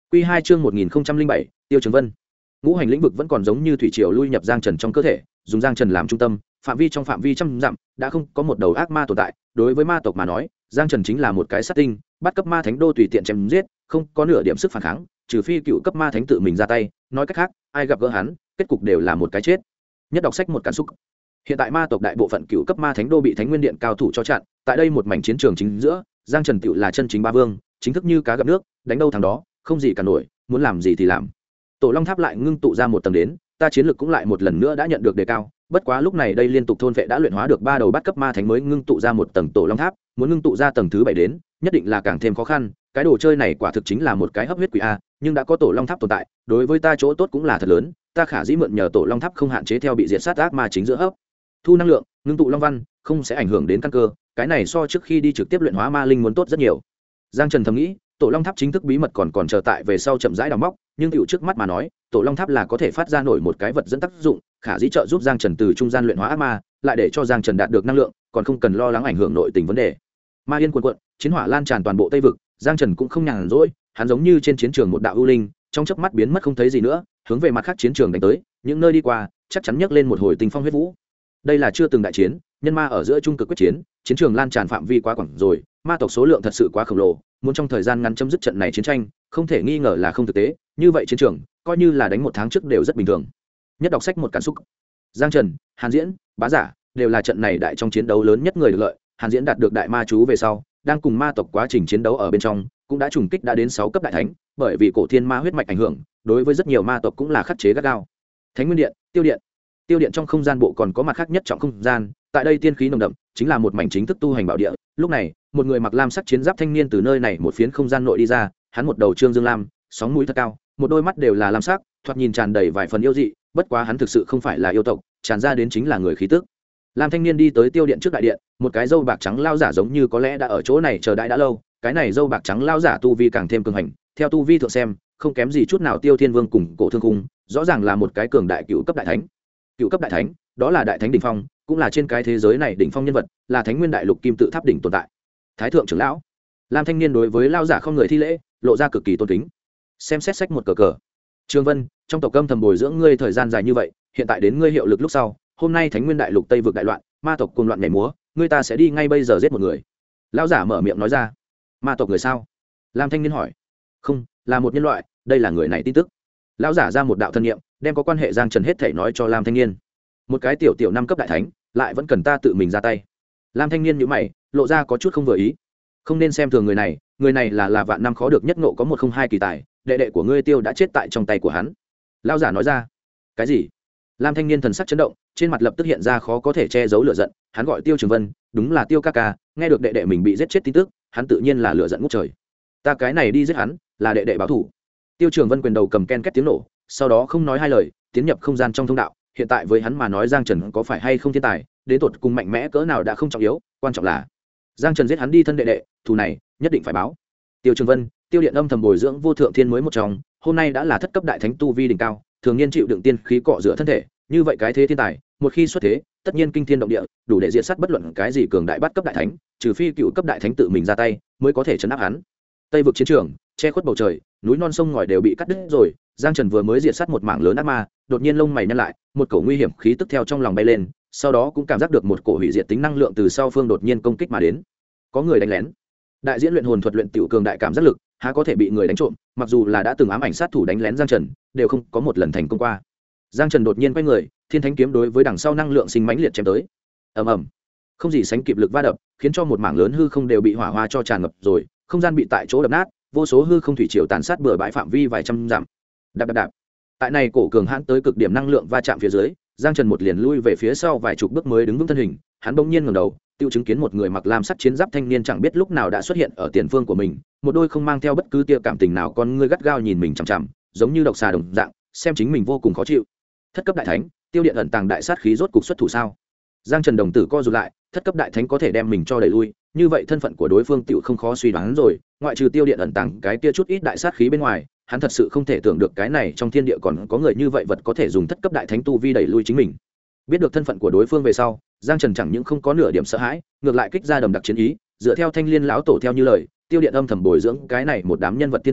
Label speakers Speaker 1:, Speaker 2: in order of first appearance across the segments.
Speaker 1: Quy 2 chương 1007, Tiêu Trường Vân. Ngũ hành lĩnh vực vẫn còn giống như thủy triều lui nhập Giang Trần trong cơ thể, dùng Giang Trần làm trung tâm, phạm vi trong phạm vi trăm dặm, đã không có một đầu ác ma tồn tại, đối với ma tộc mà nói, Giang Trần chính là một cái sát tinh, bắt cấp ma thánh đô tùy tiện chém giết, không có nửa điểm sức phản kháng, trừ phi cựu cấp ma thánh tự mình ra tay, nói cách khác, ai gặp gỡ hắn, kết cục đều là một cái chết. Nhất đọc sách một cản xúc. Hiện tại ma tộc đại bộ phận cựu cấp ma thánh đô bị Thánh Nguyên Điện cao thủ cho chặn, tại đây một mảnh chiến trường chính giữa, Giang Trần tựu là chân chính ba vương, chính thức như cá gặp nước, đánh đâu thằng đó, không gì cả nổi, muốn làm gì thì làm. Tổ Long Tháp lại ngưng tụ ra một tầng đến, ta chiến lực cũng lại một lần nữa đã nhận được đề cao, bất quá lúc này đây liên tục thôn vệ đã luyện hóa được 3 đầu bắt cấp ma thánh mới ngưng tụ ra một tầng Tổ Long Tháp, muốn ngưng tụ ra tầng thứ 7 đến, nhất định là càng thêm khó khăn, cái đồ chơi này quả thực chính là một cái hấp huyết quỷ a, nhưng đã có Tổ Long Tháp tồn tại, đối với ta chỗ tốt cũng là thật lớn, ta khả dĩ mượn nhờ Tổ Long Tháp không hạn chế theo bị diệt sát ác ma chính giữa hấp thu năng lượng, ngưng tụ long văn, không sẽ ảnh hưởng đến căn cơ, cái này so trước khi đi trực tiếp luyện hóa ma linh muốn tốt rất nhiều. Giang Trần thầm nghĩ, Tổ Long Tháp chính thức bí mật còn chờ tại về sau chậm rãi đào móc, nhưng tiểu trước mắt mà nói, Tổ Long Tháp là có thể phát ra nổi một cái vật dẫn tác dụng, khả dĩ trợ giúp Giang Trần từ trung gian luyện hóa ác ma, lại để cho Giang Trần đạt được năng lượng, còn không cần lo lắng ảnh hưởng nội tình vấn đề. Ma yên cuồn cuộn, chiến hỏa lan tràn toàn bộ Tây vực, Giang Trần cũng không nhàn rỗi, hắn giống như trên chiến trường một đạo ưu linh, trong chớp mắt biến mất không thấy gì nữa, hướng về mặt khác chiến trường đánh tới, những nơi đi qua, chắc chắn nhấc lên một hồi tình phong huyết vũ. Đây là chưa từng đại chiến, nhân ma ở giữa trung cực quyết chiến, chiến trường lan tràn phạm vi quá quảng rồi, ma tộc số lượng thật sự quá khổng lồ, muốn trong thời gian ngắn chấm dứt trận này chiến tranh, không thể nghi ngờ là không thực tế, như vậy chiến trường, coi như là đánh 1 tháng trước đều rất bình thường. Nhất đọc sách một cản xúc. Giang Trần, Hàn Diễn, Bá Giả đều là trận này đại trong chiến đấu lớn nhất người được lợi, Hàn Diễn đạt được đại ma chú về sau, đang cùng ma tộc quá trình chiến đấu ở bên trong, cũng đã trùng kích đã đến 6 cấp đại thánh, bởi vì cổ thiên ma huyết mạch ảnh hưởng, đối với rất nhiều ma tộc cũng là khắc chế gắt gao. Thánh Nguyên Điện, Tiêu Điện trong không gian bộ còn có mặt khác nhất trọng không gian, tại đây tiên khí nồng đậm, chính là một mảnh chính thức tu hành bảo địa. Lúc này, một người mặc lam sắc chiến giáp thanh niên từ nơi này một phiến không gian nội đi ra, hắn một đầu trương dương lam, sóng mũi thật cao, một đôi mắt đều là lam sắc, thoạt nhìn tràn đầy vài phần yêu dị, bất quá hắn thực sự không phải là yêu tộc, tràn ra đến chính là người khí tức. Lam thanh niên đi tới Tiêu Điện trước đại điện, một cái râu bạc trắng lao giả giống như có lẽ đã ở chỗ này chờ đãi đã lâu, cái này râu bạc trắng lao giả tu vi càng thêm cường hành, theo tu vi thượng xem, không kém gì chút nào Tiêu Thiên Vương cùng Cổ Thương Khung, rõ ràng là một cái cường đại cựu cấp đại thánh. Cựu cấp đại thánh, đó là đại thánh đỉnh phong, cũng là trên cái thế giới này đỉnh phong nhân vật, là Thánh Nguyên Đại Lục kim tự tháp đỉnh tồn tại. Thái thượng trưởng lão. Lam thanh niên đối với lao giả không người thi lễ, lộ ra cực kỳ tôn kính. Xem xét sách một cờ cờ. Trường Vân, trong tộc câm thầm bồi dưỡng ngươi thời gian dài như vậy, hiện tại đến ngươi hiệu lực lúc sau, hôm nay Thánh Nguyên Đại Lục Tây vực đại loạn, ma tộc cuồng loạn nhảy múa, ngươi ta sẽ đi ngay bây giờ giết một người. Lão giả mở miệng nói ra. Ma tộc người sao? Lam thanh niên hỏi. Không, là một nhân loại, đây là người này tin tức. Lão giả ra một đạo thân niệm, đem có quan hệ Giang Trần hết thảy nói cho Lam thanh niên. Một cái tiểu 5 cấp đại thánh, lại vẫn cần ta tự mình ra tay. Lam thanh niên nhíu mày, lộ ra có chút không vừa ý. Không nên xem thường người này là vạn năm khó được nhất ngộ có 102 kỳ tài, đệ đệ của ngươi Tiêu đã chết tại trong tay của hắn. Lão giả nói ra. Cái gì? Lam thanh niên thần sắc chấn động, trên mặt lập tức hiện ra khó có thể che giấu lửa giận, hắn gọi Tiêu Trường Vân, đúng là Tiêu ca ca, nghe được đệ đệ mình bị giết chết tin tức, hắn tự nhiên là lửa giận ngút trời. Ta cái này đi giết hắn, là đệ đệ báo thù. Tiêu Trường Vân quyền đầu cầm ken két tiếng nổ, sau đó không nói hai lời, tiến nhập không gian trong thông đạo. Hiện tại với hắn mà nói Giang Trần có phải hay không thiên tài, đến tột cùng mạnh mẽ cỡ nào đã không trọng yếu, quan trọng là Giang Trần giết hắn đi thân đệ đệ, thù này nhất định phải báo. Tiêu Trường Vân, Tiêu Điện âm thầm bồi dưỡng vô thượng thiên mới một trong, hôm nay đã là thất cấp đại thánh tu vi đỉnh cao, thường niên chịu đựng tiên khí cọ rửa thân thể, như vậy cái thế thiên tài, một khi xuất thế, tất nhiên kinh thiên động địa, đủ để diệt sát bất luận cái gì cường đại bắt cấp đại thánh, trừ phi cựu cấp đại thánh tự mình ra tay, mới có thể trấn áp hắn. Tây vực chiến trường, che khuất bầu trời, núi non sông ngòi đều bị cắt đứt rồi, Giang Trần vừa mới diệt sát một mảng lớn ác ma, đột nhiên lông mày nhăn lại, một cổ nguy hiểm khí tức theo trong lòng bay lên, sau đó cũng cảm giác được một cổ hủy diệt tính năng lượng từ sau phương đột nhiên công kích mà đến. Có người đánh lén. Đại diễn luyện hồn thuật luyện tiểu cường đại cảm giác lực, há có thể bị người đánh trộm, mặc dù là đã từng ám ảnh sát thủ đánh lén Giang Trần, đều không có một lần thành công qua. Giang Trần đột nhiên quay người, Thiên Thánh kiếm đối với đằng sau năng lượng sinh mãnh liệt chém tới. Ầm ầm. Không gì sánh kịp lực va đập, khiến cho một mảng lớn hư không đều bị hỏa hoa cho tràn ngập rồi, không gian bị tại chỗ đập nát, vô số hư không thủy triều tàn sát bừa bãi phạm vi vài trăm dặm. Đạp đạp đạp. Tại này cổ cường hãn tới cực điểm năng lượng va chạm phía dưới, Giang Trần một liền lui về phía sau vài chục bước mới đứng vững thân hình, hắn bỗng nhiên ngẩng đầu, tiêu chứng kiến một người mặc lam sắc chiến giáp thanh niên chẳng biết lúc nào đã xuất hiện ở tiền phương của mình, một đôi không mang theo bất cứ tia cảm tình nào con ngươi gắt gao nhìn mình chằm chằm, giống như độc xà đồng dạng, xem chính mình vô cùng khó chịu. Thất cấp đại thánh, Tiêu Điện ẩn tàng đại sát khí rốt cục xuất thủ sao? Giang Trần đồng tử co rụt lại, thất cấp đại thánh có thể đem mình cho đẩy lui, như vậy thân phận của đối phương tựu không khó suy đoán rồi, ngoại trừ Tiêu Điện ẩn tàng cái kia chút ít đại sát khí bên ngoài, hắn thật sự không thể tưởng được cái này trong thiên địa còn có người như vậy vật có thể dùng thất cấp đại thánh tu vi đẩy lui chính mình. Biết được thân phận của đối phương về sau, Giang Trần chẳng những không có nửa điểm sợ hãi, ngược lại kích ra đầm đặc chiến ý, dựa theo Thanh Liên lão tổ theo như lời, Tiêu Điện âm thầm bồi dưỡng cái này một đám nhân vật thiên tài,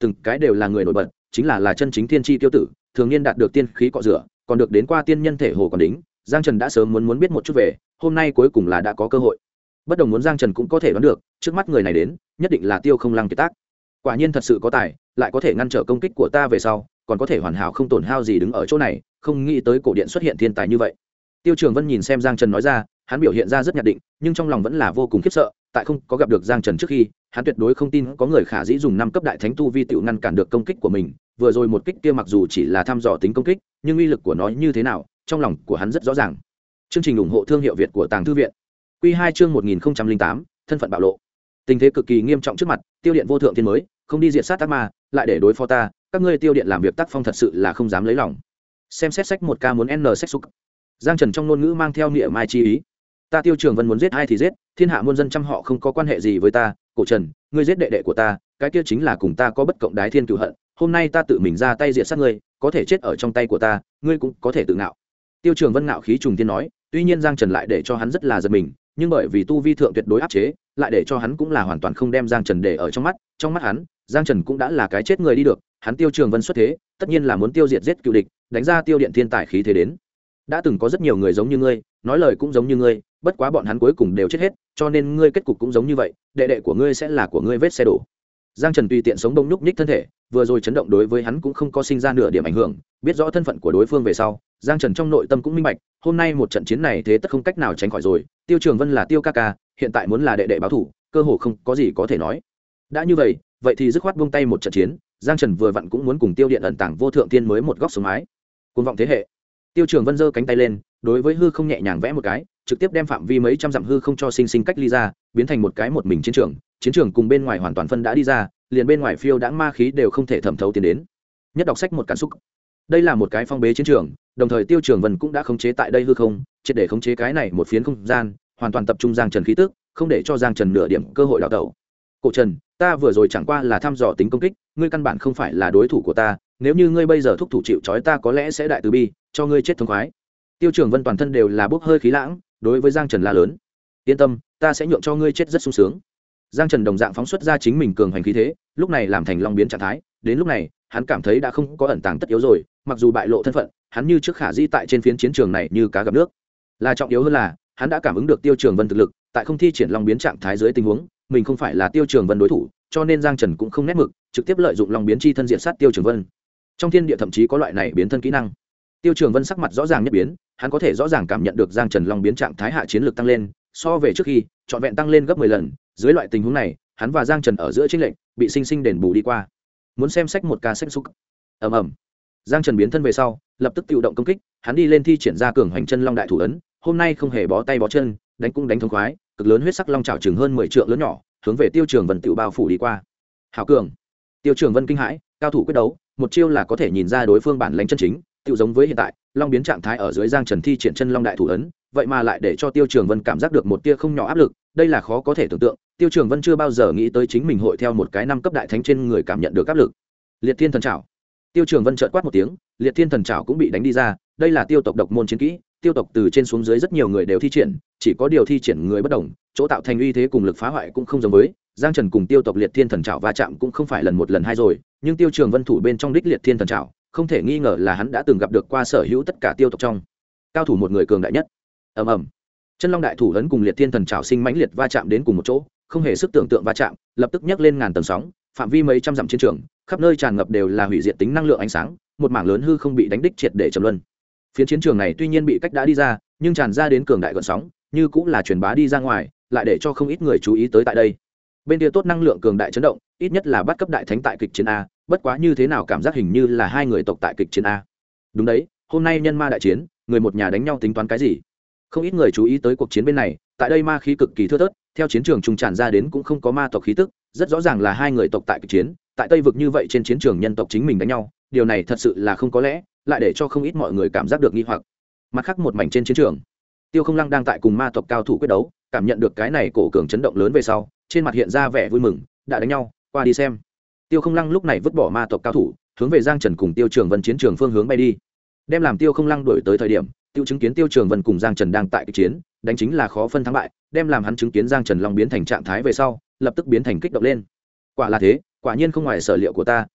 Speaker 1: từng cái đều là người nổi bật, chính là chân chính tiên tri tiêu tử, thường niên đạt được tiên khí cọ rửa, còn được đến qua tiên nhân thể hồ còn đính. Giang Trần đã sớm muốn biết một chút về, hôm nay cuối cùng là đã có cơ hội. Bất đồng muốn Giang Trần cũng có thể đoán được, trước mắt người này đến, nhất định là Tiêu Không Lăng kiệt tác. Quả nhiên thật sự có tài, lại có thể ngăn trở công kích của ta về sau, còn có thể hoàn hảo không tổn hao gì đứng ở chỗ này, không nghĩ tới cổ điện xuất hiện thiên tài như vậy. Tiêu Trường Vân nhìn xem Giang Trần nói ra, hắn biểu hiện ra rất nhạt định, nhưng trong lòng vẫn là vô cùng khiếp sợ, tại không có gặp được Giang Trần trước khi, hắn tuyệt đối không tin có người khả dĩ dùng 5 cấp đại thánh tu vi tiểu ngăn cản được công kích của mình, vừa rồi một kích kia mặc dù chỉ là thăm dò tính công kích, nhưng uy lực của nó như thế nào, trong lòng của hắn rất rõ ràng. Chương trình ủng hộ thương hiệu Việt của Tàng Thư viện. Quy 2 chương 1008, thân phận bạo lộ. Tình thế cực kỳ nghiêm trọng trước mặt, Tiêu Điện vô thượng thiên mới, không đi diệt sát ác ma, lại để đối phó ta, các ngươi Tiêu Điện làm việc tác phong thật sự là không dám lấy lòng. Xem xét sách một ca muốn n sách xúc. Giang Trần trong ngôn ngữ mang theo nghĩa mai chi ý. Ta Tiêu Trường Vân muốn giết ai thì giết, thiên hạ muôn dân trăm họ không có quan hệ gì với ta. Cổ Trần, ngươi giết đệ đệ của ta, cái kia chính là cùng ta có bất cộng đái thiên cửu hận. Hôm nay ta tự mình ra tay diệt sát ngươi, có thể chết ở trong tay của ta, ngươi cũng có thể tự ngạo. Tiêu Trường Vân ngạo khí trùng tiên nói. Tuy nhiên Giang Trần lại để cho hắn rất là giật mình, nhưng bởi vì tu vi thượng tuyệt đối áp chế, lại để cho hắn cũng là hoàn toàn không đem Giang Trần để ở trong mắt hắn, Giang Trần cũng đã là cái chết người đi được, hắn Tiêu Trường Vân xuất thế, tất nhiên là muốn tiêu diệt giết cựu địch, đánh ra Tiêu Điện thiên tài khí thế đến. Đã từng có rất nhiều người giống như ngươi, nói lời cũng giống như ngươi, bất quá bọn hắn cuối cùng đều chết hết, cho nên ngươi kết cục cũng giống như vậy, đệ đệ của ngươi sẽ là của ngươi vết xe đổ. Giang Trần tùy tiện sống bông nhúc nhích thân thể, vừa rồi chấn động đối với hắn cũng không có sinh ra nửa điểm ảnh hưởng, biết rõ thân phận của đối phương về sau, Giang Trần trong nội tâm cũng minh bạch, hôm nay một trận chiến này thế tất không cách nào tránh khỏi rồi, Tiêu Trường Vân là Tiêu ca ca, hiện tại muốn là đệ đệ báo thủ, cơ hồ không có gì có thể nói. Đã như vậy, vậy thì dứt khoát buông tay một trận chiến, Giang Trần vừa vặn cũng muốn cùng Tiêu Điện ẩn tàng vô thượng tiên mới một góc sống mái. Cuồng vọng thế hệ. Tiêu Trường Vân giơ cánh tay lên, đối với hư không nhẹ nhàng vẽ một cái, trực tiếp đem phạm vi mấy trăm dặm hư không cho sinh cách ly ra, biến thành một cái một mình chiến trường cùng bên ngoài hoàn toàn phân đã đi ra, liền bên ngoài phiêu đãng ma khí đều không thể thẩm thấu tiến đến. Nhất đọc sách một cản xúc. Đây là một cái phong bế chiến trường, đồng thời Tiêu Trường Vân cũng đã khống chế tại đây hư không, triệt để khống chế cái này một phiến không gian, hoàn toàn tập trung Giang Trần khí tức, không để cho Giang Trần nửa điểm cơ hội đào tẩu. Cổ Trần, ta vừa rồi chẳng qua là thăm dò tính công kích, ngươi căn bản không phải là đối thủ của ta, nếu như ngươi bây giờ thúc thủ chịu trói ta có lẽ sẽ đại từ bi, cho ngươi chết thống khoái. Tiêu Trường Vân toàn thân đều là bốc hơi khí lãng, đối với Giang Trần la lớn. Yên tâm, ta sẽ nhượng cho ngươi chết rất sung sướng. Giang Trần đồng dạng phóng xuất ra chính mình cường hành khí thế, lúc này làm thành long biến trạng thái, đến lúc này, hắn cảm thấy đã không có ẩn tàng tất yếu rồi, mặc dù bại lộ thân phận, hắn như trước khả di tại trên phiến chiến trường này như cá gặp nước. Là trọng yếu hơn là, hắn đã cảm ứng được Tiêu Trường Vân thực lực, tại không thi triển long biến trạng thái dưới tình huống, mình không phải là Tiêu Trường Vân đối thủ, cho nên Giang Trần cũng không nét mực, trực tiếp lợi dụng long biến chi thân diện sát Tiêu Trường Vân. Trong thiên địa thậm chí có loại này biến thân kỹ năng. Tiêu Trường Vân sắc mặt rõ ràng nhất biến, hắn có thể rõ ràng cảm nhận được Giang Trần long biến trạng thái hạ chiến lược tăng lên, so về trước khi, trọn vẹn tăng lên gấp 10 lần, dưới loại tình huống này, hắn và Giang Trần ở giữa chênh lệch bị sinh sinh đền bù đi qua. Muốn xem sách một ca sách xúc. Ầm ầm. Giang Trần biến thân về sau, lập tức tự động công kích, hắn đi lên thi triển ra cường hành chân long đại thủ ấn, hôm nay không hề bó tay bó chân, đánh cũng đánh thống khoái, cực lớn huyết sắc long chảo chừng hơn 10 trượng lớn nhỏ, hướng về Tiêu Trường Vân tự bao phủ đi qua. Hảo cường. Tiêu Trường Vân kinh hãi, cao thủ quyết đấu, một chiêu là có thể nhìn ra đối phương bản lĩnh chân chính, tự giống với hiện tại, long biến trạng thái ở dưới Giang Trần thi triển chân long đại thủ ấn, vậy mà lại để cho Tiêu Trường Vân cảm giác được một tia không nhỏ áp lực, đây là khó có thể tưởng tượng, Tiêu Trường Vân chưa bao giờ nghĩ tới chính mình hội theo một cái 5 cấp đại thánh trên người cảm nhận được áp lực. Liệt Thiên Thần Trảo. Tiêu Trường Vân chợt quát một tiếng, Liệt Thiên Thần Trảo cũng bị đánh đi ra, đây là Tiêu tộc độc môn chiến kỹ, Tiêu tộc từ trên xuống dưới rất nhiều người đều thi triển, chỉ có điều thi triển người bất đồng, chỗ tạo thành uy thế cùng lực phá hoại cũng không giống với. Giang Trần cùng Tiêu tộc Liệt Thiên Thần Trảo va chạm cũng không phải lần một lần hai rồi, nhưng Tiêu Trường Vân thủ bên trong đích Liệt Thiên Thần Trảo, không thể nghi ngờ là hắn đã từng gặp được qua sở hữu tất cả Tiêu tộc trong cao thủ một người cường đại nhất. Ầm ầm. Chân long đại thủ ấn cùng Liệt Thiên Thần Trảo sinh mãnh liệt va chạm đến cùng một chỗ, không hề sức tưởng tượng va chạm, lập tức nhấc lên ngàn tầng sóng, phạm vi mấy trăm dặm chiến trường, khắp nơi tràn ngập đều là hủy diệt tính năng lượng ánh sáng, một mảng lớn hư không bị đánh đích triệt để trầm luân. Phiến chiến trường này tuy nhiên bị cách đã đi ra, nhưng tràn ra đến cường đại gợn sóng, như cũng là truyền bá đi ra ngoài, lại để cho không ít người chú ý tới tại đây. Bên kia tốt năng lượng cường đại chấn động, ít nhất là bắt cấp đại thánh tại kịch chiến a, bất quá như thế nào cảm giác hình như là hai người tộc tại kịch chiến a. Đúng đấy, hôm nay nhân ma đại chiến, người một nhà đánh nhau tính toán cái gì? Không ít người chú ý tới cuộc chiến bên này, tại đây ma khí cực kỳ thưa thớt, theo chiến trường trùng tràn ra đến cũng không có ma tộc khí tức, rất rõ ràng là hai người tộc tại kịch chiến, tại Tây vực như vậy trên chiến trường nhân tộc chính mình đánh nhau, điều này thật sự là không có lẽ, lại để cho không ít mọi người cảm giác được nghi hoặc. Mặt khác một mảnh trên chiến trường, Tiêu Không Lăng đang tại cùng ma tộc cao thủ quyết đấu, cảm nhận được cái này cổ cường chấn động lớn về sau, trên mặt hiện ra vẻ vui mừng, đã đánh nhau, qua đi xem. Tiêu Không Lăng lúc này vứt bỏ ma tộc cao thủ, hướng về Giang Trần cùng Tiêu Trường Vân chiến trường phương hướng bay đi. Đem làm Tiêu Không Lăng đuổi tới thời điểm, Tiêu chứng kiến Tiêu Trường Vân cùng Giang Trần đang tại kịch chiến, đánh chính là khó phân thắng bại, đem làm hắn chứng kiến Giang Trần long biến thành trạng thái về sau, lập tức biến thành kích động lên. Quả là thế, quả nhiên không ngoài sở liệu của ta,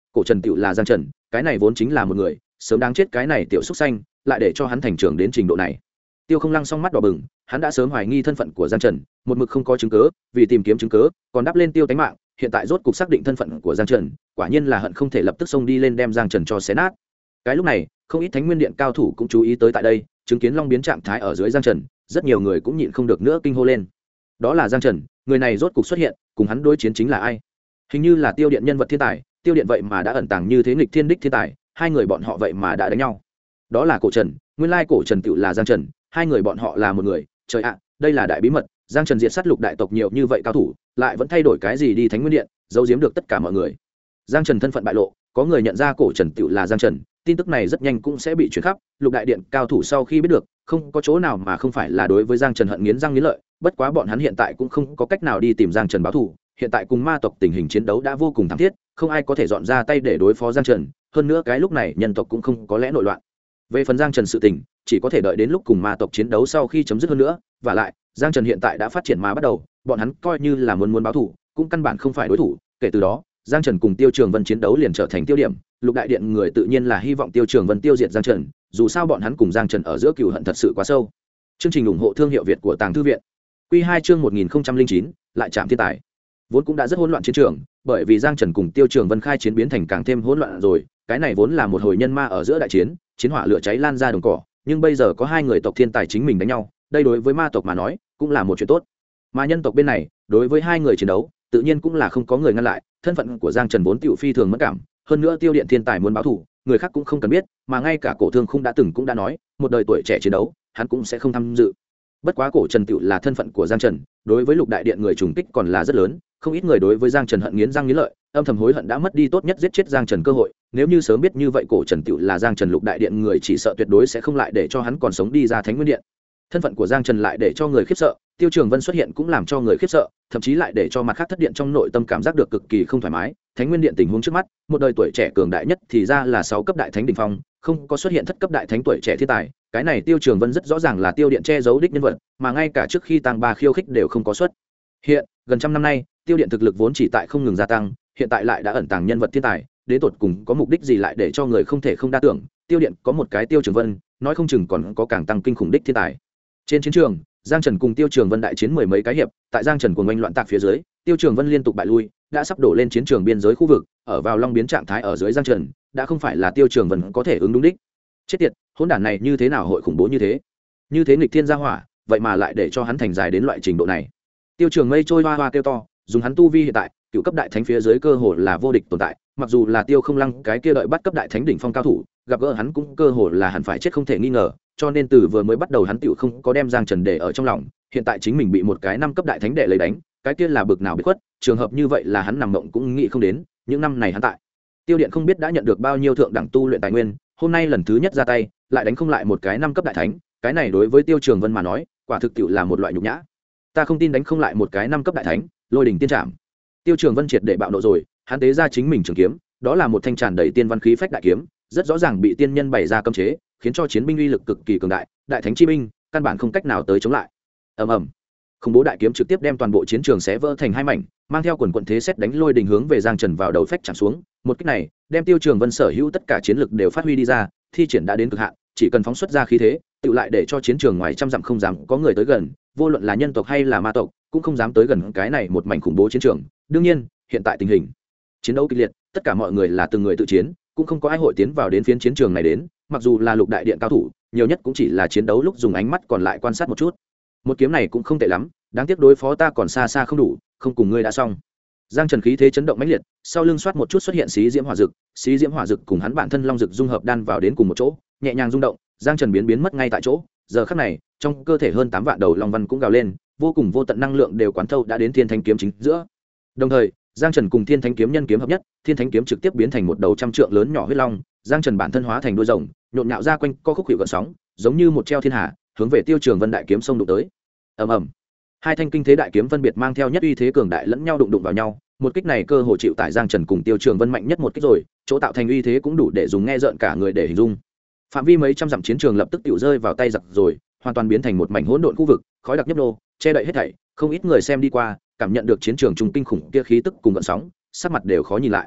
Speaker 1: cổ trần tựu là giang trần, cái này vốn chính là một người, sớm đáng chết cái này tiểu xúc xanh, lại để cho hắn thành trưởng đến trình độ này. Tiêu Không Lăng song mắt đỏ bừng, hắn đã sớm hoài nghi thân phận của Giang Trần, một mực không có chứng cứ, vì tìm kiếm chứng cứ, còn đáp lên Tiêu tánh mạng, hiện tại rốt cục xác định thân phận của Giang Trần, quả nhiên là hận không thể lập tức xông đi lên đem Giang Trần cho xé nát. Cái lúc này, không ít Thánh Nguyên Điện cao thủ cũng chú ý tới tại đây, chứng kiến Long biến trạng thái ở dưới Giang Trần, rất nhiều người cũng nhịn không được nữa kinh hô lên. Đó là Giang Trần, người này rốt cục xuất hiện, cùng hắn đối chiến chính là ai? Hình như là Tiêu Điện nhân vật thiên tài, Tiêu Điện vậy mà đã ẩn tàng như thế nghịch thiên đích thiên tài, hai người bọn họ vậy mà đã đánh nhau. Đó là Cổ Trần, nguyên lai Cổ Trần tựu là Giang Trần, hai người bọn họ là một người. Trời ạ, đây là đại bí mật, Giang Trần diệt sát lục đại tộc nhiều như vậy cao thủ, lại vẫn thay đổi cái gì đi Thánh Nguyên Điện, giấu giếm được tất cả mọi người. Giang Trần thân phận bại lộ, có người nhận ra Cổ Trần tựu là Giang Trần, tin tức này rất nhanh cũng sẽ bị truyền khắp, lục đại điện cao thủ sau khi biết được, không có chỗ nào mà không phải là đối với Giang Trần hận nghiến răng nghiến lợi, bất quá bọn hắn hiện tại cũng không có cách nào đi tìm Giang Trần báo thù, hiện tại cùng ma tộc tình hình chiến đấu đã vô cùng thảm thiết, không ai có thể dọn ra tay để đối phó Giang Trần, hơn nữa cái lúc này nhân tộc cũng không có lẽ nội loạn. Về phần Giang Trần sự tình, chỉ có thể đợi đến lúc cùng ma tộc chiến đấu sau khi chấm dứt hơn nữa, và lại, Giang Trần hiện tại đã phát triển mà bắt đầu, bọn hắn coi như là muốn báo thù, cũng căn bản không phải đối thủ, kể từ đó, Giang Trần cùng Tiêu Trường Vân chiến đấu liền trở thành tiêu điểm, lục đại điện người tự nhiên là hy vọng Tiêu Trường Vân tiêu diệt Giang Trần, dù sao bọn hắn cùng Giang Trần ở giữa cừu hận thật sự quá sâu. Chương trình ủng hộ thương hiệu Việt của Tàng Thư viện. Quy 2 chương 1009, lại chạm thiên tài. Vốn cũng đã rất hỗn loạn chiến trường, bởi vì Giang Trần cùng Tiêu Trường Vân khai chiến biến thành càng thêm hỗn loạn rồi, cái này vốn là một hồi nhân ma ở giữa đại chiến, chiến hỏa lửa cháy lan ra đồng cỏ, nhưng bây giờ có hai người tộc thiên tài chính mình đánh nhau, đây đối với ma tộc mà nói, cũng là một chuyện tốt. Mà nhân tộc bên này, đối với hai người chiến đấu, tự nhiên cũng là không có người ngăn lại, thân phận của Giang Trần vốn tiểu phi thường mất cảm, hơn nữa Tiêu Điện thiên tài muốn báo thù, người khác cũng không cần biết, mà ngay cả Cổ Thương Khung cũng đã nói, một đời tuổi trẻ chiến đấu, hắn cũng sẽ không tham dự. Bất quá Cổ Trần tiểu là thân phận của Giang Trần, đối với lục đại điện người trùng kích còn là rất lớn, không ít người đối với Giang Trần hận nghiến răng nghiến lợi, âm thầm hối hận đã mất đi tốt nhất giết chết Giang Trần cơ hội, nếu như sớm biết như vậy Cổ Trần tiểu là Giang Trần lục đại điện người chỉ sợ tuyệt đối sẽ không lại để cho hắn còn sống đi ra Thánh Nguyên Điện. Thân phận của Giang Trần lại để cho người khiếp sợ, Tiêu Trường Vân xuất hiện cũng làm cho người khiếp sợ, thậm chí lại để cho mặt khác thất điện trong nội tâm cảm giác được cực kỳ không thoải mái. Thánh Nguyên Điện tình huống trước mắt, một đời tuổi trẻ cường đại nhất thì ra là 6 cấp đại thánh đỉnh phong, không có xuất hiện thất cấp đại thánh tuổi trẻ thiên tài, cái này Tiêu Trường Vân rất rõ ràng là Tiêu Điện che giấu đích nhân vật, mà ngay cả trước khi tăng ba khiêu khích đều không có xuất hiện. Gần trăm năm nay, Tiêu Điện thực lực vốn chỉ tại không ngừng gia tăng, hiện tại lại đã ẩn tàng nhân vật thiên tài, đến tột cùng có mục đích gì lại để cho người không thể không đa tưởng. Tiêu Điện có một cái Tiêu Trường Vân, nói không chừng còn có càng tăng kinh khủng đích thiên tài. Trên chiến trường, Giang Trần cùng Tiêu Trường Vân đại chiến mười mấy cái hiệp, tại Giang Trần cuồng oanh loạn tạc phía dưới, Tiêu Trường Vân liên tục bại lui, đã sắp đổ lên chiến trường biên giới khu vực, ở vào long biến trạng thái ở dưới Giang Trần, đã không phải là Tiêu Trường Vân có thể ứng đúng đích. Chết tiệt, hỗn đản này như thế nào hội khủng bố như thế? Như thế nghịch thiên gia hỏa, vậy mà lại để cho hắn thành dài đến loại trình độ này. Tiêu Trường Mây trôi hoa hoa kêu to, dùng hắn tu vi hiện tại, cựu cấp đại thánh phía dưới cơ hồ là vô địch tồn tại, mặc dù là Tiêu Không Lăng cái kia đợi bắt cấp đại thánh đỉnh phong cao thủ, gặp gỡ hắn cũng cơ hồ là hẳn phải chết không thể nghi ngờ, cho nên từ vừa mới bắt đầu hắn tựu không có đem Giang Trần để ở trong lòng, hiện tại chính mình bị một cái 5 cấp đại thánh đệ lấy đánh, cái kia là bực nào biết khuất, trường hợp như vậy là hắn nằm mộng cũng nghĩ không đến, những năm này hắn tại Tiêu Điện không biết đã nhận được bao nhiêu thượng đẳng tu luyện tài nguyên, hôm nay lần thứ nhất ra tay, lại đánh không lại một cái 5 cấp đại thánh, cái này đối với Tiêu Trường Vân mà nói, quả thực tựu là một loại nhục nhã. Ta không tin đánh không lại một cái 5 cấp đại thánh, Lôi Đỉnh Tiên Trảm. Tiêu Trường Vân triệt để bạo nộ rồi, hắn tế ra chính mình trường kiếm, đó là một thanh tràn đầy tiên văn khí phách đại kiếm, rất rõ ràng bị tiên nhân bày ra cấm chế, khiến cho chiến binh uy lực cực kỳ cường đại, đại thánh chi binh, căn bản không cách nào tới chống lại. Ầm ầm. Khủng bố đại kiếm trực tiếp đem toàn bộ chiến trường xé vỡ thành hai mảnh, mang theo quần quần thế xét đánh lôi đình hướng về Giang Trần vào đầu phách chạm xuống, một kích này, đem Tiêu Trường Vân sở hữu tất cả chiến lực đều phát huy đi ra, thi triển đã đến cực hạn, chỉ cần phóng xuất ra khí thế, tự lại để cho chiến trường ngoài trăm dặm không dám có người tới gần, vô luận là nhân tộc hay là ma tộc, cũng không dám tới gần cái này một mảnh khủng bố chiến trường. Đương nhiên, hiện tại tình hình chiến đấu kịch liệt, tất cả mọi người là từng người tự chiến, cũng không có ai hội tiến vào đến phiến chiến trường này đến, mặc dù là lục đại điện cao thủ, nhiều nhất cũng chỉ là chiến đấu lúc dùng ánh mắt còn lại quan sát một chút. Một kiếm này cũng không tệ lắm, đáng tiếc đối phó ta còn xa xa không đủ, không cùng ngươi đã xong. Giang Trần khí thế chấn động mãnh liệt, sau lưng xoát một chút xuất hiện xí diễm hỏa dực, xí diễm hỏa dực cùng hắn bản thân long dực dung hợp đan vào đến cùng một chỗ, nhẹ nhàng rung động, Giang Trần biến mất ngay tại chỗ. Giờ khắc này, trong cơ thể hơn 8 vạn đầu long văn cũng gào lên, vô cùng vô tận năng lượng đều quán thâu đã đến Thiên Thánh kiếm chính giữa. Đồng thời, Giang Trần cùng Thiên Thánh kiếm nhân kiếm hợp nhất, Thiên Thánh kiếm trực tiếp biến thành một đầu trăm trượng lớn nhỏ huyết long, Giang Trần bản thân hóa thành đuôi rồng, nhộn nhạo ra quanh co khúc hiệu gợn sóng, giống như một treo thiên hà, hướng về Tiêu Trường Vân đại kiếm xông đụng tới. Ầm ầm. Hai thanh kinh thế đại kiếm phân biệt mang theo nhất uy thế cường đại lẫn nhau đụng vào nhau, một kích này cơ hồ chịu tại Giang Trần cùng Tiêu Trường Vân mạnh nhất một kích rồi, chỗ tạo thành uy thế cũng đủ để dùng nghe rợn cả người để hình dung. Phạm vi mấy trăm dặm chiến trường lập tức tiểu rơi vào tay giặc rồi, hoàn toàn biến thành một mảnh hỗn độn khu vực, khói đặc nhấp nô, che đậy hết thảy, không ít người xem đi qua, cảm nhận được chiến trường trung kinh khủng kia khí tức cùng gợn sóng, sắc mặt đều khó nhìn lại.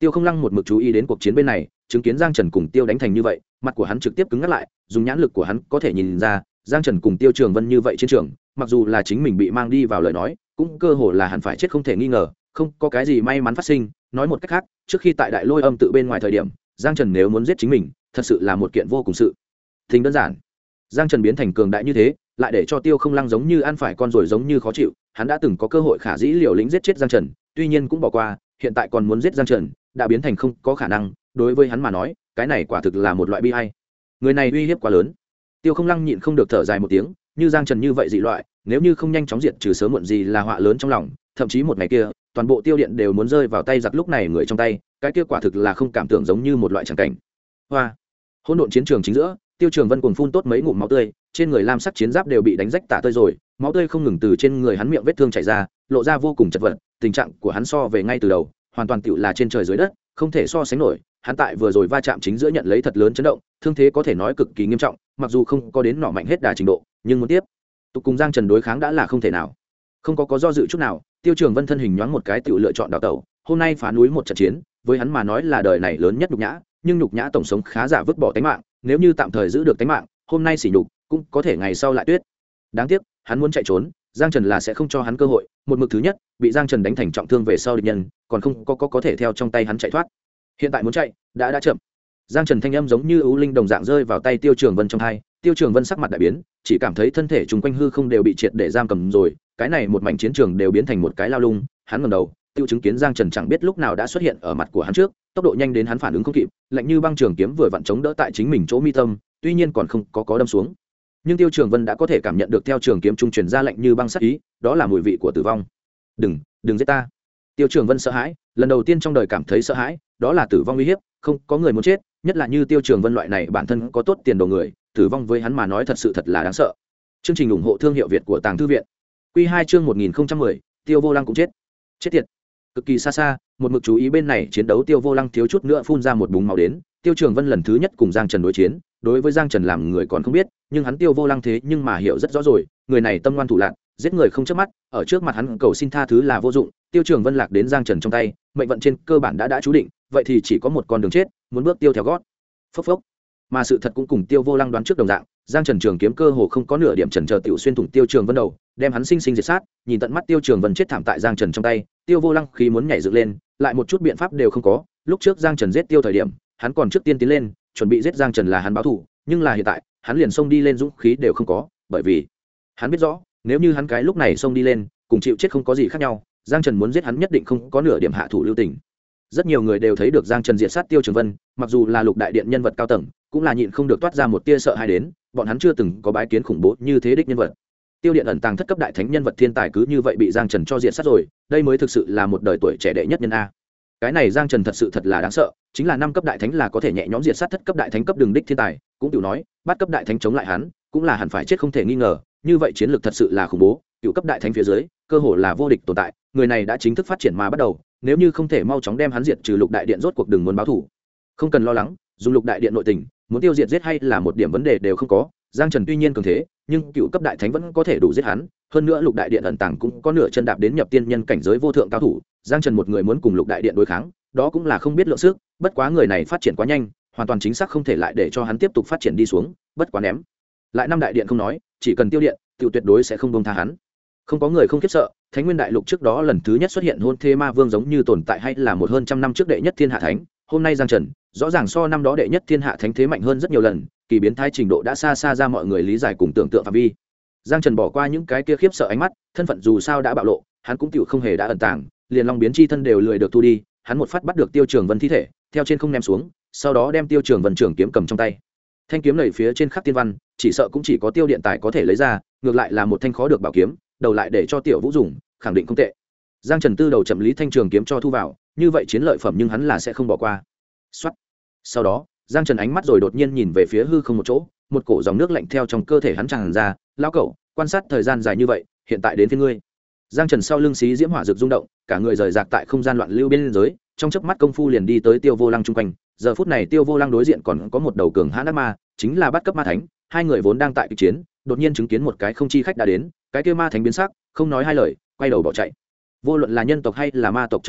Speaker 1: Tiêu Không Lăng một mực chú ý đến cuộc chiến bên này, chứng kiến Giang Trần cùng Tiêu đánh thành như vậy, mặt của hắn trực tiếp cứng ngắt lại, dùng nhãn lực của hắn có thể nhìn ra, Giang Trần cùng Tiêu Trường Vân như vậy chiến trường, mặc dù là chính mình bị mang đi vào lời nói, cũng cơ hồ là hẳn phải chết không thể nghi ngờ, không có cái gì may mắn phát sinh. Nói một cách khác, trước khi tại Đại Lôi Âm tự bên ngoài thời điểm, Giang Trần nếu muốn giết chính mình, thật sự là một kiện vô cùng sự tình đơn giản. Giang Trần biến thành cường đại như thế, lại để cho Tiêu Không Lăng giống như ăn phải con rồi giống như khó chịu, hắn đã từng có cơ hội khả dĩ liều lĩnh giết chết Giang Trần, tuy nhiên cũng bỏ qua, hiện tại còn muốn giết Giang Trần, đã biến thành không có khả năng, đối với hắn mà nói, cái này quả thực là một loại bi ai. Người này uy hiếp quá lớn. Tiêu Không Lăng nhịn không được thở dài một tiếng, như Giang Trần như vậy dị loại, nếu như không nhanh chóng diệt trừ sớm muộn gì là họa lớn trong lòng, thậm chí một ngày kia, toàn bộ Tiêu điện đều muốn rơi vào tay giặc lúc này người trong tay, cái kia quả thực là không cảm tưởng giống như một loại tràng cảnh. Hoa. Hỗn độn chiến trường chính giữa, Tiêu Trường Vân cuồng phun tốt mấy ngụm máu tươi, trên người lam sắc chiến giáp đều bị đánh rách tả tơi rồi, máu tươi không ngừng từ trên người hắn miệng vết thương chảy ra, lộ ra vô cùng chật vật, tình trạng của hắn so về ngay từ đầu, hoàn toàn tựu là trên trời dưới đất, không thể so sánh nổi. Hắn tại vừa rồi va chạm chính giữa nhận lấy thật lớn chấn động, thương thế có thể nói cực kỳ nghiêm trọng, mặc dù không có đến nọ mạnh hết đà trình độ, nhưng muốn tiếp tục cùng Giang Trần đối kháng đã là không thể nào. Không có do dự chút nào, Tiêu Trường Vân thân hình nhoáng một cái tựu lựa chọn đào tẩu. Hôm nay phá núi một trận chiến, với hắn mà nói là đời này lớn nhất nhục nhã, nhưng nhục nhã tổng sống khá giả vứt bỏ tính mạng, nếu như tạm thời giữ được tính mạng, hôm nay sỉ nhục cũng có thể ngày sau lại tuyết. Đáng tiếc, hắn muốn chạy trốn, Giang Trần là sẽ không cho hắn cơ hội, một mực thứ nhất, bị Giang Trần đánh thành trọng thương về sau địch nhân, còn không có thể theo trong tay hắn chạy thoát. Hiện tại muốn chạy, đã chậm. Giang Trần thanh âm giống như ưu linh đồng dạng rơi vào tay Tiêu Trường Vân trong tai, Tiêu Trường Vân sắc mặt đại biến, chỉ cảm thấy thân thể chúng quanh hư không đều bị triệt để giam cầm rồi, cái này một mảnh chiến trường đều biến thành một cái lao lung, hắn ngẩng đầu, tiêu chứng kiến Giang Trần chẳng biết lúc nào đã xuất hiện ở mặt của hắn trước, tốc độ nhanh đến hắn phản ứng không kịp, lạnh như băng trường kiếm vừa vặn chống đỡ tại chính mình chỗ mi tâm, tuy nhiên còn không có đâm xuống. Nhưng Tiêu Trường Vân đã có thể cảm nhận được theo trường kiếm trung truyền ra lạnh như băng sát ý, đó là mùi vị của tử vong. Đừng giết ta. Tiêu Trường Vân sợ hãi, lần đầu tiên trong đời cảm thấy sợ hãi, đó là tử vong uy hiếp, không có người muốn chết, nhất là như Tiêu Trường Vân loại này bản thân có tốt tiền đồ người, tử vong với hắn mà nói thật sự thật là đáng sợ. Chương trình ủng hộ thương hiệu Việt của Tàng Thư viện. Quy 2 chương 1010, Tiêu Vô Lăng cũng chết. Chết tiệt. Cực kỳ xa xa, một mực chú ý bên này chiến đấu Tiêu Vô Lăng thiếu chút nữa phun ra một búng máu đến. Tiêu Trường Vân lần thứ nhất cùng Giang Trần đối chiến, đối với Giang Trần làm người còn không biết, nhưng hắn Tiêu Vô Lăng thế nhưng mà hiểu rất rõ rồi, người này tâm ngoan thủ lạn, giết người không chớp mắt, ở trước mặt hắn cầu xin tha thứ là vô dụng. Tiêu Trường Vân lạc đến Giang Trần trong tay, mệnh vận trên cơ bản đã chú định, vậy thì chỉ có một con đường chết, muốn bước tiêu theo gót. Phốc phốc. Mà sự thật cũng cùng Tiêu Vô Lăng đoán trước đồng dạng, Giang Trần trường kiếm cơ hồ không có nửa điểm chần chờ tiểu xuyên thủng Tiêu Trường Vân đầu, đem hắn sinh sinh diệt sát. Nhìn tận mắt Tiêu Trường Vân chết thảm tại Giang Trần trong tay, Tiêu Vô Lăng khi muốn nhảy dựng lên, lại một chút biện pháp đều không có. Lúc trước Giang Trần giết Tiêu thời điểm, hắn còn trước tiên tiến lên, chuẩn bị giết Giang Trần là hắn báo thù, nhưng là hiện tại, hắn liền xông đi lên dũng khí đều không có, bởi vì hắn biết rõ, nếu như hắn cái lúc này xông đi lên, cùng chịu chết không có gì khác nhau, Giang Trần muốn giết hắn nhất định không có nửa điểm hạ thủ lưu tình. Rất nhiều người đều thấy được Giang Trần diệt sát Tiêu Trường Vân, mặc dù là Lục đại điện nhân vật cao tầng, cũng là nhịn không được toát ra một tia sợ hãi đến, bọn hắn chưa từng có bái kiến khủng bố như thế đích nhân vật. Tiêu điện ẩn tàng thất cấp đại thánh nhân vật thiên tài cứ như vậy bị Giang Trần cho diệt sát rồi, đây mới thực sự là một đời tuổi trẻ đệ nhất nhân a. Cái này Giang Trần thật sự thật là đáng sợ, chính là 5 cấp đại thánh là có thể nhẹ nhõm diệt sát thất cấp đại thánh cấp đường đích thiên tài, cũng tiểu nói, bắt cấp đại thánh chống lại hắn, cũng là hẳn phải chết không thể nghi ngờ, như vậy chiến lược thật sự là khủng bố, cựu cấp đại thánh phía dưới, cơ hồ là vô địch tồn tại, người này đã chính thức phát triển mà bắt đầu, nếu như không thể mau chóng đem hắn diệt trừ Lục đại điện rốt cuộc đừng muốn báo thù. Không cần lo lắng, dùng Lục đại điện nội tình, muốn tiêu diệt giết hay là một điểm vấn đề đều không có. Giang Trần tuy nhiên cường thế, nhưng cựu cấp đại thánh vẫn có thể đủ giết hắn, hơn nữa Lục đại điện ẩn tàng cũng có nửa chân đạp đến nhập tiên nhân cảnh giới vô thượng cao thủ, Giang Trần một người muốn cùng Lục đại điện đối kháng, đó cũng là không biết lượng sức, bất quá người này phát triển quá nhanh, hoàn toàn chính xác không thể lại để cho hắn tiếp tục phát triển đi xuống, bất quá ném lại 5 đại điện không nói, chỉ cần tiêu điện, tiểu tuyệt đối sẽ không buông tha hắn. Không có người không khiếp sợ, Thánh Nguyên Đại Lục trước đó lần thứ nhất xuất hiện hôn thê ma vương giống như tồn tại hay là một hơn trăm năm trước đệ nhất thiên hạ thánh, hôm nay Giang Trần, rõ ràng so năm đó đệ nhất thiên hạ thánh thế mạnh hơn rất nhiều lần, kỳ biến thái trình độ đã xa xa ra mọi người lý giải cùng tưởng tượng phạm vi. Giang Trần bỏ qua những cái kia khiếp sợ ánh mắt, thân phận dù sao đã bạo lộ, hắn cũng tiểu không hề đã ẩn tàng, liền long biến chi thân đều lười được thu đi, hắn một phát bắt được Tiêu Trường Vân thi thể, theo trên không ném xuống, sau đó đem Tiêu Trường Vân trường kiếm cầm trong tay. Thanh kiếm này phía trên khắc tiên văn, chỉ sợ cũng chỉ có Tiêu điện tài có thể lấy ra, ngược lại là một thanh khó được bảo kiếm, đầu lại để cho Tiểu Vũ dùng, khẳng định không tệ. Giang Trần tư đầu chậm lý thanh trường kiếm cho thu vào, như vậy chiến lợi phẩm nhưng hắn là sẽ không bỏ qua. Soát. Sau đó, Giang Trần ánh mắt rồi đột nhiên nhìn về phía hư không một chỗ, một cổ dòng nước lạnh theo trong cơ thể hắn tràn ra, lão cẩu, quan sát thời gian dài như vậy, hiện tại đến phía ngươi. Giang Trần sau lưng xí diễm hỏa rực rung động, cả người rời rạc tại không gian loạn lưu bên dưới, trong chớp mắt công phu liền đi tới Tiêu Vô Lăng chung quanh. Giờ phút này Tiêu Vô Lăng đối diện còn có một đầu cường hãn ác ma, chính là bắt cấp ma thánh, hai người vốn đang tại kịch chiến, đột nhiên chứng kiến một cái không chi khách đã đến, cái kia ma thánh biến sắc, không nói hai lời, quay đầu bỏ chạy. Vô luận là nhân tộc hay là ma tộc trong mắt,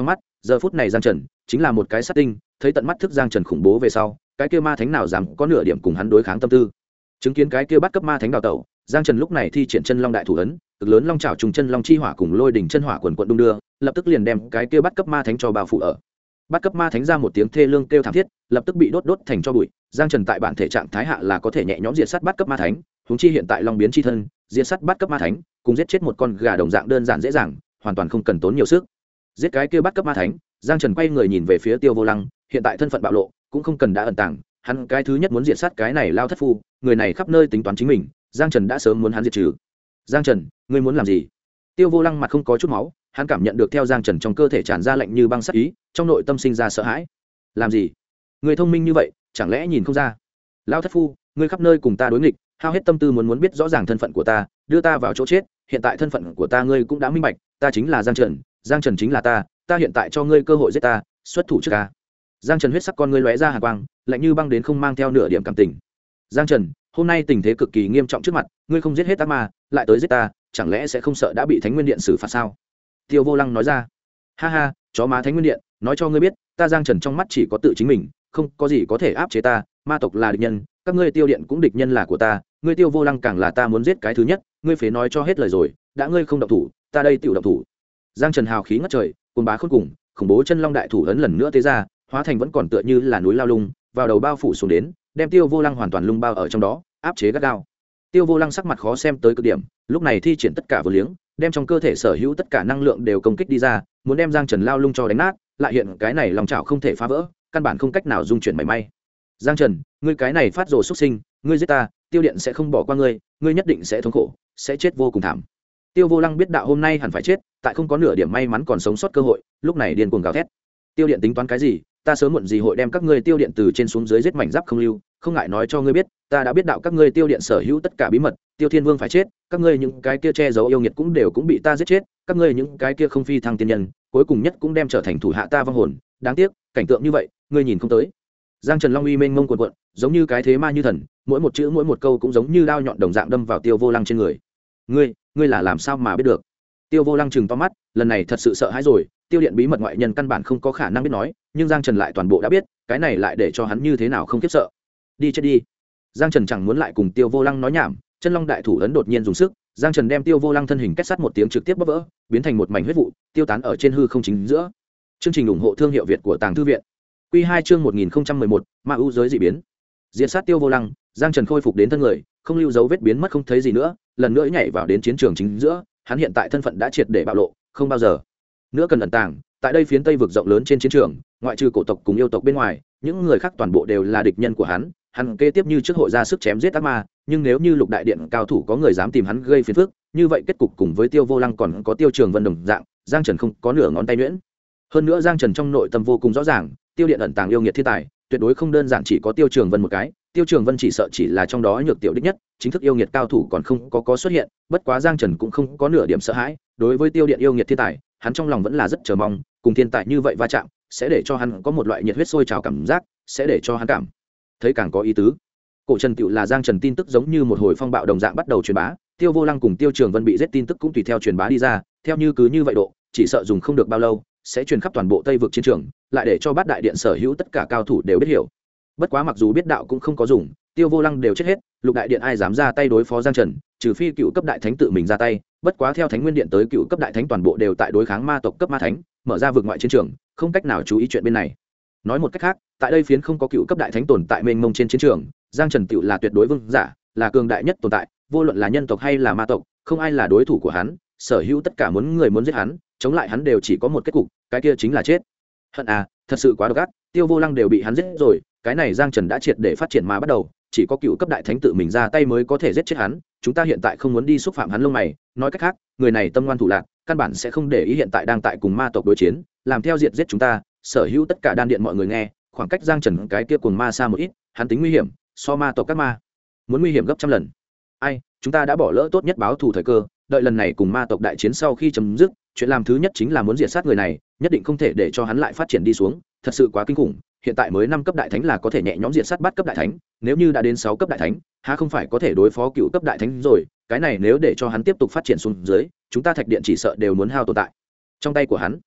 Speaker 1: giờ phút này giang trần chính là một cái sát tinh, thấy tận mắt thức giang trần khủng bố về sau, cái kia ma thánh nào dám có nửa điểm cùng hắn đối kháng tâm tư. Chứng kiến cái kia bắt cấp ma thánh đào tẩu, giang trần lúc này thi triển chân long đại thủ ấn, cực lớn long trảo trùng chân long chi hỏa cùng lôi đỉnh chân hỏa quần quận đung đưa, lập tức liền đem cái kia bắt cấp ma thánh cho bao phủ ở. Bắt cấp ma thánh ra một tiếng thê lương kêu thảm thiết, lập tức bị đốt thành cho bụi. Giang trần tại bản thể trạng thái hạ là có thể nhẹ nhõm diệt sát bắt cấp ma thánh, huống chi hiện tại long biến chi thân, diệt sát bắt cấp ma thánh cùng giết chết một con gà đồng dạng đơn giản dễ dàng, hoàn toàn không cần tốn nhiều sức. Giết cái kia bắt cấp ma thánh, giang trần quay người nhìn về phía Tiêu Vô Lăng, hiện tại thân phận bạo lộ cũng không cần đã ẩn tàng, hắn cái thứ nhất muốn diệt sát cái này lao thất phu, người này khắp nơi tính toán chính mình, giang trần đã sớm muốn hắn diệt trừ. Giang trần, ngươi muốn làm gì? Tiêu Vô Lăng mặt không có chút máu, hắn cảm nhận được theo giang trần trong cơ thể tràn ra lạnh như băng sát ý, trong nội tâm sinh ra sợ hãi. Làm gì? Người thông minh như vậy chẳng lẽ nhìn không ra? Lao thất phu, ngươi khắp nơi cùng ta đối nghịch, hao hết tâm tư muốn biết rõ ràng thân phận của ta, đưa ta vào chỗ chết, hiện tại thân phận của ta ngươi cũng đã minh bạch, ta chính là giang trần, giang trần chính là ta hiện tại cho ngươi cơ hội giết ta, xuất thủ trước ta. Giang trần huyết sắc con ngươi lóe ra hàn quang, lạnh như băng đến không mang theo nửa điểm cảm tình. Giang trần, hôm nay tình thế cực kỳ nghiêm trọng trước mặt, ngươi không giết hết ác ma lại tới giết ta, chẳng lẽ sẽ không sợ đã bị thánh nguyên điện xử phạt sao? Tiêu Vô Lăng nói ra. Ha ha, chó má thánh nguyên điện, nói cho ngươi biết, ta giang trần trong mắt chỉ có tự chính mình, không có gì có thể áp chế ta, ma tộc là địch nhân, các ngươi Tiêu điện cũng địch nhân là của ta, ngươi Tiêu Vô Lăng càng là ta muốn giết cái thứ nhất, ngươi phế nói cho hết lời rồi, đã ngươi không động thủ, ta đây tiểu động thủ. Giang trần hào khí ngất trời, cuồng bá khôn cùng, khủng bố chân long đại thủ ấn lần nữa tế ra, hóa thành vẫn còn tựa như là núi lao lung, vào đầu bao phủ xuống đến, đem Tiêu Vô Lăng hoàn toàn lung bao ở trong đó, áp chế gắt gao. Tiêu Vô Lăng sắc mặt khó xem tới cực điểm, lúc này thi triển tất cả vô liếng, đem trong cơ thể sở hữu tất cả năng lượng đều công kích đi ra, muốn đem Giang Trần lao lung cho đánh nát, lại hiện cái này lòng chảo không thể phá vỡ, căn bản không cách nào dung chuyển mảy may. Giang Trần, ngươi cái này phát rồ xuất sinh, ngươi giết ta, Tiêu điện sẽ không bỏ qua ngươi, ngươi nhất định sẽ thống khổ, sẽ chết vô cùng thảm. Tiêu Vô Lăng biết đạo hôm nay hẳn phải chết, tại không có nửa điểm may mắn còn sống sót cơ hội, lúc này điên cuồng gào thét. Tiêu điện tính toán cái gì? Ta sớm muộn gì hội đem các ngươi Tiêu điện từ trên xuống dưới giết mảnh giáp không lưu, không ngại nói cho ngươi biết, ta đã biết đạo các ngươi Tiêu điện sở hữu tất cả bí mật, Tiêu Thiên Vương phải chết, các ngươi những cái kia che giấu yêu nghiệt cũng bị ta giết chết, các ngươi những cái kia không phi thăng tiên nhân, cuối cùng nhất cũng đem trở thành thủ hạ ta vong hồn, đáng tiếc, cảnh tượng như vậy, ngươi nhìn không tới. Giang Trần Long uy mênh mông cuồn cuộn, giống như cái thế ma như thần, mỗi một chữ mỗi một câu cũng giống như đao nhọn đồng dạng đâm vào Tiêu Vô Lăng trên người. Ngươi là làm sao mà biết được? Tiêu Vô Lăng trừng to mắt, lần này thật sự sợ hãi rồi, Tiêu điện bí mật ngoại nhân căn bản không có khả năng biết nói, nhưng Giang Trần lại toàn bộ đã biết, cái này lại để cho hắn như thế nào không khiếp sợ. Đi chết đi. Giang Trần chẳng muốn lại cùng Tiêu Vô Lăng nói nhảm, chân long đại thủ ấn đột nhiên dùng sức, Giang Trần đem Tiêu Vô Lăng thân hình kết sắt một tiếng trực tiếp bóp vỡ, biến thành một mảnh huyết vụ, tiêu tán ở trên hư không chính giữa. Chương trình ủng hộ thương hiệu Việt của Tàng Thư viện. Quy 2 chương 1011, Ma ưu giới dị biến. Diệt sát Tiêu Vô Lăng, Giang Trần khôi phục đến thân người, không lưu dấu vết biến mất không thấy gì nữa, lần nữa nhảy vào đến chiến trường chính giữa, hắn hiện tại thân phận đã triệt để bạo lộ, không bao giờ nữa cần ẩn tàng. Tại đây phiến Tây vực rộng lớn trên chiến trường, ngoại trừ cổ tộc cùng yêu tộc bên ngoài, những người khác toàn bộ đều là địch nhân của hắn. Hắn kế tiếp như trước hội ra sức chém giết ác ma, nhưng nếu như Lục đại điện cao thủ có người dám tìm hắn gây phiền phức, như vậy kết cục cùng với Tiêu Vô Lăng còn có Tiêu Trường Vân đồng dạng, Giang Trần không có nửa ngón tay nhuyễn. Hơn nữa Giang Trần trong nội tâm vô cùng rõ ràng, Tiêu điện ẩn tàng yêu nghiệt thiên tài, tuyệt đối không đơn giản chỉ có Tiêu Trường Vân một cái, Tiêu Trường Vân chỉ sợ chỉ là trong đó nhược tiểu đích nhất, chính thức yêu nghiệt cao thủ còn không có xuất hiện, bất quá Giang Trần cũng không có nửa điểm sợ hãi, đối với Tiêu điện yêu nghiệt thiên tài, hắn trong lòng vẫn là rất chờ mong, cùng thiên tài như vậy va chạm, sẽ để cho hắn có một loại nhiệt huyết sôi trào cảm giác, sẽ để cho hắn cảm thấy càng có ý tứ. Cổ Trần Tựu là Giang Trần tin tức giống như một hồi phong bạo đồng dạng bắt đầu truyền bá, Tiêu Vô Lăng cùng Tiêu Trường Vân bị giết tin tức cũng tùy theo truyền bá đi ra, theo như cứ như vậy độ, chỉ sợ dùng không được bao lâu, sẽ truyền khắp toàn bộ Tây vực chiến trường, lại để cho Bát đại điện sở hữu tất cả cao thủ đều biết hiểu. Bất quá mặc dù biết đạo cũng không có dùng, Tiêu Vô Lăng đều chết hết, Lục đại điện ai dám ra tay đối phó Giang Trần, trừ phi cựu cấp đại thánh tự mình ra tay, bất quá theo Thánh Nguyên điện tới cựu cấp đại thánh toàn bộ đều tại đối kháng ma tộc cấp ma thánh, mở ra vực ngoại chiến trường, không cách nào chú ý chuyện bên này. Nói một cách khác, tại đây phiến không có cựu cấp đại thánh tồn tại mênh mông trên chiến trường, Giang Trần tựu là tuyệt đối vương giả, là cường đại nhất tồn tại, vô luận là nhân tộc hay là ma tộc, không ai là đối thủ của hắn, sở hữu tất cả muốn giết hắn, chống lại hắn đều chỉ có một kết cục, cái kia chính là chết. Hận à, thật sự quá độc ác, Tiêu Vô Lăng đều bị hắn giết rồi, cái này Giang Trần đã triệt để phát triển mà bắt đầu, chỉ có cựu cấp đại thánh tự mình ra tay mới có thể giết chết hắn, chúng ta hiện tại không muốn đi xúc phạm hắn lông mày, nói cách khác, người này tâm ngoan thủ lạn, căn bản sẽ không để ý hiện tại đang tại cùng ma tộc đối chiến, làm theo diệt giết chúng ta, sở hữu tất cả đan điện mọi người nghe, khoảng cách Giang Trần cái kia cuồng ma xa một ít, hắn tính nguy hiểm, so ma tộc các ma muốn nguy hiểm gấp trăm lần. Ai, chúng ta đã bỏ lỡ tốt nhất báo thù thời cơ, đợi lần này cùng ma tộc đại chiến sau khi chấm dứt, chuyện làm thứ nhất chính là muốn diệt sát người này, nhất định không thể để cho hắn lại phát triển đi xuống, thật sự quá kinh khủng, hiện tại mới 5 cấp đại thánh là có thể nhẹ nhõm diệt sát Bát cấp đại thánh, nếu như đã đến 6 cấp đại thánh, há không phải có thể đối phó cựu cấp đại thánh rồi, cái này nếu để cho hắn tiếp tục phát triển xuống dưới, chúng ta Thạch điện chỉ sợ đều muốn hao tồn tại trong tay của hắn.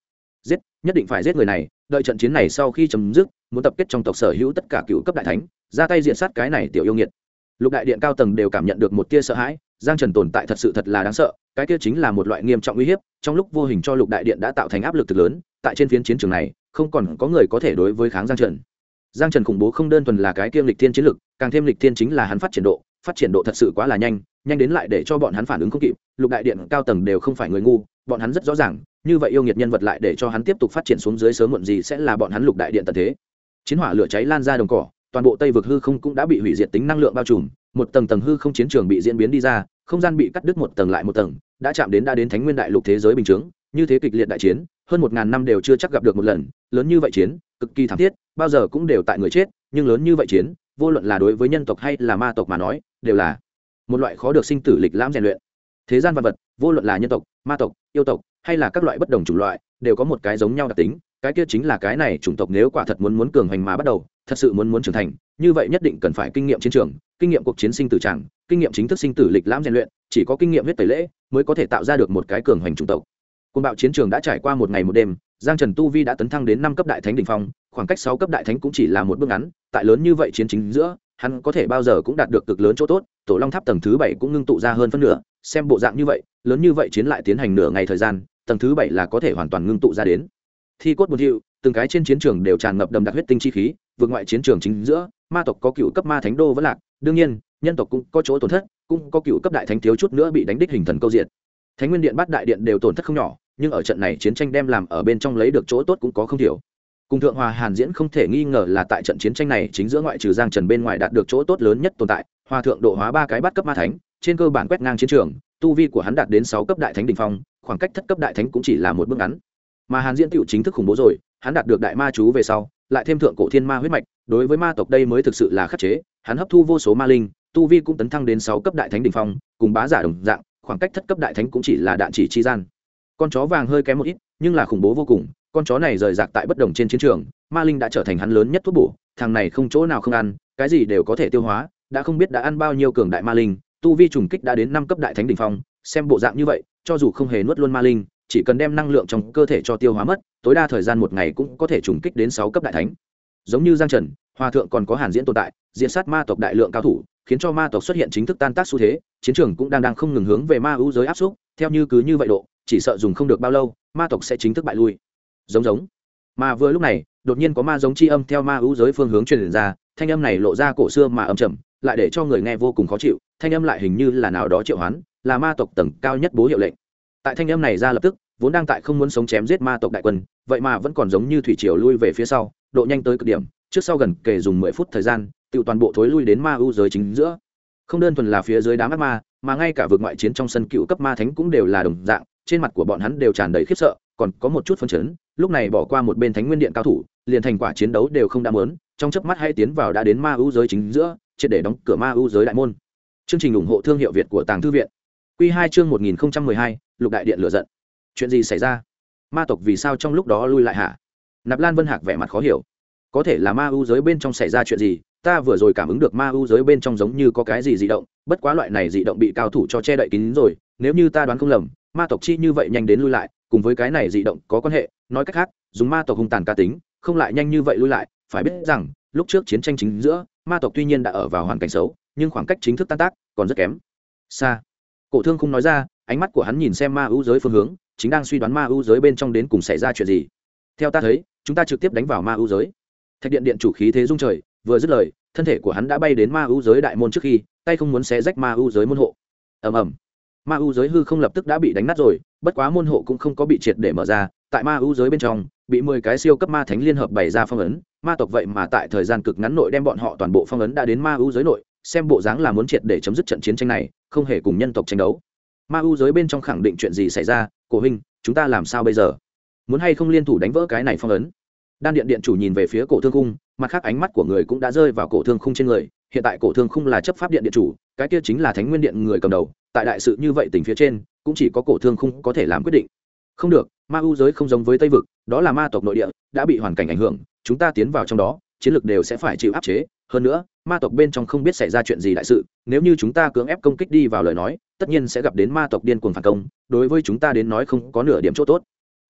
Speaker 1: giết, nhất định phải giết người này. Đợi trận chiến này sau khi chấm dứt, muốn tập kết trong tộc sở hữu tất cả cựu cấp đại thánh, ra tay diện sát cái này tiểu yêu nghiệt. Lục đại điện cao tầng đều cảm nhận được một tia sợ hãi, Giang Trần tồn tại thật sự thật là đáng sợ, cái kia chính là một loại nghiêm trọng uy hiếp, trong lúc vô hình cho Lục đại điện đã tạo thành áp lực thực lớn, tại trên phiến chiến trường này, không còn có người có thể đối với kháng Giang Trần. Giang Trần khủng bố không đơn thuần là cái kiêm lịch thiên chiến lực, càng thêm lịch thiên chính là hắn phát triển độ thật sự quá là nhanh, nhanh đến lại để cho bọn hắn phản ứng không kịp. Lục đại điện cao tầng đều không phải người ngu, bọn hắn rất rõ ràng, như vậy yêu nghiệt nhân vật lại để cho hắn tiếp tục phát triển xuống dưới sớm muộn gì sẽ là bọn hắn Lục đại điện tận thế. Chiến hỏa lửa cháy lan ra đồng cỏ, toàn bộ Tây vực hư không cũng đã bị hủy diệt tính năng lượng bao trùm, một tầng tầng hư không chiến trường bị diễn biến đi ra, không gian bị cắt đứt một tầng lại một tầng, đã chạm đến Thánh Nguyên đại lục thế giới bình chứng, như thế kịch liệt đại chiến, hơn 1000 năm đều chưa chắc gặp được một lần, lớn như vậy chiến, cực kỳ thảm thiết, bao giờ cũng đều tại người chết, nhưng lớn như vậy chiến, vô luận là đối với nhân tộc hay là ma tộc mà nói, đều là một loại khó được sinh tử lịch lãm rèn luyện. Thế gian vật vật, vô luận là nhân tộc, ma tộc, yêu tộc, hay là các loại bất đồng chủng loại, đều có một cái giống nhau đặc tính, cái kia chính là cái này chủng tộc nếu quả thật muốn cường hành mà bắt đầu, thật sự muốn trưởng thành, như vậy nhất định cần phải kinh nghiệm chiến trường, kinh nghiệm cuộc chiến sinh tử trạng, kinh nghiệm chính thức sinh tử lịch lãm rèn luyện, chỉ có kinh nghiệm huyết tẩy lễ mới có thể tạo ra được một cái cường hành chủng tộc. Côn bạo chiến trường đã trải qua một ngày một đêm, Giang Trần tu vi đã tấn thăng đến 5 cấp đại thánh đỉnh phong, khoảng cách 6 cấp đại thánh cũng chỉ là một bước ngắn, tại lớn như vậy chiến chính giữa, hắn có thể bao giờ cũng đạt được cực lớn chỗ tốt, Tổ Long Tháp tầng thứ 7 cũng ngưng tụ ra hơn phân nửa, xem bộ dạng như vậy, lớn như vậy chiến lại tiến hành nửa ngày thời gian, tầng thứ 7 là có thể hoàn toàn ngưng tụ ra đến. Thi cốt buồn thiu, từng cái trên chiến trường đều tràn ngập đậm đặc huyết tinh chi khí, vượt ngoại chiến trường chính giữa, ma tộc có cựu cấp ma thánh đô vẫn lạc, đương nhiên, nhân tộc cũng có chỗ tổn thất, cũng có cựu cấp đại thánh thiếu chút nữa bị đánh đích hình thần câu diệt. Thánh Nguyên Điện, Bát Đại Điện đều tổn thất không nhỏ, nhưng ở trận này chiến tranh đem làm ở bên trong lấy được chỗ tốt cũng có không thiểu. Cùng Thượng Hòa Hàn Diễn không thể nghi ngờ là tại trận chiến tranh này chính giữa ngoại trừ Giang Trần bên ngoài đạt được chỗ tốt lớn nhất tồn tại, Hòa thượng độ hóa 3 cái bát cấp ma thánh, trên cơ bản quét ngang chiến trường, tu vi của hắn đạt đến 6 cấp đại thánh đỉnh phong, khoảng cách thất cấp đại thánh cũng chỉ là một bước ngắn. Mà Hàn Diễn tiểu chính thức khủng bố rồi, hắn đạt được đại ma chú về sau, lại thêm thượng cổ thiên ma huyết mạch, đối với ma tộc đây mới thực sự là khắc chế, hắn hấp thu vô số ma linh, tu vi cũng tấn thăng đến 6 cấp đại thánh đỉnh phong, cùng bá giả đồng dạng, khoảng cách thất cấp đại thánh cũng chỉ là đạn chỉ chi gian. Con chó vàng hơi kém một ít, nhưng là khủng bố vô cùng, con chó này rời rạc tại bất đồng trên chiến trường, ma linh đã trở thành hắn lớn nhất thuốc bổ, thằng này không chỗ nào không ăn, cái gì đều có thể tiêu hóa, đã không biết đã ăn bao nhiêu cường đại ma linh, tu vi trùng kích đã đến 5 cấp đại thánh đỉnh phong, xem bộ dạng như vậy, cho dù không hề nuốt luôn ma linh, chỉ cần đem năng lượng trong cơ thể cho tiêu hóa mất, tối đa thời gian một ngày cũng có thể trùng kích đến 6 cấp đại thánh. Giống như Giang Trần, Hòa thượng còn có Hàn Diễn tồn tại, diện sát ma tộc đại lượng cao thủ, khiến cho ma tộc xuất hiện chính thức tan tác xu thế, chiến trường cũng đang không ngừng hướng về ma ưu giới áp xúc, theo như cứ như vậy độ, chỉ sợ dùng không được bao lâu, ma tộc sẽ chính thức bại lui. Giống. Mà vừa lúc này, đột nhiên có ma giống chi âm theo ma ưu giới phương hướng truyền ra, thanh âm này lộ ra cổ xưa mà âm trầm, lại để cho người nghe vô cùng khó chịu, thanh âm lại hình như là nào đó triệu hoán, là ma tộc tầng cao nhất bố hiệu lệnh. Tại thanh âm này ra lập tức, vốn đang tại không muốn sống chém giết ma tộc đại quân, vậy mà vẫn còn giống như thủy triều lui về phía sau, độ nhanh tới cực điểm, trước sau gần kề dùng 10 phút thời gian, tiêu toàn bộ thối lui đến ma ưu giới chính giữa. Không đơn thuần là phía dưới đám ác ma, mà ngay cả vượt ngoại chiến trong sân cựu cấp ma thánh cũng đều là đồng dạng, trên mặt của bọn hắn đều tràn đầy khiếp sợ, còn có một chút phấn chấn, lúc này bỏ qua một bên Thánh Nguyên Điện cao thủ, liền thành quả chiến đấu đều không đã muốn, trong chớp mắt hay tiến vào đã đến ma ưu giới chính giữa, triệt để đóng cửa ma ưu giới đại môn. Chương trình ủng hộ thương hiệu Việt của Tàng Thư viện. Quy 2 chương 1012, Lục Đại Điện lửa giận. Chuyện gì xảy ra? Ma tộc vì sao trong lúc đó lui lại hả? Nạp Lan Vân Hạc vẻ mặt khó hiểu. Có thể là ma ưu giới bên trong xảy ra chuyện gì? Ta vừa rồi cảm ứng được ma ưu giới bên trong giống như có cái gì dị động, bất quá loại này dị động bị cao thủ cho che đậy kín rồi, nếu như ta đoán không lầm, ma tộc chi như vậy nhanh đến lui lại, cùng với cái này dị động có quan hệ, nói cách khác, dùng ma tộc hung tàn cá tính, không lại nhanh như vậy lui lại, phải biết rằng, lúc trước chiến tranh chính giữa, ma tộc tuy nhiên đã ở vào hoàn cảnh xấu, nhưng khoảng cách chính thức tan tác còn rất kém. Xa. Cổ Thương không nói ra, ánh mắt của hắn nhìn xem ma ưu giới phương hướng, chính đang suy đoán ma ưu giới bên trong đến cùng xảy ra chuyện gì. Theo ta thấy, chúng ta trực tiếp đánh vào ma ưu giới. Thạch Điện điện chủ khí thế rung trời, vừa dứt lời, thân thể của hắn đã bay đến ma ưu giới đại môn trước khi, tay không muốn xé rách ma ưu giới môn hộ. Ầm ầm. Ma ưu giới hư không lập tức đã bị đánh nát rồi, bất quá môn hộ cũng không có bị triệt để mở ra, tại ma ưu giới bên trong, bị 10 cái siêu cấp ma thánh liên hợp bày ra phong ấn, ma tộc vậy mà tại thời gian cực ngắn nội đem bọn họ toàn bộ phong ấn đã đến ma ưu giới nội, xem bộ dáng là muốn triệt để chấm dứt trận chiến tranh này, không hề cùng nhân tộc tranh đấu. Ma ưu giới bên trong khẳng định chuyện gì xảy ra, Cổ huynh, chúng ta làm sao bây giờ? Muốn hay không liên thủ đánh vỡ cái này phong ấn? Đan điện điện chủ nhìn về phía Cổ Thương Khung, mặt khác ánh mắt của người cũng đã rơi vào Cổ Thương Khung trên người, hiện tại Cổ Thương Khung là chấp pháp điện điện chủ, cái kia chính là Thánh Nguyên Điện người cầm đầu, tại đại sự như vậy tỉnh phía trên, cũng chỉ có Cổ Thương Khung có thể làm quyết định. Không được, ma ưu giới không giống với Tây vực, đó là ma tộc nội địa, đã bị hoàn cảnh ảnh hưởng, chúng ta tiến vào trong đó, chiến lược đều sẽ phải chịu áp chế, hơn nữa, ma tộc bên trong không biết xảy ra chuyện gì đại sự, nếu như chúng ta cưỡng ép công kích đi vào lời nói, tất nhiên sẽ gặp đến ma tộc điên cuồng phản công, đối với chúng ta đến nói không có nửa điểm chỗ tốt.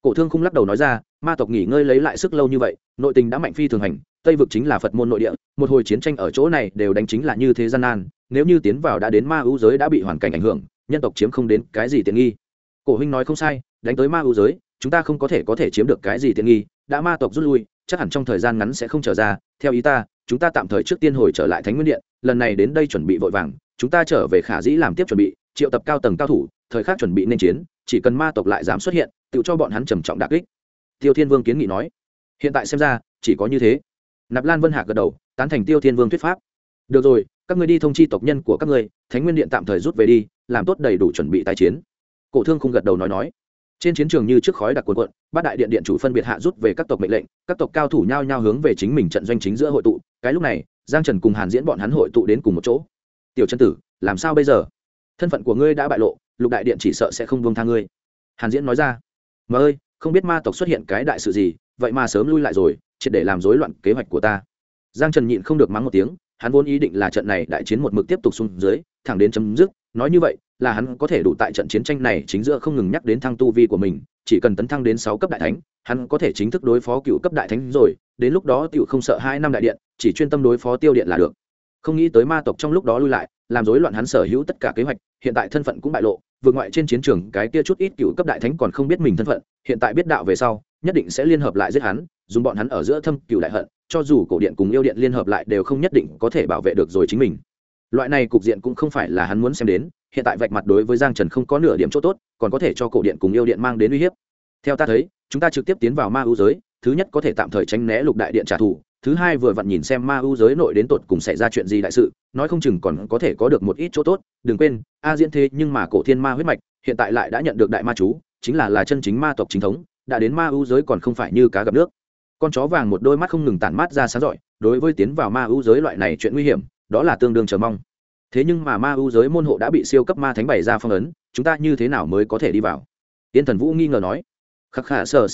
Speaker 1: Cổ Thương Khung lắc đầu nói ra, ma tộc nghỉ ngơi lấy lại sức lâu như vậy, nội tình đã mạnh phi thường hành, Tây vực chính là Phật môn nội địa, một hồi chiến tranh ở chỗ này đều đánh chính là như thế gian nan, nếu như tiến vào đã đến ma ưu giới đã bị hoàn cảnh ảnh hưởng, nhân tộc chiếm không đến cái gì tiện nghi. Cổ huynh nói không sai, đánh tới ma ưu giới, chúng ta không có thể chiếm được cái gì tiện nghi, đã ma tộc rút lui, chắc hẳn trong thời gian ngắn sẽ không trở ra, theo ý ta, chúng ta tạm thời trước tiên hồi trở lại Thánh Nguyên Điện, lần này đến đây chuẩn bị vội vàng, chúng ta trở về Khả Dĩ làm tiếp chuẩn bị, triệu tập cao tầng cao thủ, thời khắc chuẩn bị nên chiến, chỉ cần ma tộc lại dám xuất hiện, tự cho bọn hắn trầm trọng đả kích. Tiêu Thiên Vương kiến nghị nói, hiện tại xem ra chỉ có như thế. Nạp Lan Vân Hạc gật đầu, tán thành Tiêu Thiên Vương thuyết pháp. Được rồi, các ngươi đi thông chi tộc nhân của các ngươi, Thánh Nguyên Điện tạm thời rút về đi, làm tốt đầy đủ chuẩn bị tái chiến. Cổ Thương Khung gật đầu nói. Trên chiến trường như trước khói đặc cuồn cuộn, bát đại điện điện chủ phân biệt hạ rút về các tộc mệnh lệnh, các tộc cao thủ nhao nhao hướng về chính mình trận doanh chính giữa hội tụ. Cái lúc này, Giang Trần cùng Hàn Diễn bọn hắn hội tụ đến cùng một chỗ. Tiểu Chân Tử, làm sao bây giờ? Thân phận của ngươi đã bại lộ, Lục đại điện chỉ sợ sẽ không buông tha ngươi. Hàn Diễn nói ra. Mà ơi, không biết ma tộc xuất hiện cái đại sự gì, vậy mà sớm lui lại rồi, triệt để làm rối loạn kế hoạch của ta. Giang Trần nhịn không được mắng một tiếng, hắn vốn ý định là trận này đại chiến một mực tiếp tục xuống dưới, thẳng đến chấm dứt, nói như vậy là hắn có thể đủ tại trận chiến tranh này chính giữa không ngừng nhắc đến thăng tu vi của mình, chỉ cần tấn thăng đến 6 cấp đại thánh, hắn có thể chính thức đối phó cựu cấp đại thánh rồi, đến lúc đó tiểu không sợ 2 năm đại điện, chỉ chuyên tâm đối phó Tiêu Điện là được. Không nghĩ tới ma tộc trong lúc đó lui lại, làm rối loạn hắn sở hữu tất cả kế hoạch, hiện tại thân phận cũng bại lộ, vượt ngoại trên chiến trường cái kia chút ít cựu cấp đại thánh còn không biết mình thân phận, hiện tại biết đạo về sau, nhất định sẽ liên hợp lại giết hắn, dùng bọn hắn ở giữa thâm cựu đại hận, cho dù cổ điện cùng yêu điện liên hợp lại đều không nhất định có thể bảo vệ được rồi chính mình. Loại này cục diện cũng không phải là hắn muốn xem đến, hiện tại vạch mặt đối với Giang Trần không có nửa điểm chỗ tốt, còn có thể cho cổ điện cùng yêu điện mang đến uy hiếp. Theo ta thấy, chúng ta trực tiếp tiến vào ma ưu giới, thứ nhất có thể tạm thời tránh né Lục đại điện trả thù, thứ hai vừa vặn nhìn xem ma ưu giới nội đến tột cùng xảy ra chuyện gì đại sự, nói không chừng còn có thể có được một ít chỗ tốt. Đừng quên, A Diễn thế nhưng mà cổ thiên ma huyết mạch, hiện tại lại đã nhận được đại ma chú, chính là chân chính ma tộc chính thống, đã đến ma ưu giới còn không phải như cá gặp nước. Con chó vàng một đôi mắt không ngừng tản mát ra sáng rọi, đối với tiến vào ma ưu giới loại này chuyện nguy hiểm, đó là tương đương chờ mong. Thế nhưng mà ma ưu giới môn hộ đã bị siêu cấp ma thánh bày ra phong ấn, chúng ta như thế nào mới có thể đi vào? Tiên Thần Vũ nghi ngờ nói. Khắc khả sờ.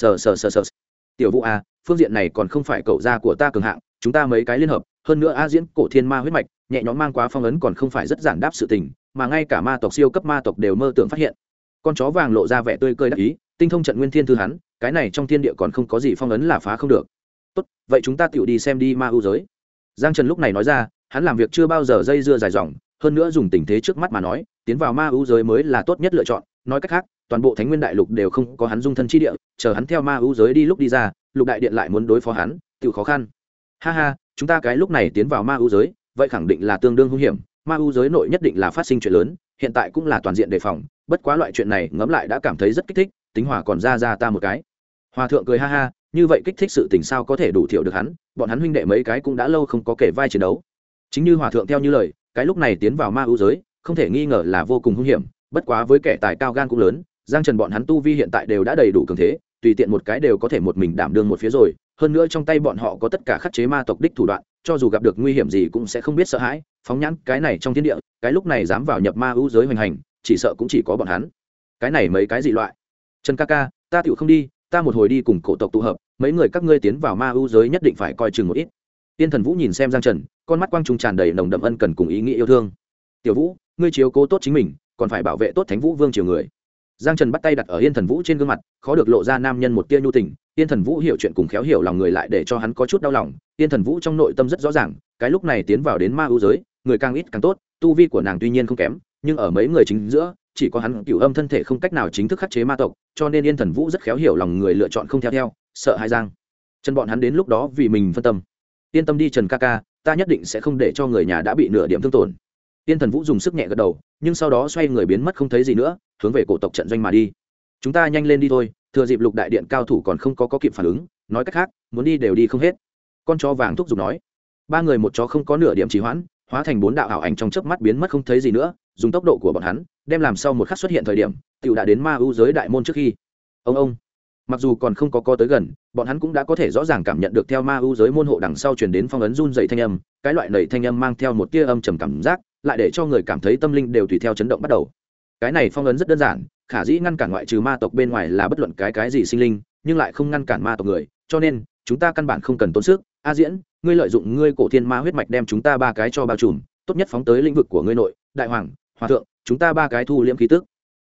Speaker 1: Tiểu Vũ à, phương diện này còn không phải cậu gia của ta cường hạng, chúng ta mấy cái liên hợp, hơn nữa A Diễn cổ thiên ma huyết mạch, nhẹ nhõm mang quá phong ấn còn không phải rất giản đáp sự tình, mà ngay cả ma tộc siêu cấp ma tộc đều mơ tưởng phát hiện. Con chó vàng lộ ra vẻ tươi cười đắc ý, tinh thông trận nguyên thiên thư hắn, cái này trong thiên địa còn không có gì phong ấn là phá không được. Tốt, vậy chúng ta tiểu đi xem đi ma ưu giới. Giang Trần lúc này nói ra, hắn làm việc chưa bao giờ dây dưa dài dòng, hơn nữa dùng tình thế trước mắt mà nói, tiến vào ma ưu giới mới là tốt nhất lựa chọn. Nói cách khác, toàn bộ Thánh Nguyên đại lục đều không có hắn dung thân chi địa, chờ hắn theo ma ưu giới đi lúc đi ra, Lục đại điện lại muốn đối phó hắn, tự khó khăn. Ha ha, chúng ta cái lúc này tiến vào ma ưu giới, vậy khẳng định là tương đương hung hiểm, ma ưu giới nội nhất định là phát sinh chuyện lớn, hiện tại cũng là toàn diện đề phòng, bất quá loại chuyện này ngẫm lại đã cảm thấy rất kích thích, tính hỏa còn ra ta một cái. Hòa thượng cười ha ha, như vậy kích thích sự tình sao có thể đủ thiểu được hắn, bọn hắn huynh đệ mấy cái cũng đã lâu không có kể vai chiến đấu. Chính như hòa thượng theo như lời, cái lúc này tiến vào ma ưu giới, không thể nghi ngờ là vô cùng hung hiểm, bất quá với kẻ tài cao gan cũng lớn, Giang Trần bọn hắn tu vi hiện tại đều đã đầy đủ cường thế, tùy tiện một cái đều có thể một mình đảm đương một phía rồi, hơn nữa trong tay bọn họ có tất cả khắc chế ma tộc đích thủ đoạn, cho dù gặp được nguy hiểm gì cũng sẽ không biết sợ hãi, phóng nhãn cái này trong thiên địa, cái lúc này dám vào nhập ma ưu giới hoành hành, chỉ sợ cũng chỉ có bọn hắn. Cái này mấy cái gì loại? Trần ca ca, ta tiểu không đi, ta một hồi đi cùng cổ tộc tụ hợp, mấy người các ngươi tiến vào ma ưu giới nhất định phải coi chừng một ít. Tiên Thần Vũ nhìn xem Giang Trần, con mắt quang trung tràn đầy nồng đậm ân cần cùng ý nghĩa yêu thương. Tiểu Vũ, ngươi chiếu cố tốt chính mình, còn phải bảo vệ tốt Thánh Vũ Vương triều người. Giang Trần bắt tay đặt ở Yên Thần Vũ trên gương mặt, khó được lộ ra nam nhân một tia nhu tình. Yên Thần Vũ hiểu chuyện cùng khéo hiểu lòng người lại để cho hắn có chút đau lòng. Yên Thần Vũ trong nội tâm rất rõ ràng, cái lúc này tiến vào đến ma ưu giới, người càng ít càng tốt, tu vi của nàng tuy nhiên không kém, nhưng ở mấy người chính giữa, chỉ có hắn Cửu Âm thân thể không cách nào chính thức khắc chế ma tộc, cho nên Yên Thần Vũ rất khéo hiểu lòng người lựa chọn không theo, sợ hai Giang Trần bọn hắn đến lúc đó vì mình phân tâm. Yên tâm đi Trần ca ca, ta nhất định sẽ không để cho người nhà đã bị nửa điểm thương tổn. Yên Thần Vũ dùng sức nhẹ gật đầu, nhưng sau đó xoay người biến mất không thấy gì nữa, hướng về cổ tộc trận doanh mà đi. Chúng ta nhanh lên đi thôi, thừa dịp Lục đại điện cao thủ còn không có kịp phản ứng, nói cách khác, muốn đi đều đi không hết. Con chó vàng thúc giục nói. Ba người một chó không có nửa điểm trì hoãn, hóa thành 4 đạo ảo ảnh trong chớp mắt biến mất không thấy gì nữa, dùng tốc độ của bọn hắn, đem làm sau một khắc xuất hiện thời điểm, tiểu đã đến ma ưu giới đại môn trước khi. Ông. Mặc dù còn không có tới gần, bọn hắn cũng đã có thể rõ ràng cảm nhận được theo ma ưu giới môn hộ đằng sau truyền đến phong ấn run dậy thanh âm, cái loại nảy thanh âm mang theo một tia âm trầm cảm giác, lại để cho người cảm thấy tâm linh đều tùy theo chấn động bắt đầu. Cái này phong ấn rất đơn giản, khả dĩ ngăn cản ngoại trừ ma tộc bên ngoài là bất luận cái gì sinh linh, nhưng lại không ngăn cản ma tộc người, cho nên chúng ta căn bản không cần tốn sức. A Diễn, ngươi lợi dụng ngươi cổ thiên ma huyết mạch đem chúng ta 3 cái cho bao trùm, tốt nhất phóng tới lĩnh vực của ngươi nội, đại hoàng, hòa thượng, chúng ta 3 cái thu liễm khí tức.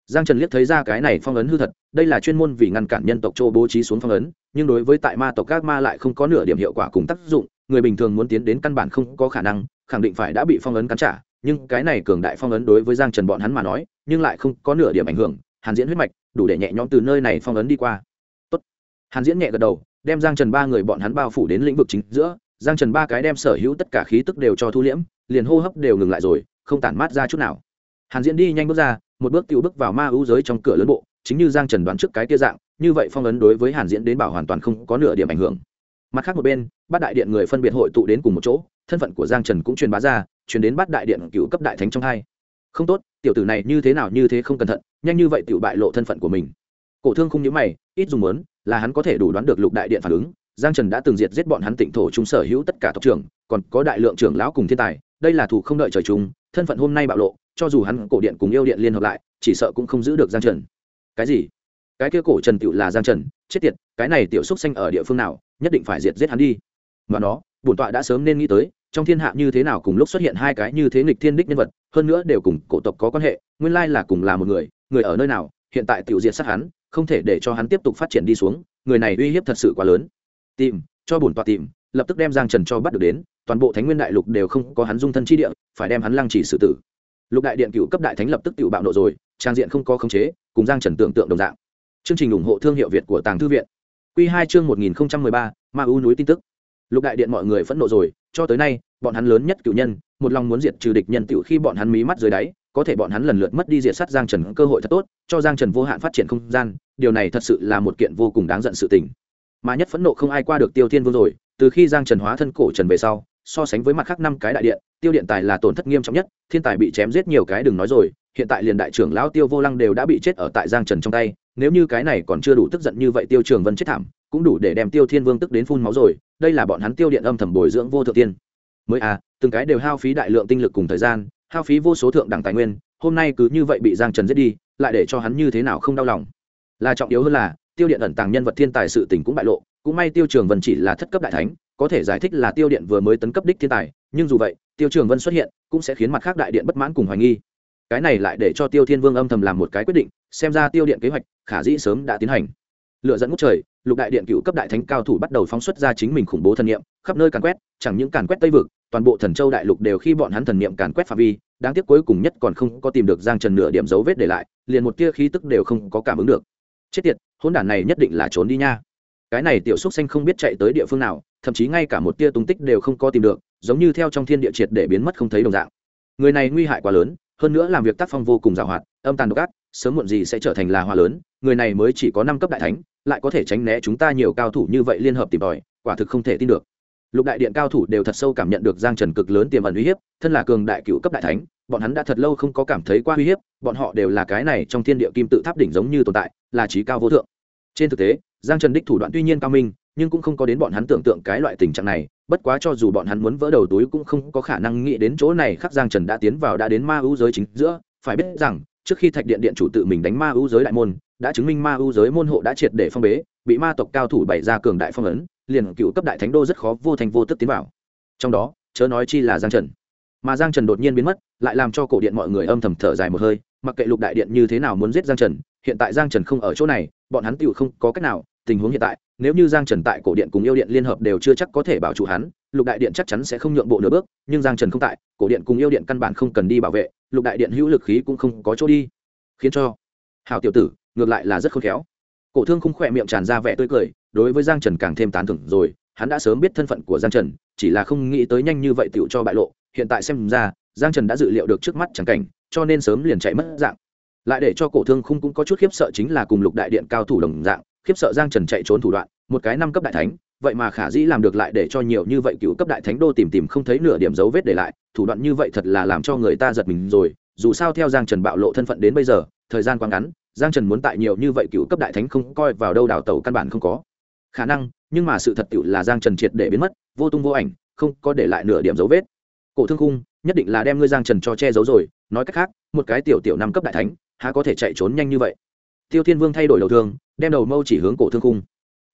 Speaker 1: Giang Trần liếc thấy ra cái này phong ấn hư thật, đây là chuyên môn vì ngăn cản nhân tộc Trô bố trí xuống phong ấn, nhưng đối với tại ma tộc các ma lại không có nửa điểm hiệu quả cùng tác dụng, người bình thường muốn tiến đến căn bản không có khả năng, khẳng định phải đã bị phong ấn cắn trả, nhưng cái này cường đại phong ấn đối với Giang Trần bọn hắn mà nói, nhưng lại không có nửa điểm ảnh hưởng, Hàn Diễn huyết mạch, đủ để nhẹ nhõm từ nơi này phong ấn đi qua. Tốt. Hàn Diễn nhẹ gật đầu, đem Giang Trần ba người bọn hắn bao phủ đến lĩnh vực chính giữa, Giang Trần ba cái đem sở hữu tất cả khí tức đều cho thu liễm, liền hô hấp đều ngừng lại rồi, không tản mát ra chút nào. Hàn Diễn đi nhanh bước ra, một bước tiêu bước vào ma ưu giới trong cửa lớn bộ, chính như Giang Trần đoán trước cái kia dạng, như vậy phong ấn đối với Hàn Diễn đến bảo hoàn toàn không có nửa điểm ảnh hưởng. Mặt khác một bên, Bát Đại Điện người phân biệt hội tụ đến cùng một chỗ, thân phận của Giang Trần cũng truyền bá ra, truyền đến Bát Đại Điện cựu cấp đại thánh trong hai. Không tốt, tiểu tử này như thế nào như thế không cẩn thận, nhanh như vậy tiểu bại lộ thân phận của mình. Cổ Thương không nhíu mày, ít dùng muốn, là hắn có thể đủ đoán được Lục Đại Điện phản ứng, Giang Trần đã từng diệt giết bọn hắn Tịnh thổ trung sở hữu tất cả tộc trưởng, còn có đại lượng trưởng lão cùng thiên tài, đây là thủ không đợi trời chung, thân phận hôm nay bạo lộ, cho dù hắn cổ điện cùng yêu điện liên hợp lại, chỉ sợ cũng không giữ được Giang Trần. Cái gì? Cái kia cổ Trần tiểu là Giang Trần, chết tiệt, cái này tiểu xúc sinh ở địa phương nào, nhất định phải diệt giết hắn đi. Mà nó, bổn tọa đã sớm nên nghĩ tới, trong thiên hạ như thế nào cùng lúc xuất hiện hai cái như thế nghịch thiên đích nhân vật, hơn nữa đều cùng cổ tộc có quan hệ, nguyên lai là cùng là một người, người ở nơi nào, hiện tại tiểu diệt sát hắn, không thể để cho hắn tiếp tục phát triển đi xuống, người này uy hiếp thật sự quá lớn. Tìm, cho bổn tọa tìm, lập tức đem Giang Trần cho bắt được đến, toàn bộ Thánh Nguyên Đại Lục đều không có hắn dung thân chi địa, phải đem hắn lăng trì xử tử. Lục Đại Điện cựu cấp đại thánh lập tức tiểu bạo nộ rồi, trang diện không có khống chế, cùng Giang Trần tưởng tượng đồng dạng. Chương trình ủng hộ thương hiệu Việt của Tàng Thư viện. Quy 2 chương 1013, Ma U núi tin tức. Lục Đại Điện mọi người phẫn nộ rồi, cho tới nay, bọn hắn lớn nhất cửu nhân, một lòng muốn diệt trừ địch nhân tiểu khi bọn hắn mí mắt dưới đáy, có thể bọn hắn lần lượt mất đi diệt sát Giang Trần cơ hội thật tốt, cho Giang Trần vô hạn phát triển không gian, điều này thật sự là một kiện vô cùng đáng giận sự tình. Mà nhất phẫn nộ không ai qua được Tiêu Thiên Vương rồi, từ khi Giang Trần hóa thân cổ Trần về sau, so sánh với mặt khác 5 cái đại điện, Tiêu điện tài là tổn thất nghiêm trọng nhất, thiên tài bị chém giết nhiều cái đừng nói rồi, hiện tại liền đại trưởng lão Tiêu Vô Lăng đều đã bị chết ở tại Giang Trần trong tay, nếu như cái này còn chưa đủ tức giận như vậy Tiêu Trường Vân chết thảm, cũng đủ để đem Tiêu Thiên Vương tức đến phun máu rồi, đây là bọn hắn Tiêu điện âm thầm bồi dưỡng vô thượng tiên. Mới từng cái đều hao phí đại lượng tinh lực cùng thời gian, hao phí vô số thượng đẳng tài nguyên, hôm nay cứ như vậy bị Giang Trần giết đi, lại để cho hắn như thế nào không đau lòng. Là trọng yếu hơn là, Tiêu điện ẩn tàng nhân vật thiên tài sự tình cũng bại lộ, cũng may Tiêu Trường Vân chỉ là thất cấp đại thánh, có thể giải thích là Tiêu điện vừa mới tấn cấp đích thiên tài, nhưng dù vậy, Tiêu Trường Vân xuất hiện, cũng sẽ khiến mặt khác đại điện bất mãn cùng hoài nghi. Cái này lại để cho Tiêu Thiên Vương âm thầm làm một cái quyết định, xem ra Tiêu điện kế hoạch khả dĩ sớm đã tiến hành. Lựa dẫn ngút trời, Lục Đại Điện cựu cấp đại thánh cao thủ bắt đầu phóng xuất ra chính mình khủng bố thần niệm, khắp nơi càn quét, chẳng những càn quét Tây vực, toàn bộ Thần Châu đại lục đều khi bọn hắn thần niệm càn quét phạm vi, đáng tiếc cuối cùng nhất còn không có tìm được Giang Trần nửa điểm dấu vết để lại, liền một tia khí tức đều không có cảm ứng được. Chết tiệt, hỗn đản này nhất định là trốn đi nha. Cái này tiểu xúc xanh không biết chạy tới địa phương nào, thậm chí ngay cả một tia tung tích đều không có tìm được, giống như theo trong thiên địa triệt để biến mất không thấy đồng dạng. Người này nguy hại quá lớn, hơn nữa làm việc tác phong vô cùng giàu hoạt, âm tàn độc ác, sớm muộn gì sẽ trở thành là hoa lớn, người này mới chỉ có 5 cấp đại thánh, lại có thể tránh né chúng ta nhiều cao thủ như vậy liên hợp tìm tòi, quả thực không thể tin được. Lục Đại Điện cao thủ đều thật sâu cảm nhận được Giang Trần cực lớn tiềm ẩn uy hiếp, thân là cường đại cựu cấp đại thánh, bọn hắn đã thật lâu không có cảm thấy qua uy hiếp, bọn họ đều là cái này trong thiên địa kim tự tháp đỉnh giống như tồn tại, là trí cao vô thượng. Trên thực tế, Giang Trần đích thủ đoạn tuy nhiên cao minh, nhưng cũng không có đến bọn hắn tưởng tượng cái loại tình trạng này, bất quá cho dù bọn hắn muốn vỡ đầu túi cũng không có khả năng nghĩ đến chỗ này, khắc Giang Trần đã tiến vào đã đến ma ưu giới chính giữa, phải biết rằng, trước khi Thạch Điện điện chủ tự mình đánh ma ưu giới đại môn, đã chứng minh ma ưu giới môn hộ đã triệt để phong bế, bị ma tộc cao thủ bày ra cường đại phong ấn, liền cựu cấp đại thánh đô rất khó vô thành vô tức tiến vào. Trong đó, chớ nói chi là Giang Trần. Mà Giang Trần đột nhiên biến mất, lại làm cho cổ điện mọi người âm thầm thở dài một hơi, mặc kệ Lục Đại Điện như thế nào muốn giết Giang Trần, hiện tại Giang Trần không ở chỗ này, bọn hắn tựu không có cách nào, tình huống hiện tại, nếu như Giang Trần tại cổ điện cùng yêu điện liên hợp đều chưa chắc có thể bảo trụ hắn, Lục Đại Điện chắc chắn sẽ không nhượng bộ nửa bước, nhưng Giang Trần không tại, cổ điện cùng yêu điện căn bản không cần đi bảo vệ, Lục Đại Điện hữu lực khí cũng không có chỗ đi, khiến cho hảo tiểu tử ngược lại là rất khôn khéo. Cổ Thương khung khỏe miệng tràn ra vẻ tươi cười, đối với Giang Trần càng thêm tán thưởng rồi, hắn đã sớm biết thân phận của Giang Trần, chỉ là không nghĩ tới nhanh như vậy tựu cho bại lộ, hiện tại xem ra, Giang Trần đã dự liệu được trước mắt chẳng cảnh, cho nên sớm liền chạy mất dạng. Lại để cho Cổ Thương khung cũng có chút khiếp sợ chính là cùng Lục Đại Điện cao thủ đồng dạng, khiếp sợ Giang Trần chạy trốn thủ đoạn, một cái 5 cấp đại thánh, vậy mà khả dĩ làm được, lại để cho nhiều như vậy cựu cấp đại thánh đô tìm không thấy nửa điểm dấu vết để lại, thủ đoạn như vậy thật là làm cho người ta giật mình rồi, dù sao theo Giang Trần bạo lộ thân phận đến bây giờ, thời gian quá ngắn, Giang Trần muốn tại nhiều như vậy cựu cấp đại thánh không coi vào đâu đào tẩu căn bản không có khả năng, nhưng mà sự thật tiểu là Giang Trần triệt để biến mất, vô tung vô ảnh, không có để lại nửa điểm dấu vết. Cổ Thương khung nhất định là đem ngươi Giang Trần cho che giấu rồi, nói cách khác, một cái tiểu 5 cấp đại thánh, há có thể chạy trốn nhanh như vậy. Tiêu Thiên Vương thay đổi đầu thương, đem đầu mâu chỉ hướng Cổ Thương khung. Đúng vậy,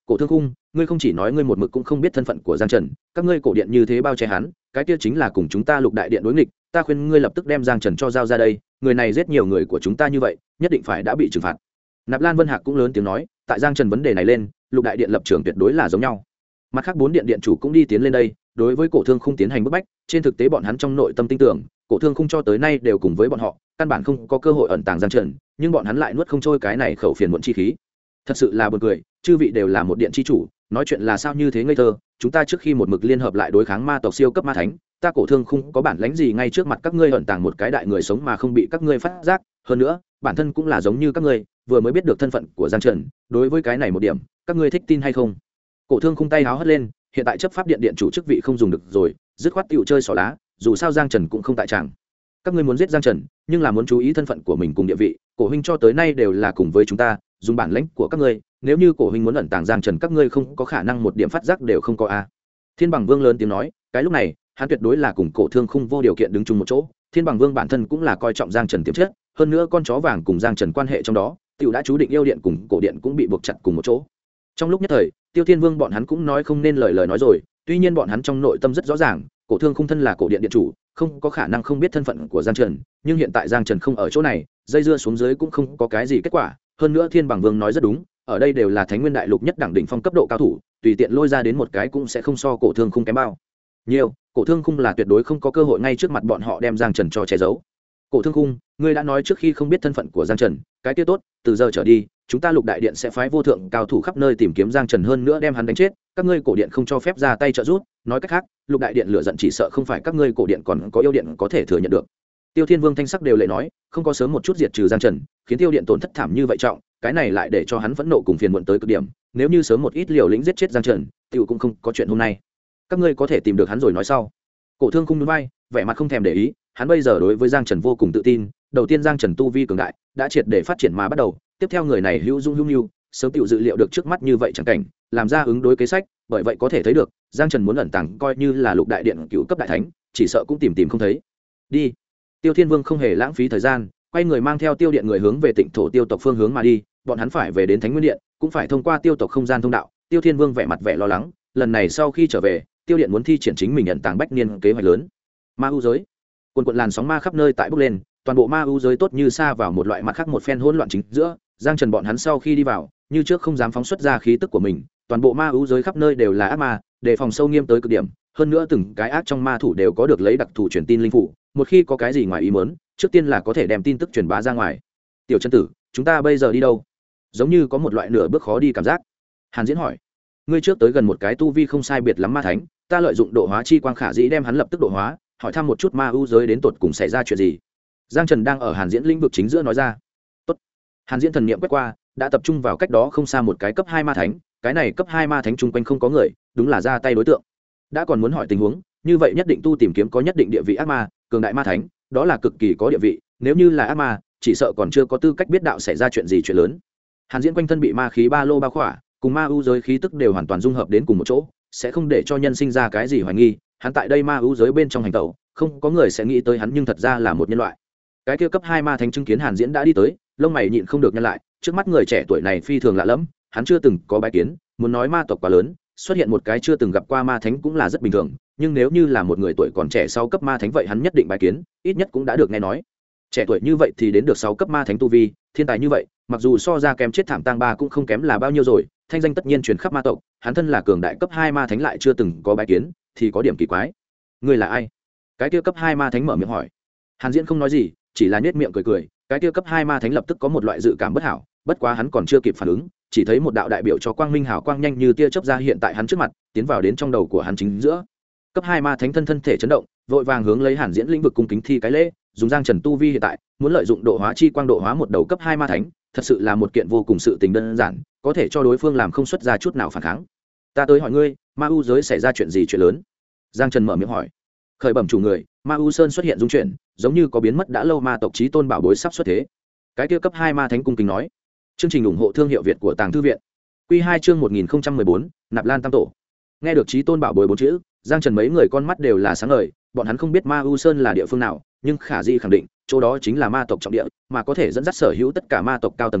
Speaker 1: Cổ Thương Khung, ngươi không chỉ nói ngươi một mực cũng không biết thân phận của Giang Trần, các ngươi cổ điện như thế bao che hắn, cái kia chính là cùng chúng ta Lục đại điện đối nghịch, ta khuyên ngươi lập tức đem Giang Trần cho giao ra đây, người này giết nhiều người của chúng ta như vậy, nhất định phải đã bị trừng phạt. Nạp Lan Vân Hạc cũng lớn tiếng nói, tại Giang Trần vấn đề này lên, Lục đại điện lập trường tuyệt đối là giống nhau. Mặt khác 4 điện điện chủ cũng đi tiến lên đây, đối với Cổ Thương Khung tiến hành bức bách, trên thực tế bọn hắn trong nội tâm tin tưởng, Cổ Thương Khung cho tới nay đều cùng với bọn họ, căn bản không có cơ hội ẩn tàng Giang Trần, nhưng bọn hắn lại nuốt không trôi cái này khẩu phiền muộn chi khí. Thật sự là buồn cười, chư vị đều là một điện chi chủ, nói chuyện là sao như thế ngây thơ, chúng ta trước khi một mực liên hợp lại đối kháng ma tộc siêu cấp ma thánh, ta Cổ Thương Khung có bản lãnh gì ngay trước mặt các ngươi ẩn tàng một cái đại người sống mà không bị các ngươi phát giác, hơn nữa, bản thân cũng là giống như các ngươi, vừa mới biết được thân phận của Giang Trần, đối với cái này một điểm, các ngươi thích tin hay không? Cổ Thương Khung tay háo hất lên, hiện tại chấp pháp điện điện chủ chức vị không dùng được rồi, dứt khoát tiểu chơi xỏ lá, dù sao Giang Trần cũng không tại trạng. Các ngươi muốn giết Giang Trần, nhưng là muốn chú ý thân phận của mình cùng địa vị, Cổ huynh cho tới nay đều là cùng với chúng ta, dùng bản lãnh của các ngươi, nếu như Cổ huynh muốn ẩn tàng Giang Trần, các ngươi không có khả năng một điểm phát giác đều không có a. Thiên Bằng Vương lớn tiếng nói, cái lúc này, hắn tuyệt đối là cùng Cổ Thương Khung vô điều kiện đứng chung một chỗ, Thiên Bằng Vương bản thân cũng là coi trọng Giang Trần tiềm chất, hơn nữa con chó vàng cùng Giang Trần quan hệ trong đó, tiểu đã chú định yêu điện cùng cổ điện cũng bị buộc chặt cùng một chỗ. Trong lúc nhất thời, Tiêu Thiên Vương bọn hắn cũng nói không nên lời nói rồi, tuy nhiên bọn hắn trong nội tâm rất rõ ràng, Cổ Thương Khung thân là cổ điện điện chủ, không có khả năng không biết thân phận của Giang Trần, nhưng hiện tại Giang Trần không ở chỗ này, dây dưa xuống dưới cũng không có cái gì kết quả, hơn nữa Thiên Bằng Vương nói rất đúng, ở đây đều là Thánh Nguyên Đại Lục nhất đẳng đỉnh phong cấp độ cao thủ, tùy tiện lôi ra đến một cái cũng sẽ không so Cổ Thương Khung kém bao nhiều, Cổ Thương Khung là tuyệt đối không có cơ hội ngay trước mặt bọn họ đem Giang Trần cho che giấu. Cổ Thương Khung, ngươi đã nói trước khi không biết thân phận của Giang Trần, cái kia tốt, từ giờ trở đi, chúng ta Lục đại điện sẽ phái vô thượng cao thủ khắp nơi tìm kiếm Giang Trần, hơn nữa đem hắn đánh chết, các ngươi cổ điện không cho phép ra tay trợ giúp, nói cách khác, Lục đại điện lựa giận chỉ sợ không phải các ngươi cổ điện còn có yêu điện có thể thừa nhận được. Tiêu Thiên Vương thanh sắc đều lệ nói, không có sớm một chút diệt trừ Giang Trần, khiến Tiêu điện tổn thất thảm như vậy trọng, cái này lại để cho hắn phẫn nộ cùng phiền muộn tới cực điểm, nếu như sớm một ít liều lĩnh giết chết Giang Trần, tiểu cũng không có chuyện hôm nay. Các ngươi có thể tìm được hắn rồi nói sau. Cổ Thương Khung nhún vai, vẻ mặt không thèm để ý, hắn bây giờ đối với Giang Trần vô cùng tự tin, đầu tiên Giang Trần tu vi cường đại, đã triệt để phát triển mà bắt đầu, tiếp theo người này hữu dung hữu nhu, sớm tiểu dự liệu được trước mắt như vậy chẳng cảnh, làm ra ứng đối kế sách, bởi vậy có thể thấy được, Giang Trần muốn ẩn tàng coi như là Lục đại điện cựu cấp đại thánh, chỉ sợ cũng tìm không thấy. Đi. Tiêu Thiên Vương không hề lãng phí thời gian, quay người mang theo Tiêu điện người hướng về Tịnh thổ Tiêu tộc phương hướng mà đi, bọn hắn phải về đến Thánh Nguyên điện, cũng phải thông qua Tiêu tộc không gian thông đạo. Tiêu Thiên Vương vẻ mặt vẻ lo lắng, lần này sau khi trở về, Tiêu điện muốn thi triển chính mình ẩn tàng bách niên kế hoạch lớn. Ma u giới, quần quần làn sóng ma khắp nơi tại bốc lên, toàn bộ ma u giới tốt như sa vào một loại mặt khác một phen hỗn loạn chính giữa. Giang Trần bọn hắn sau khi đi vào, như trước không dám phóng xuất ra khí tức của mình, toàn bộ ma u giới khắp nơi đều là ác ma, đề phòng sâu nghiêm tới cực điểm, hơn nữa từng cái ác trong ma thủ đều có được lấy đặc thù truyền tin linh phủ, một khi có cái gì ngoài ý muốn, trước tiên là có thể đem tin tức truyền bá ra ngoài. Tiểu chân tử, chúng ta bây giờ đi đâu? Giống như có một loại nửa bước khó đi cảm giác. Hàn Diễn hỏi. Ngươi trước tới gần một cái tu vi không sai biệt lắm ma thánh, ta lợi dụng độ hóa chi quang khả dĩ đem hắn lập tức độ hóa, hỏi thăm một chút ma u giới đến tột cùng xảy ra chuyện gì. Giang Trần đang ở Hàn Diễn lĩnh vực chính giữa nói ra. Tốt. Hàn Diễn thần niệm quét qua, đã tập trung vào cách đó không xa một cái cấp 2 ma thánh, cái này cấp 2 ma thánh chung quanh không có người, đúng là ra tay đối tượng. Đã còn muốn hỏi tình huống, như vậy nhất định tu tìm kiếm có nhất định địa vị ác ma, cường đại ma thánh, đó là cực kỳ có địa vị, nếu như là ác ma, chỉ sợ còn chưa có tư cách biết đạo xảy ra chuyện gì chuyện lớn. Hàn Diễn quanh thân bị ma khí ba lô bao khỏa, cùng ma u giới khí tức đều hoàn toàn dung hợp đến cùng một chỗ, sẽ không để cho nhân sinh ra cái gì hoài nghi, hắn tại đây ma u giới bên trong hành tẩu, không có người sẽ nghĩ tới hắn nhưng thật ra là một nhân loại. Cái kia cấp 2 ma thánh chứng kiến Hàn Diễn đã đi tới, lông mày nhịn không được nhăn lại, trước mắt người trẻ tuổi này phi thường lạ lẫm, hắn chưa từng có bái kiến, muốn nói ma tộc quá lớn, xuất hiện một cái chưa từng gặp qua ma thánh cũng là rất bình thường, nhưng nếu như là một người tuổi còn trẻ 6 cấp ma thánh vậy hắn nhất định bái kiến, ít nhất cũng đã được nghe nói. Trẻ tuổi như vậy thì đến được 6 cấp ma thánh tu vi, thiên tài như vậy, mặc dù so ra kém chết thảm tang ba cũng không kém là bao nhiêu rồi, thanh danh tất nhiên truyền khắp ma tộc, hắn thân là cường đại cấp 2 ma thánh lại chưa từng có bái kiến, thì có điểm kỳ quái. Ngươi là ai? Cái kia cấp 2 ma thánh mở miệng hỏi. Hàn Diễn không nói gì, chỉ là nhếch miệng cười cười, cái kia cấp 2 ma thánh lập tức có một loại dự cảm bất hảo, bất quá hắn còn chưa kịp phản ứng, chỉ thấy một đạo đại biểu cho quang minh hào quang nhanh như tia chớp ra hiện tại hắn trước mặt, tiến vào đến trong đầu của hắn chính giữa. Cấp 2 ma thánh thân thể chấn động, vội vàng hướng lấy Hàn Diễn lĩnh vực cung kính thi cái lễ, dùng Giang Trần tu vi hiện tại, muốn lợi dụng độ hóa chi quang độ hóa một đầu cấp 2 ma thánh, thật sự là một kiện vô cùng sự tình đơn giản, có thể cho đối phương làm không xuất ra chút nào phản kháng. Ta tới hỏi ngươi, ma u giới xảy ra chuyện gì chuyện lớn? Giang Trần mở miệng hỏi. Khởi bẩm chủ người, ma u sơn xuất hiện dung chuyển, giống như có biến mất đã lâu ma tộc chí tôn bảo bối sắp xuất thế. Cái kia cấp 2 ma thánh cung kính nói. Chương trình ủng hộ thương hiệu Việt của Tàng Thư viện. Quy 2 chương 1014, Nạp Lan Tam tổ. Nghe được chí tôn bảo bối 4 chữ, Giang Trần mấy người con mắt đều là sáng ngời, bọn hắn không biết ma u sơn là địa phương nào, nhưng khả di khẳng định chỗ đó chính là ma tộc trọng địa, mà có thể dẫn dắt sở hữu tất cả ma tộc cao tầng tâm,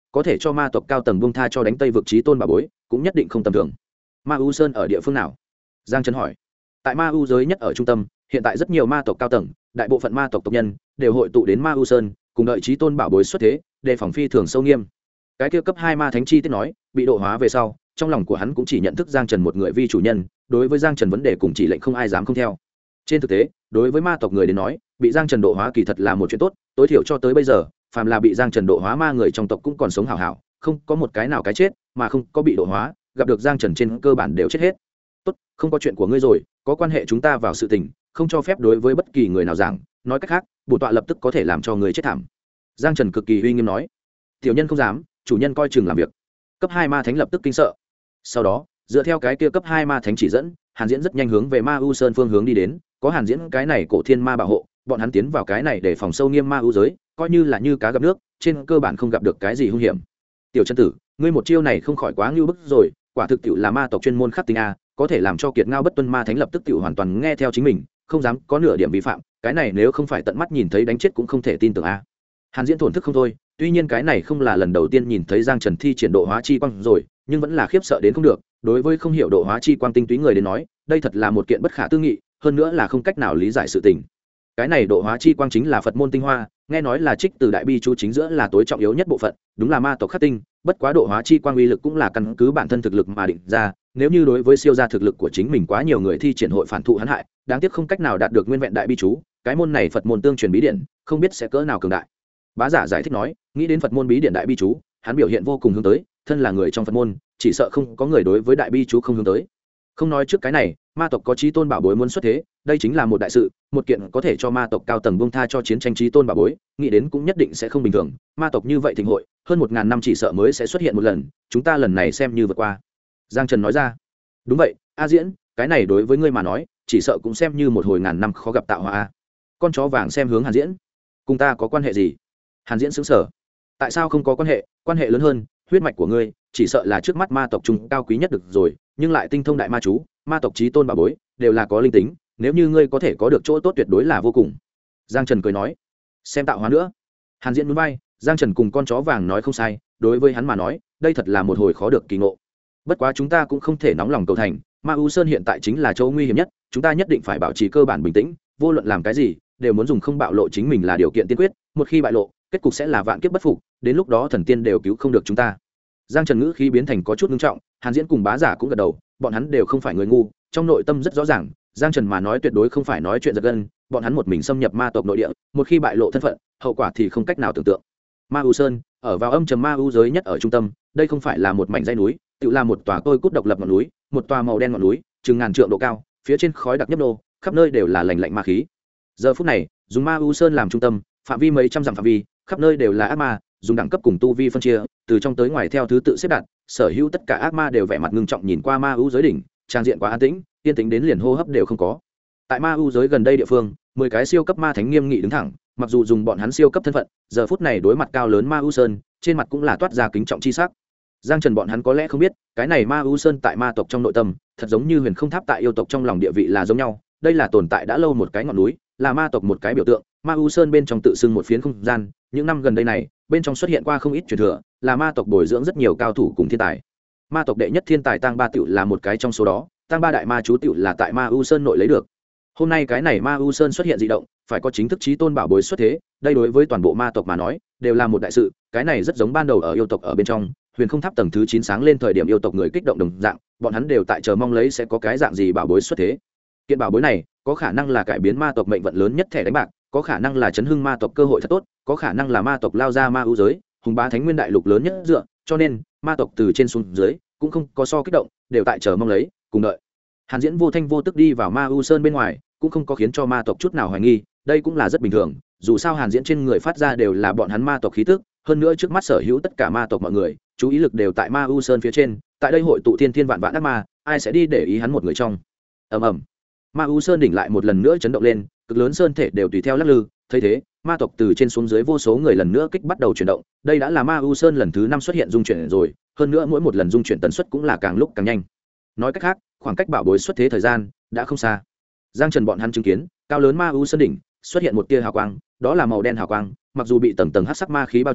Speaker 1: có thể cho ma tộc cao tầng bông tha cho đánh tây vực chí tôn bảo bối cũng nhất định không tầm thường. Ma U Sơn ở địa phương nào? Giang Trần hỏi. Tại Ma U giới nhất ở trung tâm, hiện tại rất nhiều ma tộc cao tầng, đại bộ phận ma tộc tộc nhân đều hội tụ đến Ma U Sơn, cùng đợi chí tôn bảo bối xuất thế, đề phòng phi thường sâu nghiêm. Cái kia cấp 2 ma thánh chi tiết nói, bị độ hóa về sau, trong lòng của hắn cũng chỉ nhận thức Giang Trần một người vi chủ nhân, đối với Giang Trần vấn đề cùng chỉ lệnh không ai dám không theo. Trên thực tế, đối với ma tộc người đến nói, bị Giang Trần độ hóa kỳ thật là một chuyện tốt, tối thiểu cho tới bây giờ, phàm là bị Giang Trần độ hóa ma người trong tộc cũng còn sống hảo hảo, không có một cái nào cái chết, mà không có bị độ hóa, gặp được Giang Trần trên cơ bản đều chết hết. Tốt, không có chuyện của ngươi rồi, có quan hệ chúng ta vào sự tình, không cho phép đối với bất kỳ người nào giảng, nói cách khác, bổn tọa lập tức có thể làm cho người chết thảm. Giang Trần cực kỳ uy nghiêm nói. Tiểu nhân không dám, chủ nhân coi chừng làm việc. Cấp 2 ma thánh lập tức kinh sợ. Sau đó, dựa theo cái kia cấp 2 ma thánh chỉ dẫn, Hàn Diễn rất nhanh hướng về Ma U Sơn phương hướng đi đến, có Hàn Diễn cái này cổ thiên ma bảo hộ, bọn hắn tiến vào cái này để phòng sâu nghiêm ma u giới, coi như là như cá gặp nước, trên cơ bản không gặp được cái gì hung hiểm. Tiểu chân tử, ngươi một chiêu này không khỏi quá ngưu bức rồi, quả thực tiểu là ma tộc chuyên môn khắc tinh a, có thể làm cho Kiệt Ngao bất tuân ma thánh lập tức tiểu hoàn toàn nghe theo chính mình, không dám có nửa điểm vi phạm, cái này nếu không phải tận mắt nhìn thấy đánh chết cũng không thể tin tưởng a. Hàn Diễn thổn thức không thôi, tuy nhiên cái này không là lần đầu tiên nhìn thấy Giang Trần thi triển độ hóa chi quang rồi, nhưng vẫn là khiếp sợ đến không được, đối với không hiểu độ hóa chi quang tinh túy người đến nói, đây thật là một kiện bất khả tư nghị, hơn nữa là không cách nào lý giải sự tình. Cái này độ hóa chi quang chính là Phật môn tinh hoa, nghe nói là trích từ đại bi chú chính giữa là tối trọng yếu nhất bộ phận, đúng là ma tộc khắc tinh, bất quá độ hóa chi quang uy lực cũng là căn cứ bản thân thực lực mà định ra, nếu như đối với siêu gia thực lực của chính mình quá nhiều người thi triển hội phản thụ hắn hại, đáng tiếc không cách nào đạt được nguyên vẹn đại bi chú, cái môn này Phật môn tương truyền bí điển, không biết sẽ cỡ nào cường đại. Bá giả giải thích nói, nghĩ đến Phật môn bí điển đại bi chú, hắn biểu hiện vô cùng hướng tới, thân là người trong Phật môn, chỉ sợ không có người đối với đại bi chú không hướng tới. Không nói trước cái này, ma tộc có chí tôn bảo bối muốn xuất thế, đây chính là một đại sự, một kiện có thể cho ma tộc cao tầng buông tha cho chiến tranh chí tôn bảo bối, nghĩ đến cũng nhất định sẽ không bình thường. Ma tộc như vậy thịnh hội, hơn 1000 năm chỉ sợ mới sẽ xuất hiện một lần, chúng ta lần này xem như vượt qua. Giang Trần nói ra. Đúng vậy, A Diễn, cái này đối với ngươi mà nói, chỉ sợ cũng xem như một hồi ngàn năm khó gặp tạo hóa a. Con chó vàng xem hướng Hàn Diễn, cùng ta có quan hệ gì? Hàn Diễn sững sờ. Tại sao không có quan hệ lớn hơn, huyết mạch của ngươi, chỉ sợ là trước mắt ma tộc trung cao quý nhất được rồi, nhưng lại tinh thông đại ma chú, ma tộc chí tôn bảo bối đều là có linh tính, nếu như ngươi có thể có được chỗ tốt tuyệt đối là vô cùng. Giang Trần cười nói. Xem tạo hóa nữa. Hàn Diễn nhún vai, Giang Trần cùng con chó vàng nói không sai, đối với hắn mà nói, đây thật là một hồi khó được kỳ ngộ. Bất quá chúng ta cũng không thể nóng lòng cầu thành, Ma U Sơn hiện tại chính là chỗ nguy hiểm nhất, chúng ta nhất định phải bảo trì cơ bản bình tĩnh, vô luận làm cái gì, đều muốn dùng không bạo lộ chính mình là điều kiện tiên quyết, một khi bại lộ, kết cục sẽ là vạn kiếp bất phục, đến lúc đó thần tiên đều cứu không được chúng ta. Giang Trần ngữ khí biến thành có chút nghiêm trọng, Hàn Diễn cùng Bá giả cũng gật đầu, bọn hắn đều không phải người ngu, trong nội tâm rất rõ ràng, Giang Trần mà nói tuyệt đối không phải nói chuyện giật gân, bọn hắn một mình xâm nhập ma tộc nội địa, một khi bại lộ thân phận, hậu quả thì không cách nào tưởng tượng. Ma U Sơn, ở vào âm trầm ma u giới nhất ở trung tâm, đây không phải là một mảnh dãy núi, tự là một tòa tôi cút độc lập ngọn núi, một tòa màu đen ngọn núi, chừng ngàn trượng độ cao, phía trên khói đặc nhấp nô, khắp nơi đều là lạnh lạnh ma khí. Giờ phút này, dùng Ma U Sơn làm trung tâm, phạm vi mấy trăm dặm phạm vi, khắp nơi đều là ác ma, dùng đẳng cấp cùng tu vi phân chia, từ trong tới ngoài theo thứ tự xếp đặt, sở hữu tất cả ác ma đều vẻ mặt ngưng trọng nhìn qua ma u giới đỉnh, trang diện quá an tĩnh, yên tĩnh đến liền hô hấp đều không có. Tại ma u giới gần đây địa phương, 10 cái siêu cấp ma thánh nghiêm nghị đứng thẳng, mặc dù dùng bọn hắn siêu cấp thân phận, giờ phút này đối mặt cao lớn ma u sơn, trên mặt cũng là toát ra kính trọng chi sắc. Giang Trần bọn hắn có lẽ không biết, cái này ma u sơn tại ma tộc trong nội tâm, thật giống như huyền không tháp tại yêu tộc trong lòng địa vị là giống nhau, đây là tồn tại đã lâu một cái ngọn núi, là ma tộc một cái biểu tượng, ma u sơn bên trong tự xưng một phiến không gian, những năm gần đây này, bên trong xuất hiện qua không ít truyền thừa, là ma tộc bồi dưỡng rất nhiều cao thủ cùng thiên tài. Ma tộc đệ nhất thiên tài Tang Ba Tiểu là một cái trong số đó, Tang Ba đại ma chú Tiểu là tại ma u sơn nội lấy được. Hôm nay cái này ma u sơn xuất hiện dị động, phải có chính thức chí tôn bảo bối xuất thế, đây đối với toàn bộ ma tộc mà nói, đều là một đại sự, cái này rất giống ban đầu ở yêu tộc ở bên trong, huyền không tháp tầng thứ 9 sáng lên thời điểm yêu tộc người kích động đồng dạng, bọn hắn đều tại chờ mong lấy sẽ có cái dạng gì bảo bối xuất thế. Kiện bảo bối này, có khả năng là cải biến ma tộc mệnh vận lớn nhất thẻ đánh bạc, có khả năng là chấn hưng ma tộc cơ hội thật tốt, có khả năng là ma tộc lao ra ma ưu giới, hùng bá thánh nguyên đại lục lớn nhất dựa, cho nên ma tộc từ trên xuống dưới cũng không có so kích động, đều tại chờ mong lấy, cùng đợi. Hàn Diễn vô thanh vô tức đi vào ma ưu sơn bên ngoài, cũng không có khiến cho ma tộc chút nào hoài nghi, đây cũng là rất bình thường, dù sao Hàn Diễn trên người phát ra đều là bọn hắn ma tộc khí tức, hơn nữa trước mắt sở hữu tất cả ma tộc mọi người, chú ý lực đều tại ma ưu sơn phía trên, tại đây hội tụ thiên thiên vạn vạn ác ma, ai sẽ đi để ý hắn một người trong. Ầm ầm. Ma u sơn đỉnh lại một lần nữa chấn động lên, cực lớn sơn thể đều tùy theo lắc lư, thấy thế ma tộc từ trên xuống dưới vô số người lần nữa kích bắt đầu chuyển động, đây đã là ma u sơn lần thứ 5 xuất hiện dung chuyển rồi, hơn nữa mỗi một lần dung chuyển tần suất cũng là càng lúc càng nhanh. Nói cách khác, khoảng cách bảo bối xuất thế thời gian đã không xa. Giang Trần bọn hắn chứng kiến cao lớn ma u sơn đỉnh xuất hiện một tia hào quang, đó là màu đen hào quang, mặc dù bị tầng tầng hắc sắc ma khí bao trùm,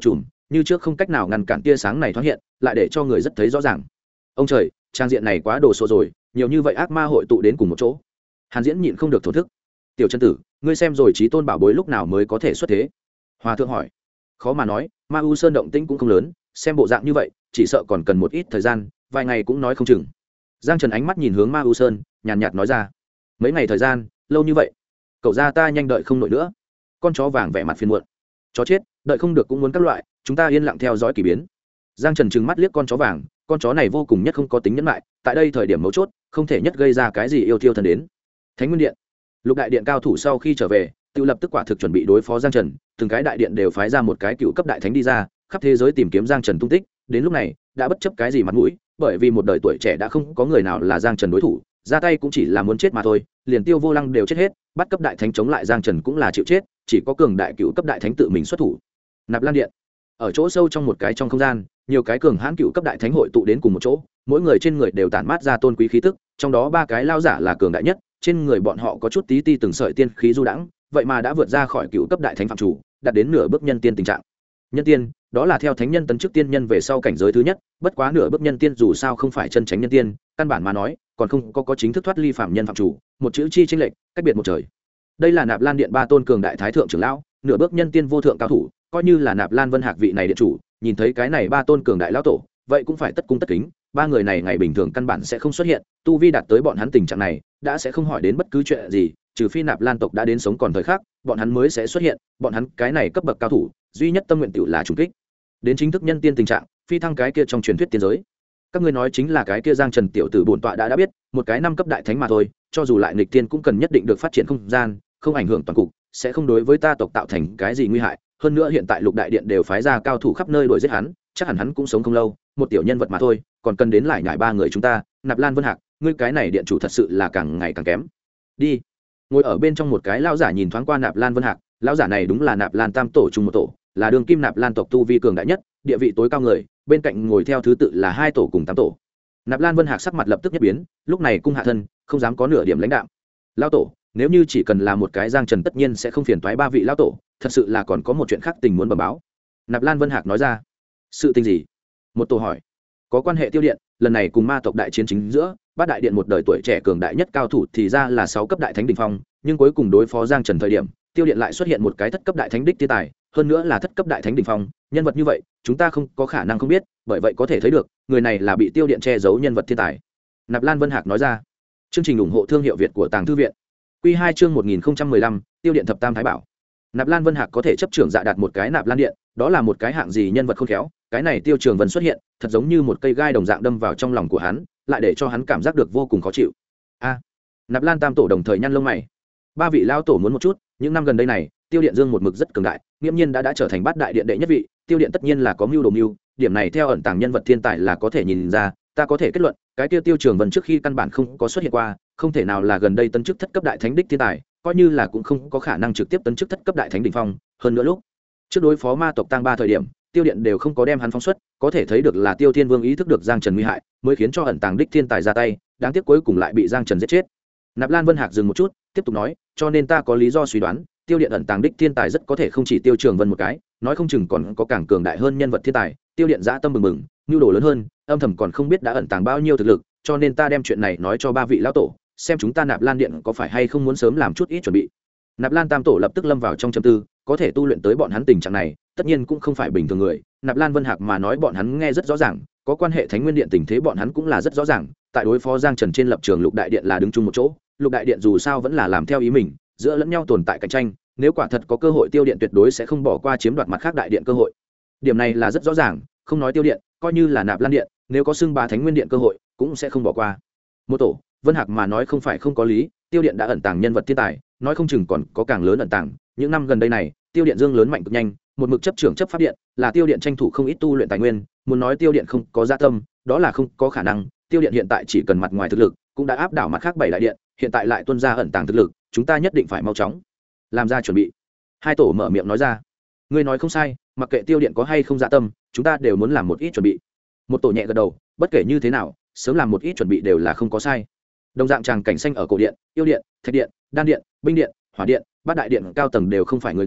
Speaker 1: như trước không cách nào ngăn cản tia sáng này thoáng hiện, lại để cho người rất thấy rõ ràng. Ông trời, trang diện này quá đồ sộ rồi, nhiều như vậy ác ma hội tụ đến cùng một chỗ. Hàn Diễn nhịn không được thổ thức. Tiểu chân tử, ngươi xem rồi chí tôn bảo bối lúc nào mới có thể xuất thế? Hòa thượng hỏi. Khó mà nói, Ma U Sơn động tĩnh cũng không lớn, xem bộ dạng như vậy, chỉ sợ còn cần một ít thời gian, vài ngày cũng nói không chừng. Giang Trần ánh mắt nhìn hướng Ma U Sơn, nhàn nhạt nói ra. Mấy ngày thời gian, lâu như vậy, cậu ra ta nhanh đợi không nổi nữa. Con chó vàng vẻ mặt phiền muộn. Chó chết, đợi không được cũng muốn các loại, chúng ta yên lặng theo dõi kỳ biến. Giang Trần trừng mắt liếc con chó vàng, con chó này vô cùng nhất không có tính nhẫn lại, tại đây thời điểm mấu chốt, không thể nhất gây ra cái gì yêu thiêu thần đến. Thánh Nguyên Điện, Lục đại điện cao thủ sau khi trở về, tự lập tức quả thực chuẩn bị đối phó Giang Trần, từng cái đại điện đều phái ra một cái cựu cấp đại thánh đi ra, khắp thế giới tìm kiếm Giang Trần tung tích. Đến lúc này, đã bất chấp cái gì mặt mũi, bởi vì một đời tuổi trẻ đã không có người nào là Giang Trần đối thủ, ra tay cũng chỉ là muốn chết mà thôi, liền Tiêu Vô Lăng đều chết hết, bắt cấp đại thánh chống lại Giang Trần cũng là chịu chết, chỉ có cường đại cựu cấp đại thánh tự mình xuất thủ. Nạp Lan Điện, ở chỗ sâu trong một cái trong không gian, nhiều cái cường hãn cựu cấp đại thánh hội tụ đến cùng một chỗ, mỗi người trên người đều tản mát ra tôn quý khí tức, trong đó ba cái lao giả là cường đại nhất, trên người bọn họ có chút tí ti từng sợi tiên khí du đãng, vậy mà đã vượt ra khỏi cựu cấp đại thánh phạm chủ, đạt đến nửa bước nhân tiên tình trạng. Nhân tiên, đó là theo thánh nhân tấn chức tiên nhân về sau cảnh giới thứ nhất, bất quá nửa bước nhân tiên dù sao không phải chân chánh nhân tiên, căn bản mà nói, còn không có chính thức thoát ly phạm nhân phạm chủ, một chữ chi chênh lệch, cách biệt một trời. Đây là Nạp Lan Điện ba tôn cường đại thái thượng trưởng lão, nửa bước nhân tiên vô thượng cao thủ, coi như là Nạp Lan Vân Hạc vị này điện chủ, nhìn thấy cái này ba tôn cường đại lão tổ, vậy cũng phải tất cung tất kính. Ba người này ngày bình thường căn bản sẽ không xuất hiện, tu vi đạt tới bọn hắn tình trạng này, đã sẽ không hỏi đến bất cứ chuyện gì, trừ phi Nạp Lan tộc đã đến sống còn thời khắc, bọn hắn mới sẽ xuất hiện, bọn hắn cái này cấp bậc cao thủ, duy nhất tâm nguyện tiểu là trùng kích đến chính thức nhân tiên tình trạng, phi thăng cái kia trong truyền thuyết tiên giới. Các ngươi nói chính là cái kia Giang Trần tiểu tử bổn tọa đã biết, một cái năm cấp đại thánh mà thôi, cho dù lại nghịch tiên cũng cần nhất định được phát triển không gian, không ảnh hưởng toàn cục, sẽ không đối với ta tộc tạo thành cái gì nguy hại. Hơn nữa hiện tại Lục đại điện đều phái ra cao thủ khắp nơi đuổi giết hắn, chắc hẳn hắn cũng sống không lâu, một tiểu nhân vật mà thôi, còn cần đến lại nhải ba người chúng ta. Nạp Lan Vân Hạc, ngươi cái này điện chủ thật sự là càng ngày càng kém. Đi. Ngồi ở bên trong một cái lão giả nhìn thoáng qua Nạp Lan Vân Hạc, lão giả này đúng là Nạp Lan Tam tổ chung một tổ, là đường kim Nạp Lan tộc tu vi cường đại nhất, địa vị tối cao người, bên cạnh ngồi theo thứ tự là hai tổ cùng tám tổ. Nạp Lan Vân Hạc sắc mặt lập tức nhất biến, lúc này cung hạ thân, không dám có nửa điểm lãnh đạm. Lão tổ, nếu như chỉ cần là một cái Giang Trần tất nhiên sẽ không phiền toái ba vị lão tổ, thật sự là còn có một chuyện khác tình muốn bẩm báo. Nạp Lan Vân Hạc nói ra. Sự tình gì? Một tổ hỏi. Có quan hệ Tiêu Điện, lần này cùng ma tộc đại chiến chính giữa, bát đại điện một đời tuổi trẻ cường đại nhất cao thủ thì ra là 6 cấp đại thánh đỉnh phong, nhưng cuối cùng đối phó Giang Trần thời điểm, Tiêu Điện lại xuất hiện một cái thất cấp đại thánh đích tiên tài, hơn nữa là thất cấp đại thánh đỉnh phong, nhân vật như vậy, chúng ta không có khả năng không biết, bởi vậy có thể thấy được, người này là bị Tiêu Điện che giấu nhân vật thiên tài. Nạp Lan Vân Hạc nói ra. Chương trình ủng hộ thương hiệu Việt của Tàng Thư viện. Quy 2 chương 1015, Tiêu Điện thập tam thái bảo. Nạp Lan Vân Hạc có thể chấp trưởng dạ đạt một cái Nạp Lan Điện, đó là một cái hạng gì nhân vật khôn khéo, cái này Tiêu Trường Vân xuất hiện, thật giống như một cây gai đồng dạng đâm vào trong lòng của hắn, lại để cho hắn cảm giác được vô cùng khó chịu. A. Nạp Lan Tam tổ đồng thời nhăn lông mày. Ba vị lão tổ muốn một chút, những năm gần đây này, Tiêu Điện Dương một mực rất cường đại, nghiêm nhiên đã trở thành bát đại điện đệ nhất vị, Tiêu Điện tất nhiên là có mưu đồ mưu, điểm này theo ẩn tàng nhân vật thiên tài là có thể nhìn ra, ta có thể kết luận, cái Tiêu Trường Vân trước khi căn bản không có xuất hiện qua, không thể nào là gần đây tấn chức thất cấp đại thánh đích thiên tài, coi như là cũng không có khả năng trực tiếp tấn chức thất cấp đại thánh đỉnh phong, hơn nữa lúc trước đối phó ma tộc tăng ba thời điểm, Tiêu Điện đều không có đem hắn phóng xuất, có thể thấy được là Tiêu Thiên Vương ý thức được Giang Trần nguy hại, mới khiến cho ẩn tàng đích thiên tài ra tay, đáng tiếc cuối cùng lại bị Giang Trần giết chết. Nạp Lan Vân Hạc dừng một chút, tiếp tục nói, cho nên ta có lý do suy đoán, Tiêu Điện ẩn tàng đích thiên tài rất có thể không chỉ Tiêu Trường Vân một cái, nói không chừng còn có càng cường đại hơn nhân vật thiên tài, Tiêu Điện dã tâm bừng bừng, nhu đồ lớn hơn, âm thầm còn không biết đã ẩn tàng bao nhiêu thực lực, cho nên ta đem chuyện này nói cho ba vị lão tổ, xem chúng ta Nạp Lan Điện có phải hay không muốn sớm làm chút ít chuẩn bị. Nạp Lan Tam tổ lập tức lâm vào trong trầm tư, có thể tu luyện tới bọn hắn tình trạng này, tất nhiên cũng không phải bình thường người. Nạp Lan Vân Hạc mà nói bọn hắn nghe rất rõ ràng, có quan hệ Thánh Nguyên Điện tình thế bọn hắn cũng là rất rõ ràng. Tại đối phó Giang Trần trên lập trường Lục đại điện là đứng chung một chỗ, Lục đại điện dù sao vẫn là làm theo ý mình, giữa lẫn nhau tồn tại cạnh tranh. Nếu quả thật có cơ hội, Tiêu Điện tuyệt đối sẽ không bỏ qua chiếm đoạt mặt khác đại điện cơ hội. Điểm này là rất rõ ràng, không nói Tiêu Điện, coi như là Nạp Lan Điện, nếu có xưng bá Thánh Nguyên Điện cơ hội, cũng sẽ không bỏ qua. Một tổ, Vân Hạc mà nói không phải không có lý, Tiêu Điện đã ẩn tàng nhân vật thiên tài, nói không chừng còn có càng lớn ẩn tàng. Những năm gần đây này, Tiêu Điện Dương lớn mạnh cực nhanh, một mực chấp trưởng chấp pháp điện, là Tiêu Điện tranh thủ không ít tu luyện tài nguyên, muốn nói Tiêu Điện không có dạ tâm, đó là không có khả năng. Tiêu Điện hiện tại chỉ cần mặt ngoài thực lực, cũng đã áp đảo mặt khác 7 đại điện, hiện tại lại tuân ra ẩn tàng thực lực, chúng ta nhất định phải mau chóng làm ra chuẩn bị. Hai tổ mở miệng nói ra. Ngươi nói không sai, mặc kệ Tiêu Điện có hay không dạ tâm, chúng ta đều muốn làm một ít chuẩn bị. Một tổ nhẹ gật đầu, bất kể như thế nào, sớm làm một ít chuẩn bị đều là không có sai. Đồng dạng tràng cảnh xanh ở cổ điện, yêu điện, thạch điện, đan điện, binh điện, hỏa điện, bát đại điện cao tầng đều không phải người ngu,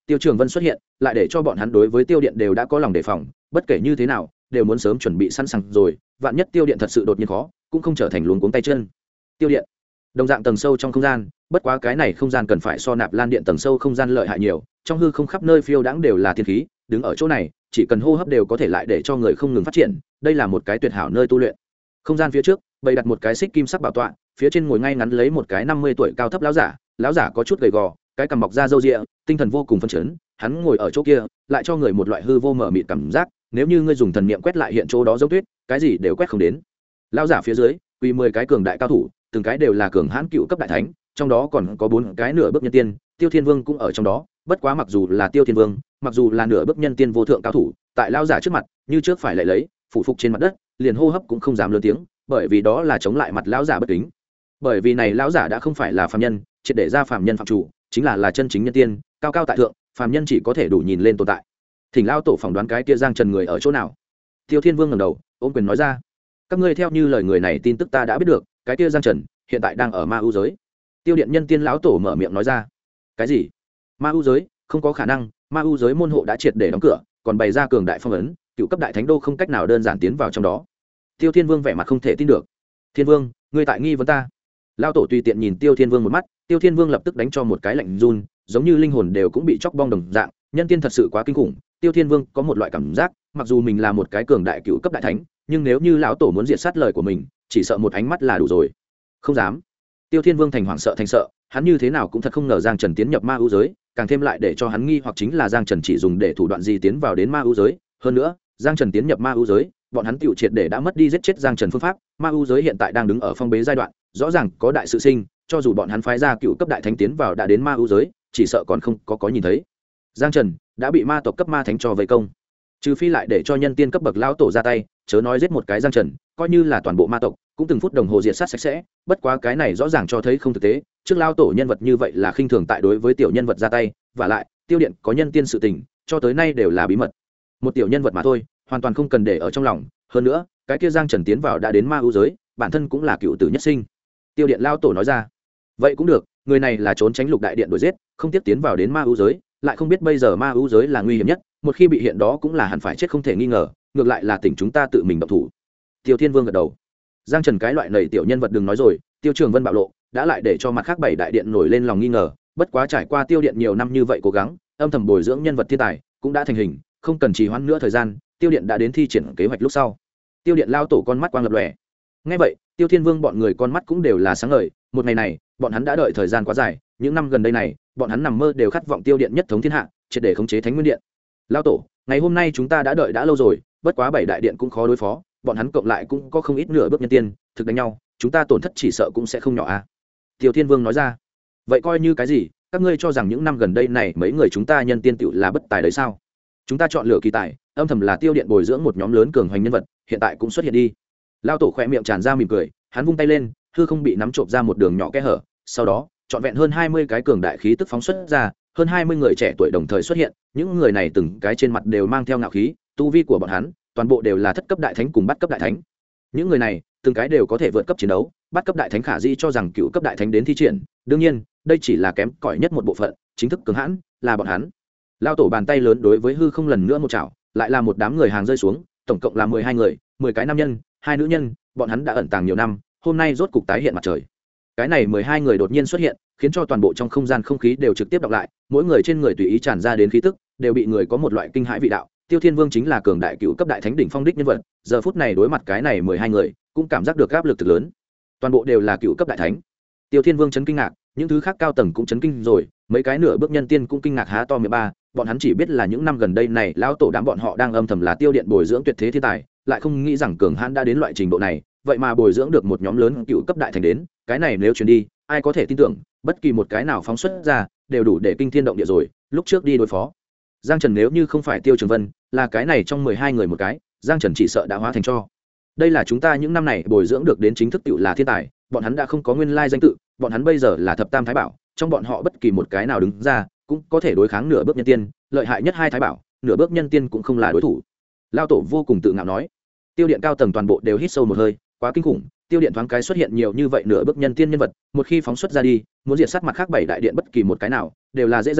Speaker 1: Tiêu Trường Vân xuất hiện lại để cho bọn hắn đối với tiêu điện đều đã có lòng đề phòng, bất kể như thế nào đều muốn sớm chuẩn bị sẵn sàng rồi, vạn nhất tiêu điện thật sự đột nhiên khó cũng không trở thành luống cuống tay chân. Tiêu điện đồng dạng tầng sâu trong không gian, bất quá cái này không gian cần phải so Nạp Lan điện tầng sâu không gian lợi hại nhiều, trong hư không khắp nơi phiêu đãng đều là tiên khí, đứng ở chỗ này chỉ cần hô hấp đều có thể lại để cho người không ngừng phát triển, đây là một cái tuyệt hảo nơi tu luyện. Không gian phía trước bày đặt một cái xích kim sắc bảo tọa, phía trên ngồi ngay ngắn lấy một cái 50 tuổi cao thấp lão giả có chút gầy gò, cái cằm mọc ra râu ria, tinh thần vô cùng phấn chấn, hắn ngồi ở chỗ kia lại cho người một loại hư vô mờ mịt cảm giác, nếu như ngươi dùng thần niệm quét lại hiện chỗ đó giống tuyết, cái gì đều quét không đến. Lão giả phía dưới quỳ 10 cái cường đại cao thủ, từng cái đều là cường hãn cựu cấp đại thánh, trong đó còn có 4 cái nửa bước nhân tiên, Tiêu Thiên Vương cũng ở trong đó, bất quá mặc dù là Tiêu Thiên Vương, mặc dù là nửa bước nhân tiên vô thượng cao thủ, tại lão giả trước mặt, như trước phải lại lấy, phủ phục trên mặt đất, liền hô hấp cũng không dám lớn tiếng, bởi vì đó là chống lại mặt lão giả bất kính. Bởi vì này lão giả đã không phải là phàm nhân, triệt để ra phàm nhân phạm chủ, chính là chân chính nhân tiên, cao cao tại thượng, phàm nhân chỉ có thể đủ nhìn lên tồn tại. Thỉnh lão tổ phỏng đoán cái kia Giang Trần người ở chỗ nào? Tiêu Thiên Vương ngẩng đầu, ôm quyền nói ra. Các ngươi theo như lời người này tin tức ta đã biết được, cái kia Giang Trần hiện tại đang ở Ma U giới. Tiêu điện nhân tiên lão tổ mở miệng nói ra. Cái gì? Ma U giới? Không có khả năng, Ma U giới môn hộ đã triệt để đóng cửa, còn bày ra cường đại phong ấn, cựu cấp đại thánh đô không cách nào đơn giản tiến vào trong đó. Tiêu Thiên Vương vẻ mặt không thể tin được. Thiên Vương, ngươi tại nghi vấn ta? Lão tổ tùy tiện nhìn Tiêu Thiên Vương một mắt, Tiêu Thiên Vương lập tức đánh cho một cái lạnh run, giống như linh hồn đều cũng bị chọc bong đồng dạng, nhân tiên thật sự quá kinh khủng. Tiêu Thiên Vương có một loại cảm giác, mặc dù mình là một cái cường đại cựu cấp đại thánh, nhưng nếu như lão tổ muốn diệt sát lời của mình, chỉ sợ một ánh mắt là đủ rồi. Không dám. Tiêu Thiên Vương thành hoảng sợ thành sợ, hắn như thế nào cũng thật không ngờ Giang Trần tiến nhập Ma U giới, càng thêm lại để cho hắn nghi hoặc chính là Giang Trần chỉ dùng để thủ đoạn gì tiến vào đến Ma U giới, hơn nữa, Giang Trần tiến nhập Ma U giới, bọn hắn tiểu triệt để đã mất đi giết chết Giang Trần phương pháp, Ma U giới hiện tại đang đứng ở phong bế giai đoạn, rõ ràng có đại sự sinh, cho dù bọn hắn phái ra cựu cấp đại thánh tiến vào đã đến Ma U giới, chỉ sợ còn không có nhìn thấy. Giang Trần đã bị ma tộc cấp ma thánh cho vây công, trừ phi lại để cho nhân tiên cấp bậc lão tổ ra tay, chớ nói giết một cái Giang Trần, coi như là toàn bộ ma tộc cũng từng phút đồng hồ diệt sát sạch sẽ, bất quá cái này rõ ràng cho thấy không thực tế, trước lão tổ nhân vật như vậy là khinh thường tại đối với tiểu nhân vật ra tay, và lại tiêu điện có nhân tiên sự tình cho tới nay đều là bí mật, một tiểu nhân vật mà thôi, hoàn toàn không cần để ở trong lòng, hơn nữa cái kia Giang Trần tiến vào đã đến Ma U giới, bản thân cũng là cựu tử nhất sinh. Tiêu điện lão tổ nói ra. Vậy cũng được, người này là trốn tránh lục đại điện đuổi giết, không tiếp tiến vào đến Ma U giới, lại không biết bây giờ Ma U giới là nguy hiểm nhất, một khi bị hiện đó cũng là hẳn phải chết không thể nghi ngờ, ngược lại là tỉnh chúng ta tự mình động thủ. Tiêu Thiên Vương gật đầu. Giang Trần cái loại nầy tiểu nhân vật đừng nói rồi, Tiêu Trường Vân bạo lộ đã lại để cho mặt khác 7 đại điện nổi lên lòng nghi ngờ, bất quá trải qua Tiêu điện nhiều năm như vậy cố gắng, âm thầm bồi dưỡng nhân vật thiên tài cũng đã thành hình, không cần trì hoãn nữa thời gian, Tiêu điện đã đến thi triển kế hoạch lúc sau. Tiêu điện lao tổ con mắt quang lập lòe. Nghe vậy, Tiêu Thiên Vương bọn người con mắt cũng đều là sáng ngời, một ngày này, bọn hắn đã đợi thời gian quá dài, những năm gần đây này, bọn hắn nằm mơ đều khát vọng Tiêu điện nhất thống thiên hạ, triệt để khống chế Thánh Nguyên Điện. Lao tổ, ngày hôm nay chúng ta đã đợi đã lâu rồi, bất quá 7 đại điện cũng khó đối phó, bọn hắn cộng lại cũng có không ít nửa bước nhân tiên, thực đánh nhau, chúng ta tổn thất chỉ sợ cũng sẽ không nhỏ a. Tiêu Thiên Vương nói ra. Vậy coi như cái gì, các ngươi cho rằng những năm gần đây này mấy người chúng ta nhân tiên tựu là bất tài đấy sao? Chúng ta chọn lựa kỳ tài, âm thầm là Tiêu điện bồi dưỡng một nhóm lớn cường hoành nhân vật, hiện tại cũng xuất hiện đi. Lao tổ khẽ miệng tràn ra mỉm cười, hắn vung tay lên, hư không bị nắm trộm ra một đường nhỏ kẽ hở, sau đó, trọn vẹn hơn 20 cái cường đại khí tức phóng xuất ra, hơn 20 người trẻ tuổi đồng thời xuất hiện, những người này từng cái trên mặt đều mang theo ngạo khí, tu vi của bọn hắn, toàn bộ đều là thất cấp đại thánh cùng bát cấp đại thánh. Những người này, từng cái đều có thể vượt cấp chiến đấu, bát cấp đại thánh khả dĩ cho rằng cựu cấp đại thánh đến thi triển, đương nhiên, đây chỉ là kém cỏi nhất một bộ phận, chính thức cường hãn là bọn hắn. Lao tổ bàn tay lớn đối với hư không lần nữa một chảo, lại là một đám người hàng rơi xuống, tổng cộng là 12 người, 10 cái nam nhân, 2 nữ nhân, bọn hắn đã ẩn tàng nhiều năm, hôm nay rốt cục tái hiện mặt trời. Cái này 12 người đột nhiên xuất hiện, khiến cho toàn bộ trong không gian không khí đều trực tiếp đọc lại, mỗi người trên người tùy ý tràn ra đến khí tức, đều bị người có một loại kinh hãi vị đạo. Tiêu Thiên Vương chính là cường đại cựu cấp đại thánh đỉnh phong đích nhân vật, giờ phút này đối mặt cái này 12 người, cũng cảm giác được áp lực thực lớn. Toàn bộ đều là cựu cấp đại thánh. Tiêu Thiên Vương chấn kinh ngạc, những thứ khác cao tầng cũng chấn kinh rồi, mấy cái nửa bước nhân tiên cũng kinh ngạc há to miệng ba, bọn hắn chỉ biết là những năm gần đây này lão tổ đám bọn họ đang âm thầm là Tiêu điện bồi dưỡng tuyệt thế thiên tài, lại không nghĩ rằng cường hãn đã đến loại trình độ này, vậy mà bồi dưỡng được một nhóm lớn cựu cấp đại thành đến, cái này nếu truyền đi, ai có thể tin tưởng, bất kỳ một cái nào phóng xuất ra, đều đủ để kinh thiên động địa rồi, lúc trước đi đối phó Giang Trần nếu như không phải Tiêu Trường Vân, là cái này trong 12 người một cái, Giang Trần chỉ sợ đã hóa thành tro. Đây là chúng ta những năm này bồi dưỡng được đến chính thức tựu là thiên tài, bọn hắn đã không có nguyên lai danh tự, bọn hắn bây giờ là thập tam thái bảo, trong bọn họ bất kỳ một cái nào đứng ra, cũng có thể đối kháng nửa bước nhân tiên, lợi hại nhất 2 thái bảo, nửa bước nhân tiên cũng không là đối thủ. Lao tổ vô cùng tự ngạo nói. Tiêu điện cao tầng toàn bộ đều hít sâu một hơi, quá kinh khủng, Tiêu điện thoáng cái xuất hiện nhiều như vậy nửa bước nhân tiên nhân vật, một khi phóng xuất ra đi, muốn diệt sát mặt khác 7 đại điện bất kỳ một cái nào, đều là dễ dàng,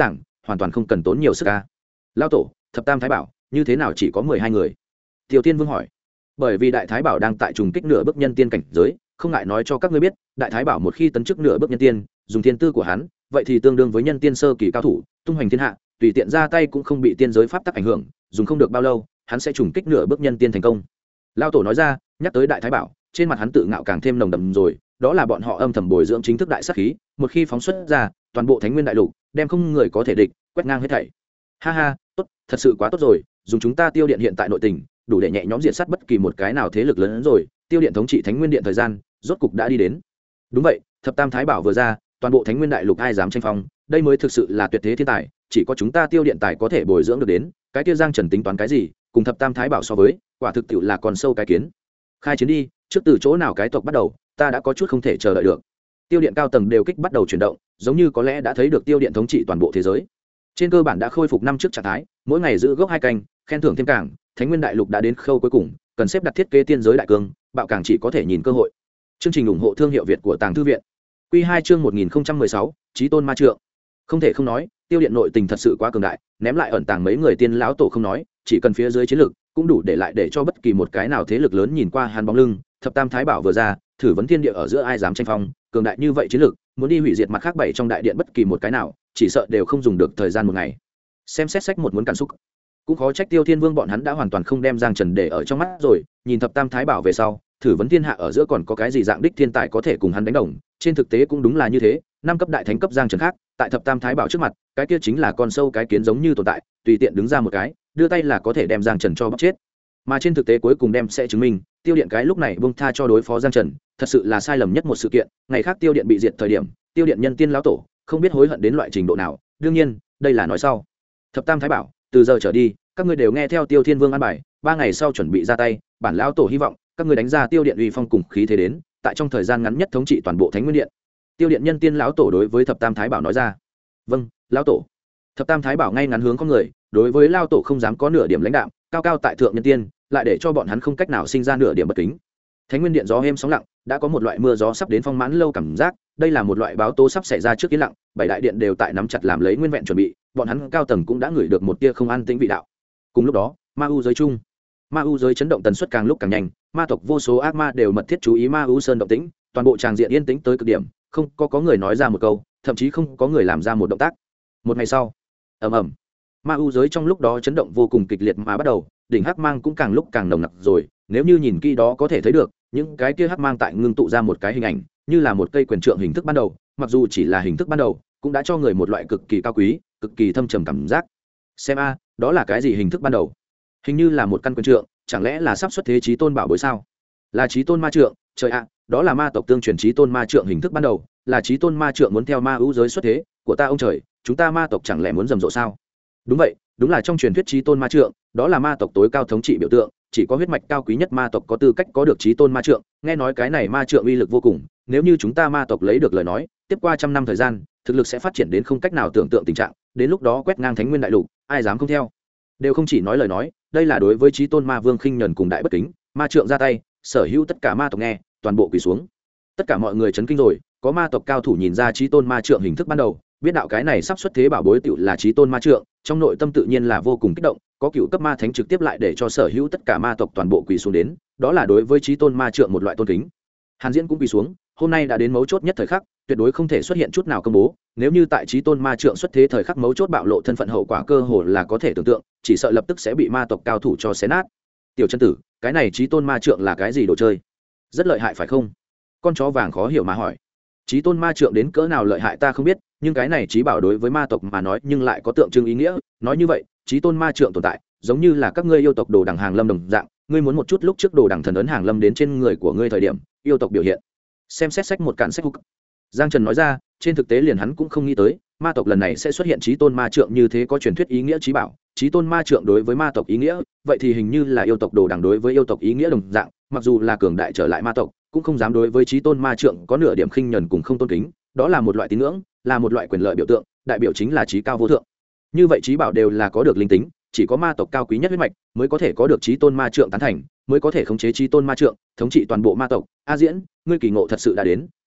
Speaker 1: hoàn toàn không cần tốn nhiều sức ca. Lao tổ, thập tam thái bảo như thế nào chỉ có 12 người? Tiểu Tiên Vương hỏi. Bởi vì đại thái bảo đang tại trùng kích nửa bước nhân tiên cảnh giới, không ngại nói cho các ngươi biết, đại thái bảo một khi tấn chức nửa bước nhân tiên, dùng thiên tư của hắn, vậy thì tương đương với nhân tiên sơ kỳ cao thủ, tung hoành thiên hạ, tùy tiện ra tay cũng không bị tiên giới pháp tắc ảnh hưởng, dùng không được bao lâu, hắn sẽ trùng kích nửa bước nhân tiên thành công. Lao tổ nói ra, nhắc tới đại thái bảo, trên mặt hắn tự ngạo càng thêm nồng đậm rồi, đó là bọn họ âm thầm bồi dưỡng chính thức đại sát khí, một khi phóng xuất ra, toàn bộ Thánh Nguyên đại lục, đem không người có thể địch, quét ngang hết thảy. Ha ha, tốt, thật sự quá tốt rồi, dùng chúng ta Tiêu Điện hiện tại nội tình, đủ để nhẹ nhõm diệt sát bất kỳ một cái nào thế lực lớn hơn rồi. Tiêu Điện thống trị Thánh Nguyên Điện thời gian, rốt cục đã đi đến. Đúng vậy, thập tam thái bảo vừa ra, toàn bộ Thánh Nguyên đại lục ai dám tranh phong, đây mới thực sự là tuyệt thế thiên tài, chỉ có chúng ta Tiêu Điện tài có thể bồi dưỡng được đến, cái kia Giang Trần tính toán cái gì, cùng thập tam thái bảo so với, quả thực tiệu là còn sâu cái kiến. Khai chiến đi, trước từ chỗ nào cái tộc bắt đầu, ta đã có chút không thể chờ đợi được. Tiêu Điện cao tầng đều kích bắt đầu chuyển động, giống như có lẽ đã thấy được Tiêu Điện thống trị toàn bộ thế giới. Trên cơ bản đã khôi phục năm trước trạng thái, mỗi ngày giữ gốc 2 canh, khen thưởng thêm cảng, Thánh Nguyên đại lục đã đến khâu cuối cùng, cần xếp đặt thiết kế tiên giới đại cương, bạo càng chỉ có thể nhìn cơ hội. Chương trình ủng hộ thương hiệu Việt của Tàng Thư viện. Quy 2 chương 1016, Chí Tôn Ma Trượng. Không thể không nói, Tiêu Điện nội tình thật sự quá cường đại, ném lại ẩn tàng mấy người tiên lão tổ không nói, chỉ cần phía dưới chiến lực, cũng đủ để lại để cho bất kỳ một cái nào thế lực lớn nhìn qua hắn bóng lưng. Thập tam thái bảo vừa ra, thử vấn thiên địa ở giữa ai dám tranh phong, cường đại như vậy chiến lực, muốn đi hủy diệt mặt khác 7 trong đại điện bất kỳ một cái nào, chỉ sợ đều không dùng được thời gian một ngày. Xem xét sách một muốn cản xúc, cũng khó trách Tiêu Thiên Vương bọn hắn đã hoàn toàn không đem Giang Trần để ở trong mắt rồi, nhìn thập tam thái bảo về sau, thử vấn thiên hạ ở giữa còn có cái gì dạng đích thiên tài có thể cùng hắn đánh đồng, trên thực tế cũng đúng là như thế, 5 cấp đại thánh cấp Giang Trần khác, tại thập tam thái bảo trước mặt, cái kia chính là con sâu cái kiến giống như tồn tại, tùy tiện đứng ra một cái, đưa tay là có thể đem Giang Trần cho bóc chết. Mà trên thực tế cuối cùng đem sẽ chứng minh, Tiêu Điện cái lúc này buông tha cho đối phó Giang Trần, thật sự là sai lầm nhất một sự kiện, ngày khác Tiêu Điện bị diệt thời điểm, Tiêu Điện nhân tiên lão tổ, không biết hối hận đến loại trình độ nào, đương nhiên, đây là nói sau. Thập tam thái bảo, từ giờ trở đi, các ngươi đều nghe theo Tiêu Thiên Vương an bài, 3 ngày sau chuẩn bị ra tay, bản lão tổ hy vọng các ngươi đánh ra Tiêu Điện uy phong cùng khí thế đến, tại trong thời gian ngắn nhất thống trị toàn bộ Thánh Nguyên Điện. Tiêu Điện nhân tiên lão tổ đối với thập tam thái bảo nói ra. Vâng, lão tổ. Thập tam thái bảo ngay ngắn hướng con người, đối với lão tổ không dám có nửa điểm lãnh đạm, cao cao tại thượng nhân tiên, lại để cho bọn hắn không cách nào sinh ra nửa điểm bất kính. Thánh Nguyên Điện gió êm sóng lặng, đã có một loại mưa gió sắp đến phong mãn lâu cảm giác, đây là một loại báo tố sắp xảy ra trước yên lặng, 7 đại điện đều tại nắm chặt làm lấy nguyên vẹn chuẩn bị, bọn hắn cao tầng cũng đã ngửi được một tia không an tĩnh vị đạo. Cùng lúc đó, Ma U giới chung, Ma U giới chấn động tần suất càng lúc càng nhanh, ma tộc vô số ác ma đều mật thiết chú ý Ma U sơn động tĩnh, toàn bộ tràng diện yên tĩnh tới cực điểm, không có người nói ra một câu, thậm chí không có người làm ra một động tác. Một ngày sau, ầm ầm, Ma U giới trong lúc đó chấn động vô cùng kịch liệt mà bắt đầu, đỉnh hắc mang cũng càng lúc càng nồng nặc rồi, nếu như nhìn kỹ đó có thể thấy được, những cái kia hắc mang tại ngưng tụ ra một cái hình ảnh, như là một cây quyền trượng hình thức ban đầu, mặc dù chỉ là hình thức ban đầu, cũng đã cho người một loại cực kỳ cao quý, cực kỳ thâm trầm cảm giác. Xem a, đó là cái gì hình thức ban đầu? Hình như là một căn quyền trượng, chẳng lẽ là sắp xuất thế chí tôn bảo bối sao? Là chí tôn ma trượng, trời ạ, đó là ma tộc tương truyền chí tôn ma trượng hình thức ban đầu, là chí tôn ma trượng muốn theo ma ưu giới xuất thế, của ta ông trời, chúng ta ma tộc chẳng lẽ muốn rầm rộ sao? Đúng vậy, đúng là trong truyền thuyết chí tôn ma trượng, đó là ma tộc tối cao thống trị biểu tượng, chỉ có huyết mạch cao quý nhất ma tộc có tư cách có được chí tôn ma trượng, nghe nói cái này ma trượng uy lực vô cùng, nếu như chúng ta ma tộc lấy được lời nói, tiếp qua 100 năm thời gian, thực lực sẽ phát triển đến không cách nào tưởng tượng tình trạng, đến lúc đó quét ngang Thánh Nguyên đại lục, ai dám không theo. Đều không chỉ nói lời nói, đây là đối với chí tôn ma vương khinh nhẫn cùng đại bất kính, ma trượng ra tay, sở hữu tất cả ma tộc nghe, toàn bộ quỳ xuống. Tất cả mọi người chấn kinh rồi, có ma tộc cao thủ nhìn ra chí tôn ma trượng hình thức ban đầu, biết đạo cái này sắp xuất thế bảo bối tiểu là chí tôn ma trượng, trong nội tâm tự nhiên là vô cùng kích động, có cựu cấp ma thánh trực tiếp lại để cho sở hữu tất cả ma tộc toàn bộ quỳ xuống đến, đó là đối với chí tôn ma trượng một loại tôn kính. Hàn Diễn cũng quỳ xuống, hôm nay đã đến mấu chốt nhất thời khắc, tuyệt đối không thể xuất hiện chút nào công bố, nếu như tại chí tôn ma trượng xuất thế thời khắc mấu chốt bạo lộ thân phận hậu quả cơ hồ là có thể tưởng tượng, chỉ sợ lập tức sẽ bị ma tộc cao thủ cho xé nát. Tiểu chân tử, cái này chí tôn ma trượng là cái gì đồ chơi? Rất lợi hại phải không? Con chó vàng khó hiểu mà hỏi. Chí tôn ma trượng đến cỡ nào lợi hại ta không biết, nhưng cái này chí bảo đối với ma tộc mà nói nhưng lại có tượng trưng ý nghĩa, nói như vậy, chí tôn ma trượng tồn tại, giống như là các ngươi yêu tộc đồ đằng hàng lâm đồng dạng, ngươi muốn một chút lúc trước đồ đằng thần ấn hàng lâm đến trên người của ngươi thời điểm, yêu tộc biểu hiện. Xem xét sách một cạn sách húc. Giang Trần nói ra, trên thực tế liền hắn cũng không nghĩ tới, ma tộc lần này sẽ xuất hiện chí tôn ma trượng như thế có truyền thuyết ý nghĩa chí bảo, chí tôn ma trượng đối với ma tộc ý nghĩa, vậy thì hình như là yêu tộc đồ đằng đối với yêu tộc ý nghĩa đồng dạng, mặc dù là cường đại trở lại ma tộc, cũng không dám đối với chí tôn ma trượng có nửa điểm khinh nhẫn cùng không tôn kính, đó là một loại tín ngưỡng, là một loại quyền lợi biểu tượng, đại biểu chính là chí cao vô thượng. Như vậy chí bảo đều là có được linh tính, chỉ có ma tộc cao quý nhất huyết mạch mới có thể có được chí tôn ma trượng tán thành, mới có thể khống chế chí tôn ma trượng, thống trị toàn bộ ma tộc. A Diễn, ngươi kỳ ngộ thật sự đã đến,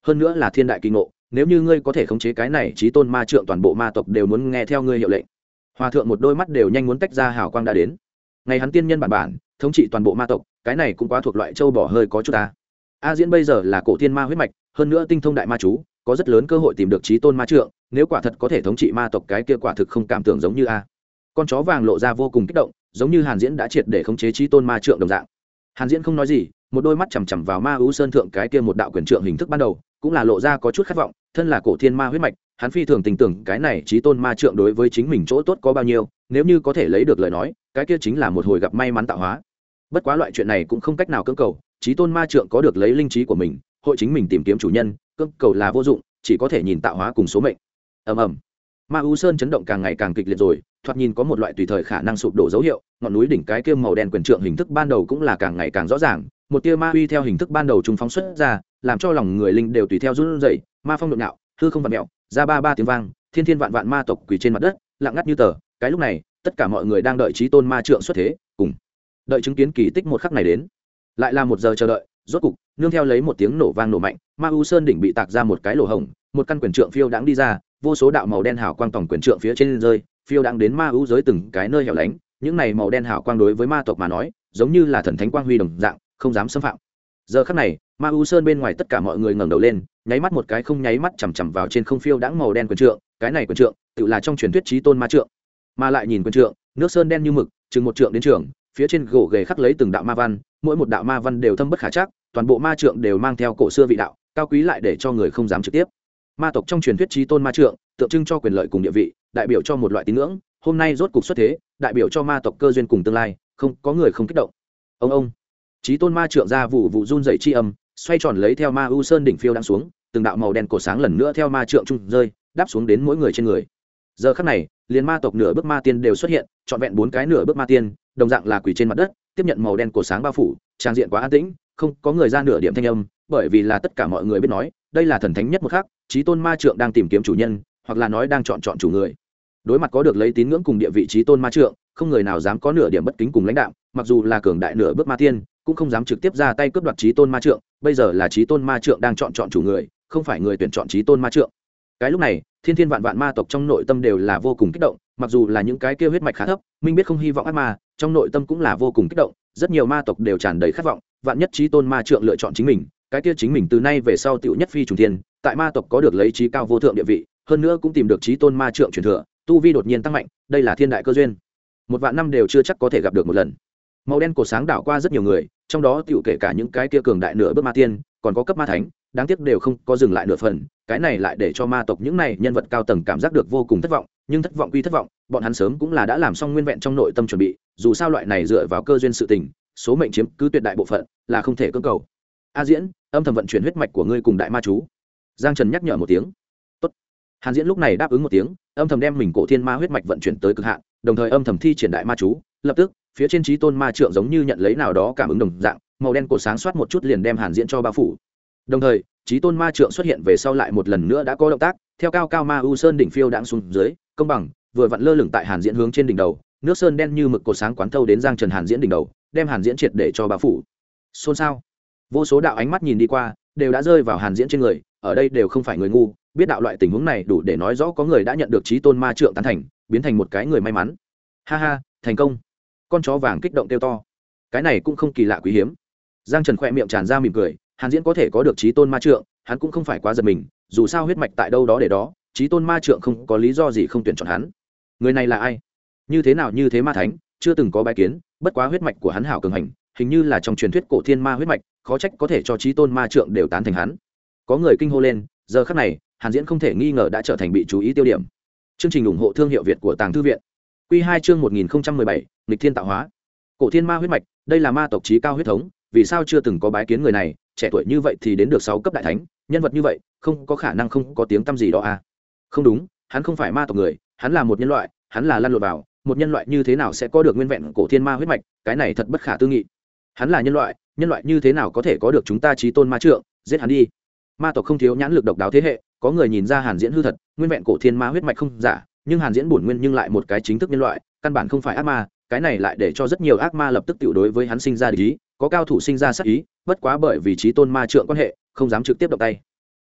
Speaker 1: hơn nữa là thiên đại kỳ ngộ, nếu như ngươi có thể khống chế cái này chí tôn ma trượng, toàn bộ ma tộc đều muốn nghe theo ngươi hiệu lệnh. Hòa thượng một đôi mắt đều nhanh muốn tách ra hào quang đã đến. Ngày hắn tiên nhân bản bản thống trị toàn bộ ma tộc, cái này cũng quá thuộc loại châu bỏ hơi có chút ta. A Diễn bây giờ là cổ thiên ma huyết mạch, hơn nữa tinh thông đại ma chú, có rất lớn cơ hội tìm được chí tôn ma trượng, nếu quả thật có thể thống trị ma tộc, cái kia quả thực không cảm tưởng giống như a. Con chó vàng lộ ra vô cùng kích động, giống như Hàn Diễn đã triệt để khống chế chí tôn ma trượng đồng dạng. Hàn Diễn không nói gì, một đôi mắt chằm chằm vào Ma Ú Sơn thượng cái kia một đạo quyền trượng hình thức ban đầu, cũng là lộ ra có chút khát vọng, thân là cổ thiên ma huyết mạch, hắn phi thường tình tưởng cái này chí tôn ma trượng đối với chính mình chỗ tốt có bao nhiêu, nếu như có thể lấy được lời nói, cái kia chính là một hồi gặp may mắn tạo hóa. Bất quá loại chuyện này cũng không cách nào cưỡng cầu, chí tôn ma trượng có được lấy linh trí của mình, hội chính mình tìm kiếm chủ nhân, cưỡng cầu là vô dụng, chỉ có thể nhìn tạo hóa cùng số mệnh. Ầm ầm. Ma U Sơn chấn động càng ngày càng kịch liệt rồi, thoạt nhìn có một loại tùy thời khả năng sụp đổ dấu hiệu, ngọn núi đỉnh cái kia màu đen quyền trượng hình thức ban đầu cũng là càng ngày càng rõ ràng, một tia ma uy theo hình thức ban đầu trung phóng xuất ra, làm cho lòng người linh đều tùy theo run rẩy, ma phong nhộn nhạo, hư không vặn mèo, ra ba ba tiếng vang, thiên thiên vạn vạn ma tộc quỳ trên mặt đất, lặng ngắt như tờ. Cái lúc này, tất cả mọi người đang đợi chí tôn ma trượng xuất thế, cùng đợi chứng kiến kỳ tích một khắc này đến. Lại là một giờ chờ đợi, rốt cục, nương theo lấy một tiếng nổ vang nổ mạnh, Ma U Sơn đỉnh bị tạc ra một cái lỗ hổng, một căn quyền trượng phiêu đãng đi ra, vô số đạo màu đen hào quang tổng quyền trượng phía trên rơi, phiêu đãng đến Ma U giới từng cái nơi hẻo lánh, những này màu đen hào quang đối với ma tộc mà nói, giống như là thần thánh quang huy đồng dạng, không dám xâm phạm. Giờ khắc này, Ma U Sơn bên ngoài tất cả mọi người ngẩng đầu lên, nháy mắt một cái không nháy mắt chằm chằm vào trên không phiêu đãng màu đen quyền trượng, cái này quyền trượng, tự là trong truyền thuyết chí tôn ma trượng. Mà lại nhìn quyền trượng, nước sơn đen như mực, chừng một trượng đến trường, phía trên gỗ ghề khắc lấy từng đạo ma văn, mỗi một đạo ma văn đều thâm bất khả trắc, toàn bộ ma trượng đều mang theo cổ xưa vị đạo, cao quý lại để cho người không dám trực tiếp. Ma tộc trong truyền thuyết chí tôn ma trượng, tượng trưng cho quyền lợi cùng địa vị, đại biểu cho một loại tín ngưỡng, hôm nay rốt cục xuất thế, đại biểu cho ma tộc cơ duyên cùng tương lai, không có người không kích động. Ông chí tôn ma trượng ra vụ vụ run dậy chi âm, xoay tròn lấy theo Ma U Sơn đỉnh phiêu đang xuống, từng đạo màu đen cổ sáng lần nữa theo ma trượng trung rơi, đáp xuống đến mỗi người trên người. Giờ khắc này, liền ma tộc nửa bước ma tiên đều xuất hiện, trọn vẹn 4 cái nửa bước ma tiên, đồng dạng là quỳ trên mặt đất, tiếp nhận màu đen cổ sáng bao phủ, trang diện quá an tĩnh, không có người ra nửa điểm thanh âm, bởi vì là tất cả mọi người biết nói, đây là thần thánh nhất một khắc, chí tôn ma trượng đang tìm kiếm chủ nhân, hoặc là nói đang chọn chủ người. Đối mặt có được lấy tín ngưỡng cùng địa vị chí tôn ma trượng, không người nào dám có nửa điểm bất kính cùng lãnh đạm, mặc dù là cường đại nửa bước ma tiên, cũng không dám trực tiếp ra tay cướp đoạt chí tôn ma trượng, bây giờ là chí tôn ma trượng đang chọn chủ người, không phải người tuyển chọn chí tôn ma trượng. Cái lúc này, thiên thiên vạn vạn ma tộc trong nội tâm đều là vô cùng kích động, mặc dù là những cái kia huyết mạch khá thấp, minh biết không hy vọng ác ma, trong nội tâm cũng là vô cùng kích động, rất nhiều ma tộc đều tràn đầy khát vọng, vạn nhất chí tôn ma trượng lựa chọn chính mình, cái kia chính mình từ nay về sau tựu nhất phi trùng thiên, tại ma tộc có được lấy chí cao vô thượng địa vị, hơn nữa cũng tìm được chí tôn ma trượng truyền thừa, tu vi đột nhiên tăng mạnh, đây là thiên đại cơ duyên. Một vạn năm đều chưa chắc có thể gặp được một lần. Màu đen cổ sáng đảo qua rất nhiều người, trong đó tựu kể cả những cái kia cường đại nửa bước ma tiên, còn có cấp ma thánh, đáng tiếc đều không có dừng lại nửa phần, cái này lại để cho ma tộc những này nhân vật cao tầng cảm giác được vô cùng thất vọng, nhưng thất vọng quy thất vọng, bọn hắn sớm cũng là đã làm xong nguyên vẹn trong nội tâm chuẩn bị, dù sao loại này dựa vào cơ duyên sự tình, số mệnh chiếm cứ tuyệt đại bộ phận, là không thể cưỡng cầu. A Diễn, âm thầm vận chuyển huyết mạch của ngươi cùng đại ma chú. Giang Trần nhắc nhở một tiếng. Tốt. Hàn Diễn lúc này đáp ứng một tiếng, âm thầm đem mình cổ thiên ma huyết mạch vận chuyển tới cực hạn, đồng thời âm thầm thi triển đại ma chú, lập tức, phía trên chí tôn ma trượng giống như nhận lấy nào đó cảm ứng đồng dạng, màu đen cổ sáng xoát một chút liền đem Hàn Diễn cho bao phủ. Đồng thời, chí tôn ma trượng xuất hiện về sau lại một lần nữa đã có động tác, theo cao cao Ma U Sơn đỉnh phiêu đãng xuống dưới, công bằng, vừa vặn lơ lửng tại Hàn Diễn hướng trên đỉnh đầu, nước sơn đen như mực cột sáng quán thâu đến Giang Trần Hàn Diễn đỉnh đầu, đem Hàn Diễn triệt để cho bao phủ. Xôn xao, vô số đạo ánh mắt nhìn đi qua, đều đã rơi vào Hàn Diễn trên người, ở đây đều không phải người ngu, biết đạo loại tình huống này đủ để nói rõ có người đã nhận được chí tôn ma trượng tán thành, biến thành một cái người may mắn. Ha ha, thành công. Con chó vàng kích động kêu to. Cái này cũng không kỳ lạ quý hiếm. Giang Trần khẽ miệng tràn ra mỉm cười, Hàn Diễn có thể có được chí tôn ma trượng, hắn cũng không phải quá giật mình, dù sao huyết mạch tại đâu đó để đó, chí tôn ma trượng không có lý do gì không tuyển chọn hắn. Người này là ai? Như thế nào như thế ma thánh, chưa từng có bái kiến, bất quá huyết mạch của hắn hảo cường hành, hình như là trong truyền thuyết cổ thiên ma huyết mạch, khó trách có thể cho chí tôn ma trượng đều tán thành hắn. Có người kinh hô lên, giờ khắc này, Hàn Diễn không thể nghi ngờ đã trở thành bị chú ý tiêu điểm. Chương trình ủng hộ thương hiệu Việt của Tàng Thư viện. Quy 2 chương 1017, nghịch thiên tạo hóa. Cổ thiên ma huyết mạch, đây là ma tộc chí cao huyết thống, vì sao chưa từng có bái kiến người này, trẻ tuổi như vậy thì đến được 6 cấp đại thánh, nhân vật như vậy, không có khả năng không có tiếng tăm gì đó à? Không đúng, hắn không phải ma tộc người, hắn là một nhân loại, hắn là lăn lộn vào, một nhân loại như thế nào sẽ có được nguyên vẹn cổ thiên ma huyết mạch, cái này thật bất khả tư nghị. Hắn là nhân loại như thế nào có thể có được chúng ta chí tôn ma trượng, giết hắn đi. Ma tộc không thiếu nhãn lực độc đáo thế hệ, có người nhìn ra Hàn Diễn hư thật, nguyên vẹn cổ thiên ma huyết mạch không giả, nhưng Hàn Diễn bổn nguyên nhưng lại một cái chính thức nhân loại, căn bản không phải ác ma, cái này lại để cho rất nhiều ác ma lập tức tiểu đối với hắn sinh ra địch ý, có cao thủ sinh ra sát ý, bất quá bởi vì chí tôn ma trượng quan hệ, không dám trực tiếp động tay.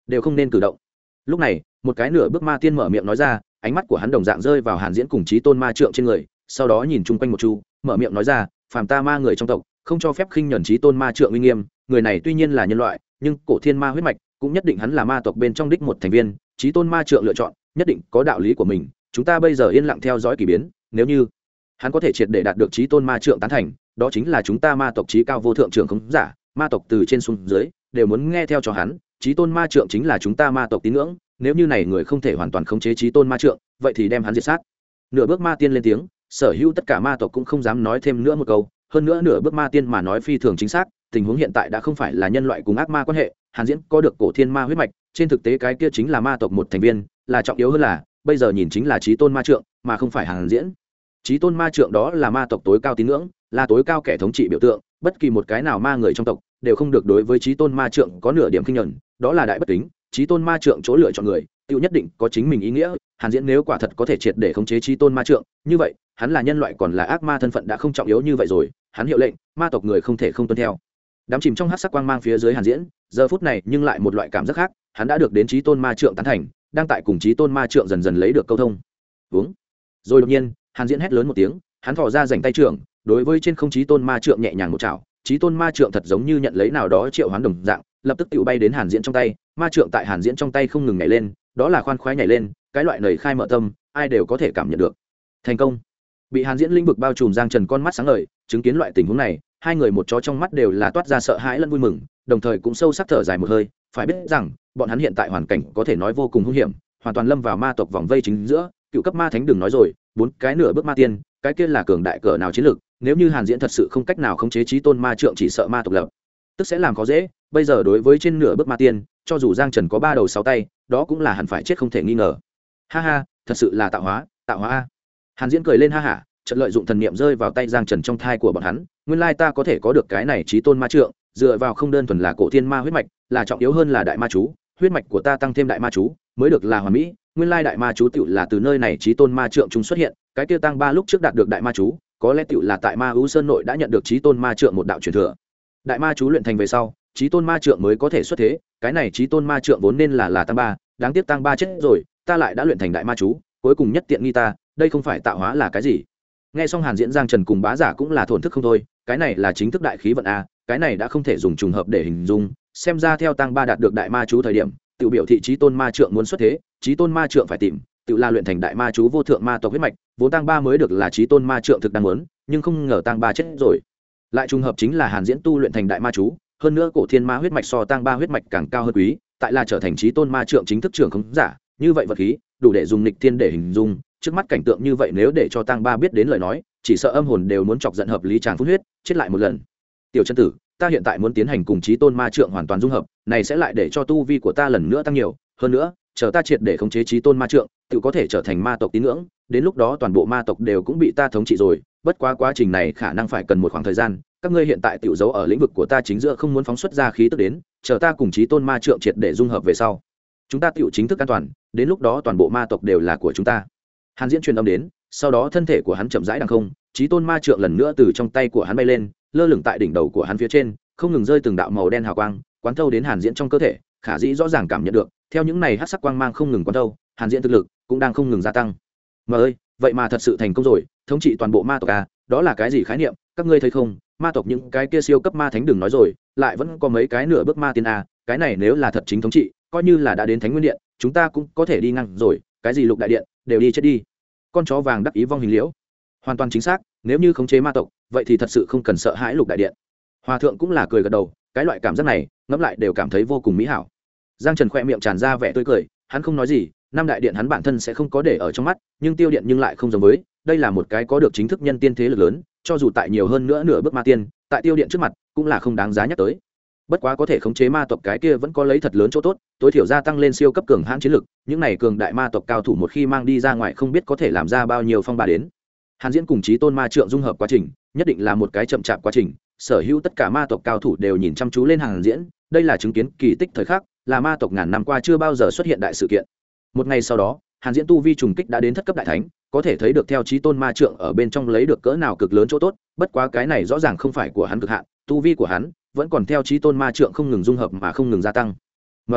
Speaker 1: đều không nên cử động. Lúc này một cái nửa bước ma tiên mở miệng nói ra, ánh mắt của hắn đồng dạng rơi vào Hàn Diễn cùng Chí Tôn Ma Trượng trên người, sau đó nhìn chung quanh một chu, mở miệng nói ra, phàm ta ma người trong tộc không cho phép khinh nhẫn Chí Tôn Ma Trượng uy nghiêm. Người này tuy nhiên là nhân loại, nhưng cổ thiên ma huyết mạch cũng nhất định hắn là ma tộc bên trong đích một thành viên. Chí Tôn Ma Trượng lựa chọn nhất định có đạo lý của mình, chúng ta bây giờ yên lặng theo dõi kỳ biến, nếu như hắn có thể triệt để đạt được Chí Tôn Ma Trượng tán thành, đó chính là chúng ta ma tộc chí cao vô thượng trưởng khống giả, ma tộc từ trên xuống dưới đều muốn nghe theo cho hắn. Chí Tôn Ma Trượng chính là chúng ta ma tộc tín ngưỡng, nếu như này người không thể hoàn toàn khống chế Chí Tôn Ma Trượng, vậy thì đem hắn diệt sát. Nửa bước ma tiên lên tiếng, sở hữu tất cả ma tộc cũng không dám nói thêm nữa một câu. Hơn nữa nửa bước ma tiên mà nói phi thường chính xác, tình huống hiện tại đã không phải là nhân loại cùng ác ma quan hệ. Hàn Diễn có được cổ thiên ma huyết mạch, trên thực tế cái kia chính là ma tộc một thành viên, là trọng yếu hơn là bây giờ nhìn chính là Chí Tôn Ma Trượng, mà không phải Hàn Diễn. Chí Tôn Ma Trượng đó là ma tộc tối cao tín ngưỡng, là tối cao kẻ thống trị biểu tượng, bất kỳ một cái nào ma người trong tộc đều không được đối với Chí Tôn Ma Trượng có nửa điểm khinh nhẫn, đó là đại bất kính. Chí Tôn Ma Trượng chỗ lựa chọn người, tiêu nhất định có chính mình ý nghĩa. Hàn Diễn nếu quả thật có thể triệt để khống chế Chí Tôn Ma Trượng, như vậy hắn là nhân loại còn là ác ma thân phận đã không trọng yếu như vậy rồi. Hắn hiệu lệnh, ma tộc người không thể không tuân theo. Đám chìm trong hắc sắc quang mang phía dưới Hàn Diễn, giờ phút này nhưng lại một loại cảm giác khác, hắn đã được đến Chí Tôn Ma Trượng tán thành, đang tại cùng Chí Tôn Ma Trượng dần dần lấy được câu thông. Uống. Rồi đột nhiên, Hàn Diễn hét lớn một tiếng, hắn thò ra rảnh tay trưởng, đối với trên không Chí Tôn Ma Trượng nhẹ nhàng một chảo. Chí Tôn Ma Trượng thật giống như nhận lấy nào đó triệu hoán đồng dạng, lập tức tự bay đến Hàn Diễn trong tay. Ma Trượng tại Hàn Diễn trong tay không ngừng nhảy lên, đó là khoan khoái nhảy lên, cái loại nảy khai mở tâm, ai đều có thể cảm nhận được. Thành công. Bị Hàn Diễn lĩnh vực bao trùm Giang Trần con mắt sáng ngời, chứng kiến loại tình huống này, hai người một chó trong mắt đều là toát ra sợ hãi lẫn vui mừng, đồng thời cũng sâu sắc thở dài một hơi. Phải biết rằng bọn hắn hiện tại hoàn cảnh có thể nói vô cùng hung hiểm, hoàn toàn lâm vào ma tộc vòng vây chính giữa. Cựu cấp ma thánh đừng nói rồi, bốn cái nửa bước ma tiên, cái kia là cường đại cỡ nào chiến lược. Nếu như Hàn Diễn thật sự không cách nào khống chế Chí Tôn Ma Trượng, chỉ sợ ma tộc lập tức sẽ làm khó dễ. Bây giờ đối với trên nửa bước ma tiên, cho dù Giang Trần có ba đầu sáu tay, đó cũng là hẳn phải chết không thể nghi ngờ. Ha ha, thật sự là tạo hóa a. Hàn Diễn cười lên ha hả, chợt lợi dụng thần niệm rơi vào tay Giang Trần trong thai của bọn hắn. Nguyên lai ta có thể có được cái này Chí Tôn Ma Trượng, dựa vào không đơn thuần là cổ thiên ma huyết mạch, là trọng yếu hơn là đại ma chú. Huyết mạch của ta tăng thêm đại ma chú mới được là hoàn mỹ. Nguyên lai đại ma chú tựu là từ nơi này Chí Tôn Ma Trượng chúng xuất hiện. Cái kia tăng ba lúc trước đạt được đại ma chú, có lẽ tựu là tại Ma Ưu Sơn nội đã nhận được Chí Tôn Ma Trượng một đạo truyền thừa. Đại ma chú luyện thành về sau, Chí Tôn Ma Trượng mới có thể xuất thế. Cái này Chí Tôn Ma Trượng vốn nên là tăng ba, đáng tiếc tăng ba chết rồi, ta lại đã luyện thành đại ma chú, cuối cùng nhất tiện nghi ta, đây không phải tạo hóa là cái gì? Nghe xong Hàn Diễn, Giang Trần cùng bá giả cũng là thổn thức không thôi, cái này là chính thức đại khí vận a, cái này đã không thể dùng trùng hợp để hình dung, xem ra theo tăng ba đạt được đại ma chú thời điểm, tự biểu thị Chí Tôn Ma Trượng muốn xuất thế, Chí Tôn Ma Trượng phải tìm, tự là luyện thành đại ma chú vô thượng ma tộc huyết mạch, vốn tăng ba mới được là Chí Tôn Ma Trượng thực đang muốn, nhưng không ngờ tăng ba chết rồi. Lại trùng hợp chính là Hàn Diễn tu luyện thành đại ma chú, hơn nữa cổ thiên ma huyết mạch so tăng ba huyết mạch càng cao hơn quý, tại là trở thành Chí Tôn Ma Trượng chính thức trưởng khống giả, như vậy vật khí, đủ để dùng nghịch thiên để hình dung. Trước mắt cảnh tượng như vậy nếu để cho tăng ba biết đến lời nói, chỉ sợ âm hồn đều muốn chọc giận hợp lý chàng phun huyết, chết lại một lần. Tiểu chân tử, ta hiện tại muốn tiến hành cùng Chí Tôn Ma Trượng hoàn toàn dung hợp, này sẽ lại để cho tu vi của ta lần nữa tăng nhiều, hơn nữa, chờ ta triệt để khống chế Chí Tôn Ma Trượng, tự có thể trở thành ma tộc tín ngưỡng, đến lúc đó toàn bộ ma tộc đều cũng bị ta thống trị rồi, bất quá quá trình này khả năng phải cần một khoảng thời gian, các ngươi hiện tại tiểu giấu ở lĩnh vực của ta chính giữa không muốn phóng xuất ra khí tức đến, chờ ta cùng Chí Tôn Ma Trượng triệt để dung hợp về sau, chúng ta tiểu chính thức an toàn, đến lúc đó toàn bộ ma tộc đều là của chúng ta. Hàn Diễn truyền âm đến, sau đó thân thể của hắn chậm rãi đằng không, Chí Tôn Ma Trượng lần nữa từ trong tay của hắn bay lên, lơ lửng tại đỉnh đầu của hắn phía trên, không ngừng rơi từng đạo màu đen hào quang, quán thâu đến Hàn Diễn trong cơ thể. Khả dĩ rõ ràng cảm nhận được, theo những này hắc sắc quang mang không ngừng quán thâu, Hàn Diễn thực lực cũng đang không ngừng gia tăng. Mà ơi, vậy mà thật sự thành công rồi, thống trị toàn bộ ma tộc à, đó là cái gì khái niệm, các ngươi thấy không, ma tộc những cái kia siêu cấp ma thánh đừng nói rồi, lại vẫn có mấy cái nửa bước ma tiên à, cái này nếu là thật chính thống trị, coi như là đã đến Thánh Nguyên Điện, chúng ta cũng có thể đi ngang rồi, cái gì Lục Đại Điện, đều đi chết đi. Con chó vàng đắc ý vong hình liễu. Hoàn toàn chính xác, nếu như khống chế ma tộc, vậy thì thật sự không cần sợ hãi Lục Đại Điện. Hòa thượng cũng là cười gật đầu, cái loại cảm giác này, ngẫm lại đều cảm thấy vô cùng mỹ hảo. Giang Trần khoe miệng tràn ra vẻ tươi cười, hắn không nói gì, năm đại điện hắn bản thân sẽ không có để ở trong mắt, nhưng Tiêu Điện nhưng lại không giống với, đây là một cái có được chính thức nhân tiên thế lực lớn, cho dù tại nhiều hơn nữa nửa bước ma tiên, tại Tiêu Điện trước mặt, cũng là không đáng giá nhắc tới. Bất quá có thể khống chế ma tộc cái kia vẫn có lấy thật lớn chỗ tốt, tối thiểu gia tăng lên siêu cấp cường hãn chiến lực, những này cường đại ma tộc cao thủ một khi mang đi ra ngoài không biết có thể làm ra bao nhiêu phong ba đến. Hàn Diễn cùng Chí Tôn Ma Trượng dung hợp quá trình, nhất định là một cái chậm chạp quá trình, sở hữu tất cả ma tộc cao thủ đều nhìn chăm chú lên Hàn Diễn, đây là chứng kiến kỳ tích thời khắc, là ma tộc ngàn năm qua chưa bao giờ xuất hiện đại sự kiện. Một ngày sau đó, Hàn Diễn tu vi trùng kích đã đến thất cấp đại thánh, có thể thấy được theo Chí Tôn Ma Trượng ở bên trong lấy được cỡ nào cực lớn chỗ tốt, bất quá cái này rõ ràng không phải của hắn cực hạn, tu vi của hắn vẫn còn theo Chí Tôn Ma Trượng không ngừng dung hợp mà không ngừng gia tăng. Mà ơi,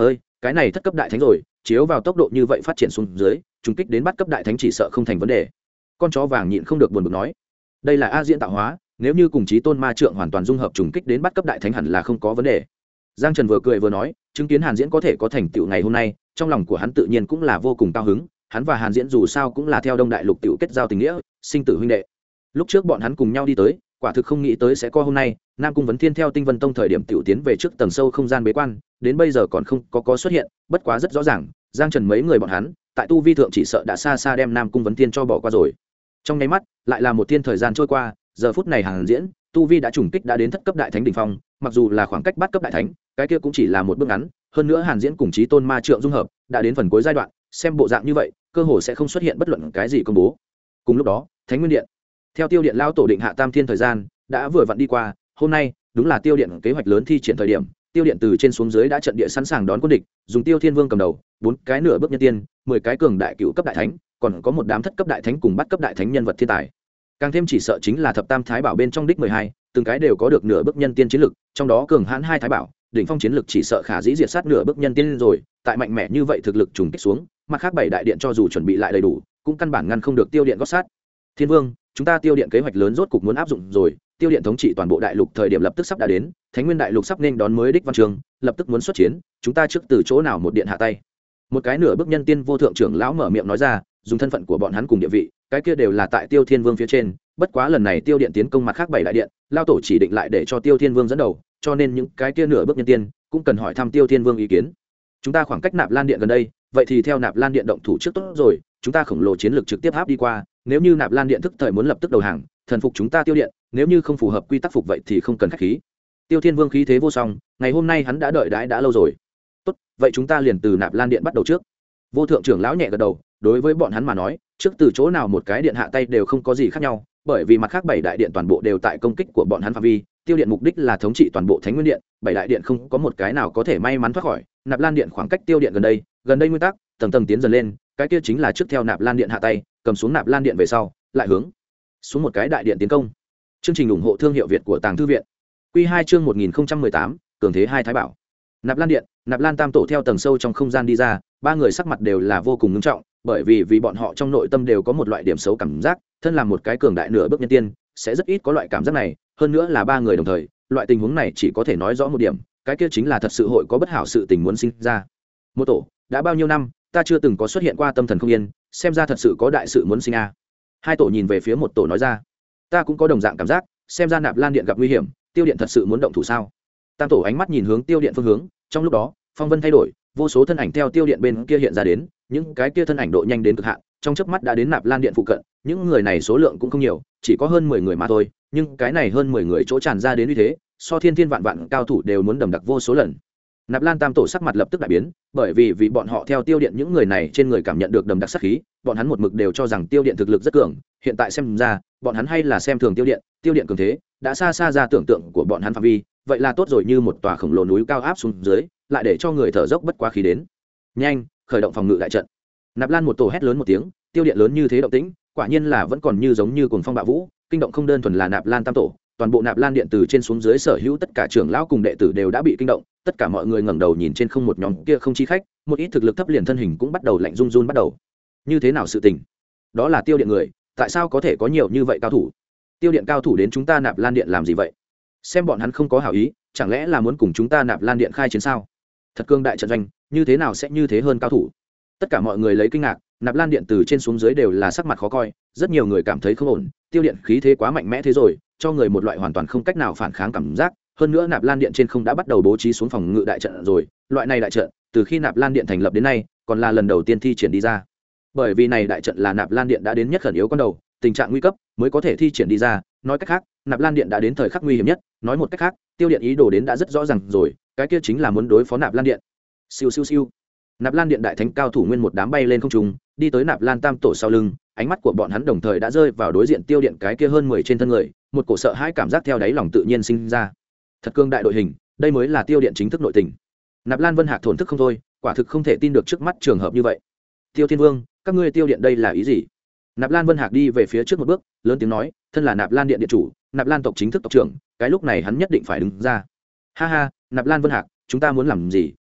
Speaker 1: cái này thất cấp đại thánh rồi, chiếu vào tốc độ như vậy phát triển xuống dưới, trùng kích đến bắt cấp đại thánh chỉ sợ không thành vấn đề. Con chó vàng nhịn không được buồn bực nói, đây là a diễn tạo hóa, nếu như cùng chí tôn ma trượng hoàn toàn dung hợp trùng kích đến bắt cấp đại thánh hẳn là không có vấn đề. Giang Trần vừa cười vừa nói, chứng kiến Hàn Diễn có thể có thành tựu ngày hôm nay, trong lòng của hắn tự nhiên cũng là vô cùng cao hứng. Hắn và Hàn Diễn dù sao cũng là theo Đông Đại Lục tiểu kết giao tình nghĩa, sinh tử huynh đệ. Lúc trước bọn hắn cùng nhau đi tới, quả thực không nghĩ tới sẽ có hôm nay. Nam Cung Vấn Thiên theo Tinh Vân Tông thời điểm tiểu tiến về trước tầng sâu không gian bế quan, đến bây giờ còn không có xuất hiện. Bất quá rất rõ ràng, Giang Trần mấy người bọn hắn, tại tu vi thượng chỉ sợ đã xa xa đem Nam Cung Vấn Thiên cho bỏ qua rồi. Trong nháy mắt, lại là một thiên thời gian trôi qua, giờ phút này Hàn Diễn tu vi đã trùng kích đã đến thất cấp đại thánh đỉnh phong, mặc dù là khoảng cách bắt cấp đại thánh, cái kia cũng chỉ là một bước ngắn, hơn nữa Hàn Diễn cùng chí tôn ma trượng dung hợp, đã đến phần cuối giai đoạn, xem bộ dạng như vậy, cơ hồ sẽ không xuất hiện bất luận cái gì công bố. Cùng lúc đó, Thánh Nguyên Điện, theo Tiêu Điện lao tổ định hạ tam thiên thời gian, đã vừa vặn đi qua, hôm nay, đúng là Tiêu Điện kế hoạch lớn thi triển thời điểm, Tiêu Điện từ trên xuống dưới đã trận địa sẵn sàng đón quân địch, dùng Tiêu Thiên Vương cầm đầu, 4 cái nửa bước nhân tiên, 10 cái cường đại cựu cấp đại thánh, còn có một đám thất cấp đại thánh cùng bắt cấp đại thánh nhân vật thiên tài. Càng thêm chỉ sợ chính là thập tam thái bảo bên trong đích 12, từng cái đều có được nửa bước nhân tiên chiến lực, trong đó cường hãn 2 thái bảo, đỉnh phong chiến lực chỉ sợ khả dĩ diệt sát nửa bước nhân tiên rồi, tại mạnh mẽ như vậy thực lực trùng kích xuống, mặt khác 7 đại điện cho dù chuẩn bị lại đầy đủ, cũng căn bản ngăn không được Tiêu Điện gót sát. Thiên Vương, chúng ta Tiêu Điện kế hoạch lớn rốt cục muốn áp dụng rồi, Tiêu Điện thống trị toàn bộ đại lục thời điểm lập tức sắp đã đến, Thánh Nguyên đại lục sắp nên đón mới đích văn trường, lập tức muốn xuất chiến, chúng ta trước từ chỗ nào một điện hạ tay. Một cái nửa bước nhân tiên vô thượng trưởng lão mở miệng nói ra, dùng thân phận của bọn hắn cùng địa vị, cái kia đều là tại Tiêu Thiên Vương phía trên, bất quá lần này Tiêu Điện tiến công mặt khác 7 đại điện, lao tổ chỉ định lại để cho Tiêu Thiên Vương dẫn đầu, cho nên những cái kia nửa bước nhân tiên cũng cần hỏi thăm Tiêu Thiên Vương ý kiến. Chúng ta khoảng cách Nạp Lan điện gần đây, vậy thì theo Nạp Lan điện động thủ trước tốt rồi, chúng ta khổng lồ chiến lược trực tiếp áp đi qua, nếu như Nạp Lan điện thức thời muốn lập tức đầu hàng, thần phục chúng ta Tiêu Điện, nếu như không phù hợp quy tắc phục vậy thì không cần khách khí. Tiêu Thiên Vương khí thế vô song, ngày hôm nay hắn đã đợi đãi đã lâu rồi. Tốt, vậy chúng ta liền từ Nạp Lan điện bắt đầu trước. Vô thượng trưởng lão nhẹ gật đầu, đối với bọn hắn mà nói, trước từ chỗ nào một cái điện hạ tay đều không có gì khác nhau, bởi vì mặt khác 7 đại điện toàn bộ đều tại công kích của bọn hắn phạm vi, Tiêu Điện mục đích là thống trị toàn bộ Thánh Nguyên Điện, 7 đại điện không có một cái nào có thể may mắn thoát khỏi. Nạp Lan điện khoảng cách Tiêu Điện gần đây nguyên tắc, tầng tầng tiến dần lên, cái kia chính là trước theo Nạp Lan điện hạ tay, cầm xuống Nạp Lan điện về sau, lại hướng xuống một cái đại điện tiến công. Chương trình ủng hộ thương hiệu Việt của Tàng Thư viện. Quy 2 chương 1018, cường thế 2 thái bảo. Nạp Lan điện, Nạp Lan tam tổ theo tầng sâu trong không gian đi ra, 3 người sắc mặt đều là vô cùng nghiêm trọng, bởi vì bọn họ trong nội tâm đều có một loại điểm xấu cảm giác, thân làm một cái cường đại nửa bước nhân tiên, sẽ rất ít có loại cảm giác này, hơn nữa là 3 người đồng thời, loại tình huống này chỉ có thể nói rõ một điểm, cái kia chính là thật sự hội có bất hảo sự tình muốn sinh ra. Một tổ, đã bao nhiêu năm, ta chưa từng có xuất hiện qua tâm thần không yên, xem ra thật sự có đại sự muốn sinh a. 2 tổ nhìn về phía một tổ nói ra, ta cũng có đồng dạng cảm giác, xem ra Nạp Lan điện gặp nguy hiểm, Tiêu Điện thật sự muốn động thủ sao? Tam tổ ánh mắt nhìn hướng Tiêu Điện phương hướng, trong lúc đó, phong vân thay đổi, vô số thân ảnh theo Tiêu Điện bên kia hiện ra đến, những cái kia thân ảnh độ nhanh đến cực hạn, trong chớp mắt đã đến Nạp Lan điện phụ cận, những người này số lượng cũng không nhiều, chỉ có hơn 10 người mà thôi, nhưng cái này hơn 10 người chỗ tràn ra đến như thế, so thiên thiên vạn vạn cao thủ đều muốn đầm đặc vô số lần. Nạp Lan tam tổ sắc mặt lập tức đại biến, bởi vì bọn họ theo Tiêu Điện những người này trên người cảm nhận được đầm đặc sát khí, bọn hắn một mực đều cho rằng Tiêu Điện thực lực rất cường, hiện tại xem ra, bọn hắn hay là xem thường Tiêu Điện cường thế, đã xa xa ra tưởng tượng của bọn hắn phạm vi, vậy là tốt rồi, như một tòa khổng lồ núi cao áp xuống dưới, lại để cho người thở dốc bất quá khí đến. Nhanh, khởi động phòng ngự đại trận. Nạp Lan một tổ hét lớn một tiếng, Tiêu Điện lớn như thế động tĩnh, quả nhiên là vẫn còn như giống như cuồng phong bạo vũ, kinh động không đơn thuần là Nạp Lan tam tổ, toàn bộ Nạp Lan điện từ trên xuống dưới sở hữu tất cả trưởng lão cùng đệ tử đều đã bị kinh động, tất cả mọi người ngẩng đầu nhìn trên không một nhóm kia không chi khách, một ít thực lực thấp liền thân hình cũng bắt đầu lạnh run run bắt đầu. Như thế nào sự tình? Đó là Tiêu Điện người, tại sao có thể có nhiều như vậy cao thủ? Tiêu Điện cao thủ đến chúng ta Nạp Lan điện làm gì vậy? Xem bọn hắn không có hảo ý, chẳng lẽ là muốn cùng chúng ta Nạp Lan điện khai chiến sao? Thật cương đại trận doanh, như thế nào sẽ như thế hơn cao thủ? Tất cả mọi người lấy kinh ngạc, Nạp Lan điện từ trên xuống dưới đều là sắc mặt khó coi, rất nhiều người cảm thấy không ổn, Tiêu Điện khí thế quá mạnh mẽ thế rồi, cho người một loại hoàn toàn không cách nào phản kháng cảm giác, hơn nữa Nạp Lan điện trên không đã bắt đầu bố trí xuống phòng ngự đại trận rồi, loại này đại trận, từ khi Nạp Lan điện thành lập đến nay, còn là lần đầu tiên thi triển đi ra. Bởi vì này đại trận là Nạp Lan điện đã đến nhất khẩn yếu con đầu, tình trạng nguy cấp mới có thể thi triển đi ra, nói cách khác, Nạp Lan điện đã đến thời khắc nguy hiểm nhất, nói một cách khác, Tiêu Điện ý đồ đến đã rất rõ ràng rồi, cái kia chính là muốn đối phó Nạp Lan điện. Siêu siêu siêu. Nạp Lan điện đại thánh cao thủ nguyên một đám bay lên không trung, đi tới Nạp Lan tam tổ sau lưng, ánh mắt của bọn hắn đồng thời đã rơi vào đối diện Tiêu Điện cái kia hơn 10 trên thân người, một cổ sợ hãi cảm giác theo đáy lòng tự nhiên sinh ra. Thật cương đại đội hình, đây mới là Tiêu Điện chính thức nội tình. Nạp Lan Vân Hạc thổn thức không thôi, quả thực không thể tin được trước mắt trường hợp như vậy. Tiêu Thiên Vương, các ngươi Tiêu Điện đây là ý gì? Nạp Lan Vân Hạc đi về phía trước một bước, lớn tiếng nói, thân là Nạp Lan điện điện chủ, Nạp Lan tộc chính thức tộc trưởng, cái lúc này hắn nhất định phải đứng ra. Ha ha, Nạp Lan Vân Hạc, chúng ta muốn làm gì,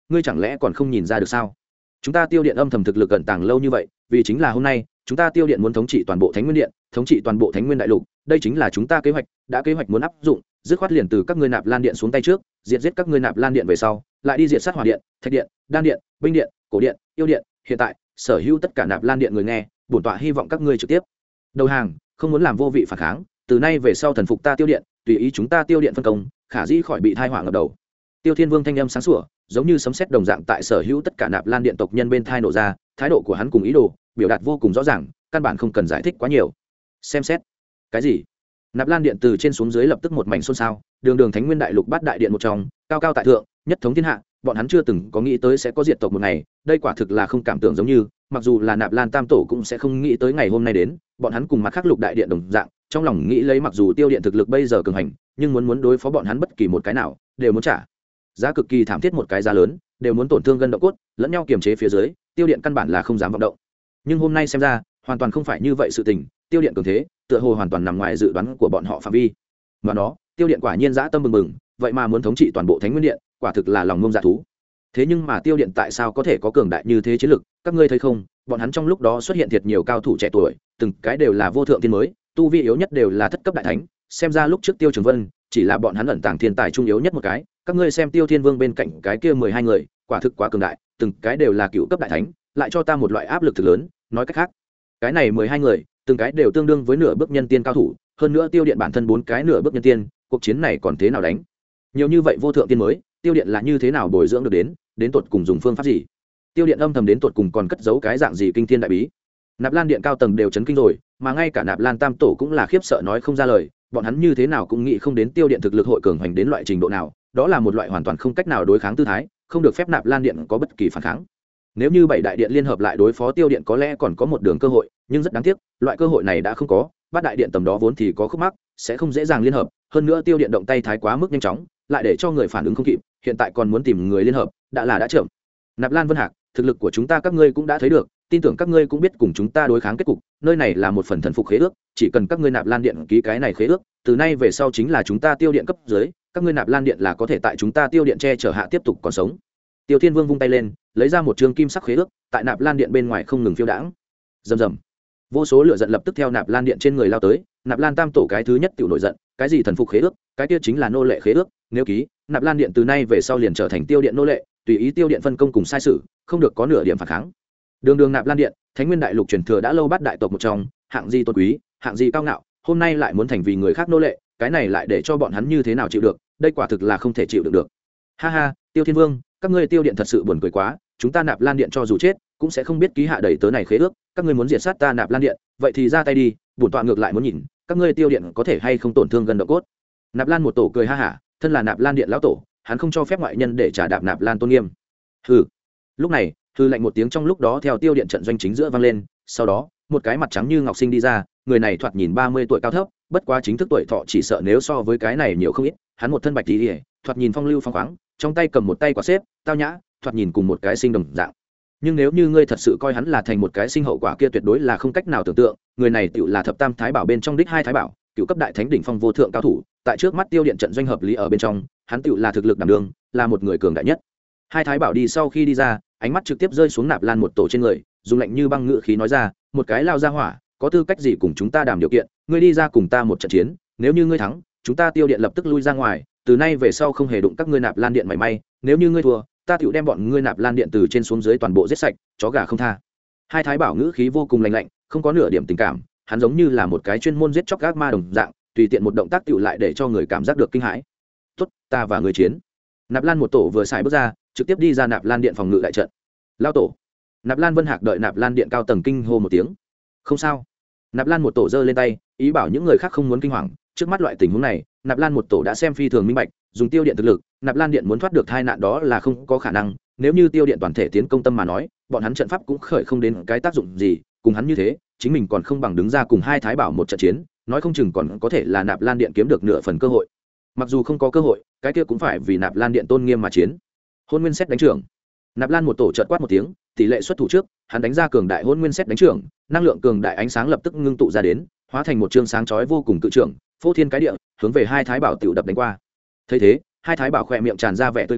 Speaker 1: ngươi chẳng lẽ còn không nhìn ra được sao? Chúng ta Tiêu Điện âm thầm thực lực ẩn tàng lâu như vậy, vì chính là hôm nay chúng ta Tiêu Điện muốn thống trị toàn bộ Thánh Nguyên Điện, thống trị toàn bộ Thánh Nguyên đại lục, đây chính là chúng ta kế hoạch, đã kế hoạch muốn áp dụng, dứt khoát liền từ các ngươi Nạp Lan Điện xuống tay trước, diệt giết các ngươi Nạp Lan Điện về sau, lại đi diệt sát Hỏa Điện, Thạch Điện, Đan Điện, Binh Điện, Cổ Điện, Yêu Điện, hiện tại, sở hữu tất cả Nạp Lan Điện người nghe, bổn tọa hy vọng các ngươi trực tiếp đầu hàng, không muốn làm vô vị phản kháng, từ nay về sau thần phục ta Tiêu Điện, tùy ý chúng ta Tiêu Điện phân công, khả dĩ khỏi bị tai họa ngập đầu. Tiêu Thiên Vương thanh âm sáng sủa, giống như sấm sét đồng dạng tại sở hữu tất cả Nạp Lan Điện tộc nhân bên thai nổ ra, thái độ của hắn cùng ý đồ biểu đạt vô cùng rõ ràng, căn bản không cần giải thích quá nhiều. Xem xét cái gì? Nạp Lan Điện từ trên xuống dưới lập tức một mảnh xôn xao, đường đường Thánh Nguyên đại lục bát đại điện một trong, cao cao tại thượng, nhất thống thiên hạ, bọn hắn chưa từng có nghĩ tới sẽ có diệt tộc một ngày, đây quả thực là không cảm tưởng giống như, mặc dù là Nạp Lan Tam tổ cũng sẽ không nghĩ tới ngày hôm nay đến, bọn hắn cùng mặt khác lục đại điện đồng dạng, trong lòng nghĩ lấy mặc dù Tiêu Điện thực lực bây giờ cường hành, nhưng muốn đối phó bọn hắn bất kỳ một cái nào, đều muốn trả giá cực kỳ thảm thiết một cái giá lớn, đều muốn tổn thương gân động cốt, lẫn nhau kiềm chế phía dưới, Tiêu Điện căn bản là không dám vọng động. Nhưng hôm nay xem ra, hoàn toàn không phải như vậy sự tình, Tiêu Điện cường thế, tựa hồ hoàn toàn nằm ngoài dự đoán của bọn họ phạm vi. Mà đó, Tiêu Điện quả nhiên dã tâm bừng bừng, vậy mà muốn thống trị toàn bộ Thánh Nguyên Điện, quả thực là lòng ngông dạ thú. Thế nhưng mà Tiêu Điện tại sao có thể có cường đại như thế chiến lực, các ngươi thấy không, bọn hắn trong lúc đó xuất hiện thiệt nhiều cao thủ trẻ tuổi, từng cái đều là vô thượng tiên mới, tu vi yếu nhất đều là thất cấp đại thánh, xem ra lúc trước Tiêu Trường Vân chỉ là bọn hắn ẩn tàng thiên tài trung yếu nhất một cái, các ngươi xem Tiêu Thiên Vương bên cạnh cái kia 12 người, quả thực quá cường đại, từng cái đều là cựu cấp đại thánh, lại cho ta một loại áp lực thực lớn, nói cách khác, cái này 12 người, từng cái đều tương đương với nửa bước nhân tiên cao thủ, hơn nữa Tiêu Điện bản thân 4 cái nửa bước nhân tiên, cuộc chiến này còn thế nào đánh? Nhiều như vậy vô thượng tiên mới, Tiêu Điện là như thế nào bồi dưỡng được đến tột cùng dùng phương pháp gì? Tiêu Điện âm thầm đến tột cùng còn cất giấu cái dạng gì kinh thiên đại bí? Nạp Lan Điện cao tầng đều chấn kinh rồi, mà ngay cả Nạp Lan Tam tổ cũng là khiếp sợ nói không ra lời, bọn hắn như thế nào cũng nghĩ không đến Tiêu Điện thực lực hội cường hành đến loại trình độ nào, đó là một loại hoàn toàn không cách nào đối kháng tư thái, không được phép Nạp Lan Điện có bất kỳ phản kháng. Nếu như 7 đại điện liên hợp lại đối phó Tiêu Điện có lẽ còn có một đường cơ hội, nhưng rất đáng tiếc, loại cơ hội này đã không có, bát đại điện tầm đó vốn thì có khúc mắc, sẽ không dễ dàng liên hợp, hơn nữa Tiêu Điện động tay thái quá mức nhanh chóng, lại để cho người phản ứng không kịp, hiện tại còn muốn tìm người liên hợp, đã chậm. Nạp Lan Vân Hạc, thực lực của chúng ta các ngươi cũng đã thấy được, tin tưởng các ngươi cũng biết cùng chúng ta đối kháng kết cục, nơi này là một phần thần phục khế ước, chỉ cần các ngươi Nạp Lan Điện ký cái này khế ước, từ nay về sau chính là chúng ta Tiêu Điện cấp dưới, các ngươi Nạp Lan Điện là có thể tại chúng ta Tiêu Điện che chở hạ tiếp tục còn sống. Tiêu Thiên Vương vung tay lên, lấy ra một trương kim sắc khế ước, tại Nạp Lan Điện bên ngoài không ngừng phiêu đãng. Rầm rầm. Vô số lửa giận lập tức theo Nạp Lan Điện trên người lao tới, Nạp Lan Tam tổ cái thứ nhất tiểu nổi giận, cái gì thần phục khế ước, cái kia chính là nô lệ khế ước, nếu ký, Nạp Lan Điện từ nay về sau liền trở thành Tiêu Điện nô lệ, tùy ý Tiêu Điện phân công cùng sai sử, không được có nửa điểm phản kháng. Đường Nạp Lan Điện, Thánh Nguyên đại lục truyền thừa đã lâu bát đại tộc một trong, hạng gì tôn quý, hạng gì cao ngạo, hôm nay lại muốn thành vì người khác nô lệ, cái này lại để cho bọn hắn như thế nào chịu được, đây quả thực là không thể chịu đựng được. Ha ha, Tiêu Thiên Vương, các ngươi Tiêu Điện thật sự buồn cười quá, chúng ta Nạp Lan Điện cho dù chết, cũng sẽ không biết ký hạ đầy tớ này khế ước, các ngươi muốn diệt sát ta Nạp Lan Điện, vậy thì ra tay đi, bổn tọa ngược lại muốn nhìn, các ngươi Tiêu Điện có thể hay không tổn thương gần độ cốt. Nạp Lan một tổ cười ha hả, thân là Nạp Lan Điện lão tổ, hắn không cho phép ngoại nhân để trả đạp Nạp Lan tôn nghiêm. Hừ. Lúc này, hừ lạnh một tiếng trong lúc đó theo Tiêu Điện trận doanh chính giữa vang lên, sau đó, một cái mặt trắng như ngọc sinh đi ra, người này thoạt nhìn 30 tuổi cao thấp, bất quá chính thức tuổi thọ chỉ sợ nếu so với cái này nhiều không ít, hắn một thân bạch tí, thoạt nhìn phong lưu phong khoáng, trong tay cầm một tay quả xếp, tao nhã, thoạt nhìn cùng một cái sinh đồng dạng. Nhưng nếu như ngươi thật sự coi hắn là thành một cái sinh hậu quả kia tuyệt đối là không cách nào tưởng tượng, người này tựu là thập tam thái bảo bên trong đích hai thái bảo, cựu cấp đại thánh đỉnh phong vô thượng cao thủ, tại trước mắt Tiêu Điện trận doanh hợp lý ở bên trong, hắn tựu là thực lực đảm đương, là một người cường đại nhất. Hai thái bảo đi sau khi đi ra, ánh mắt trực tiếp rơi xuống Nạp Lan một tổ trên người, dùng lạnh như băng ngữ khí nói ra, một cái lao ra hỏa, có tư cách gì cùng chúng ta đàm điều kiện, ngươi đi ra cùng ta một trận chiến, nếu như ngươi thắng, chúng ta Tiêu Điện lập tức lui ra ngoài, từ nay về sau không hề đụng các ngươi Nạp Lan Điện mảy may, nếu như ngươi thua, ta tựu đem bọn ngươi Nạp Lan Điện từ trên xuống dưới toàn bộ giết sạch, chó gà không tha. Hai thái bảo ngữ khí vô cùng lạnh lạnh, không có nửa điểm tình cảm, hắn giống như là một cái chuyên môn giết chóc ác ma đồng dạng, tùy tiện một động tác tựu lại để cho người cảm giác được kinh hãi. Tốt, ta và ngươi chiến. Nạp Lan một tổ vừa xài bước ra, trực tiếp đi ra Nạp Lan Điện phòng ngự đại trận. Lao tổ. Nạp Lan Vân Hạc đợi Nạp Lan Điện cao tầng kinh hô một tiếng. Không sao. Nạp Lan một tổ giơ lên tay, ý bảo những người khác không muốn kinh hoàng, trước mắt loại tình huống này, Nạp Lan một tổ đã xem phi thường minh bạch, dùng Tiêu Điện thực lực, Nạp Lan Điện muốn thoát được tai nạn đó là không có khả năng, nếu như Tiêu Điện toàn thể tiến công tâm mà nói, bọn hắn trận pháp cũng khởi không đến cái tác dụng gì, cùng hắn như thế, chính mình còn không bằng đứng ra cùng hai thái bảo một trận chiến, nói không chừng còn có thể là Nạp Lan Điện kiếm được nửa phần cơ hội. Mặc dù không có cơ hội, cái kia cũng phải vì Nạp Lan Điện tôn nghiêm mà chiến. Hôn Nguyên Sét đánh trưởng. Nạp Lan một tổ chợt quát một tiếng, tỷ lệ xuất thủ trước, hắn đánh ra cường đại Hôn Nguyên Sét đánh trưởng, năng lượng cường đại ánh sáng lập tức ngưng tụ ra đến, hóa thành một chương sáng chói vô cùng cự trưởng, phô thiên cái địa, hướng về hai thái bảo tiểu đập đánh qua. Thấy thế, hai thái bảo khỏe miệng tràn ra vẻ tươi cười,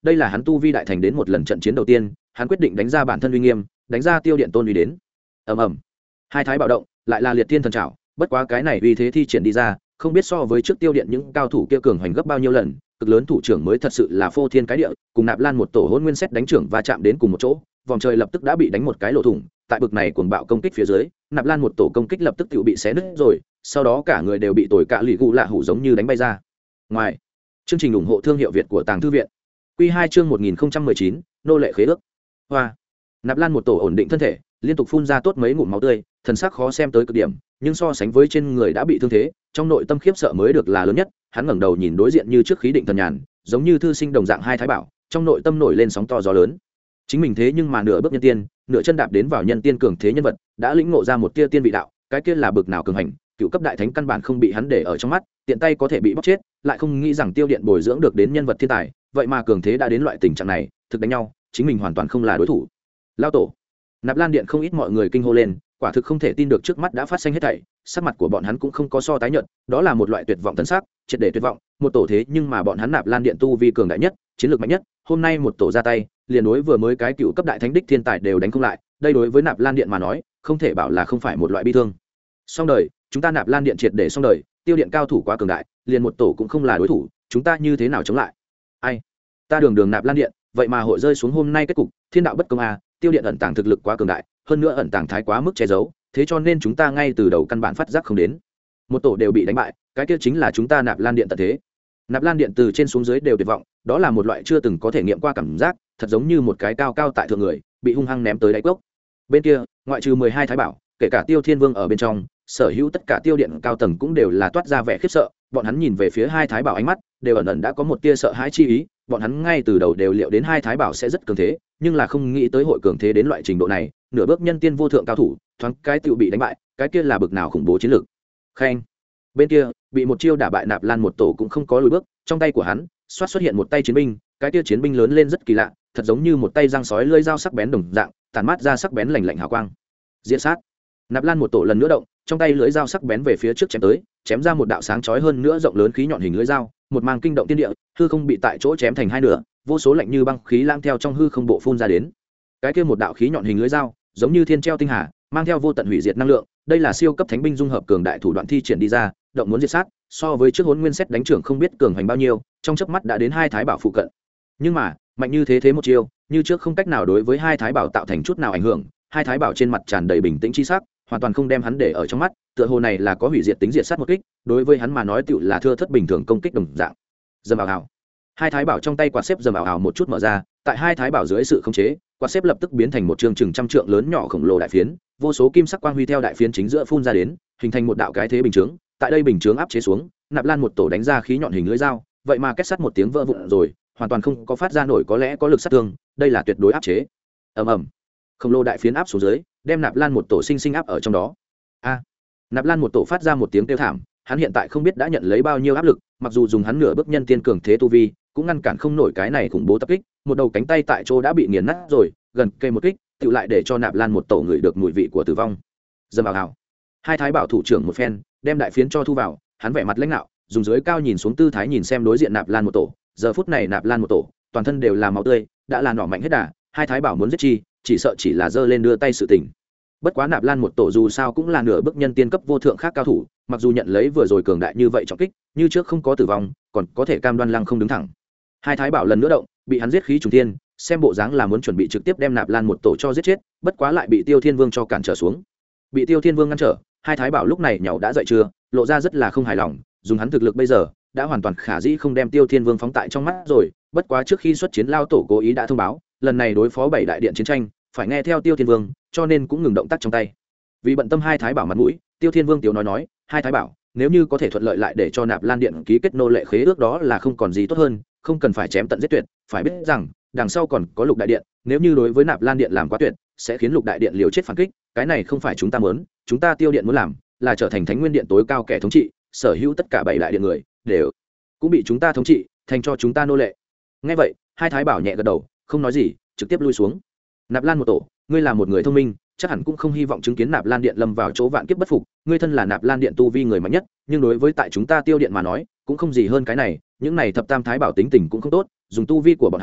Speaker 1: đây là hắn tu vi đại thành đến một lần trận chiến đầu tiên, hắn quyết định đánh ra bản thân uy nghiêm, đánh ra tiêu điện tôn uy đến. Ầm ầm, hai thái bạo động, lại là liệt thiên thần trảo, bất quá cái này uy thế thi triển đi ra, không biết so với trước tiêu điện những cao thủ kia cường hoành gấp bao nhiêu lần, cực lớn thủ trưởng mới thật sự là phô thiên cái địa, cùng Nạp Lan một tổ hôn nguyên xét đánh trưởng và chạm đến cùng một chỗ, vòng trời lập tức đã bị đánh một cái lỗ thủng. Tại bực này cuồng bạo công kích phía dưới, Nạp Lan một tổ công kích lập tức tự bị xé nứt rồi, sau đó cả người đều bị tồi cạ lì gù lạ hủ giống như đánh bay ra ngoài. Chương trình ủng hộ thương hiệu Việt của Tàng Thư viện. Quy 2 chương 1019, nô lệ khế ước. Hoa. Nạp Lan một tổ ổn định thân thể, liên tục phun ra tốt mấy ngụm máu tươi, thần sắc khó xem tới cực điểm, nhưng so sánh với trên người đã bị thương thế, trong nội tâm khiếp sợ mới được là lớn nhất. Hắn ngẩng đầu nhìn đối diện như trước khí định thần nhàn, giống như thư sinh đồng dạng hai thái bảo, trong nội tâm nổi lên sóng to gió lớn. Chính mình thế nhưng mà nửa bước nhân tiên, nửa chân đạp đến vào nhân tiên cường thế nhân vật, đã lĩnh ngộ ra một tia tiên vị đạo, cái kia là bực nào cường hành, cựu cấp đại thánh căn bản không bị hắn để ở trong mắt, tiện tay có thể bị bóc chết, lại không nghĩ rằng tiêu điện bồi dưỡng được đến nhân vật thiên tài, vậy mà cường thế đã đến loại tình trạng này, thực đánh nhau, chính mình hoàn toàn không là đối thủ. Lao tổ. Nạp Lan điện không ít mọi người kinh hô lên, quả thực không thể tin được trước mắt đã phát sinh hết thảy, sắc mặt của bọn hắn cũng không có so tái nhợt, đó là một loại tuyệt vọng tấn sắc, triệt để tuyệt vọng, một tổ thế nhưng mà bọn hắn Nạp Lan điện tu vi cường đại nhất, chiến lược mạnh nhất, hôm nay một tổ ra tay, liền đối vừa mới cái cựu cấp đại thánh đích thiên tài đều đánh không lại, đây đối với Nạp Lan điện mà nói, không thể bảo là không phải một loại bi thương. Xong đời, chúng ta Nạp Lan điện triệt để xong đời, tiêu điện cao thủ quá cường đại, liền một tổ cũng không là đối thủ, chúng ta như thế nào chống lại? Ai? Ta đường Nạp Lan điện, vậy mà hội rơi xuống hôm nay kết cục, thiên đạo bất công a, tiêu điện ẩn tàng thực lực quá cường đại, hơn nữa ẩn tàng thái quá mức che giấu, thế cho nên chúng ta ngay từ đầu căn bản phát giác không đến. Một tổ đều bị đánh bại, cái kia chính là chúng ta Nạp Lan điện tận thế. Nạp Lan điện từ trên xuống dưới đều tuyệt vọng, đó là một loại chưa từng có thể nghiệm qua cảm giác, thật giống như một cái cao cao tại thượng người, bị hung hăng ném tới đáy cốc. Bên kia, ngoại trừ 12 thái bảo, kể cả Tiêu Thiên Vương ở bên trong, sở hữu tất cả tiêu điện cao tầng cũng đều là toát ra vẻ khiếp sợ, bọn hắn nhìn về phía hai thái bảo ánh mắt, đều ẩn ẩn đã có một tia sợ hãi chi ý, bọn hắn ngay từ đầu đều liệu đến hai thái bảo sẽ rất cường thế, nhưng là không nghĩ tới hội cường thế đến loại trình độ này, nửa bước nhân tiên vô thượng cao thủ, thoáng cái tựu bị đánh bại, cái kia là bực nào khủng bố chiến lược. Khen. Bên kia, bị một chiêu đả bại Nạp Lan một tổ cũng không có lùi bước, trong tay của hắn xuất hiện một tay chiến binh, cái kia chiến binh lớn lên rất kỳ lạ, thật giống như một tay răng sói lưỡi dao sắc bén đồng dạng, tản mát ra sắc bén lạnh lạnh hào quang. Diễn sát. Nạp Lan một tổ lần nữa động, trong tay lưỡi dao sắc bén về phía trước chém tới, chém ra một đạo sáng chói hơn nữa rộng lớn khí nhọn hình lưỡi dao, một mang kinh động thiên địa, hư không bị tại chỗ chém thành hai nửa, vô số lạnh như băng khí lang theo trong hư không bộ phun ra đến. Cái kia một đạo khí nhọn hình lưỡi dao, giống như thiên treo tinh hà, mang theo vô tận hủy diệt năng lượng, đây là siêu cấp thánh binh dung hợp cường đại thủ đoạn thi triển đi ra, động muốn diệt sát, so với trước Hỗn Nguyên Xét đánh trưởng không biết cường hành bao nhiêu, trong chớp mắt đã đến hai thái bảo phụ cận. Nhưng mà, mạnh như thế một chiêu, như trước không cách nào đối với hai thái bảo tạo thành chút nào ảnh hưởng, hai thái bảo trên mặt tràn đầy bình tĩnh chi sắc, hoàn toàn không đem hắn để ở trong mắt, tựa hồ này là có hủy diệt tính diệt sát một kích, đối với hắn mà nói tựu là thưa thất bình thường công kích đồng dạng. Dầm ảo ảo. Hai thái bảo trong tay quạt xếp dầm ảo ảo một chút mở ra, tại hai thái bảo dưới sự khống chế, quạt xếp lập tức biến thành một trường chừng trăm trượng lớn nhỏ khổng lồ đại phiến, vô số kim sắc quang huy theo đại phiến chính giữa phun ra đến, hình thành một đạo cái thế bình chướng. Tại đây bình chướng áp chế xuống, Nạp Lan một tổ đánh ra khí nhọn hình lưỡi dao, vậy mà kết sắt một tiếng vỡ vụn rồi, hoàn toàn không có phát ra nổi có lẽ có lực sát thương, đây là tuyệt đối áp chế. Ầm ầm. Khổng lồ đại phiến áp xuống dưới, đem Nạp Lan một tổ sinh áp ở trong đó. A. Nạp Lan một tổ phát ra một tiếng kêu thảm, hắn hiện tại không biết đã nhận lấy bao nhiêu áp lực, mặc dù dùng hắn nửa bước nhân tiên cường thế tu vi, cũng ngăn cản không nổi cái này khủng bố tập kích, một đầu cánh tay tại chỗ đã bị nghiền nát rồi, gần kề một kích, tự lại để cho Nạp Lan một tổ người được mùi vị của tử vong. Dầm ảo ảo. Hai thái bảo thủ trưởng một phen, đem đại phiến cho thu vào, hắn vẻ mặt lãnh nạo, dùng dưới cao nhìn xuống tư thái nhìn xem đối diện Nạp Lan một tổ, giờ phút này Nạp Lan một tổ, toàn thân đều là máu tươi, đã là nỏ mạnh hết đà, hai thái bảo muốn giết chi, chỉ sợ chỉ là giơ lên đưa tay sự tình. Bất quá Nạp Lan một tổ dù sao cũng là nửa bước nhân tiên cấp vô thượng khác cao thủ, mặc dù nhận lấy vừa rồi cường đại như vậy trọng kích, như trước không có tử vong, còn có thể cam đoan lăng không đứng thẳng. Hai thái bảo lần nữa động, bị hắn giết khí trùng thiên, xem bộ dáng là muốn chuẩn bị trực tiếp đem Nạp Lan một tổ cho giết chết, bất quá lại bị Tiêu Thiên Vương cho cản trở xuống. Bị Tiêu Thiên Vương ngăn trở, hai thái bảo lúc này nhàu đã dậy chưa, lộ ra rất là không hài lòng, dùng hắn thực lực bây giờ, đã hoàn toàn khả dĩ không đem Tiêu Thiên Vương phóng tại trong mắt rồi, bất quá trước khi xuất chiến lao tổ cố ý đã thông báo, lần này đối phó bảy đại điện chiến tranh, phải nghe theo Tiêu Thiên Vương, cho nên cũng ngừng động tác trong tay. Vì bận tâm hai thái bảo mặt mũi, Tiêu Thiên Vương tiểu nói, hai thái bảo, nếu như có thể thuận lợi lại để cho Nạp Lan điện ký kết nô lệ khế ước đó là không còn gì tốt hơn, không cần phải chém tận giết tuyệt, phải biết rằng, đằng sau còn có Lục đại điện, nếu như đối với Nạp Lan điện làm quá tuyệt, sẽ khiến Lục đại điện liều chết phản kích, cái này không phải chúng ta muốn, chúng ta Tiêu điện muốn làm, là trở thành Thánh Nguyên điện tối cao kẻ thống trị, sở hữu tất cả bảy đại điện người đều cũng bị chúng ta thống trị, thành cho chúng ta nô lệ. Nghe vậy, hai thái bảo nhẹ gật đầu, không nói gì, trực tiếp lui xuống. Nạp Lan một tổ, ngươi là một người thông minh, chắc hẳn cũng không hy vọng chứng kiến Nạp Lan điện lâm vào chỗ vạn kiếp bất phục, ngươi thân là Nạp Lan điện tu vi người mạnh nhất, nhưng đối với tại chúng ta Tiêu điện mà nói, cũng không gì hơn cái này, những này thập tam thái bảo tính tình cũng không tốt, dùng tu vi của bọn hắn,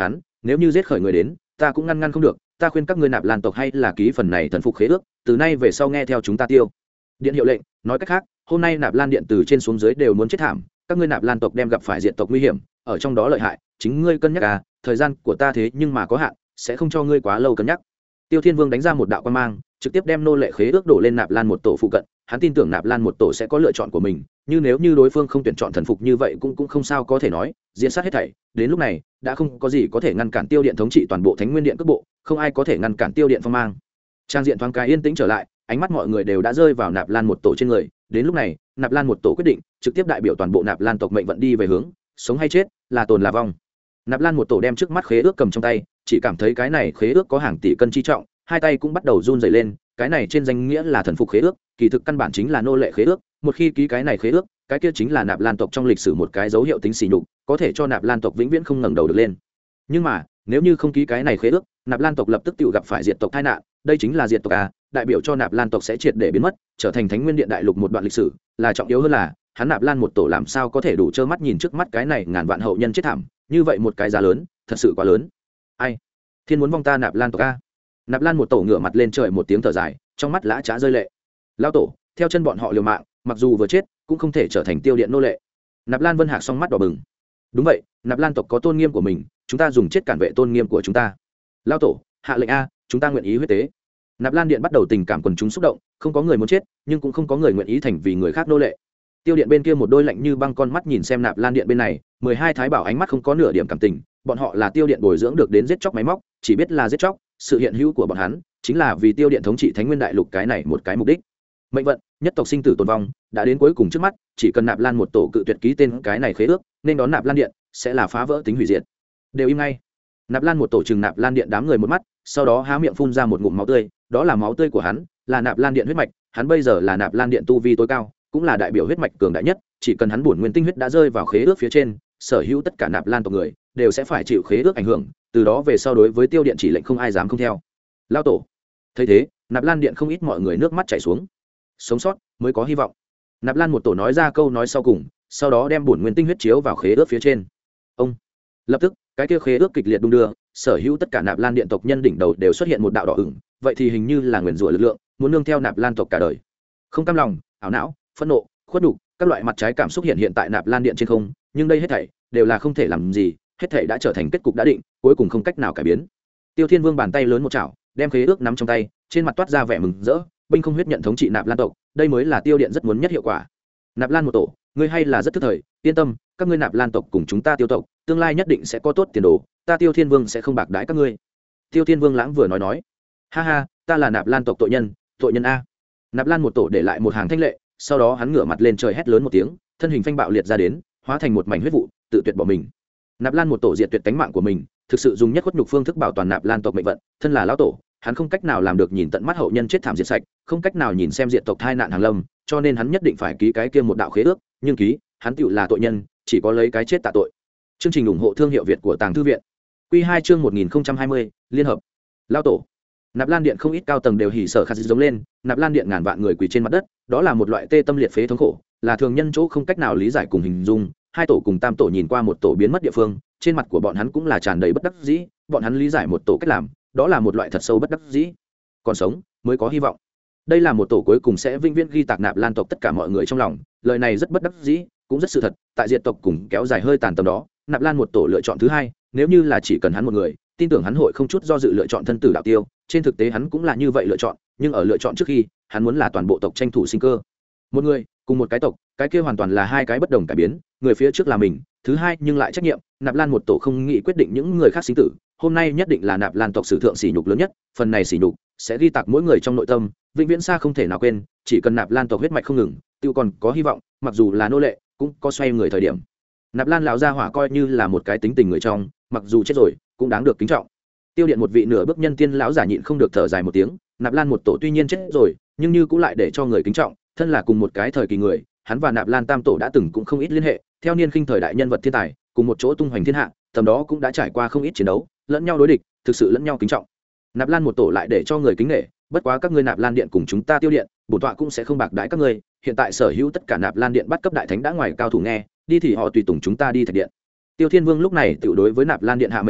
Speaker 1: nếu như giết khởi người đến ta cũng ngăn ngăn không được. Ta khuyên các ngươi Nạp Lan tộc hay là ký phần này thần phục khế ước, từ nay về sau nghe theo chúng ta tiêu điện hiệu lệnh. Nói cách khác, hôm nay Nạp Lan điện từ trên xuống dưới đều muốn chết thảm, các ngươi Nạp Lan tộc đem gặp phải diệt tộc nguy hiểm, ở trong đó lợi hại chính ngươi cân nhắc à, thời gian của ta thế nhưng mà có hạn, sẽ không cho ngươi quá lâu cân nhắc. Tiêu Thiên Vương đánh ra một đạo quan mang, trực tiếp đem nô lệ khế ước đổ lên Nạp Lan một tổ phụ cận. Hắn tin tưởng Nạp Lan một tổ sẽ có lựa chọn của mình, nhưng nếu như đối phương không tuyển chọn thần phục như vậy cũng không sao có thể nói, diễn sát hết thảy. Đến lúc này, đã không có gì có thể ngăn cản Tiêu Điện thống trị toàn bộ Thánh Nguyên Điện cước bộ, không ai có thể ngăn cản Tiêu Điện phong mang. Trang diện thoáng cái yên tĩnh trở lại, ánh mắt mọi người đều đã rơi vào Nạp Lan một tổ trên người. Đến lúc này, Nạp Lan một tổ quyết định trực tiếp đại biểu toàn bộ Nạp Lan tộc mệnh vận đi về hướng sống hay chết, là tồn là vong. Nạp Lan một tổ đem trước mắt khế ước cầm trong tay, chỉ cảm thấy cái này khế ước có hàng tỷ cân chi trọng, hai tay cũng bắt đầu run rẩy lên. Cái này trên danh nghĩa là thần phục khế ước, kỳ thực căn bản chính là nô lệ khế ước. Một khi ký cái này khế ước, cái kia chính là Nạp Lan tộc trong lịch sử một cái dấu hiệu tính sỉ nhục, có thể cho Nạp Lan tộc vĩnh viễn không ngẩng đầu được lên. Nhưng mà nếu như không ký cái này khế ước, Nạp Lan tộc lập tức tự gặp phải diệt tộc tai nạn. Đây chính là diệt tộc à, đại biểu cho Nạp Lan tộc sẽ triệt để biến mất, trở thành Thánh Nguyên Điện đại lục một đoạn lịch sử. Là trọng yếu hơn là hắn Nạp Lan một tổ làm sao có thể đủ trơ mắt nhìn trước mắt cái này ngàn vạn hậu nhân chết thảm, như vậy một cái giá lớn thật sự quá lớn. Ai thiên muốn vong ta Nạp Lan tộc a. Nạp Lan một tổ ngửa mặt lên trời một tiếng thở dài, trong mắt lã trá rơi lệ. Lao tổ, theo chân bọn họ liều mạng, mặc dù vừa chết cũng không thể trở thành Tiêu Điện nô lệ. Nạp Lan Vân Hạc song mắt đỏ bừng. Đúng vậy, Nạp Lan tộc có tôn nghiêm của mình, chúng ta dùng chết cản vệ tôn nghiêm của chúng ta. Lao tổ, hạ lệnh a, chúng ta nguyện ý huyết tế. Nạp Lan Điện bắt đầu tình cảm quần chúng xúc động, không có người muốn chết, nhưng cũng không có người nguyện ý thành vì người khác nô lệ. Tiêu Điện bên kia một đôi lạnh như băng con mắt nhìn xem Nạp Lan Điện bên này, 12 thái bảo ánh mắt không có nửa điểm cảm tình, bọn họ là Tiêu Điện bồi dưỡng được đến giết chóc máy móc, chỉ biết là giết chóc, sự hiện hữu của bọn hắn chính là vì Tiêu Điện thống trị Thánh Nguyên đại lục cái này một cái mục đích. Mệnh vận, nhất tộc sinh tử tồn vong, đã đến cuối cùng trước mắt, chỉ cần Nạp Lan một tổ cự tuyệt ký tên cái này khế ước, nên đón Nạp Lan Điện sẽ là phá vỡ tính hủy diệt. Đều im ngay. Nạp Lan một tổ trừng Nạp Lan Điện đám người một mắt, sau đó há miệng phun ra một ngụm máu tươi, đó là máu tươi của hắn, là Nạp Lan Điện huyết mạch, hắn bây giờ là Nạp Lan Điện tu vi tối cao, cũng là đại biểu huyết mạch cường đại nhất, chỉ cần hắn bổn nguyên tinh huyết đã rơi vào khế ước phía trên, sở hữu tất cả Nạp Lan tộc người đều sẽ phải chịu khế ước ảnh hưởng, từ đó về sau đối với Tiêu Điện chỉ lệnh không ai dám không theo. Lao tổ. Thấy thế, Nạp Lan Điện không ít mọi người nước mắt chảy xuống. Sống sót mới có hy vọng. Nạp Lan một tổ nói ra câu nói sau cùng, sau đó đem bổn nguyên tinh huyết chiếu vào khế ước phía trên. Ông. Lập tức, cái kia khế ước kịch liệt đung đưa, sở hữu tất cả Nạp Lan Điện tộc nhân đỉnh đầu đều xuất hiện một đạo đỏ ửng, vậy thì hình như là nguyền rủa lực lượng, muốn nương theo Nạp Lan tộc cả đời. Không cam lòng, ảo não, phẫn nộ, khuất nhục, các loại mặt trái cảm xúc hiện tại Nạp Lan Điện trên không, nhưng đây hết thảy đều là không thể làm gì, hết thảy đã trở thành kết cục đã định, cuối cùng không cách nào cải biến. Tiêu Thiên Vương bàn tay lớn một chảo, đem khế ước nắm trong tay, trên mặt toát ra vẻ mừng rỡ, binh không huyết nhận thống trị Nạp Lan tộc, đây mới là Tiêu Điện rất muốn nhất hiệu quả. Nạp Lan một tổ, ngươi hay là rất thức thời, yên tâm, các ngươi Nạp Lan tộc cùng chúng ta Tiêu tộc, tương lai nhất định sẽ có tốt tiền đồ, ta Tiêu Thiên Vương sẽ không bạc đãi các ngươi. Tiêu Thiên Vương lãng vừa nói, ha ha, ta là Nạp Lan tộc tội nhân a. Nạp Lan một tổ để lại một hàng thanh lệ, sau đó hắn ngửa mặt lên trời hét lớn một tiếng, thân hình phanh bạo liệt ra đến, hóa thành một mảnh huyết vụ, tự tuyệt bỏ mình. Nạp Lan một tổ diệt tuyệt tánh mạng của mình, thực sự dùng nhất khuất nhục phương thức bảo toàn Nạp Lan tộc mệnh vận, thân là lão tổ, hắn không cách nào làm được nhìn tận mắt hậu nhân chết thảm diệt sạch, không cách nào nhìn xem diệt tộc tai nạn hàng lâm, cho nên hắn nhất định phải ký cái kia một đạo khế ước, nhưng ký, hắn tựu là tội nhân, chỉ có lấy cái chết tạ tội. Chương trình ủng hộ thương hiệu Việt của Tàng Thư viện. Quy 2 chương 1020, liên hợp. Lão tổ. Nạp Lan Điện không ít cao tầng đều hỉ sở khát giống lên, Nạp Lan Điện ngàn vạn người quỳ trên mặt đất, đó là một loại tê tâm liệt phế thống khổ, là thường nhân chỗ không cách nào lý giải cùng hình dung. Hai tổ cùng tam tổ nhìn qua một tổ biến mất địa phương, trên mặt của bọn hắn cũng là tràn đầy bất đắc dĩ, bọn hắn lý giải một tổ cách làm, đó là một loại thật sâu bất đắc dĩ. Còn sống mới có hy vọng. Đây là một tổ cuối cùng sẽ vĩnh viễn ghi tạc Nạp Lan tộc tất cả mọi người trong lòng, lời này rất bất đắc dĩ, cũng rất sự thật, tại diệt tộc cùng kéo dài hơi tàn tầm đó, Nạp Lan một tổ lựa chọn thứ hai, nếu như là chỉ cần hắn một người, tin tưởng hắn hội không chút do dự lựa chọn thân tử đạo tiêu, trên thực tế hắn cũng là như vậy lựa chọn, nhưng ở lựa chọn trước khi, hắn muốn là toàn bộ tộc tranh thủ sinh cơ. Một người, cùng một cái tộc, cái kia hoàn toàn là hai cái bất đồng cải biến, người phía trước là mình, thứ hai nhưng lại trách nhiệm, Nạp Lan một tổ không nghĩ quyết định những người khác sinh tử, hôm nay nhất định là Nạp Lan tộc sử thượng sỉ nhục lớn nhất, phần này sỉ nhục sẽ ghi tạc mỗi người trong nội tâm, vĩnh viễn xa không thể nào quên, chỉ cần Nạp Lan tộc huyết mạch không ngừng, tiêu còn có hy vọng, mặc dù là nô lệ, cũng có xoay người thời điểm. Nạp Lan lão gia hỏa coi như là một cái tính tình người trong, mặc dù chết rồi, cũng đáng được kính trọng. Tiêu Điện một vị nửa bước nhân tiên lão giả nhịn không được thở dài một tiếng, Nạp Lan một tổ tuy nhiên chết rồi, nhưng như cũng lại để cho người kính trọng, thân là cùng một cái thời kỳ người, hắn và Nạp Lan tam tổ đã từng cũng không ít liên hệ, theo niên khinh thời đại nhân vật thiên tài, cùng một chỗ tung hoành thiên hạ, tầm đó cũng đã trải qua không ít chiến đấu, lẫn nhau đối địch, thực sự lẫn nhau kính trọng. Nạp Lan một tổ lại để cho người kính nể, bất quá các ngươi Nạp Lan Điện cùng chúng ta Tiêu Điện, bổn tọa cũng sẽ không bạc đãi các ngươi, hiện tại sở hữu tất cả Nạp Lan Điện bắt cấp đại thánh đã ngoài cao thủ nghe, đi thì họ tùy tùng chúng ta đi Thạch Điện. Tiêu Thiên Vương lúc này tự đối với Nạp Lan Điện hạ mệnh lệnh,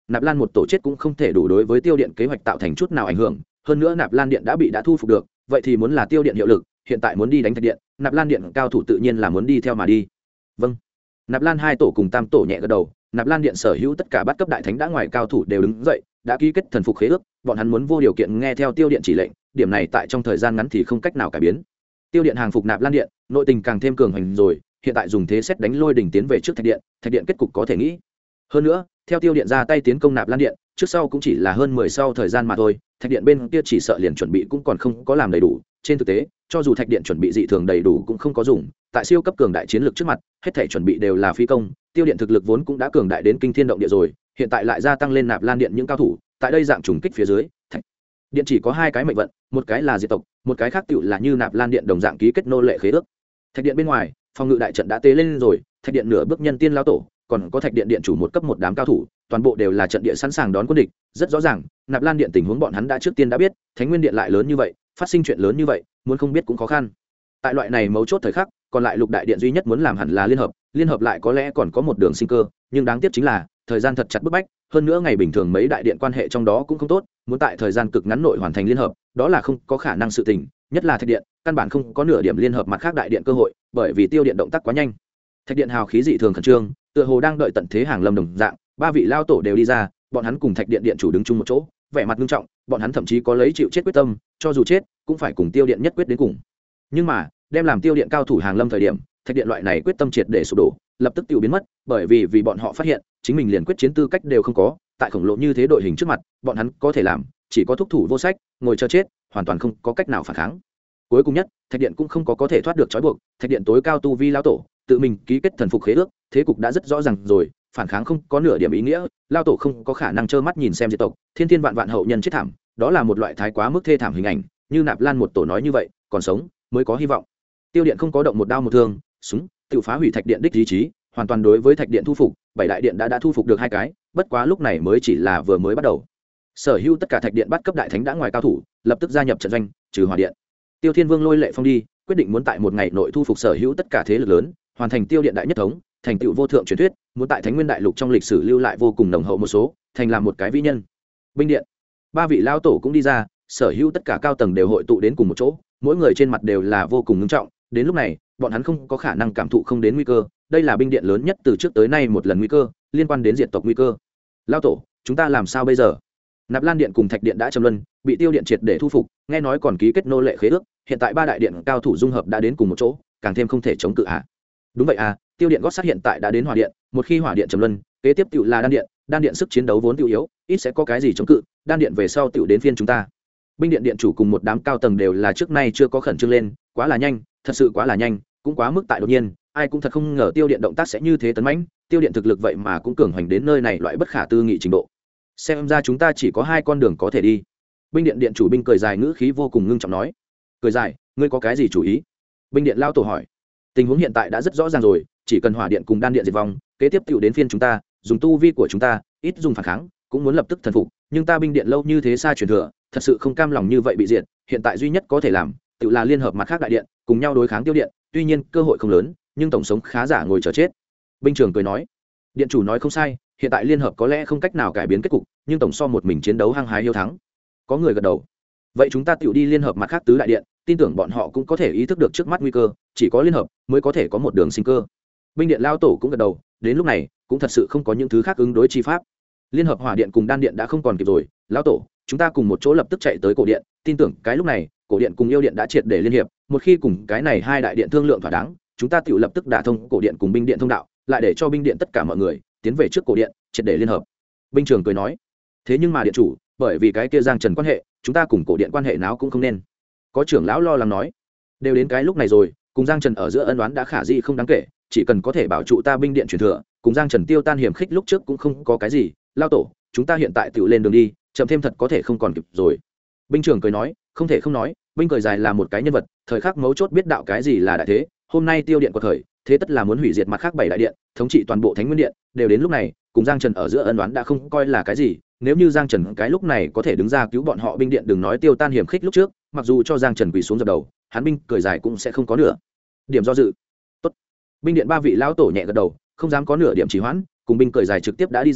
Speaker 1: Nạp Lan một tổ chết cũng không thể đủ đối với tiêu điện kế hoạch tạo thành chút nào ảnh hưởng, hơn nữa Nạp Lan điện đã thu phục được, vậy thì muốn là tiêu điện hiệu lực, hiện tại muốn đi đánh thạch điện, Nạp Lan điện cao thủ tự nhiên là muốn đi theo mà đi. Vâng. Nạp Lan hai tổ cùng tam tổ nhẹ gật đầu, Nạp Lan điện sở hữu tất cả bát cấp đại thánh đã ngoài cao thủ đều đứng dậy, đã ký kết thần phục khế ước, bọn hắn muốn vô điều kiện nghe theo tiêu điện chỉ lệnh, điểm này tại trong thời gian ngắn thì không cách nào cải biến. Tiêu điện hàng phục Nạp Lan điện, nội tình càng thêm cường hành rồi, hiện tại dùng thế xét đánh lôi đỉnh tiến về trước thạch điện kết cục có thể nghĩ. Hơn nữa, theo tiêu điện ra tay tiến công Nạp Lan điện, trước sau cũng chỉ là hơn 10 sau thời gian mà thôi, thạch điện bên kia chỉ sợ liền chuẩn bị cũng còn không có làm đầy đủ, trên thực tế, cho dù thạch điện chuẩn bị dị thường đầy đủ cũng không có dùng, tại siêu cấp cường đại chiến lược trước mặt, hết thảy chuẩn bị đều là phi công, tiêu điện thực lực vốn cũng đã cường đại đến kinh thiên động địa rồi, hiện tại lại gia tăng lên Nạp Lan điện những cao thủ, tại đây dạng trùng kích phía dưới, thạch điện chỉ có hai cái mệnh vận, một cái là diệt tộc, một cái khác tựu là như Nạp Lan điện đồng dạng ký kết nô lệ khế ước. Thạch điện bên ngoài, phòng ngự đại trận đã tế lên rồi, thạch điện nửa bước nhân tiên lao tổ, còn có thạch điện điện chủ một cấp một đám cao thủ, toàn bộ đều là trận địa sẵn sàng đón quân địch. Rất rõ ràng, Nạp Lan điện tình huống bọn hắn đã trước tiên đã biết, Thánh Nguyên điện lại lớn như vậy, phát sinh chuyện lớn như vậy, muốn không biết cũng khó khăn. Tại loại này mấu chốt thời khắc, còn lại Lục đại điện duy nhất muốn làm hẳn là liên hợp lại có lẽ còn có một đường sinh cơ, nhưng đáng tiếc chính là thời gian thật chặt bức bách, hơn nữa ngày bình thường mấy đại điện quan hệ trong đó cũng không tốt, muốn tại thời gian cực ngắn nội hoàn thành liên hợp, đó là không có khả năng sự tình, nhất là thạch điện, căn bản không có nửa điểm liên hợp mặt khác đại điện cơ hội, bởi vì tiêu điện động tác quá nhanh. Thạch điện hào khí dị thường khẩn trương, tựa hồ đang đợi tận thế hàng lâm đồng dạng, ba vị lao tổ đều đi ra, bọn hắn cùng thạch điện điện chủ đứng chung một chỗ, vẻ mặt nghiêm trọng, bọn hắn thậm chí có lấy chịu chết quyết tâm, cho dù chết cũng phải cùng tiêu điện nhất quyết đến cùng. Nhưng mà đem làm tiêu điện cao thủ hàng lâm thời điểm, thạch điện loại này quyết tâm triệt để sụp đổ, lập tức tiêu biến mất, bởi vì bọn họ phát hiện chính mình liền quyết chiến tư cách đều không có, tại khổng lồ như thế đội hình trước mặt, bọn hắn có thể làm chỉ có thúc thủ vô sách, ngồi chờ chết, hoàn toàn không có cách nào phản kháng. Cuối cùng nhất, thạch điện cũng không có thể thoát được trói buộc, thạch điện tối cao tu vi lao tổ tự mình ký kết thần phục khế ước, thế cục đã rất rõ ràng rồi, phản kháng không có nửa điểm ý nghĩa, lao tổ không có khả năng trơ mắt nhìn xem diệt tộc, thiên thiên vạn vạn hậu nhân chết thảm, đó là một loại thái quá mức thê thảm hình ảnh, như Nạp Lan một tổ nói như vậy, còn sống mới có hy vọng. Tiêu điện không có động một đao một thương, súng tự phá hủy thạch điện đích ý chí, hoàn toàn đối với thạch điện thu phục, bảy đại điện đã thu phục được hai cái, bất quá lúc này mới chỉ là vừa mới bắt đầu. Sở hữu tất cả thạch điện bắt cấp đại thánh đã ngoài cao thủ, lập tức gia nhập trận doanh, trừ hỏa điện. Tiêu Thiên Vương lôi lệ phong đi, quyết định muốn tại một ngày nội thu phục sở hữu tất cả thế lực lớn, hoàn thành tiêu điện đại nhất thống, thành tựu vô thượng truyền thuyết, muốn tại Thánh Nguyên đại lục trong lịch sử lưu lại vô cùng nồng hậu một số, thành làm một cái vĩ nhân. Binh điện, ba vị lao tổ cũng đi ra, sở hữu tất cả cao tầng đều hội tụ đến cùng một chỗ, mỗi người trên mặt đều là vô cùng nghiêm trọng, đến lúc này, bọn hắn không có khả năng cảm thụ không đến nguy cơ, đây là binh điện lớn nhất từ trước tới nay một lần nguy cơ, liên quan đến diệt tộc nguy cơ. Lao tổ, chúng ta làm sao bây giờ? Nạp Lan điện cùng thạch điện đã trầm luân, bị tiêu điện triệt để thu phục, nghe nói còn ký kết nô lệ khế ước, hiện tại ba đại điện cao thủ dung hợp đã đến cùng một chỗ, càng thêm không thể chống cự à? Đúng vậy à, tiêu điện gót sát hiện tại đã đến hỏa điện, một khi hỏa điện trầm luân, kế tiếp tựu là đan điện sức chiến đấu vốn tiêu yếu, ít sẽ có cái gì chống cự, đan điện về sau tựu đến phiên chúng ta. Binh điện điện chủ cùng một đám cao tầng đều là trước nay chưa có khẩn trương lên, quá là nhanh, thật sự quá là nhanh, cũng quá mức tại đột nhiên, ai cũng thật không ngờ tiêu điện động tác sẽ như thế tấn mãnh, tiêu điện thực lực vậy mà cũng cường hoành đến nơi này loại bất khả tư nghị trình độ. Xem ra chúng ta chỉ có hai con đường có thể đi. Binh điện điện chủ binh cười dài ngữ khí vô cùng ngưng trọng nói. Cười dài, ngươi có cái gì chủ ý? Binh điện lao tổ hỏi. Tình huống hiện tại đã rất rõ ràng rồi, chỉ cần hỏa điện cùng đan điện diệt vong, kế tiếp tựu đến phiên chúng ta, dùng tu vi của chúng ta, ít dùng phản kháng, cũng muốn lập tức thần phục, nhưng ta binh điện lâu như thế xa truyền thừa, thật sự không cam lòng như vậy bị diệt, hiện tại duy nhất có thể làm, tựu là liên hợp mặt khác đại điện, cùng nhau đối kháng tiêu điện, tuy nhiên cơ hội không lớn, nhưng tổng sống khá giả ngồi chờ chết. Binh trưởng cười nói. Điện chủ nói không sai, hiện tại liên hợp có lẽ không cách nào cải biến kết cục, nhưng tổng so một mình chiến đấu hăng hái hiếu thắng. Có người gật đầu. Vậy chúng ta tựu đi liên hợp mặt khác tứ đại điện, tin tưởng bọn họ cũng có thể ý thức được trước mắt nguy cơ, chỉ có liên hợp mới có thể có một đường sinh cơ. Binh điện lao tổ cũng gật đầu, đến lúc này cũng thật sự không có những thứ khác ứng đối chi pháp. Liên hợp hỏa điện cùng đan điện đã không còn kịp rồi, lão tổ, chúng ta cùng một chỗ lập tức chạy tới cổ điện, tin tưởng cái lúc này, cổ điện cùng yêu điện đã triệt để liên hiệp, một khi cùng cái này hai đại điện thương lượng thỏa đáng, chúng ta tựu lập tức đả thông cổ điện cùng binh điện thông đạo, lại để cho binh điện tất cả mọi người tiến về trước cổ điện, triệt để liên hợp. Binh trưởng cười nói. Thế nhưng mà điện chủ, bởi vì cái kia Giang Trần quan hệ, chúng ta cùng cổ điện quan hệ nào cũng không nên. Có trưởng lão lo lắng nói. Đều đến cái lúc này rồi, cùng Giang Trần ở giữa ân oán đã khả dĩ không đáng kể, chỉ cần có thể bảo trụ ta binh điện truyền thừa, cùng Giang Trần tiêu tan hiểm khích lúc trước cũng không có cái gì, lao tổ, chúng ta hiện tại tựu lên đường đi, chậm thêm thật có thể không còn kịp rồi. Binh trưởng cười nói, không thể không nói, binh cười dài là một cái nhân vật, thời khắc mấu chốt biết đạo cái gì là đại thế, hôm nay tiêu điện của thời, thế tất là muốn hủy diệt mặt khác bảy đại điện, thống trị toàn bộ Thánh Nguyên điện, đều đến lúc này, cùng Giang Trần ở giữa ân oán đã không coi là cái gì, nếu như Giang Trần cái lúc này có thể đứng ra cứu bọn họ binh điện đừng nói tiêu tan hiểm khích lúc trước, mặc dù cho Giang Trần quỳ xuống dập đầu, hắn binh cười dài cũng sẽ không có nữa điểm do dự. Tốt. Binh điện ba vị lão tổ nhẹ gật đầu, không dám có nửa điểm trì hoãn, cùng binh cười dài trực tiếp đã đi ra,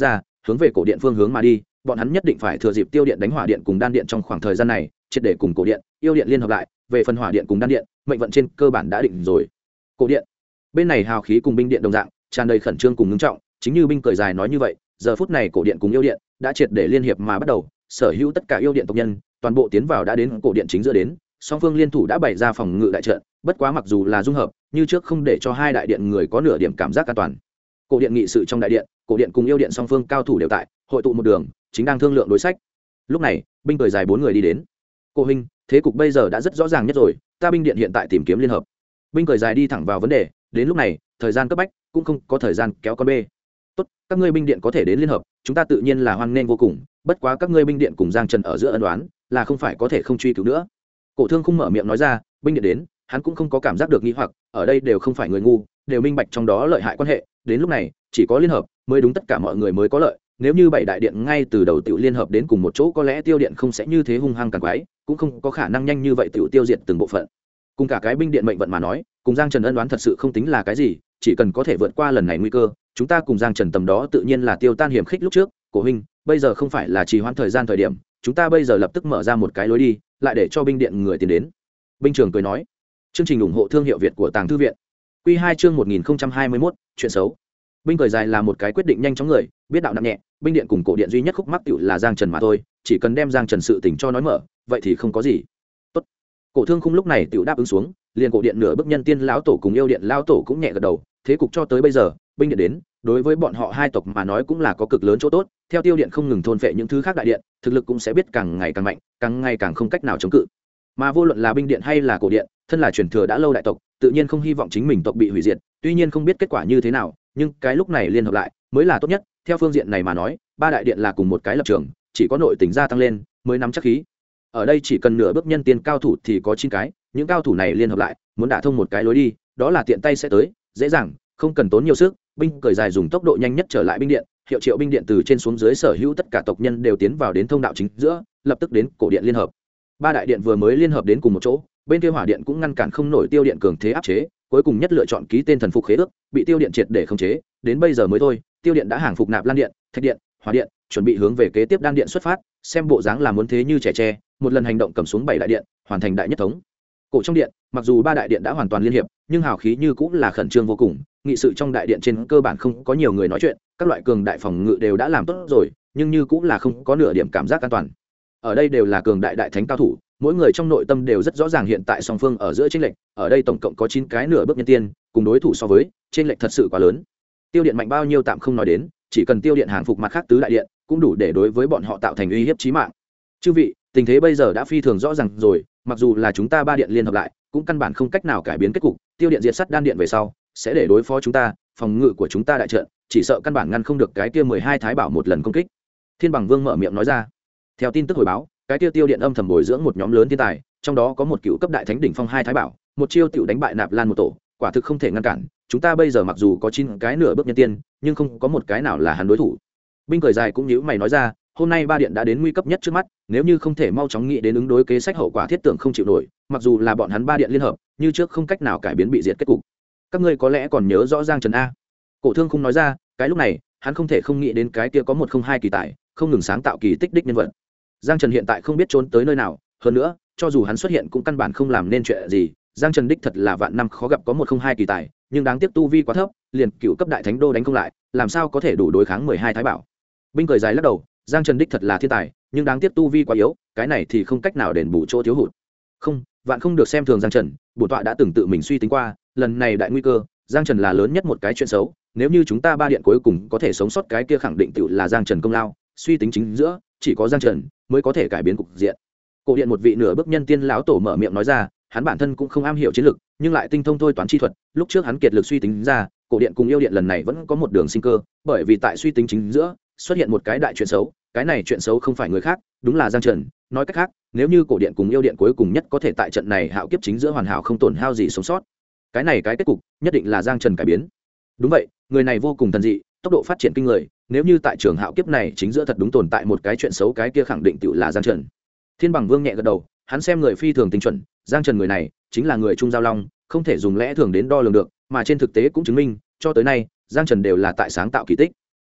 Speaker 1: hướng về cổ điện phương hướng mà đi. Bọn hắn nhất định phải thừa dịp tiêu điện đánh hỏa điện cùng đan điện trong khoảng thời gian này triệt để cùng cổ điện yêu điện liên hợp lại. Về phần hỏa điện cùng đan điện, mệnh vận trên cơ bản đã định rồi. Cổ điện bên này hào khí cùng binh điện đồng dạng tràn đầy khẩn trương cùng ngưng trọng, chính như binh cười dài nói như vậy, giờ phút này cổ điện cùng yêu điện đã triệt để liên hiệp mà bắt đầu, sở hữu tất cả yêu điện tộc nhân toàn bộ tiến vào đã đến cổ điện chính giữa đến, song phương liên thủ đã bày ra phòng ngự đại trận, bất quá mặc dù là dung hợp như trước không để cho hai đại điện người có nửa điểm cảm giác an toàn. Cổ điện nghị sự trong đại điện, cổ điện cùng yêu điện song phương cao thủ đều tại, hội tụ một đường chính đang thương lượng đối sách. Lúc này binh cười dài 4 người đi đến. Cô huynh, thế cục bây giờ đã rất rõ ràng nhất rồi, ta binh điện hiện tại tìm kiếm liên hợp. Binh cười dài đi thẳng vào vấn đề, đến lúc này thời gian cấp bách cũng không có thời gian kéo con bê. Tốt, các ngươi binh điện có thể đến liên hợp, chúng ta tự nhiên là hoan nghênh vô cùng, bất quá các ngươi binh điện cùng Giang Trần ở giữa ân oán là không phải có thể không truy cứu nữa. Cổ Thương không mở miệng nói ra, binh điện đến hắn cũng không có cảm giác được nghi hoặc, ở đây đều không phải người ngu, đều minh bạch trong đó lợi hại quan hệ, đến lúc này chỉ có liên hợp mới đúng, tất cả mọi người mới có lợi. Nếu như 7 đại điện ngay từ đầu tiểu liên hợp đến cùng một chỗ, có lẽ tiêu điện không sẽ như thế hung hăng càng quái, cũng không có khả năng nhanh như vậy tiểu tiêu diệt từng bộ phận. Cùng cả cái binh điện mệnh vận mà nói, cùng Giang Trần ân đoán thật sự không tính là cái gì, chỉ cần có thể vượt qua lần này nguy cơ, chúng ta cùng Giang Trần tầm đó tự nhiên là tiêu tan hiểm khích lúc trước. Cổ huynh, bây giờ không phải là trì hoãn thời gian thời điểm, chúng ta bây giờ lập tức mở ra một cái lối đi, lại để cho binh điện người tiến đến. Binh trưởng cười nói. Chương trình ủng hộ thương hiệu Việt của Tàng Thư viện. Quy 2 chương 1021, chuyện xấu. Binh cười dài là một cái quyết định nhanh chóng người, biết đạo nặng nhẹ, binh điện cùng cổ điện duy nhất khúc mắc tiểu là Giang Trần mà thôi, chỉ cần đem Giang Trần sự tình cho nói mở, vậy thì không có gì. Tốt. Cổ Thương Khung lúc này tiểu đáp ứng xuống, liền cổ điện nửa bước nhân tiên lão tổ cùng yêu điện lão tổ cũng nhẹ gật đầu, thế cục cho tới bây giờ, binh điện đến, đối với bọn họ hai tộc mà nói cũng là có cực lớn chỗ tốt, theo tiêu điện không ngừng thôn phệ những thứ khác đại điện, thực lực cũng sẽ biết càng ngày càng mạnh, càng ngày càng không cách nào chống cự. Mà vô luận là binh điện hay là cổ điện, thân là truyền thừa đã lâu đại tộc, tự nhiên không hy vọng chính mình tộc bị hủy diệt, tuy nhiên không biết kết quả như thế nào, nhưng cái lúc này liên hợp lại mới là tốt nhất. Theo phương diện này mà nói, ba đại điện là cùng một cái lập trường, chỉ có nội tình gia tăng lên mới nắm chắc khí. Ở đây chỉ cần nửa bước nhân tiên cao thủ thì có 9 cái, những cao thủ này liên hợp lại muốn đả thông một cái lối đi, đó là tiện tay sẽ tới, dễ dàng, không cần tốn nhiều sức. Binh cười dài dùng tốc độ nhanh nhất trở lại binh điện, hiệu triệu binh điện từ trên xuống dưới sở hữu tất cả tộc nhân đều tiến vào đến thông đạo chính giữa, lập tức đến cổ điện liên hợp. Ba đại điện vừa mới liên hợp đến cùng một chỗ, bên kia hỏa điện cũng ngăn cản không nổi tiêu điện cường thế áp chế, cuối cùng nhất lựa chọn ký tên thần phục khế ước, bị tiêu điện triệt để khống chế. Đến bây giờ mới thôi, tiêu điện đã hàng phục nạp lan điện, thạch điện, hỏa điện, chuẩn bị hướng về kế tiếp đan điện xuất phát, xem bộ dáng là muốn thế như trẻ tre, một lần hành động cầm xuống 7 đại điện, hoàn thành đại nhất thống. Cổ trong điện, mặc dù ba đại điện đã hoàn toàn liên hiệp, nhưng hào khí như cũng là khẩn trương vô cùng, nghị sự trong đại điện trên cơ bản không có nhiều người nói chuyện, các loại cường đại phòng ngự đều đã làm tốt rồi, nhưng như cũng là không có nửa điểm cảm giác an toàn. Ở đây đều là cường đại đại thánh cao thủ, mỗi người trong nội tâm đều rất rõ ràng hiện tại song phương ở giữa chênh lệch, ở đây tổng cộng có 9 cái nửa bước nhân tiên, cùng đối thủ so với, chênh lệch thật sự quá lớn. Tiêu điện mạnh bao nhiêu tạm không nói đến, chỉ cần tiêu điện hàng phục mặt khác tứ đại điện, cũng đủ để đối với bọn họ tạo thành uy hiếp chí mạng. Chư vị, tình thế bây giờ đã phi thường rõ ràng rồi, mặc dù là chúng ta ba điện liên hợp lại, cũng căn bản không cách nào cải biến kết cục, tiêu điện diệt sát đan điện về sau, sẽ để đối phó chúng ta, phòng ngự của chúng ta đại trận, chỉ sợ căn bản ngăn không được cái kia 12 thái bảo một lần công kích. Thiên Bằng Vương mở miệng nói ra. Theo tin tức hồi báo, cái kia tiêu điện âm thầm bồi dưỡng một nhóm lớn thiên tài, trong đó có một cựu cấp đại thánh đỉnh phong 2 thái bảo, một chiêu tiểu đánh bại Nạp Lan một tổ, quả thực không thể ngăn cản. Chúng ta bây giờ mặc dù có 9 cái nửa bước nhân tiên, nhưng không có một cái nào là hắn đối thủ. Binh cười dài cũng nhíu mày nói ra, hôm nay ba điện đã đến nguy cấp nhất trước mắt, nếu như không thể mau chóng nghĩ đến ứng đối kế sách hậu quả thiết tưởng không chịu nổi, mặc dù là bọn hắn ba điện liên hợp, như trước không cách nào cải biến bị diệt kết cục. Các ngươi có lẽ còn nhớ rõ Giang Trần a? Cổ Thương không nói ra, cái lúc này, hắn không thể không nghĩ đến cái kia có 102 kỳ tài, không ngừng sáng tạo kỳ tích đích nhân vật. Giang Trần hiện tại không biết trốn tới nơi nào, hơn nữa, cho dù hắn xuất hiện cũng căn bản không làm nên chuyện gì. Giang Trần đích thật là vạn năm khó gặp có 102 kỳ tài, nhưng đáng tiếc tu vi quá thấp, liền cựu cấp đại thánh đô đánh không lại, làm sao có thể đủ đối kháng 12 thái bảo. Binh cười dài lắc đầu, Giang Trần đích thật là thiên tài, nhưng đáng tiếc tu vi quá yếu, cái này thì không cách nào đền bù chỗ thiếu hụt. Không, vạn không được xem thường Giang Trần, bổn tọa đã từng tự mình suy tính qua, lần này đại nguy cơ, Giang Trần là lớn nhất một cái chuyện xấu, nếu như chúng ta ba điện cuối cùng có thể sống sót, cái kia khẳng định tự là Giang Trần công lao, suy tính chính giữa, chỉ có Giang Trần mới có thể cải biến cục diện. Cổ điện một vị nửa bước nhân tiên lão tổ mở miệng nói ra, hắn bản thân cũng không am hiểu chiến lược, nhưng lại tinh thông thôi toán chi thuật, lúc trước hắn kiệt lực suy tính ra, cổ điện cùng yêu điện lần này vẫn có một đường sinh cơ, bởi vì tại suy tính chính giữa xuất hiện một cái đại chuyện xấu, cái này chuyện xấu không phải người khác, đúng là Giang Trần. Nói cách khác, nếu như cổ điện cùng yêu điện cuối cùng nhất có thể tại trận này hạo kiếp chính giữa hoàn hảo không tổn hao gì sống sót, cái này cái kết cục nhất định là Giang Trần cải biến. Đúng vậy, người này vô cùng thần dị, tốc độ phát triển kinh người, nếu như tại trường hạo kiếp này chính giữa thật đúng tồn tại một cái chuyện xấu, cái kia khẳng định tự là Giang Trần. Thiên Bằng Vương nhẹ gật đầu, hắn xem người phi thường tinh chuẩn, Giang Trần người này chính là người trung giao long, không thể dùng lẽ thường đến đo lường được, mà trên thực tế cũng chứng minh, cho tới nay Giang Trần đều là tại sáng tạo kỳ tích.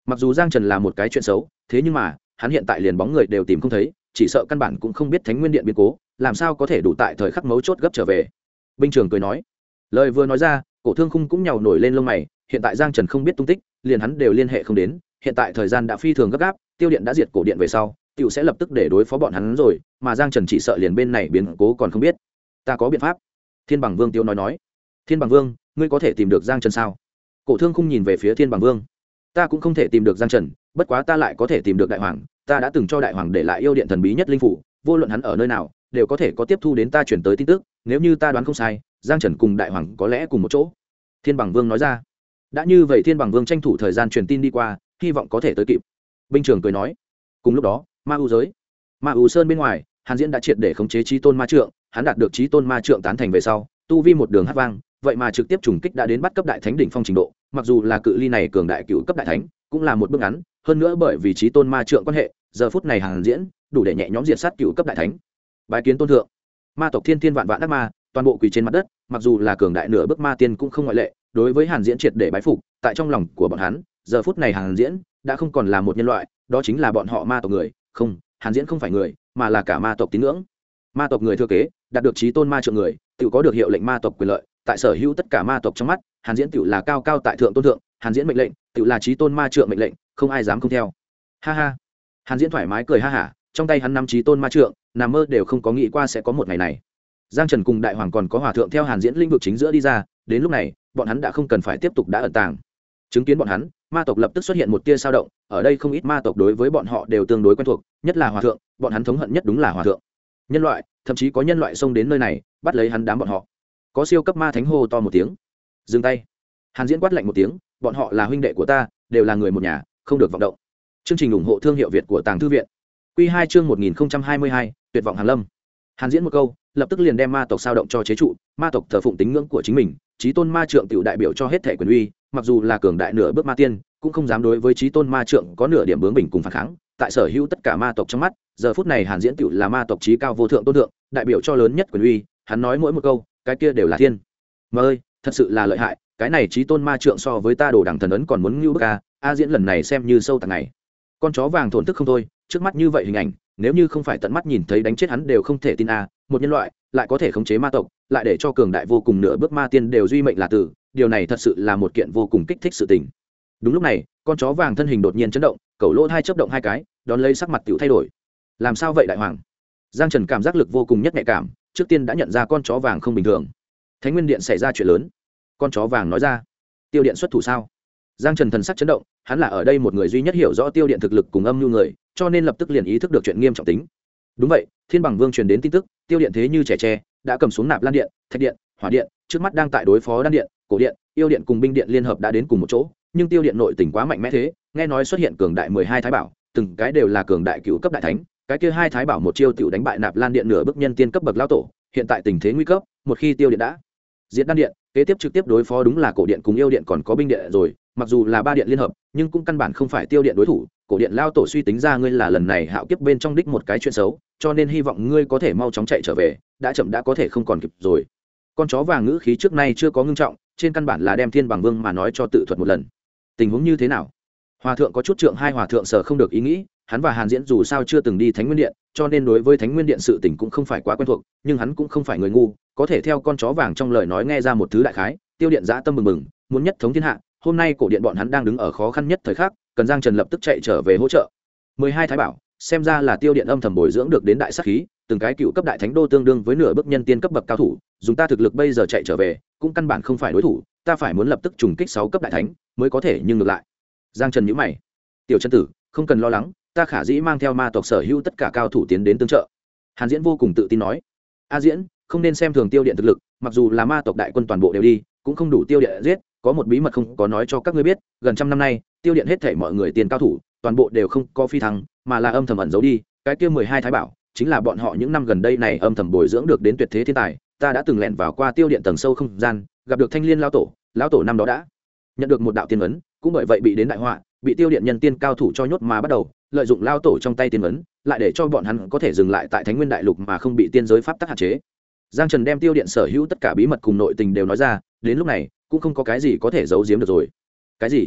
Speaker 1: mặc dù giang trần là một cái chuyện xấu, thế nhưng mà hắn hiện tại liền bóng người đều tìm không thấy, chỉ sợ căn bản cũng không biết Thánh Nguyên Điện biến cố, làm sao có thể đủ tại thời khắc mấu chốt gấp trở về. Binh trưởng cười nói, lời vừa nói ra, Cổ Thương Khung cũng nhàu nổi lên lông mày. Hiện tại Giang Trần không biết tung tích, liền hắn đều liên hệ không đến, hiện tại thời gian đã phi thường gấp gáp, Tiêu Điện đã diệt cổ điện về sau, tiểu sẽ lập tức để đối phó bọn hắn rồi, mà Giang Trần chỉ sợ liền bên này biến cố còn không biết. Ta có biện pháp. Thiên Bằng Vương Tiêu nói. Thiên Bằng Vương, ngươi có thể tìm được Giang Trần sao? Cổ Thương Khung nhìn về phía Thiên Bằng Vương. Ta cũng không thể tìm được Giang Trần, bất quá ta lại có thể tìm được Đại Hoàng, ta đã từng cho Đại Hoàng để lại yêu điện thần bí nhất linh phủ, vô luận hắn ở nơi nào, đều có thể có tiếp thu đến ta chuyển tới tin tức, nếu như ta đoán không sai, Giang Trần cùng Đại Hoàng có lẽ cùng một chỗ. Thiên Bằng Vương nói ra. Đã như vậy, Thiên Bằng Vương tranh thủ thời gian truyền tin đi qua, hy vọng có thể tới kịp. Binh trưởng cười nói. Cùng lúc đó, Ma U giới, Ma U Sơn bên ngoài, Hàn Diễn đã triệt để khống chế Chí Tôn Ma Trượng, hắn đạt được Chí Tôn Ma Trượng tán thành về sau, tu vi một đường hát vang, vậy mà trực tiếp trùng kích đã đến bắt cấp đại thánh đỉnh phong trình độ, mặc dù là cự ly này cường đại cựu cấp đại thánh, cũng là một bước ngắn, hơn nữa bởi vì Chí Tôn Ma Trượng quan hệ, giờ phút này Hàn Diễn đủ để nhẹ nhõm diệt sát cựu cấp đại thánh. Bái kiến tôn thượng. Ma tộc thiên thiên vạn vạn ác ma, toàn bộ quỳ trên mặt đất, mặc dù là cường đại nửa bước ma tiên cũng không ngoại lệ, đối với Hàn Diễn triệt để bái phục, tại trong lòng của bọn hắn, giờ phút này Hàn Diễn đã không còn là một nhân loại, đó chính là bọn họ ma tộc người, không, Hàn Diễn không phải người, mà là cả ma tộc tín ngưỡng. Ma tộc người thừa kế, đạt được Chí Tôn Ma Trượng người, tự có được hiệu lệnh ma tộc quyền lợi, tại sở hữu tất cả ma tộc trong mắt, Hàn Diễn tự là cao cao tại thượng tôn thượng, Hàn Diễn mệnh lệnh, tự là Chí Tôn Ma Trượng mệnh lệnh, không ai dám không theo. Ha ha. Hàn Diễn thoải mái cười ha hả, trong tay hắn nắm Chí Tôn Ma Trượng, nằm mơ đều không có nghĩ qua sẽ có một ngày này. Giang Trần cùng Đại Hoàng còn có Hòa thượng theo Hàn Diễn lĩnh vực chính giữa đi ra, đến lúc này, bọn hắn đã không cần phải tiếp tục đã ẩn tàng. Chứng kiến bọn hắn, ma tộc lập tức xuất hiện một tia dao động, ở đây không ít ma tộc đối với bọn họ đều tương đối quen thuộc, nhất là Hòa thượng, bọn hắn thống hận nhất đúng là Hòa thượng. Nhân loại, thậm chí có nhân loại xông đến nơi này, bắt lấy hắn đám bọn họ. Có siêu cấp ma thánh hô to một tiếng, dừng tay. Hàn Diễn quát lạnh một tiếng, bọn họ là huynh đệ của ta, đều là người một nhà, không được vọng động. Chương trình ủng hộ thương hiệu Việt của Tàng Thư viện. Quy 2 chương 1022, tuyệt vọng Hàn Lâm. Hàn Diễn một câu, lập tức liền đem ma tộc sao động cho chế trụ, ma tộc thờ phụng tín ngưỡng của chính mình, Chí Tôn Ma Trượng tiểu đại biểu cho hết thể quyền uy, mặc dù là cường đại nửa bước ma tiên, cũng không dám đối với Chí Tôn Ma Trượng có nửa điểm bướng bỉnh cùng phản kháng. Tại sở hữu tất cả ma tộc trong mắt, giờ phút này Hàn Diễn tiểu là ma tộc chí cao vô thượng tôn thượng, đại biểu cho lớn nhất quyền uy, hắn nói mỗi một câu, cái kia đều là thiên. Mà ơi, thật sự là lợi hại, cái này Chí Tôn Ma Trượng so với ta đồ đẳng thần ấn còn muốn ngưu bức a, Diễn lần này xem như sâu tầng này. Con chó vàng thổn thức không thôi, trước mắt như vậy hình ảnh, nếu như không phải tận mắt nhìn thấy đánh chết hắn đều không thể tin một nhân loại lại có thể khống chế ma tộc, lại để cho cường đại vô cùng nửa bước ma tiên đều duy mệnh là tử, điều này thật sự là một kiện vô cùng kích thích sự tình. Đúng lúc này, con chó vàng thân hình đột nhiên chấn động, cẩu lỗ hai chớp động hai cái, đón lấy sắc mặt tiểu thay đổi. Làm sao vậy Đại Hoàng? Giang Trần cảm giác lực vô cùng nhất nhạy cảm, trước tiên đã nhận ra con chó vàng không bình thường. Thánh Nguyên Điện xảy ra chuyện lớn. Con chó vàng nói ra. Tiêu Điện xuất thủ sao? Giang Trần thần sắc chấn động, hắn là ở đây một người duy nhất hiểu rõ Tiêu Điện thực lực cùng âm nhu người, cho nên lập tức liền ý thức được chuyện nghiêm trọng tính. Đúng vậy, Thiên Bằng Vương truyền đến tin tức, Tiêu Điện thế như trẻ tre, đã cầm xuống Nạp Lan Điện, Thạch Điện, Hỏa Điện, trước mắt đang tại đối phó Đan Điện, Cổ Điện, Yêu Điện cùng Binh Điện liên hợp đã đến cùng một chỗ, nhưng Tiêu Điện nội tình quá mạnh mẽ thế, nghe nói xuất hiện cường đại 12 thái bảo, từng cái đều là cường đại cửu cấp đại thánh, cái kia hai thái bảo một chiêu tiểu đánh bại Nạp Lan Điện nửa bước nhân tiên cấp bậc lão tổ, hiện tại tình thế nguy cấp, một khi Tiêu Điện đã diệt Đan Điện, kế tiếp trực tiếp đối phó đúng là Cổ Điện cùng Yêu Điện còn có Binh Điện rồi, mặc dù là ba điện liên hợp, nhưng cũng căn bản không phải Tiêu Điện đối thủ. Cổ Điện lao tổ suy tính ra ngươi là lần này hạo kiếp bên trong đích một cái chuyện xấu, cho nên hy vọng ngươi có thể mau chóng chạy trở về, đã chậm đã có thể không còn kịp rồi. Con chó vàng ngữ khí trước nay chưa có ngưng trọng, trên căn bản là đem Thiên Bằng Vương mà nói cho tự thuật một lần. Tình huống như thế nào? Hòa thượng có chút trượng hai hòa thượng sở không được ý nghĩ, hắn và Hàn Diễn dù sao chưa từng đi Thánh Nguyên Điện, cho nên đối với Thánh Nguyên Điện sự tình cũng không phải quá quen thuộc, nhưng hắn cũng không phải người ngu, có thể theo con chó vàng trong lời nói nghe ra một thứ đại khái. Tiêu Điện dã tâm mừng mừng, muốn nhất thống thiên hạ, hôm nay Cổ Điện bọn hắn đang đứng ở khó khăn nhất thời khắc, cần Giang Trần lập tức chạy trở về hỗ trợ. 12 thái bảo, xem ra là Tiêu Điện âm thầm bồi dưỡng được đến đại sát khí, từng cái cựu cấp đại thánh đô tương đương với nửa bước nhân tiên cấp bậc cao thủ, dùng ta thực lực bây giờ chạy trở về, cũng căn bản không phải đối thủ, ta phải muốn lập tức trùng kích 6 cấp đại thánh mới có thể, nhưng ngược lại. Giang Trần nhíu mày. Tiểu chân tử, không cần lo lắng, ta khả dĩ mang theo ma tộc sở hữu tất cả cao thủ tiến đến tương trợ. Hàn Diễn vô cùng tự tin nói. A Diễn, không nên xem thường Tiêu Điện thực lực, mặc dù là ma tộc đại quân toàn bộ đều đi, cũng không đủ Tiêu Điện giết, có một bí mật không có nói cho các ngươi biết, gần trăm năm nay, Tiêu Điện hết thảy mọi người tiền cao thủ, toàn bộ đều không có phi thăng, mà là âm thầm ẩn giấu đi, cái kia 12 thái bảo, chính là bọn họ những năm gần đây này âm thầm bồi dưỡng được đến tuyệt thế thiên tài, ta đã từng lẻn vào qua Tiêu Điện tầng sâu không gian, gặp được Thanh Liên lão tổ năm đó đã nhận được một đạo tiên ấn, cũng bởi vậy bị đến đại họa, bị Tiêu Điện nhân tiên cao thủ cho nhốt mà bắt đầu lợi dụng lão tổ trong tay tiên ấn, lại để cho bọn hắn có thể dừng lại tại Thánh Nguyên Đại Lục mà không bị tiên giới pháp tắc hạn chế. Giang Trần đem Tiêu Điện sở hữu tất cả bí mật cùng nội tình đều nói ra, đến lúc này cũng không có cái gì có thể giấu giếm được rồi. Cái gì?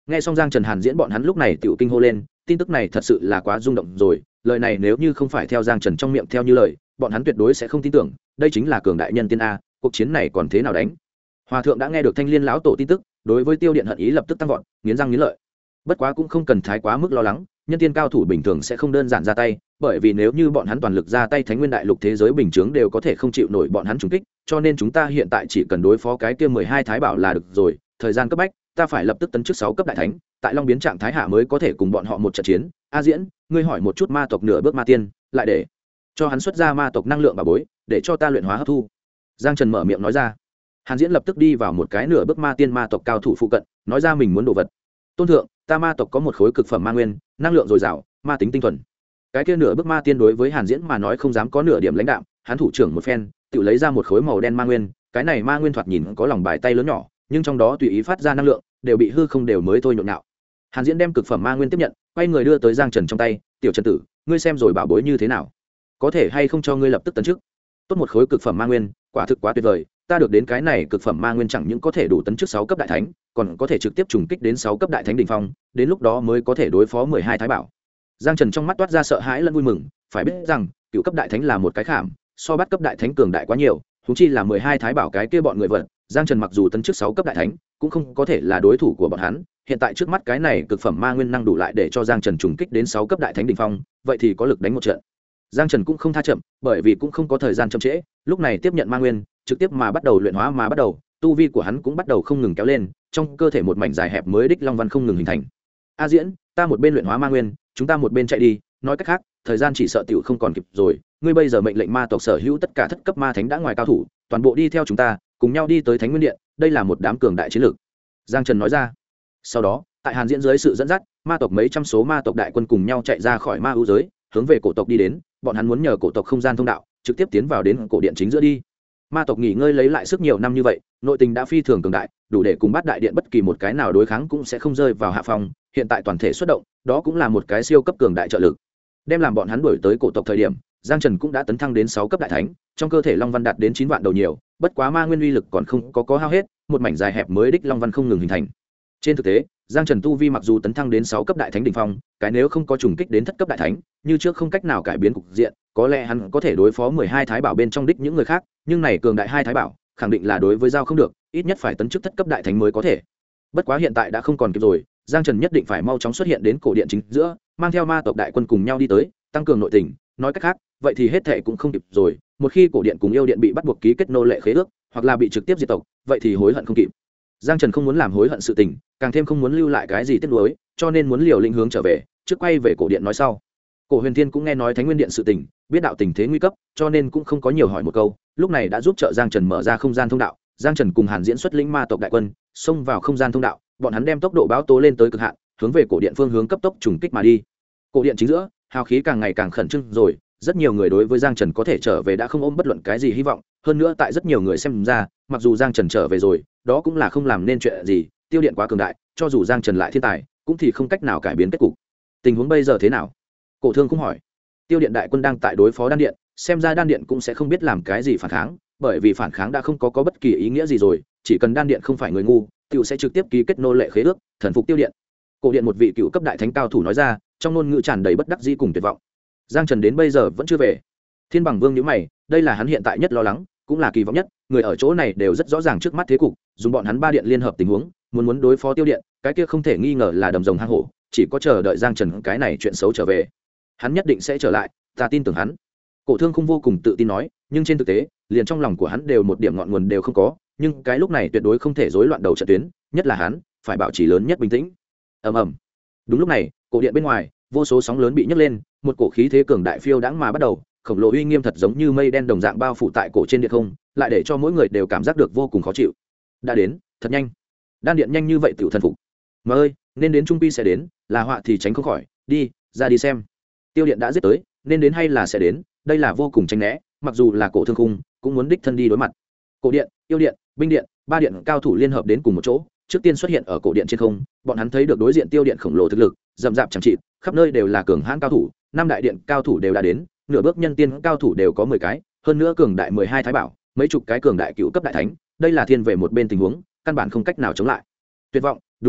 Speaker 1: nghe xong Giang Trần Hàn Diễn bọn hắn lúc này tiểu kinh hô lên, tin tức này thật sự là quá rung động rồi, lời này nếu như không phải theo Giang Trần trong miệng theo như lời, bọn hắn tuyệt đối sẽ không tin tưởng, đây chính là cường đại nhân tiên a, cuộc chiến này còn thế nào đánh. Hòa thượng đã nghe được Thanh Liên lão tổ tin tức, đối với Tiêu Điện hận ý lập tức tăng vọt, nghiến răng nghiến lợi. Bất quá cũng không cần thái quá mức lo lắng, nhân tiên cao thủ bình thường sẽ không đơn giản ra tay, bởi vì nếu như bọn hắn toàn lực ra tay, Thánh Nguyên đại lục thế giới bình thường đều có thể không chịu nổi bọn hắn trùng kích, cho nên chúng ta hiện tại chỉ cần đối phó cái kia 12 thái bảo là được rồi, thời gian cấp bách, ta phải lập tức tấn chức 6 cấp đại thánh, tại Long biến trạng thái hạ mới có thể cùng bọn họ một trận chiến. A Diễn, ngươi hỏi một chút ma tộc nửa bước ma tiên, lại để cho hắn xuất ra ma tộc năng lượng bà bối, để cho ta luyện hóa hấp thu. Giang Trần mở miệng nói ra. Hàn Diễn lập tức đi vào một cái nửa bước ma tiên ma tộc cao thủ phụ cận, nói ra mình muốn đồ vật. Tôn thượng, ta ma tộc có một khối cực phẩm ma nguyên, năng lượng dồi dào, ma tính tinh thuần. Cái kia nửa bước ma tiên đối với Hàn Diễn mà nói không dám có nửa điểm lãnh đạm, hắn thủ trưởng một phen, tự lấy ra một khối màu đen ma nguyên, cái này ma nguyên thoạt nhìn có lòng bài tay lớn nhỏ, nhưng trong đó tùy ý phát ra năng lượng, đều bị hư không đều mới thôi nhộn nhạo. Hàn Diễn đem cực phẩm ma nguyên tiếp nhận, quay người đưa tới Giang Trần trong tay, "Tiểu Trần tử, ngươi xem rồi bảo bối như thế nào? Có thể hay không cho ngươi lập tức tấn chức?" Tốt một khối cực phẩm ma nguyên, quả thực quá tuyệt vời, ta được đến cái này cực phẩm ma nguyên chẳng những có thể đủ tấn chức 6 cấp đại thánh, còn có thể trực tiếp trùng kích đến 6 cấp đại thánh đỉnh phong, đến lúc đó mới có thể đối phó 12 thái bảo. Giang Trần trong mắt toát ra sợ hãi lẫn vui mừng, phải biết rằng, cựu cấp đại thánh là một cái khảm, so bắt cấp đại thánh cường đại quá nhiều, huống chi là 12 thái bảo cái kia bọn người vật, Giang Trần mặc dù tấn chức 6 cấp đại thánh, cũng không có thể là đối thủ của bọn hắn, hiện tại trước mắt cái này cực phẩm ma nguyên năng đủ lại để cho Giang Trần trùng kích đến 6 cấp đại thánh đỉnh phong, vậy thì có lực đánh một trận. Giang Trần cũng không tha chậm, bởi vì cũng không có thời gian chậm trễ, lúc này tiếp nhận ma nguyên, trực tiếp mà bắt đầu luyện hóa mà bắt đầu, tu vi của hắn cũng bắt đầu không ngừng kéo lên, trong cơ thể một mảnh dài hẹp mới đích long văn không ngừng hình thành. A Diễn, ta một bên luyện hóa ma nguyên, chúng ta một bên chạy đi, nói cách khác, thời gian chỉ sợ tiểu không còn kịp rồi, ngươi bây giờ mệnh lệnh ma tộc sở hữu tất cả thất cấp ma thánh đã ngoài cao thủ, toàn bộ đi theo chúng ta, cùng nhau đi tới Thánh Nguyên Điện, đây là một đám cường đại chiến lược. Giang Trần nói ra. Sau đó, tại Hàn Diễn dưới sự dẫn dắt, ma tộc mấy trăm số ma tộc đại quân cùng nhau chạy ra khỏi ma ưu giới, hướng về cổ tộc đi đến, bọn hắn muốn nhờ cổ tộc không gian thông đạo, trực tiếp tiến vào đến cổ điện chính giữa đi. Ma tộc nghỉ ngơi lấy lại sức nhiều năm như vậy, nội tình đã phi thường cường đại, đủ để cùng Bát Đại Điện bất kỳ một cái nào đối kháng cũng sẽ không rơi vào hạ phòng, hiện tại toàn thể xuất động, đó cũng là một cái siêu cấp cường đại trợ lực. Đem làm bọn hắn đuổi tới cổ tộc thời điểm, Giang Trần cũng đã tấn thăng đến 6 cấp đại thánh, trong cơ thể long văn đạt đến 9 vạn đầu nhiều, bất quá ma nguyên uy lực còn không có hao hết, một mảnh dài hẹp mới đích long văn không ngừng hình thành. Trên thực tế, Giang Trần tu vi mặc dù tấn thăng đến 6 cấp đại thánh đỉnh phong, cái nếu không có trùng kích đến thất cấp đại thánh, như trước không cách nào cải biến cục diện, có lẽ hắn có thể đối phó 12 thái bảo bên trong đích những người khác, nhưng này cường đại hai thái bảo, khẳng định là đối với giao không được, ít nhất phải tấn chức thất cấp đại thánh mới có thể. Bất quá hiện tại đã không còn kịp rồi, Giang Trần nhất định phải mau chóng xuất hiện đến cổ điện chính giữa, mang theo ma tộc đại quân cùng nhau đi tới, tăng cường nội tình, nói cách khác, vậy thì hết thệ cũng không kịp rồi, một khi cổ điện cùng yêu điện bị bắt buộc ký kết nô lệ khế ước, hoặc là bị trực tiếp diệt tộc, vậy thì hối hận không kịp. Giang Trần không muốn làm hối hận sự tình, càng thêm không muốn lưu lại cái gì tiếc nuối, cho nên muốn liều lĩnh hướng trở về, trước quay về cổ điện nói sau. Cổ Huyền Thiên cũng nghe nói Thánh Nguyên Điện sự tình, biết đạo tình thế nguy cấp, cho nên cũng không có nhiều hỏi một câu, lúc này đã giúp trợ Giang Trần mở ra không gian thông đạo. Giang Trần cùng Hàn Diễn xuất lĩnh ma tộc đại quân, xông vào không gian thông đạo, bọn hắn đem tốc độ báo tố lên tới cực hạn, hướng về cổ điện phương hướng cấp tốc trùng kích mà đi. Cổ điện chính giữa, hào khí càng ngày càng khẩn trương rồi, rất nhiều người đối với Giang Trần có thể trở về đã không ôm bất luận cái gì hy vọng, hơn nữa tại rất nhiều người xem ra, mặc dù Giang Trần trở về rồi, đó cũng là không làm nên chuyện gì, tiêu điện quá cường đại, cho dù Giang Trần lại thiên tài, cũng thì không cách nào cải biến kết cục. Tình huống bây giờ thế nào? Cổ Thương cũng hỏi. Tiêu điện đại quân đang tại đối phó đan điện, xem ra đan điện cũng sẽ không biết làm cái gì phản kháng, bởi vì phản kháng đã không có bất kỳ ý nghĩa gì rồi, chỉ cần đan điện không phải người ngu, tiểu sẽ trực tiếp ký kết nô lệ khế ước, thần phục tiêu điện. Cổ điện một vị cựu cấp đại thánh cao thủ nói ra, trong ngôn ngữ tràn đầy bất đắc dĩ cùng tuyệt vọng. Giang Trần đến bây giờ vẫn chưa về. Thiên Bằng Vương nhíu mày, đây là hắn hiện tại nhất lo lắng, cũng là kỳ vọng nhất, người ở chỗ này đều rất rõ ràng trước mắt thế cục, dùng bọn hắn ba điện liên hợp tình huống, muốn đối phó tiêu điện, cái kia không thể nghi ngờ là đầm rồng hang hổ, chỉ có chờ đợi Giang Trần cái này chuyện xấu trở về. Hắn nhất định sẽ trở lại, ta tin tưởng hắn. Cổ Thương không vô cùng tự tin nói, nhưng trên thực tế, liền trong lòng của hắn đều một điểm ngọn nguồn đều không có, nhưng cái lúc này tuyệt đối không thể rối loạn đầu trận tuyến, nhất là hắn, phải bảo trì lớn nhất bình tĩnh. Ầm ầm. Đúng lúc này, cổ điện bên ngoài, vô số sóng lớn bị nhấc lên, một cổ khí thế cường đại phiêu đãng mà bắt đầu, khổng lồ uy nghiêm thật giống như mây đen đồng dạng bao phủ tại cổ trên điện không, lại để cho mỗi người đều cảm giác được vô cùng khó chịu. Đã đến, thật nhanh. Đan điện nhanh như vậy tiểu thần phục. Mà ơi, nên đến trung pi sẽ đến, là họa thì tránh không khỏi, đi, ra đi xem. Tiêu điện đã giết tới, nên đến hay là sẽ đến, đây là vô cùng tránh né, mặc dù là cổ thương khung, cũng muốn đích thân đi đối mặt. Cổ điện, yêu điện, binh điện, ba điện cao thủ liên hợp đến cùng một chỗ, trước tiên xuất hiện ở cổ điện trên không, bọn hắn thấy được đối diện tiêu điện khổng lồ thực lực, rậm rạp chẳng trị, khắp nơi đều là cường hãn cao thủ, năm đại điện cao thủ đều đã đến, nửa bước nhân tiên cao thủ đều có 10 cái, hơn nữa cường đại 12 thái bảo, mấy chục cái cường đại cựu cấp đại thánh, đây là thiên về một bên tình huống, căn bản không cách nào chống lại. Tuyệt vọng, đúng vậy,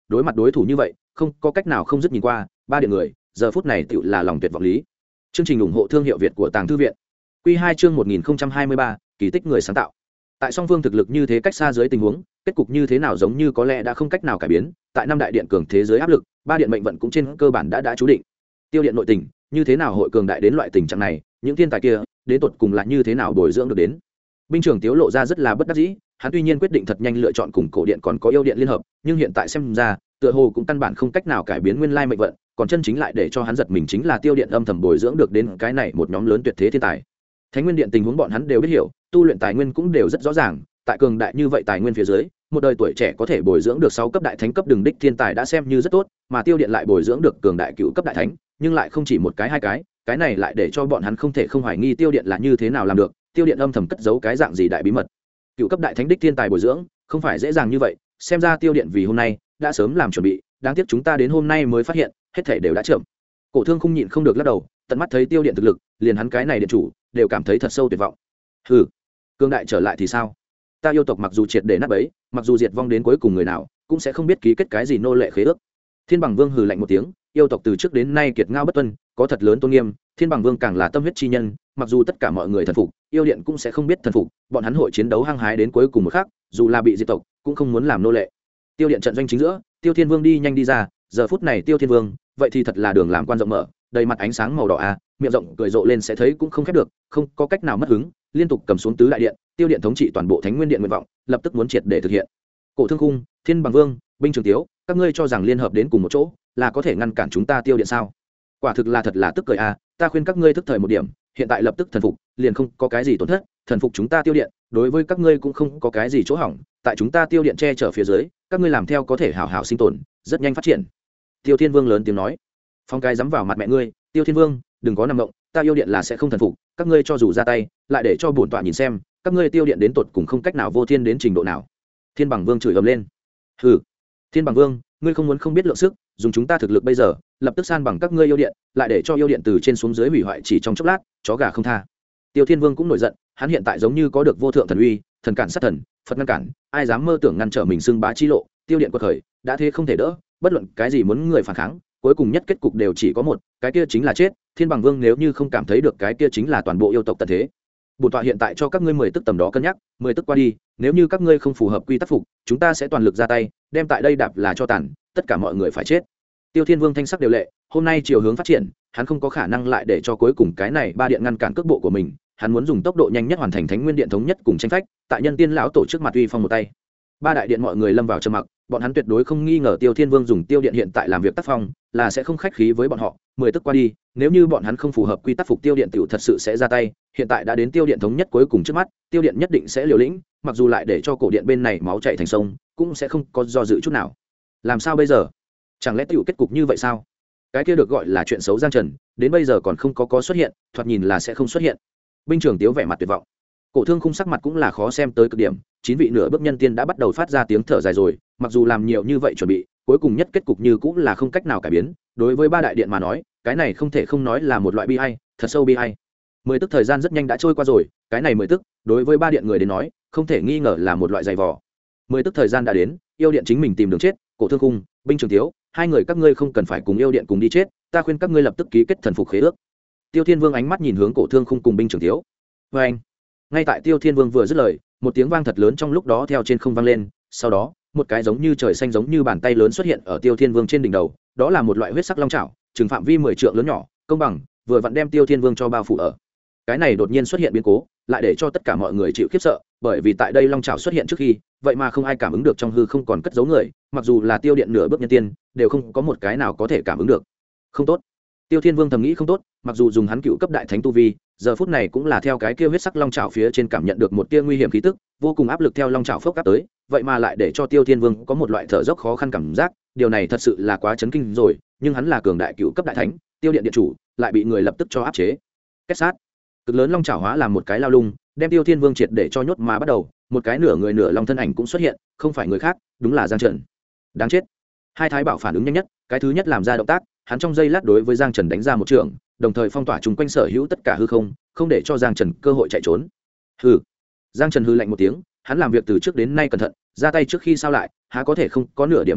Speaker 1: đối mặt đối thủ như vậy không có cách nào không dứt nhìn qua. Ba điện người giờ phút này tựu là lòng tuyệt vọng lý. Chương trình ủng hộ thương hiệu Việt của Tàng Thư viện. Quy 2 chương 1023, kỳ tích người sáng tạo. Tại song phương thực lực như thế cách xa dưới tình huống, kết cục như thế nào giống như có lẽ đã không cách nào cải biến. Tại năm đại điện cường thế giới áp lực, ba điện mệnh vận cũng trên cơ bản đã chú định. Tiêu điện nội tình như thế nào hội cường đại đến loại tình trạng này, những thiên tài kia đến tột cùng là như thế nào bồi dưỡng được đến. Binh trưởng Tiếu lộ ra rất là bất đắc dĩ, hắn tuy nhiên quyết định thật nhanh lựa chọn cùng cổ điện còn có yêu điện liên hợp, nhưng hiện tại xem ra tựa hồ cũng căn bản không cách nào cải biến nguyên lai mệnh vận, còn chân chính lại để cho hắn giật mình chính là tiêu điện âm thầm bồi dưỡng được đến cái này một nhóm lớn tuyệt thế thiên tài. Thánh Nguyên Điện tình huống bọn hắn đều biết hiểu, tu luyện tài nguyên cũng đều rất rõ ràng, tại cường đại như vậy tài nguyên phía dưới, một đời tuổi trẻ có thể bồi dưỡng được 6 cấp đại thánh cấp đường đích thiên tài đã xem như rất tốt, mà tiêu điện lại bồi dưỡng được cường đại cựu cấp đại thánh, nhưng lại không chỉ một cái hai cái này lại để cho bọn hắn không thể không hoài nghi tiêu điện là như thế nào làm được, tiêu điện âm thầm cất giấu cái dạng gì đại bí mật. Cựu cấp đại thánh đích thiên tài bồi dưỡng không phải dễ dàng như vậy, xem ra tiêu điện vì hôm nay đã sớm làm chuẩn bị, đáng tiếc chúng ta đến hôm nay mới phát hiện, hết thảy đều đã chậm. Cổ Thương không nhịn không được lắc đầu, tận mắt thấy tiêu điện thực lực, liền hắn cái này điện chủ đều cảm thấy thật sâu tuyệt vọng. Hừ, cương đại trở lại thì sao? Ta yêu tộc mặc dù triệt để nát bấy, mặc dù diệt vong đến cuối cùng người nào cũng sẽ không biết ký kết cái gì nô lệ khế ước. Thiên Bằng Vương hừ lạnh một tiếng, yêu tộc từ trước đến nay kiệt ngao bất tuân, có thật lớn tôn nghiêm, Thiên Bằng Vương càng là tâm huyết chi nhân, mặc dù tất cả mọi người thần phục, yêu điện cũng sẽ không biết thần phục, bọn hắn hội chiến đấu hăng hái đến cuối cùng một khắc, dù là bị diệt tộc cũng không muốn làm nô lệ. Tiêu điện trận doanh chính giữa, Tiêu Thiên Vương đi nhanh đi ra, giờ phút này Tiêu Thiên Vương, vậy thì thật là đường làm quan rộng mở, đầy mặt ánh sáng màu đỏ miệng rộng cười rộ lên sẽ thấy cũng không khép được, không có cách nào mất hứng, liên tục cầm xuống tứ đại điện, tiêu điện thống trị toàn bộ Thánh Nguyên Điện nguyện vọng, lập tức muốn triệt để thực hiện. Cổ Thương Khung, Thiên Bằng Vương, Binh Trường Tiếu, các ngươi cho rằng liên hợp đến cùng một chỗ là có thể ngăn cản chúng ta tiêu điện sao? Quả thực là thật là tức cười ta khuyên các ngươi thức thời một điểm, hiện tại lập tức thần phục, liền không có cái gì tổn thất, thần phục chúng ta tiêu điện, đối với các ngươi cũng không có cái gì chỗ hỏng, tại chúng ta tiêu điện che chở phía dưới, các ngươi làm theo có thể hảo hảo sinh tồn, rất nhanh phát triển. Tiêu Thiên Vương lớn tiếng nói. Phong cái dám vào mặt mẹ ngươi, Tiêu Thiên Vương, đừng có nằm động, ta yêu điện là sẽ không thần phục, các ngươi cho dù ra tay, lại để cho bổn tọa nhìn xem, các ngươi tiêu điện đến tột cùng không cách nào vô thiên đến trình độ nào. Thiên Bằng Vương chửi ầm lên. Hừ, Thiên Bằng Vương, ngươi không muốn không biết lượng sức, dùng chúng ta thực lực bây giờ, lập tức san bằng các ngươi yêu điện, lại để cho yêu điện từ trên xuống dưới hủy hoại chỉ trong chốc lát, chó gà không tha. Tiêu Thiên Vương cũng nổi giận, hắn hiện tại giống như có được vô thượng thần uy, thần cản sát thần, Phật ngăn cản, ai dám mơ tưởng ngăn trở mình xưng bá chi lộ, tiêu điện quật khởi, đã thế không thể đỡ, bất luận cái gì muốn người phản kháng, cuối cùng nhất kết cục đều chỉ có một, cái kia chính là chết. Thiên Bằng Vương nếu như không cảm thấy được cái kia chính là toàn bộ yêu tộc tận thế. Bổn tọa hiện tại cho các ngươi 10 tức tầm đó cân nhắc, 10 tức qua đi, nếu như các ngươi không phù hợp quy tắc phục, chúng ta sẽ toàn lực ra tay, đem tại đây đạp là cho tàn, tất cả mọi người phải chết. Tiêu Thiên Vương thanh sắc đều lệ, hôm nay chiều hướng phát triển, hắn không có khả năng lại để cho cuối cùng cái này ba điện ngăn cản cước bộ của mình, hắn muốn dùng tốc độ nhanh nhất hoàn thành Thánh Nguyên Điện thống nhất cùng tranh phách, tại Nhân Tiên lão tổ trước mặt uy phong một tay. Ba đại điện mọi người lâm vào trầm mặc, bọn hắn tuyệt đối không nghi ngờ Tiêu Thiên Vương dùng tiêu điện hiện tại làm việc tác phong, là sẽ không khách khí với bọn họ. 10 tức qua đi, nếu như bọn hắn không phù hợp quy tắc phục tiêu điện tiểu thật sự sẽ ra tay, hiện tại đã đến tiêu điện thống nhất cuối cùng trước mắt, tiêu điện nhất định sẽ liều lĩnh, mặc dù lại để cho cổ điện bên này máu chảy thành sông, cũng sẽ không có do dự chút nào. Làm sao bây giờ? Chẳng lẽ tiểu kết cục như vậy sao? Cái kia được gọi là chuyện xấu Giang Trần, đến bây giờ còn không có xuất hiện, thoạt nhìn là sẽ không xuất hiện. Binh trưởng Tiếu vẻ mặt tuyệt vọng. Cổ Thương Khung sắc mặt cũng là khó xem tới cực điểm, 9 vị nửa bước nhân tiên đã bắt đầu phát ra tiếng thở dài rồi, mặc dù làm nhiều như vậy chuẩn bị, cuối cùng nhất kết cục như cũng là không cách nào cải biến, đối với ba đại điện mà nói, cái này không thể không nói là một loại bi ai, thật sâu bi ai. 10 tức thời gian rất nhanh đã trôi qua rồi, cái này 10 tức, đối với ba điện người đến nói, không thể nghi ngờ là một loại dày vò. 10 tức thời gian đã đến, yêu điện chính mình tìm đường chết, Cổ Thương Khung, Binh Trường Tiếu, hai người các ngươi không cần phải cùng yêu điện cùng đi chết, ta khuyên các ngươi lập tức ký kết thần phục khế ước. Tiêu Thiên Vương ánh mắt nhìn hướng Cổ Thương Khung cùng Binh Trường Tiếu. Và anh, ngay tại Tiêu Thiên Vương vừa dứt lời, một tiếng vang thật lớn trong lúc đó theo trên không vang lên, sau đó một cái giống như trời xanh giống như bàn tay lớn xuất hiện ở Tiêu Thiên Vương trên đỉnh đầu, đó là một loại huyết sắc long chảo, trừng phạm vi 10 trượng lớn nhỏ, công bằng, vừa vặn đem Tiêu Thiên Vương cho bao phủ ở. Cái này đột nhiên xuất hiện biến cố, lại để cho tất cả mọi người chịu khiếp sợ, bởi vì tại đây long chảo xuất hiện trước khi, vậy mà không ai cảm ứng được trong hư không còn cất giấu người, mặc dù là tiêu điện nửa bước nhân tiên, đều không có một cái nào có thể cảm ứng được. Không tốt. Tiêu Thiên Vương thầm nghĩ không tốt, mặc dù dùng hắn cựu cấp đại thánh tu vi, giờ phút này cũng là theo cái kia huyết sắc long chảo phía trên cảm nhận được một tia nguy hiểm khí tức, vô cùng áp lực theo long chảo phốc áp tới, vậy mà lại để cho Tiêu Thiên Vương có một loại thở dốc khó khăn cảm giác, điều này thật sự là quá chấn kinh rồi, nhưng hắn là cường đại cựu cấp đại thánh, tiêu điện điện chủ, lại bị người lập tức cho áp chế. Kết sát. Cực lớn long chảo hóa làm một cái lao lung, đem Tiêu Thiên Vương triệt để cho nhốt mà bắt đầu, một cái nửa người nửa long thân ảnh cũng xuất hiện, không phải người khác, đúng là Giang Trần. Đáng chết. Hai thái bảo phản ứng nhanh nhất, cái thứ nhất làm ra động tác, hắn trong giây lát đối với Giang Trần đánh ra một trường, đồng thời phong tỏa chung quanh sở hữu tất cả hư không, không để cho Giang Trần cơ hội chạy trốn. Hừ. Giang Trần hừ lạnh một tiếng, hắn làm việc từ trước đến nay cẩn thận, ra tay trước khi sao lại, há có thể không có nửa điểm chuẩn bị,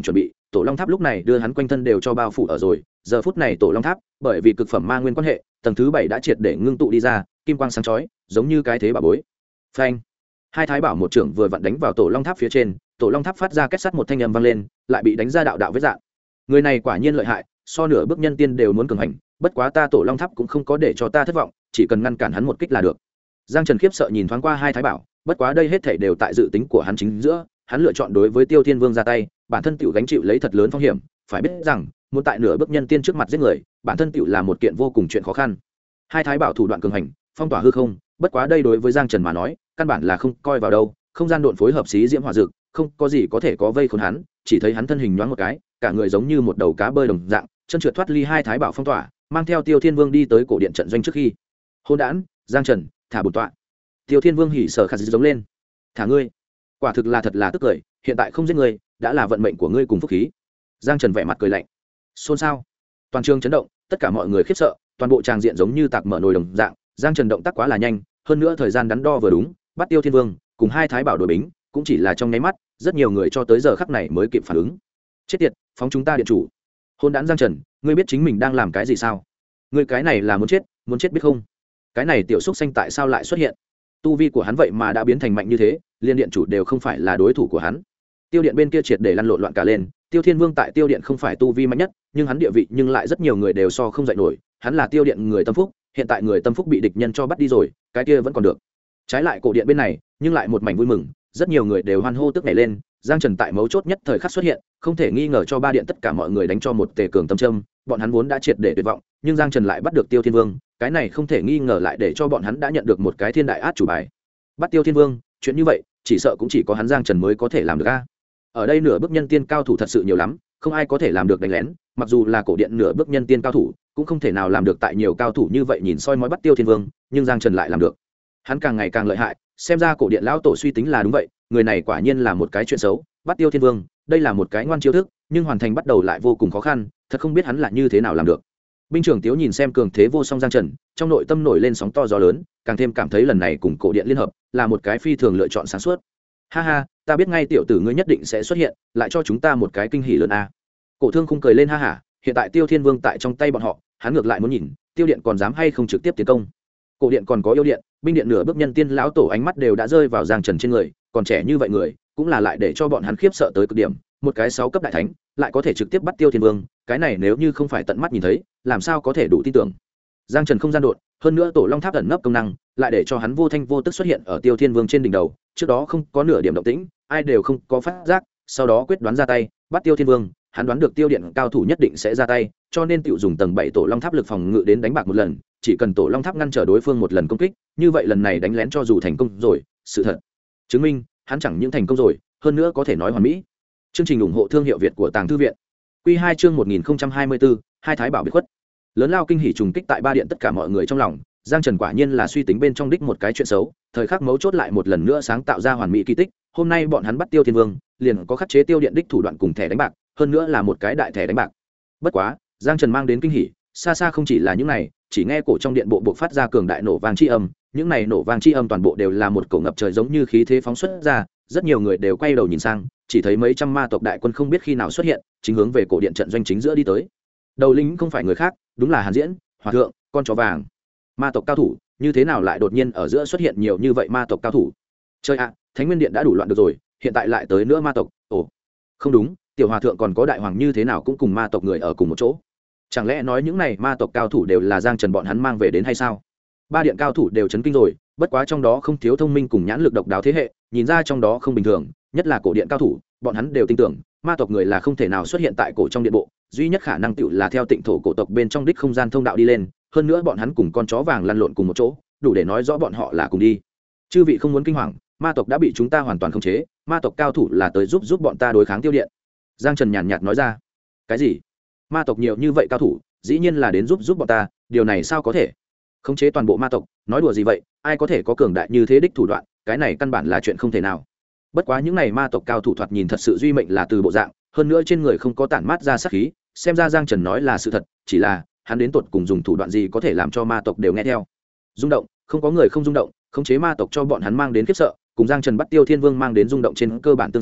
Speaker 1: tổ long tháp lúc này đưa hắn quanh thân đều cho bao phủ ở rồi. Giờ phút này tổ long tháp bởi vì cực phẩm ma nguyên quan hệ, tầng thứ 7 đã triệt để ngưng tụ đi ra, kim quang sáng chói giống như cái thế bà bối. Phanh! Hai thái bảo một trưởng vừa vặn đánh vào tổ long tháp phía trên, tổ long tháp phát ra két sắt một thanh âm vang lên, lại bị đánh ra đạo đạo vết rạn. Người này quả nhiên lợi hại, so nửa bước nhân tiên đều muốn cường hành, bất quá ta tổ long tháp cũng không có để cho ta thất vọng, chỉ cần ngăn cản hắn một kích là được. Giang Trần khiếp sợ nhìn thoáng qua hai thái bảo, bất quá đây hết thảy đều tại dự tính của hắn chính giữa, hắn lựa chọn đối với Tiêu Thiên Vương ra tay, bản thân tiểu gánh chịu lấy thật lớn phong hiểm, phải biết rằng, muốn tại nửa bước nhân tiên trước mặt giết người, bản thân tiểu là một kiện vô cùng chuyện khó khăn. Hai thái bảo thủ đoạn cường hành, phong tỏa hư không, bất quá đây đối với Giang Trần mà nói, căn bản là không coi vào đâu, không gian độn phối hợp xí diễm hỏa dược, không có gì có thể có vây khốn hắn, chỉ thấy hắn thân hình nhoáng một cái, cả người giống như một đầu cá bơi đồng dạng, chân trượt thoát ly hai thái bảo phong tỏa, mang theo Tiêu Thiên Vương đi tới cổ điện trận doanh trước khi. Hôn đản, Giang Trần, thả bổn tọa. Tiêu Thiên Vương hỉ sở khả dĩ giống lên. Thả ngươi. Quả thực là thật là tức cười, hiện tại không giết ngươi, đã là vận mệnh của ngươi cùng phúc khí. Giang Trần vẻ mặt cười lạnh. Xôn xao. Toàn trường chấn động, tất cả mọi người khiếp sợ, toàn bộ tràng diện giống như tạc mở nồi đồng dạng. Giang Trần động tác quá là nhanh, hơn nữa thời gian đắn đo vừa đúng, bắt Tiêu Thiên Vương cùng hai thái bảo đội bính, cũng chỉ là trong nháy mắt, rất nhiều người cho tới giờ khắc này mới kịp phản ứng. Chết tiệt, phóng chúng ta điện chủ. Hôn đản Giang Trần, ngươi biết chính mình đang làm cái gì sao? Ngươi cái này là muốn chết biết không? Cái này tiểu xúc xanh tại sao lại xuất hiện? Tu vi của hắn vậy mà đã biến thành mạnh như thế, liên điện chủ đều không phải là đối thủ của hắn. Tiêu điện bên kia triệt để lăn lộn loạn cả lên, Tiêu Thiên Vương tại Tiêu điện không phải tu vi mạnh nhất, nhưng hắn địa vị nhưng lại rất nhiều người đều so không dậy nổi, hắn là Tiêu điện người tâm phúc, hiện tại người tâm phúc bị địch nhân cho bắt đi rồi, cái kia vẫn còn được. Trái lại cổ điện bên này, nhưng lại một mảnh vui mừng, rất nhiều người đều hoan hô tức nhảy lên, Giang Trần tại mấu chốt nhất thời khắc xuất hiện, không thể nghi ngờ cho ba điện tất cả mọi người đánh cho một tề cường tâm châm, bọn hắn vốn đã triệt để tuyệt vọng, nhưng Giang Trần lại bắt được Tiêu Thiên Vương, cái này không thể nghi ngờ lại để cho bọn hắn đã nhận được một cái thiên đại át chủ bài. Bắt Tiêu Thiên Vương, chuyện như vậy, chỉ sợ cũng chỉ có hắn Giang Trần mới có thể làm được a. Ở đây nửa bước nhân tiên cao thủ thật sự nhiều lắm, không ai có thể làm được đánh lén, mặc dù là cổ điện nửa bước nhân tiên cao thủ, cũng không thể nào làm được tại nhiều cao thủ như vậy nhìn soi mói bắt Tiêu Thiên Vương, nhưng Giang Trần lại làm được. Hắn càng ngày càng lợi hại, xem ra cổ điện lão tổ suy tính là đúng vậy, người này quả nhiên là một cái chuyện xấu, bắt Tiêu Thiên Vương, đây là một cái ngoan chiêu thức, nhưng hoàn thành bắt đầu lại vô cùng khó khăn, thật không biết hắn là như thế nào làm được. Binh trưởng Tiếu nhìn xem cường thế vô song Giang Trần, trong nội tâm nổi lên sóng to gió lớn, càng thêm cảm thấy lần này cùng cổ điện liên hợp là một cái phi thường lựa chọn sáng suốt. Ha ha, ta biết ngay tiểu tử ngươi nhất định sẽ xuất hiện, lại cho chúng ta một cái kinh hỉ lớn a. Cổ Thương khung cười lên ha hả, hiện tại Tiêu Thiên Vương tại trong tay bọn họ, hắn ngược lại muốn nhìn, Tiêu điện còn dám hay không trực tiếp tiến công. Cổ điện còn có yêu điện, binh điện nửa bước nhân tiên lão tổ ánh mắt đều đã rơi vào Giang Trần trên người, còn trẻ như vậy người, cũng là lại để cho bọn hắn khiếp sợ tới cực điểm, một cái 6 cấp đại thánh, lại có thể trực tiếp bắt Tiêu Thiên Vương, cái này nếu như không phải tận mắt nhìn thấy, làm sao có thể đủ tin tưởng. Giang Trần không gian đột, hơn nữa tổ long tháp ẩn nấp công năng, lại để cho hắn vô thanh vô tức xuất hiện ở Tiêu Thiên Vương trên đỉnh đầu, trước đó không có nửa điểm động tĩnh, ai đều không có phát giác, sau đó quyết đoán ra tay, bắt Tiêu Thiên Vương, hắn đoán được Tiêu điện cao thủ nhất định sẽ ra tay, cho nên tiểu dùng tầng 7 tổ long tháp lực phòng ngự đến đánh bạc một lần, chỉ cần tổ long tháp ngăn trở đối phương một lần công kích, như vậy lần này đánh lén cho dù thành công rồi, sự thật chứng minh, hắn chẳng những thành công rồi, hơn nữa có thể nói hoàn mỹ. Chương trình ủng hộ thương hiệu Việt của Tàng Thư viện. Quy 2 chương 1024, hai thái bảo biệt khuất. Lớn lao kinh hỉ trùng kích tại ba điện tất cả mọi người trong lòng, Giang Trần quả nhiên là suy tính bên trong đích một cái chuyện xấu, thời khắc mấu chốt lại một lần nữa sáng tạo ra hoàn mỹ kỳ tích, hôm nay bọn hắn bắt Tiêu Thiên Vương, liền có khắc chế Tiêu điện đích thủ đoạn cùng thẻ đánh bạc, hơn nữa là một cái đại thẻ đánh bạc. Bất quá, Giang Trần mang đến kinh hỉ, xa xa không chỉ là những này, chỉ nghe cổ trong điện bộ buộc phát ra cường đại nổ vang chi âm, những này nổ vang chi âm toàn bộ đều là một cổ ngập trời giống như khí thế phóng xuất ra, rất nhiều người đều quay đầu nhìn sang, chỉ thấy mấy trăm ma tộc đại quân không biết khi nào xuất hiện, chính hướng về cổ điện trận doanh chính giữa đi tới. Đầu lính không phải người khác, đúng là Hàn Diễn, Hòa thượng, con chó vàng. Ma tộc cao thủ, như thế nào lại đột nhiên ở giữa xuất hiện nhiều như vậy ma tộc cao thủ? Chơi ạ, Thánh Nguyên Điện đã đủ loạn được rồi, hiện tại lại tới nữa ma tộc, ồ, không đúng, tiểu hòa thượng còn có đại hoàng như thế nào cũng cùng ma tộc người ở cùng một chỗ. Chẳng lẽ nói những này ma tộc cao thủ đều là Giang Trần bọn hắn mang về đến hay sao? Ba điện cao thủ đều chấn kinh rồi, bất quá trong đó không thiếu thông minh cùng nhãn lực độc đáo thế hệ, nhìn ra trong đó không bình thường, nhất là cổ điện cao thủ, bọn hắn đều tin tưởng, ma tộc người là không thể nào xuất hiện tại cổ trong điện bộ, duy nhất khả năng tựu là theo tịnh thổ cổ tộc bên trong đích không gian thông đạo đi lên, hơn nữa bọn hắn cùng con chó vàng lăn lộn cùng một chỗ, đủ để nói rõ bọn họ là cùng đi. Chư vị không muốn kinh hoàng, ma tộc đã bị chúng ta hoàn toàn khống chế, ma tộc cao thủ là tới giúp bọn ta đối kháng Tiêu điện. Giang Trần nhàn nhạt nói ra. Cái gì? Ma tộc nhiều như vậy cao thủ, dĩ nhiên là đến giúp bọn ta, điều này sao có thể? Khống chế toàn bộ ma tộc, nói đùa gì vậy, ai có thể có cường đại như thế đích thủ đoạn, cái này căn bản là chuyện không thể nào. Bất quá những này ma tộc cao thủ thoạt nhìn thật sự duy mệnh là từ bộ dạng, hơn nữa trên người không có tản mát ra sát khí, xem ra Giang Trần nói là sự thật, chỉ là hắn đến tột cùng dùng thủ đoạn gì có thể làm cho ma tộc đều nghe theo. Rung động, không có người không rung động, khống chế ma tộc cho bọn hắn mang đến khiếp sợ, cùng Giang Trần bắt Tiêu Thiên Vương mang đến rung động trên cơ bản tương xứng,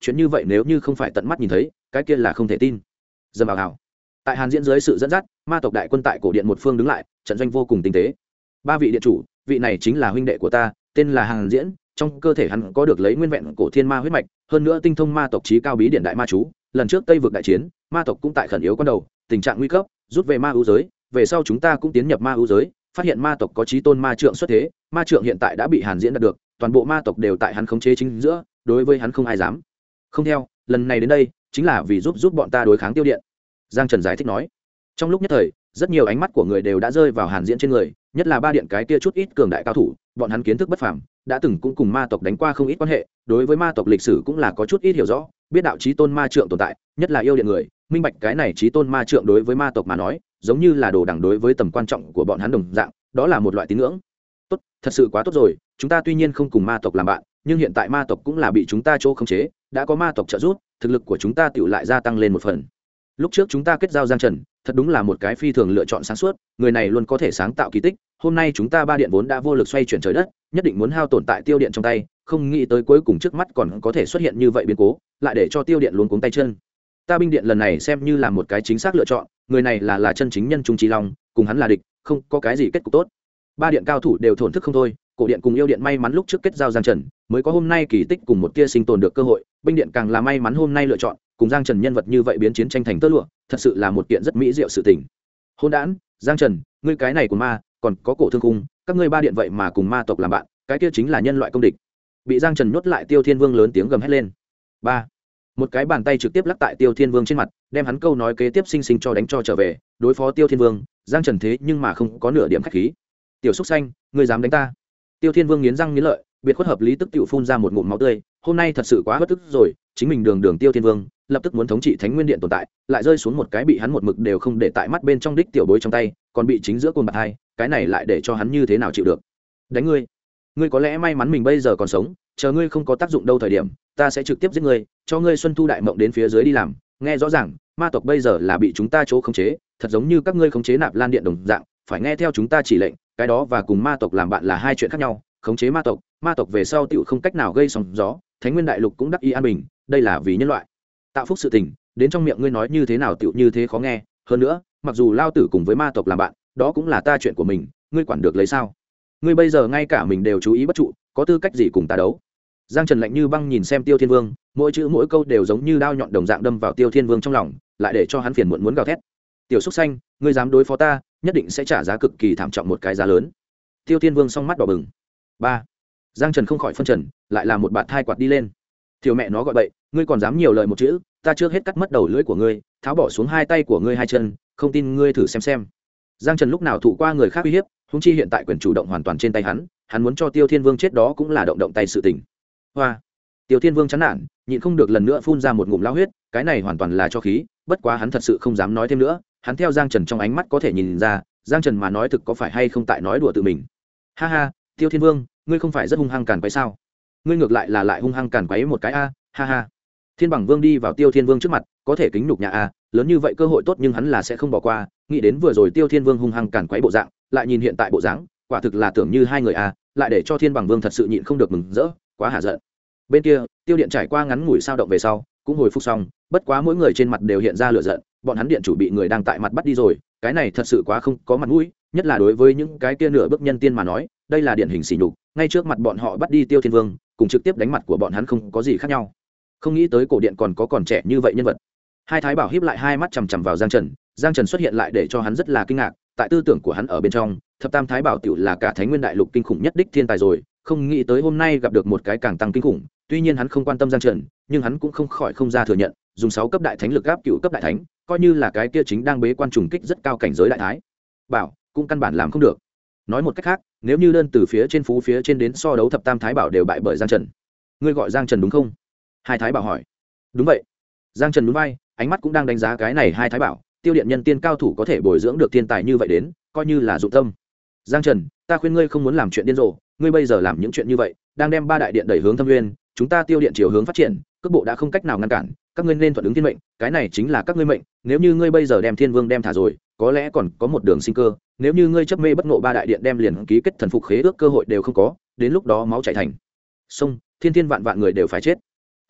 Speaker 1: chuyện như vậy nếu như không phải tận mắt nhìn thấy cái kia là không thể tin. Dầm vào hào, tại Hàn Diễn dưới sự dẫn dắt, ma tộc đại quân tại cổ điện một phương đứng lại, trận doanh vô cùng tinh tế. Ba vị điện chủ, vị này chính là huynh đệ của ta, tên là Hàn Diễn, trong cơ thể hắn có được lấy nguyên vẹn cổ thiên ma huyết mạch, hơn nữa tinh thông ma tộc chí cao bí điện đại ma chú. Lần trước Tây vực đại chiến, ma tộc cũng tại khẩn yếu con đầu, tình trạng nguy cấp, rút về ma ưu giới, về sau chúng ta cũng tiến nhập ma ưu giới, phát hiện ma tộc có chí tôn ma trượng xuất thế, ma trượng hiện tại đã bị Hàn Diễn đạt được, toàn bộ ma tộc đều tại hắn khống chế chính giữa, đối với hắn không ai dám không theo. Lần này đến đây chính là vì giúp bọn ta đối kháng Tiêu Điện. Giang Trần giải thích nói. Trong lúc nhất thời, rất nhiều ánh mắt của người đều đã rơi vào Hàn Diễn trên người, nhất là ba điện cái kia chút ít cường đại cao thủ, bọn hắn kiến thức bất phàm, đã từng cũng cùng ma tộc đánh qua không ít quan hệ, đối với ma tộc lịch sử cũng là có chút ít hiểu rõ, biết đạo chí tôn ma trượng tồn tại, nhất là yêu điện người, minh bạch cái này chí tôn ma trượng đối với ma tộc mà nói, giống như là đồ đẳng đối với tầm quan trọng của bọn hắn đồng dạng, đó là một loại tín ngưỡng. Tốt, thật sự quá tốt rồi, chúng ta tuy nhiên không cùng ma tộc làm bạn, nhưng hiện tại ma tộc cũng là bị chúng ta chỗ khống chế, đã có ma tộc trợ giúp, thực lực của chúng ta tựu lại gia tăng lên một phần. Lúc trước chúng ta kết giao Giang Trần, thật đúng là một cái phi thường lựa chọn sáng suốt, người này luôn có thể sáng tạo kỳ tích. Hôm nay chúng ta ba điện vốn đã vô lực xoay chuyển trời đất, nhất định muốn hao tổn tại Tiêu Điện trong tay, không nghĩ tới cuối cùng trước mắt còn có thể xuất hiện như vậy biến cố, lại để cho Tiêu Điện luống cuống tay chân. Ta binh điện lần này xem như là một cái chính xác lựa chọn, người này là chân chính nhân trung trí long, cùng hắn là địch, không có cái gì kết cục tốt. Ba điện cao thủ đều thổn thức không thôi, cổ điện cùng yêu điện may mắn lúc trước kết giao Giang Trần, mới có hôm nay kỳ tích cùng một tia sinh tồn được cơ hội, binh điện càng là may mắn hôm nay lựa chọn cùng Giang Trần nhân vật như vậy biến chiến tranh thành tơ lụa, thật sự là một kiện rất mỹ diệu sự tình. Hôn đản, Giang Trần, ngươi cái này của ma, còn có cổ thương cung, các ngươi ba điện vậy mà cùng ma tộc làm bạn, cái kia chính là nhân loại công địch. Bị Giang Trần nhốt lại Tiêu Thiên Vương lớn tiếng gầm hét lên. Ba, một cái bàn tay trực tiếp lắc tại Tiêu Thiên Vương trên mặt, đem hắn câu nói kế tiếp sinh sinh cho đánh cho trở về, đối phó Tiêu Thiên Vương, Giang Trần thế nhưng mà không có nửa điểm khách khí. Tiểu xúc xanh, ngươi dám đánh ta? Tiêu Thiên Vương nghiến răng nghiến lợi, biệt khuất hợp lý tức tiểu phun ra một ngụm máu tươi, hôm nay thật sự quá bất tức rồi, chính mình đường Tiêu Thiên Vương, lập tức muốn thống trị Thánh Nguyên Điện tồn tại, lại rơi xuống một cái bị hắn một mực đều không để tại mắt bên trong đích tiểu bối trong tay, còn bị chính giữa côn bạc hai, cái này lại để cho hắn như thế nào chịu được? Đánh ngươi, ngươi có lẽ may mắn mình bây giờ còn sống, chờ ngươi không có tác dụng đâu thời điểm, ta sẽ trực tiếp giết ngươi, cho ngươi xuân thu đại mộng đến phía dưới đi làm, nghe rõ ràng, ma tộc bây giờ là bị chúng ta chỗ khống chế, thật giống như các ngươi khống chế Nạp Lan Điện đồng dạng, phải nghe theo chúng ta chỉ lệnh, cái đó và cùng ma tộc làm bạn là hai chuyện khác nhau. Khống chế ma tộc về sau tựu không cách nào gây sóng gió, Thánh Nguyên đại lục cũng đắc ý an bình, đây là vì nhân loại tạo phúc sự tình, đến trong miệng ngươi nói như thế nào tựu như thế khó nghe. Hơn nữa, mặc dù lao tử cùng với ma tộc làm bạn, đó cũng là ta chuyện của mình, ngươi quản được lấy sao? Ngươi bây giờ ngay cả mình đều chú ý bất trụ, có tư cách gì cùng ta đấu? Giang Trần lạnh như băng nhìn xem Tiêu Thiên Vương, mỗi chữ mỗi câu đều giống như đao nhọn đồng dạng đâm vào Tiêu Thiên Vương trong lòng, lại để cho hắn phiền muộn muốn gào thét. Tiểu xúc xanh, ngươi dám đối phó ta, nhất định sẽ trả giá cực kỳ thảm trọng một cái giá lớn. Tiêu Thiên Vương song mắt đỏ bừng. Ba, Giang Trần không khỏi phân trần, lại là một bạt thai quạt đi lên. Thiểu mẹ nó gọi bậy, ngươi còn dám nhiều lời một chữ, ta trước hết cắt mất đầu lưỡi của ngươi, tháo bỏ xuống hai tay của ngươi hai chân, không tin ngươi thử xem. Giang Trần lúc nào thụ qua người khác uy hiếp, huống chi hiện tại quyền chủ động hoàn toàn trên tay hắn muốn cho Tiêu Thiên Vương chết đó cũng là động tay sự tình. Hoa. Tiêu Thiên Vương chán nản, nhịn không được lần nữa phun ra một ngụm lao huyết, cái này hoàn toàn là cho khí, bất quá hắn thật sự không dám nói thêm nữa, hắn theo Giang Trần trong ánh mắt có thể nhìn ra, Giang Trần mà nói thực có phải hay không tại nói đùa tự mình. Ha ha, Tiêu Thiên Vương, ngươi không phải rất hung hăng càn quấy sao? Ngươi ngược lại là lại hung hăng càn quấy một cái a, ha ha. Thiên Bằng Vương đi vào Tiêu Thiên Vương trước mặt, có thể kính nhục nhà a, lớn như vậy cơ hội tốt nhưng hắn là sẽ không bỏ qua, nghĩ đến vừa rồi Tiêu Thiên Vương hung hăng càn quấy bộ dạng, lại nhìn hiện tại bộ dáng, quả thực là tưởng như hai người a, lại để cho Thiên Bằng Vương thật sự nhịn không được mừng rỡ, quá hả giận. Bên kia, Tiêu Điện trải qua ngắn ngủi sao động về sau, cũng hồi phục xong, bất quá mỗi người trên mặt đều hiện ra lửa giận, bọn hắn điện chủ bị người đang tại mặt bắt đi rồi, cái này thật sự quá không có mặt mũi, nhất là đối với những cái kia nửa bước nhân tiên mà nói, đây là điển hình sỉ nhục, ngay trước mặt bọn họ bắt đi Tiêu Thiên Vương, cùng trực tiếp đánh mặt của bọn hắn không có gì khác nhau. Không nghĩ tới cổ điện còn trẻ như vậy nhân vật. Hai thái bảo híp lại hai mắt chằm chằm vào Giang Trần xuất hiện lại để cho hắn rất là kinh ngạc, tại tư tưởng của hắn ở bên trong, thập tam thái bảo tiểu là cả Thánh Nguyên đại lục kinh khủng nhất đích thiên tài rồi, không nghĩ tới hôm nay gặp được một cái càng tăng kinh khủng. Tuy nhiên hắn không quan tâm Giang Trần, nhưng hắn cũng không khỏi không ra thừa nhận, dùng 6 cấp đại thánh lực áp cựu cấp đại thánh, coi như là cái kia chính đang bế quan trùng kích rất cao cảnh giới đại thái bảo, cũng căn bản làm không được. Nói một cách khác, nếu như đơn từ phía trên phú phía trên đến so đấu thập tam thái bảo đều bại bởi Giang Trần. Ngươi gọi Giang Trần đúng không? Hai thái bảo hỏi. Đúng vậy. Giang Trần nhún vai, ánh mắt cũng đang đánh giá cái này hai thái bảo, Tiêu Điện nhân tiên cao thủ có thể bồi dưỡng được thiên tài như vậy đến, coi như là dụng tâm. Giang Trần, ta khuyên ngươi không muốn làm chuyện điên rồ, ngươi bây giờ làm những chuyện như vậy, đang đem ba đại điện đẩy hướng Thâm Nguyên, chúng ta Tiêu Điện chiều hướng phát triển, cước bộ đã không cách nào ngăn cản, các ngươi nên thuận ứng thiên mệnh, cái này chính là các ngươi mệnh, nếu như ngươi bây giờ đem Thiên Vương đem thả rồi, có lẽ còn có một đường sinh cơ, nếu như ngươi chấp mê bất ngộ ba đại điện đem liền ký kết thần phục khế ước cơ hội đều không có, đến lúc đó máu chảy thành sông, thiên vạn người đều phải chết.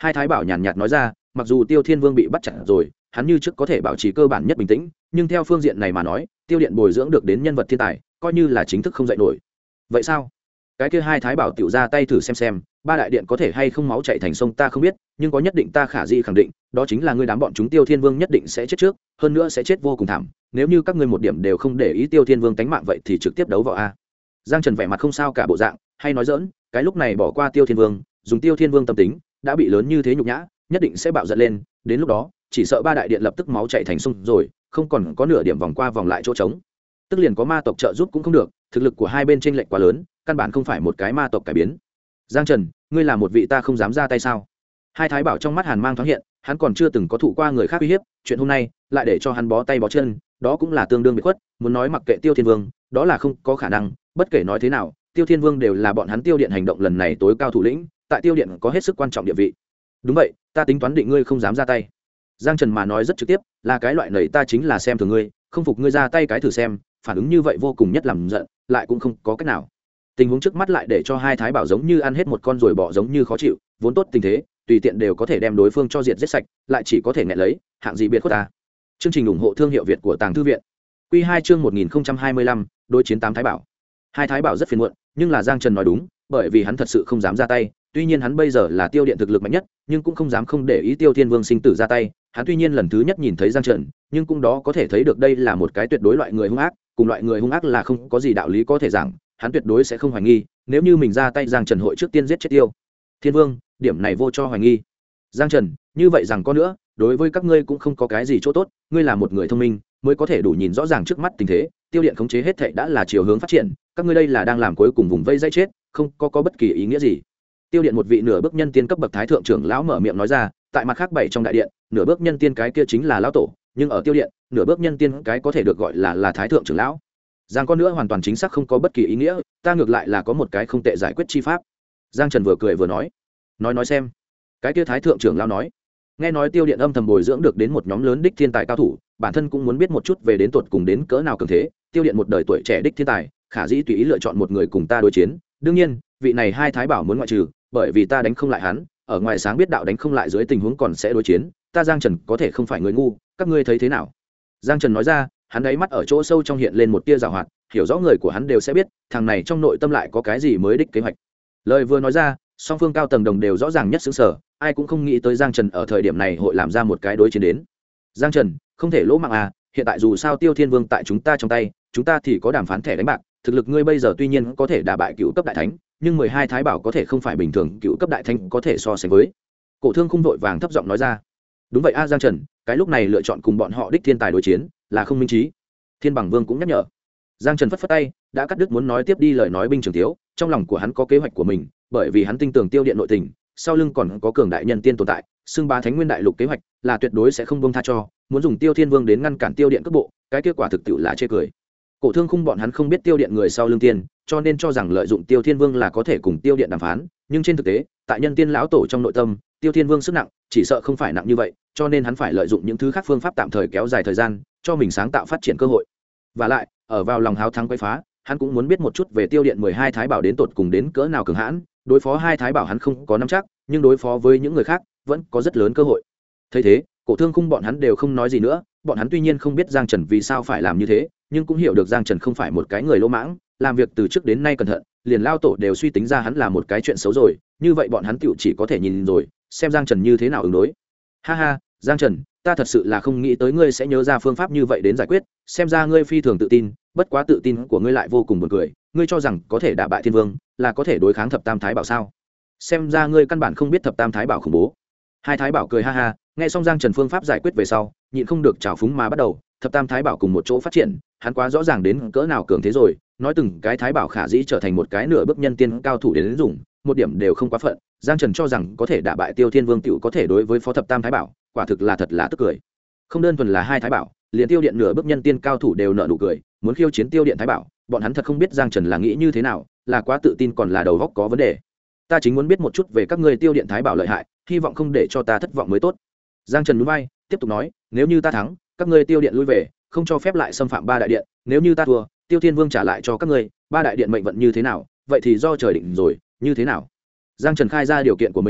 Speaker 1: Hai thái bảo nhàn nhạt nói ra, mặc dù Tiêu Thiên Vương bị bắt chặt rồi, hắn như trước có thể bảo trì cơ bản nhất bình tĩnh, nhưng theo phương diện này mà nói, tiêu điện bồi dưỡng được đến nhân vật thiên tài, coi như là chính thức không dạy nổi. Vậy sao? Cái kia hai thái bảo tiểu ra tay thử xem, ba đại điện có thể hay không máu chảy thành sông ta không biết, nhưng có nhất định ta khả dĩ khẳng định, đó chính là ngươi đám bọn chúng Tiêu Thiên Vương nhất định sẽ chết trước, hơn nữa sẽ chết vô cùng thảm. Nếu như các ngươi một điểm đều không để ý Tiêu Thiên Vương tánh mạng vậy thì trực tiếp đấu vào a. Giang Trần vẻ mặt không sao cả bộ dạng, hay nói dỡn, cái lúc này bỏ qua Tiêu Thiên Vương, dùng Tiêu Thiên Vương tâm tính, đã bị lớn như thế nhục nhã, nhất định sẽ bạo giận lên, đến lúc đó, chỉ sợ ba đại điện lập tức máu chảy thành sông rồi, không còn có nửa điểm vòng qua vòng lại chỗ trống. Tức liền có ma tộc trợ giúp cũng không được, thực lực của hai bên chênh lệch quá lớn, căn bản không phải một cái ma tộc cải biến. Giang Trần, ngươi là một vị ta không dám ra tay sao? Hai thái bảo trong mắt hàn mang thoáng hiện, hắn còn chưa từng có thụ qua người khác uy hiếp, chuyện hôm nay lại để cho hắn bó tay bó chân, đó cũng là tương đương biệt khuất, muốn nói mặc kệ Tiêu Thiên Vương, đó là không có khả năng, bất kể nói thế nào, Tiêu Thiên Vương đều là bọn hắn Tiêu điện hành động lần này tối cao thủ lĩnh, tại Tiêu điện có hết sức quan trọng địa vị. Đúng vậy, ta tính toán định ngươi không dám ra tay. Giang Trần mà nói rất trực tiếp, là cái loại nảy ta chính là xem thường ngươi, không phục ngươi ra tay cái thử xem, phản ứng như vậy vô cùng nhất làm giận, lại cũng không có cách nào. Tình huống trước mắt lại để cho hai thái bảo giống như ăn hết một con rồi bỏ giống như khó chịu, vốn tốt tình thế, tùy tiện đều có thể đem đối phương cho diệt giết sạch, lại chỉ có thể nghẹn lấy, hạng gì biệt khuất ta. Chương trình ủng hộ thương hiệu Việt của Tàng Thư viện. Quy 2 chương 1025, đối chiến tám thái bảo. Hai thái bảo rất phiền muộn, nhưng là Giang Trần nói đúng, bởi vì hắn thật sự không dám ra tay, tuy nhiên hắn bây giờ là Tiêu điện thực lực mạnh nhất, nhưng cũng không dám không để ý Tiêu Thiên Vương sinh tử ra tay. Hắn tuy nhiên lần thứ nhất nhìn thấy Giang Trần, nhưng cũng đó có thể thấy được đây là một cái tuyệt đối loại người hung ác, cùng loại người hung ác là không có gì đạo lý có thể giảng, hắn tuyệt đối sẽ không hoài nghi, nếu như mình ra tay Giang Trần hội trước tiên giết chết Tiêu Thiên Vương, điểm này vô cho hoài nghi. Giang Trần, như vậy rằng có nữa, đối với các ngươi cũng không có cái gì chỗ tốt, ngươi là một người thông minh, mới có thể đủ nhìn rõ ràng trước mắt tình thế, Tiêu điện khống chế hết thảy đã là chiều hướng phát triển, các ngươi đây là đang làm cuối cùng vùng vây dây chết, không có bất kỳ ý nghĩa gì. Tiêu điện một vị nửa bước nhân tiên cấp bậc thái thượng trưởng lão mở miệng nói ra, tại mặt khác bảy trong đại điện, nửa bước nhân tiên cái kia chính là lão tổ, nhưng ở Tiêu điện, nửa bước nhân tiên cái có thể được gọi là thái thượng trưởng lão. Giang con nữa hoàn toàn chính xác không có bất kỳ ý nghĩa, ta ngược lại là có một cái không tệ giải quyết chi pháp. Giang Trần vừa cười vừa nói xem. Cái kia thái thượng trưởng lão nói, nghe nói Tiêu điện âm thầm bồi dưỡng được đến một nhóm lớn đích thiên tài cao thủ, bản thân cũng muốn biết một chút về đến tuột cùng đến cỡ nào cường thế. Tiêu điện một đời tuổi trẻ đích thiên tài, khả dĩ tùy ý lựa chọn một người cùng ta đối chiến, đương nhiên vị này hai thái bảo muốn ngoại trừ, bởi vì ta đánh không lại hắn, ở ngoài sáng biết đạo đánh không lại dưới tình huống còn sẽ đối chiến, ta Giang Trần có thể không phải người ngu, các ngươi thấy thế nào? Giang Trần nói ra, hắn đáy mắt ở chỗ sâu trong hiện lên một tia giảo hoạt, hiểu rõ người của hắn đều sẽ biết, thằng này trong nội tâm lại có cái gì mới đích kế hoạch. Lời vừa nói ra, song phương cao tầng đồng đều rõ ràng nhất xứng sở, ai cũng không nghĩ tới Giang Trần ở thời điểm này hội làm ra một cái đối chiến đến. Giang Trần, không thể lỗ mạng à, hiện tại dù sao Tiêu Thiên Vương tại chúng ta trong tay, chúng ta thì có đàm phán thẻ đánh bạc, thực lực ngươi bây giờ tuy nhiên có thể đả bại cựu cấp đại thánh, nhưng 12 thái bảo có thể không phải bình thường cựu cấp đại thánh có thể so sánh với. Cổ Thương Khung vội vàng thấp giọng nói ra. Đúng vậy a Giang Trần, cái lúc này lựa chọn cùng bọn họ đích thiên tài đối chiến, là không minh trí. Thiên Bằng Vương cũng nhắc nhở. Giang Trần phất phất tay, đã cắt đứt muốn nói tiếp đi lời nói binh trưởng thiếu, trong lòng của hắn có kế hoạch của mình, bởi vì hắn tin tưởng Tiêu điện nội tình, sau lưng còn có cường đại nhân tiên tồn tại, xưng bá Thánh Nguyên Đại Lục kế hoạch là tuyệt đối sẽ không buông tha cho, muốn dùng Tiêu Thiên Vương đến ngăn cản Tiêu điện cấp bộ, cái kết quả thực tiệu là chê cười. Cổ Thương Khung bọn hắn không biết Tiêu điện người sau lưng tiên, cho nên cho rằng lợi dụng Tiêu Thiên Vương là có thể cùng Tiêu điện đàm phán, nhưng trên thực tế, tại nhân tiên lão tổ trong nội tâm, Tiêu Thiên Vương sức nặng, chỉ sợ không phải nặng như vậy, cho nên hắn phải lợi dụng những thứ khác phương pháp tạm thời kéo dài thời gian, cho mình sáng tạo phát triển cơ hội. Và lại, ở vào lòng háo thắng quấy phá, hắn cũng muốn biết một chút về Tiêu điện 12 thái bảo đến tột cùng đến cỡ nào cường hãn, đối phó hai thái bảo hắn không có nắm chắc, nhưng đối phó với những người khác vẫn có rất lớn cơ hội. Thấy thế, Cổ Thương Khung bọn hắn đều không nói gì nữa, bọn hắn tuy nhiên không biết Giang Trần vì sao phải làm như thế, nhưng cũng hiểu được Giang Trần không phải một cái người lỗ mãng, làm việc từ trước đến nay cẩn thận, liền lao tổ đều suy tính ra hắn là một cái chuyện xấu rồi, như vậy bọn hắn tựu chỉ có thể nhìn rồi, xem Giang Trần như thế nào ứng đối. Ha ha, Giang Trần, ta thật sự là không nghĩ tới ngươi sẽ nhớ ra phương pháp như vậy đến giải quyết, xem ra ngươi phi thường tự tin, bất quá tự tin của ngươi lại vô cùng buồn cười, ngươi cho rằng có thể đả bại Thiên Vương, là có thể đối kháng Thập Tam Thái Bảo sao? Xem ra ngươi căn bản không biết Thập Tam Thái Bảo khủng bố. Hai thái bảo cười ha ha, nghe xong Giang Trần phương pháp giải quyết về sau, nhịn không được trào phúng mà bắt đầu, Thập Tam Thái Bảo cùng một chỗ phát triển, hắn quá rõ ràng đến cỡ nào cường thế rồi, nói từng cái thái bảo khả dĩ trở thành một cái nửa bước nhân tiên cao thủ đến dùng, một điểm đều không quá phận. Giang Trần cho rằng có thể đả bại Tiêu Thiên Vương tiểu có thể đối với phó Thập Tam Thái Bảo, quả thực là thật là tức cười. Không đơn thuần là hai thái bảo, liền Tiêu điện nửa bước nhân tiên cao thủ đều nở nụ cười, muốn khiêu chiến Tiêu điện thái bảo, bọn hắn thật không biết Giang Trần là nghĩ như thế nào, là quá tự tin còn là đầu óc có vấn đề. Ta chính muốn biết một chút về các ngươi Tiêu điện thái bảo lợi hại, hy vọng không để cho ta thất vọng mới tốt. Giang Trần nhún vai, tiếp tục nói, nếu như ta thắng, các ngươi Tiêu điện lui về, không cho phép lại xâm phạm ba đại điện, nếu như ta thua, Tiêu Thiên Vương trả lại cho các ngươi, ba đại điện mệnh vận như thế nào, vậy thì do trời định rồi, như thế nào? Giang Trần khai ra điều kiện của mình,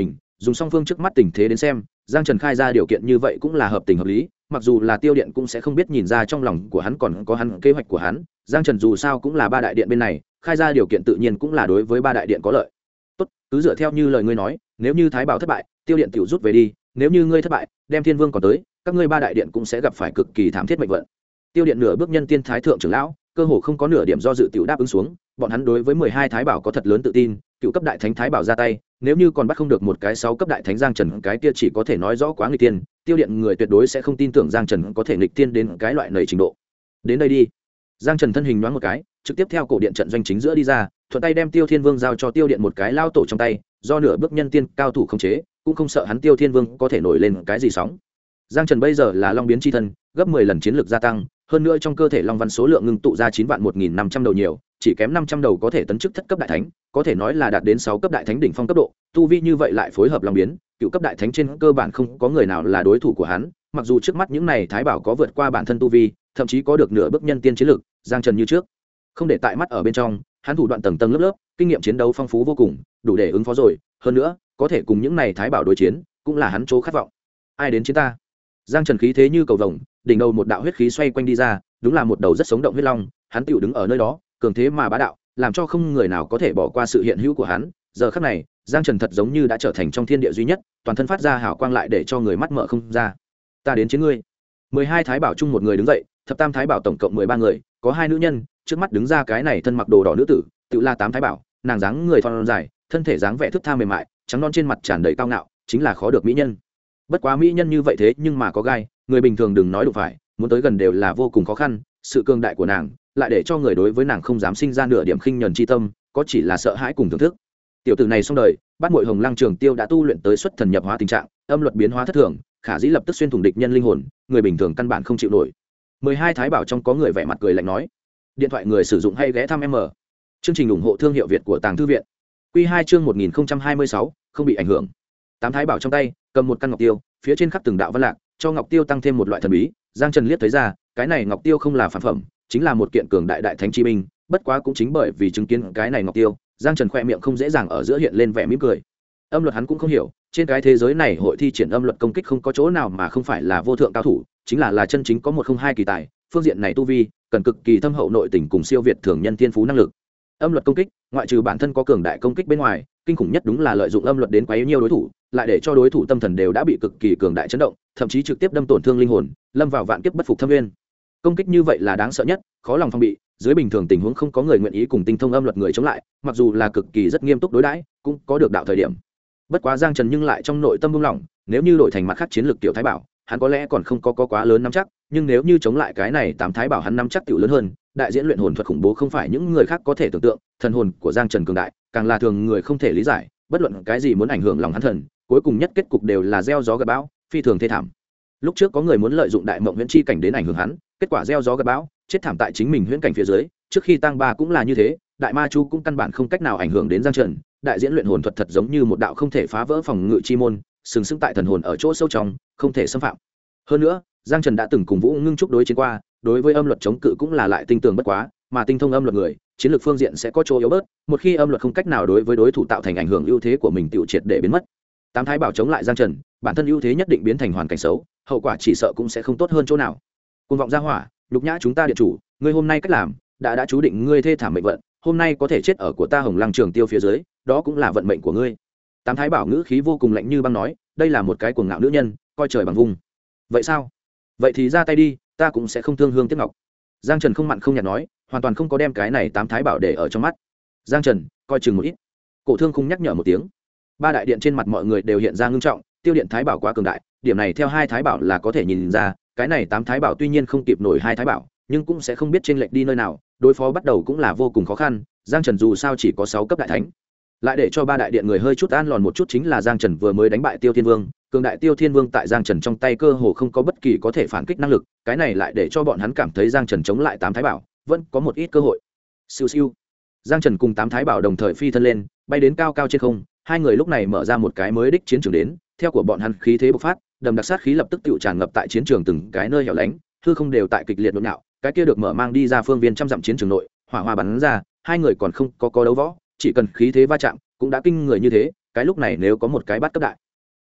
Speaker 1: dùng song phương trước mắt tình thế đến xem, Giang Trần khai ra điều kiện như vậy cũng là hợp tình hợp lý, mặc dù là Tiêu Điện cũng sẽ không biết nhìn ra trong lòng của hắn còn có hắn kế hoạch của hắn. Giang Trần dù sao cũng là ba đại điện bên này, khai ra điều kiện tự nhiên cũng là đối với ba đại điện có lợi. Tốt, cứ dựa theo như lời ngươi nói, nếu như Thái Bảo thất bại, Tiêu Điện tiểu rút về đi, nếu như ngươi thất bại, đem Thiên Vương còn tới, các ngươi ba đại điện cũng sẽ gặp phải cực kỳ thảm thiết mệnh vận. Tiêu Điện nửa bước nhân tiên thái thượng trưởng lão, cơ hồ không có nửa điểm do dự tiểu đáp ứng xuống, bọn hắn đối với 12 thái bảo có thật lớn tự tin, cựu cấp đại thánh thái bảo ra tay, nếu như còn bắt không được một cái 6 cấp đại thánh Giang Trần, cái kia chỉ có thể nói rõ quá nghịch tiên, Tiêu Điện người tuyệt đối sẽ không tin tưởng Giang Trần có thể nghịch tiên đến cái loại này trình độ. Đến đây đi. Giang Trần thân hình nhoáng một cái, trực tiếp theo cổ điện trận doanh chính giữa đi ra, thuận tay đem Tiêu Thiên Vương giao cho Tiêu Điện một cái lao tổ trong tay, do nửa bước nhân tiên cao thủ khống chế, cũng không sợ hắn Tiêu Thiên Vương có thể nổi lên cái gì sóng. Giang Trần bây giờ là long biến chi thân, gấp 10 lần chiến lược gia tăng, hơn nữa trong cơ thể long văn số lượng ngưng tụ ra 9.1.500 đầu nhiều, chỉ kém 500 đầu có thể tấn chức thất cấp đại thánh, có thể nói là đạt đến 6 cấp đại thánh đỉnh phong cấp độ, tu vi như vậy lại phối hợp long biến, cựu cấp đại thánh trên cơ bản không có người nào là đối thủ của hắn, mặc dù trước mắt những này thái bảo có vượt qua bản thân tu vi, thậm chí có được nửa bước nhân tiên chiến lực, Giang Trần như trước không để tại mắt ở bên trong, hắn thủ đoạn tầng tầng lớp lớp, kinh nghiệm chiến đấu phong phú vô cùng, đủ để ứng phó rồi, hơn nữa, có thể cùng những này thái bảo đối chiến, cũng là hắn chỗ khát vọng. Ai đến chiến ta? Giang Trần khí thế như cầu vồng, đỉnh đầu một đạo huyết khí xoay quanh đi ra, đúng là một đầu rất sống động huyết long, hắn tựu đứng ở nơi đó, cường thế mà bá đạo, làm cho không người nào có thể bỏ qua sự hiện hữu của hắn. Giờ khắc này, Giang Trần thật giống như đã trở thành trong thiên địa duy nhất, toàn thân phát ra hào quang lại để cho người mắt mở không ra. Ta đến chiến ngươi. 12 thái bảo chung một người đứng dậy, thập tam thái bảo tổng cộng 13 người, có 2 nữ nhân, trước mắt đứng ra cái này thân mặc đồ đỏ nữ tử, tựu là 8 thái bảo, nàng dáng người thon dài, thân thể dáng vẻ thướt tha mềm mại, trắng non trên mặt tràn đầy cao ngạo, chính là khó được mỹ nhân. Bất quá mỹ nhân như vậy thế nhưng mà có gai, người bình thường đừng nói đụng phải, muốn tới gần đều là vô cùng khó khăn, sự cường đại của nàng lại để cho người đối với nàng không dám sinh ra nửa điểm khinh nhẫn chi tâm, có chỉ là sợ hãi cùng thưởng thức. Tiểu tử này xong đời, Bát Muội Hồng Lăng Trường Tiêu đã tu luyện tới xuất thần nhập hóa tình trạng, âm luật biến hóa thất thường, khả dĩ lập tức xuyên thủng địch nhân linh hồn, người bình thường căn bản không chịu nổi. 12 thái bảo trong có người vẻ mặt cười lạnh nói, điện thoại người sử dụng hay ghé thăm M. Chương trình ủng hộ thương hiệu Việt của Tàng Thư viện. Quy 2 chương 1026, không bị ảnh hưởng. 8 thái bảo trong tay cầm một căn ngọc tiêu, phía trên khắc từng đạo văn lạc, cho ngọc tiêu tăng thêm một loại thần bí. Giang Trần liếc thấy ra, cái này ngọc tiêu không là phản phẩm, chính là một kiện cường đại đại thánh chi binh, bất quá cũng chính bởi vì chứng kiến cái này ngọc tiêu, Giang Trần khoe miệng không dễ dàng ở giữa hiện lên vẻ mỉm cười. Âm luật hắn cũng không hiểu, trên cái thế giới này hội thi triển âm luật công kích không có chỗ nào mà không phải là vô thượng cao thủ, chính là chân chính có 102 kỳ tài, phương diện này tu vi cần cực kỳ thâm hậu nội tình cùng siêu việt thường nhân thiên phú năng lực. Âm luật công kích, ngoại trừ bản thân có cường đại công kích bên ngoài, kinh khủng nhất đúng là lợi dụng âm luật đến quấy nhiễu đối thủ, lại để cho đối thủ tâm thần đều đã bị cực kỳ cường đại chấn động, thậm chí trực tiếp đâm tổn thương linh hồn, lâm vào vạn kiếp bất phục thâm nguyên. Công kích như vậy là đáng sợ nhất, khó lòng phòng bị, dưới bình thường tình huống không có người nguyện ý cùng tinh thông âm luật người chống lại, mặc dù là cực kỳ rất nghiêm túc đối đãi, cũng có được đạo thời điểm. Bất quá Giang Trần nhưng lại trong nội tâm buông lỏng, nếu như đổi thành mặt khác chiến lược tiểu thái bảo, hắn có lẽ còn không có quá lớn nắm chắc, nhưng nếu như chống lại cái này 8 thái bảo hắn nắm chắc tiểu lớn hơn, đại diễn luyện hồn thuật khủng bố không phải những người khác có thể tưởng tượng, thần hồn của Giang Trần cường đại, càng là thường người không thể lý giải, bất luận cái gì muốn ảnh hưởng lòng hắn thần, cuối cùng nhất kết cục đều là gieo gió gặt bão, phi thường thê thảm. Lúc trước có người muốn lợi dụng đại mộng huyễn chi cảnh đến ảnh hưởng hắn, kết quả gieo gió gặt bão, chết thảm tại chính mình huyễn cảnh phía dưới, trước khi tăng ba cũng là như thế, đại ma chu cũng căn bản không cách nào ảnh hưởng đến Giang Trần, đại diễn luyện hồn thuật thật giống như một đạo không thể phá vỡ phòng ngự chi môn, sừng sững tại thần hồn ở chỗ sâu trong, không thể xâm phạm. Hơn nữa, Giang Trần đã từng cùng Vũ Ngưng Trúc đối chiến qua, đối với âm luật chống cự cũng là lại tinh tường bất quá, mà tinh thông âm luật người, chiến lược phương diện sẽ có chỗ yếu bớt, một khi âm luật không cách nào đối với đối thủ tạo thành ảnh hưởng ưu thế của mình tiêu triệt để biến mất. 8 thái bảo chống lại Giang Trần, bản thân ưu thế nhất định biến thành hoàn cảnh xấu, hậu quả chỉ sợ cũng sẽ không tốt hơn chỗ nào. Cuồng vọng ra hỏa, nhục nhã chúng ta điện chủ, ngươi hôm nay cách làm, đã chú định ngươi thê thảm mệnh vận, hôm nay có thể chết ở của ta Hồng Lăng Trường Tiêu phía dưới, đó cũng là vận mệnh của ngươi. 8 thái bảo ngữ khí vô cùng lạnh như băng nói, đây là một cái cuồng ngạo nữ nhân, coi trời bằng vung. Vậy sao? Vậy thì ra tay đi, ta cũng sẽ không thương hương tiếc ngọc. Giang Trần không mặn không nhạt nói, hoàn toàn không có đem cái này 8 thái bảo để ở trong mắt. Giang Trần, coi chừng một ít. Cổ Thương không nhắc nhở một tiếng. Ba đại điện trên mặt mọi người đều hiện ra ngưng trọng, Tiêu Điện thái bảo quá cường đại, điểm này theo 2 thái bảo là có thể nhìn ra, cái này 8 thái bảo tuy nhiên không kịp nổi 2 thái bảo, nhưng cũng sẽ không biết chênh lệch đi nơi nào, đối phó bắt đầu cũng là vô cùng khó khăn. Giang Trần dù sao chỉ có 6 cấp đại thánh, lại để cho ba đại điện người hơi chút an lòn một chút chính là Giang Trần vừa mới đánh bại Tiêu Thiên Vương, cường đại Tiêu Thiên Vương tại Giang Trần trong tay cơ hồ không có bất kỳ có thể phản kích năng lực, cái này lại để cho bọn hắn cảm thấy Giang Trần chống lại 8 thái bảo vẫn có một ít cơ hội. Siêu siêu, Giang Trần cùng 8 thái bảo đồng thời phi thân lên, bay đến cao cao trên không, hai người lúc này mở ra một cái mới đích chiến trường đến, theo của bọn hắn khí thế bộc phát, đầm đặc sát khí lập tức tụ tràn ngập tại chiến trường từng cái nơi hẻo lánh, hư không đều tại kịch liệt nhộn nhạo, cái kia được mở mang đi ra phương viên trăm dặm chiến trường nội, hỏa hoa bắn ra, hai người còn không có đấu võ, chỉ cần khí thế va chạm cũng đã kinh người như thế, cái lúc này nếu có một cái bắt cấp đại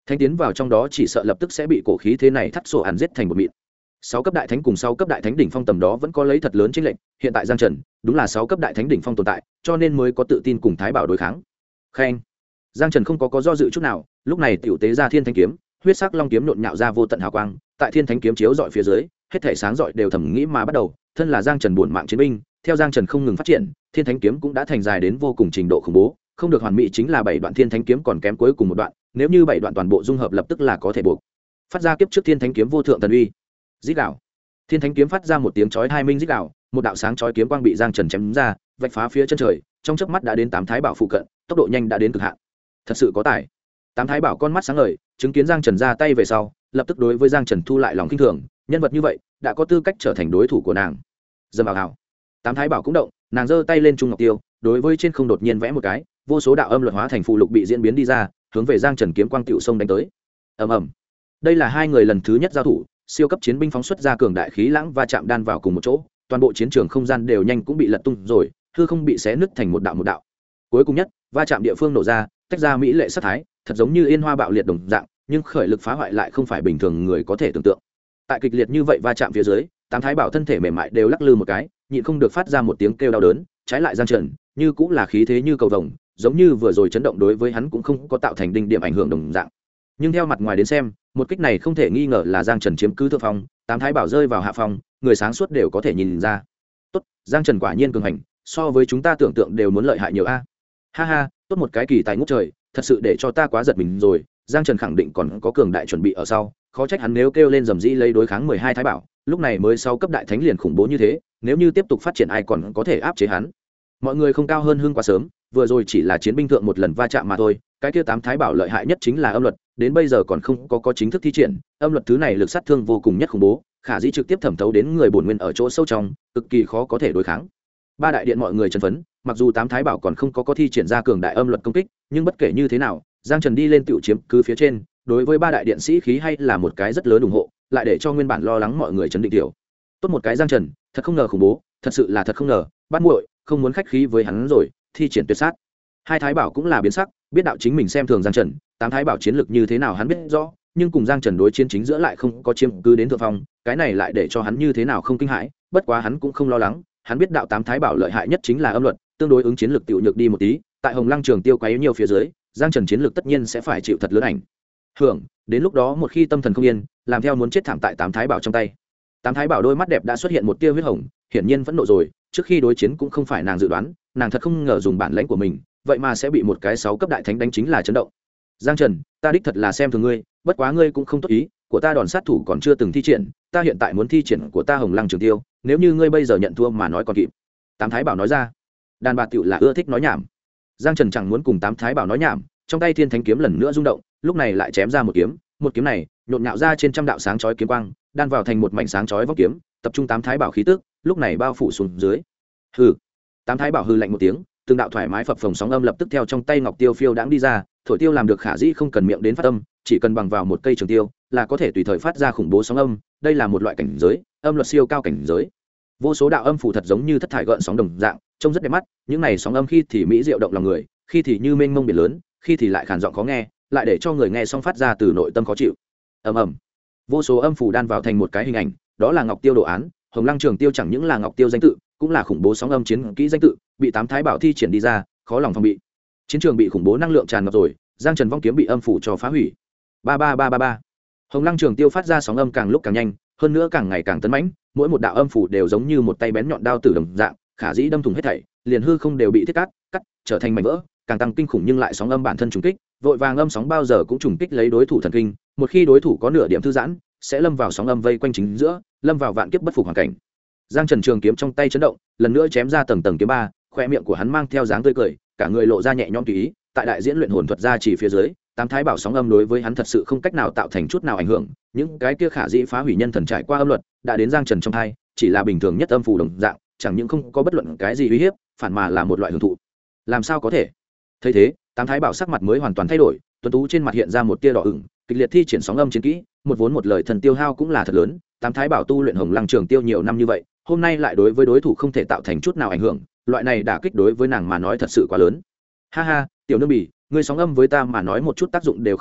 Speaker 1: thánh tiến vào trong đó chỉ sợ lập tức sẽ bị cổ khí thế này thắt sổ ản giết thành một mịn. 6 cấp đại thánh cùng 6 cấp đại thánh đỉnh phong tầm đó vẫn có lấy thật lớn chênh lệch, hiện tại Giang Trần đúng là 6 cấp đại thánh đỉnh phong tồn tại, cho nên mới có tự tin cùng Thái Bảo đối kháng. Khen. Giang Trần không có do dự chút nào, lúc này tiểu tế ra Thiên Thánh kiếm, huyết sắc long kiếm nhộn nhạo ra vô tận hào quang, tại Thiên Thánh kiếm chiếu rọi phía dưới, hết thảy sáng rọi đều thầm nghĩ mà bắt đầu, thân là Giang Trần buồn mạng chiến binh, theo Giang Trần không ngừng phát triển, Thiên Thánh kiếm cũng đã thành dài đến vô cùng trình độ khủng bố, không được hoàn mỹ chính là 7 đoạn Thiên Thánh kiếm còn kém cuối cùng một đoạn, nếu như 7 đoạn toàn bộ dung hợp lập tức là có thể buộc phát ra kiếp trước Thiên Thánh kiếm vô thượng thần uy. Rít gào. Thiên Thánh kiếm phát ra một tiếng chói tai minh rít gào, một đạo sáng chói kiếm quang bị Giang Trần chém ra, vạch phá phía chân trời, trong chớp mắt đã đến 8 thái bảo phụ cận, tốc độ nhanh đã đến cực hạn. Thật sự có tài. 8 thái bảo con mắt sáng ngời, chứng kiến Giang Trần ra tay về sau, lập tức đối với Giang Trần thu lại lòng khinh thường, nhân vật như vậy đã có tư cách trở thành đối thủ của nàng. Dầm vào hào. 8 thái bảo cũng động, nàng giơ tay lên trung ngọc tiêu, đối với trên không đột nhiên vẽ một cái, vô số đạo âm luật hóa thành phụ lục bị diễn biến đi ra, hướng về Giang Trần kiếm quang tiểu sông đánh tới. Ầm ầm. Đây là hai người lần thứ nhất giao thủ, siêu cấp chiến binh phóng xuất ra cường đại khí lãng va chạm đan vào cùng một chỗ, toàn bộ chiến trường không gian đều nhanh cũng bị lật tung rồi, hư không bị xé nứt thành một đạo. Cuối cùng nhất, va chạm địa phương nổ ra, tách ra mỹ lệ sắc thái, thật giống như yên hoa bạo liệt đồng dạng, nhưng khởi lực phá hoại lại không phải bình thường người có thể tưởng tượng. Tại kịch liệt như vậy va chạm phía dưới, 8 thái bảo thân thể mềm mại đều lắc lư một cái, nhịn không được phát ra một tiếng kêu đau đớn, trái lại Giang Trần, như cũng là khí thế như cầu vồng, giống như vừa rồi chấn động đối với hắn cũng không có tạo thành đỉnh điểm ảnh hưởng đồng dạng. Nhưng theo mặt ngoài đến xem, một kích này không thể nghi ngờ là Giang Trần chiếm cứ thượng phong, 8 thái bảo rơi vào hạ phong, người sáng suốt đều có thể nhìn ra. Tốt, Giang Trần quả nhiên cường hành, so với chúng ta tưởng tượng đều muốn lợi hại nhiều a. Ha ha, tốt một cái kỳ tài ngút trời, thật sự để cho ta quá giật mình rồi. Giang Trần khẳng định còn có cường đại chuẩn bị ở sau, khó trách hắn nếu kêu lên rầm rĩ lấy đối kháng 12 thái bảo, lúc này mới sau cấp đại thánh liền khủng bố như thế, nếu như tiếp tục phát triển ai còn có thể áp chế hắn. Mọi người không cao hơn hưng quá sớm, vừa rồi chỉ là chiến binh thượng một lần va chạm mà thôi, cái kia 8 thái bảo lợi hại nhất chính là âm luật, đến bây giờ còn không có chính thức thi triển, âm luật thứ này lực sát thương vô cùng nhất khủng bố, khả dĩ trực tiếp thẩm thấu đến người bổn nguyên ở chỗ sâu trong, cực kỳ khó có thể đối kháng. Ba đại điện mọi người chấn phấn, mặc dù 8 thái bảo còn không có thi triển ra cường đại âm luật công kích, nhưng bất kể như thế nào, Giang Trần đi lên tiểu chiếm cứ phía trên, đối với ba đại điện sĩ khí hay là một cái rất lớn ủng hộ, lại để cho nguyên bản lo lắng mọi người chấn định tiểu. Tốt một cái Giang Trần, thật không ngờ khủng bố, thật sự là thật không ngờ, bắt muội, không muốn khách khí với hắn rồi, thi triển tuyệt sát. Hai thái bảo cũng là biến sắc, biết đạo chính mình xem thường Giang Trần, 8 thái bảo chiến lực như thế nào hắn biết rõ, nhưng cùng Giang Trần đối chiến chính giữa lại không có chiếm cứ đến thượng phong, cái này lại để cho hắn như thế nào không kinh hãi, bất quá hắn cũng không lo lắng, hắn biết đạo 8 thái bảo lợi hại nhất chính là âm luật, tương đối ứng chiến lực tiểu nhược đi một tí, tại Hồng Lăng Trường Tiêu quấy nhiều phía dưới, Giang Trần chiến lực tất nhiên sẽ phải chịu thật lớn ảnh hưởng, đến lúc đó một khi tâm thần không yên, làm theo muốn chết thảm tại 8 thái bảo trong tay. 8 thái bảo đôi mắt đẹp đã xuất hiện một tia huyết hồng, hiển nhiên vẫn nộ rồi, trước khi đối chiến cũng không phải nàng dự đoán, nàng thật không ngờ dùng bản lãnh của mình, vậy mà sẽ bị một cái 6 cấp đại thánh đánh chính là chấn động. Giang Trần, ta đích thật là xem thường ngươi, bất quá ngươi cũng không tốt ý, của ta đòn sát thủ còn chưa từng thi triển, ta hiện tại muốn thi triển của ta Hồng Lăng Trường Tiêu, nếu như ngươi bây giờ nhận thua mà nói còn kịp. 8 thái bảo nói ra. Đàn bà tiểu là ưa thích nói nhảm. Giang Trần chẳng muốn cùng 8 thái bảo nói nhảm, trong tay Thiên Thánh kiếm lần nữa rung động, lúc này lại chém ra một kiếm này nhộn nhạo ra trên trăm đạo sáng chói kiếm quang, đan vào thành một mảnh sáng chói vóc kiếm, tập trung 8 thái bảo khí tức, lúc này bao phủ xuống dưới. Hừ. 8 thái bảo hừ lạnh một tiếng, từng đạo thoải mái phập phồng sóng âm lập tức theo trong tay ngọc tiêu phiêu đãng đi ra, thổi tiêu làm được khả dĩ không cần miệng đến phát âm, chỉ cần bằng vào một cây trường tiêu là có thể tùy thời phát ra khủng bố sóng âm, đây là một loại cảnh giới, âm luật siêu cao cảnh giới. Vô số đạo âm phủ thật giống như thất thải gợn sóng đồng dạng, trông rất đẹp mắt, những này sóng âm khi thì mỹ diệu động lòng người, khi thì như mênh mông biển lớn, khi thì lại khàn giọng khó nghe, lại để cho người nghe xong phát ra từ nội tâm khó chịu. Ầm ầm. Vô số âm phủ đan vào thành một cái hình ảnh, đó là Ngọc Tiêu đồ án, Hồng Lăng Trường Tiêu chẳng những là Ngọc Tiêu danh tự, cũng là khủng bố sóng âm chiến kỹ danh tự, bị 8 thái bảo thi triển đi ra, khó lòng phòng bị. Chiến trường bị khủng bố năng lượng tràn ngập rồi, Giang Trần vong kiếm bị âm phủ cho phá hủy. Ba ba ba ba ba. Hồng Lăng Trường Tiêu phát ra sóng âm càng lúc càng nhanh, hơn nữa càng ngày càng tấn mãnh, mỗi một đạo âm phủ đều giống như một tay bén nhọn đao tử đồng dạng, khả dĩ đâm thủng hết thảy, liền hư không đều bị thiết cắt, trở thành mảnh vỡ, càng tăng kinh khủng nhưng lại sóng âm bản thân trùng kích, vội vàng âm sóng bao giờ cũng trùng kích lấy đối thủ thần kinh, một khi đối thủ có nửa điểm thư giãn, sẽ lâm vào sóng âm vây quanh chính giữa, lâm vào vạn kiếp bất phục hoàn cảnh. Giang Trần trường kiếm trong tay chấn động, lần nữa chém ra tầng tầng kiếm ba, khoe miệng của hắn mang theo dáng tươi cười, cả người lộ ra nhẹ nhõm tùy ý, tại đại diễn luyện hồn thuật ra chỉ phía dưới, 8 thái bảo sóng âm đối với hắn thật sự không cách nào tạo thành chút nào ảnh hưởng, những cái kia khả dĩ phá hủy nhân thần trải qua âm luật, đã đến Giang Trần trong tai, chỉ là bình thường nhất âm phù đồng dạng, chẳng những không có bất luận cái gì uy hiếp, phản mà là một loại hưởng thụ. Làm sao có thể? Thấy thế, 8 thái bảo sắc mặt mới hoàn toàn thay đổi, tuấn tú trên mặt hiện ra một tia đỏ ửng, kịch liệt thi triển sóng âm chiến kỹ, một vốn một lời thần tiêu hao cũng là thật lớn, 8 thái bảo tu luyện Hồng Lăng Trường Tiêu nhiều năm như vậy, hôm nay lại đối với đối thủ không thể tạo thành chút nào ảnh hưởng, loại này đả kích đối với nàng mà nói thật sự quá lớn. Ha ha, tiểu nương bỉ, ngươi sóng âm với ta mà nói một chút tác dụng đều không có,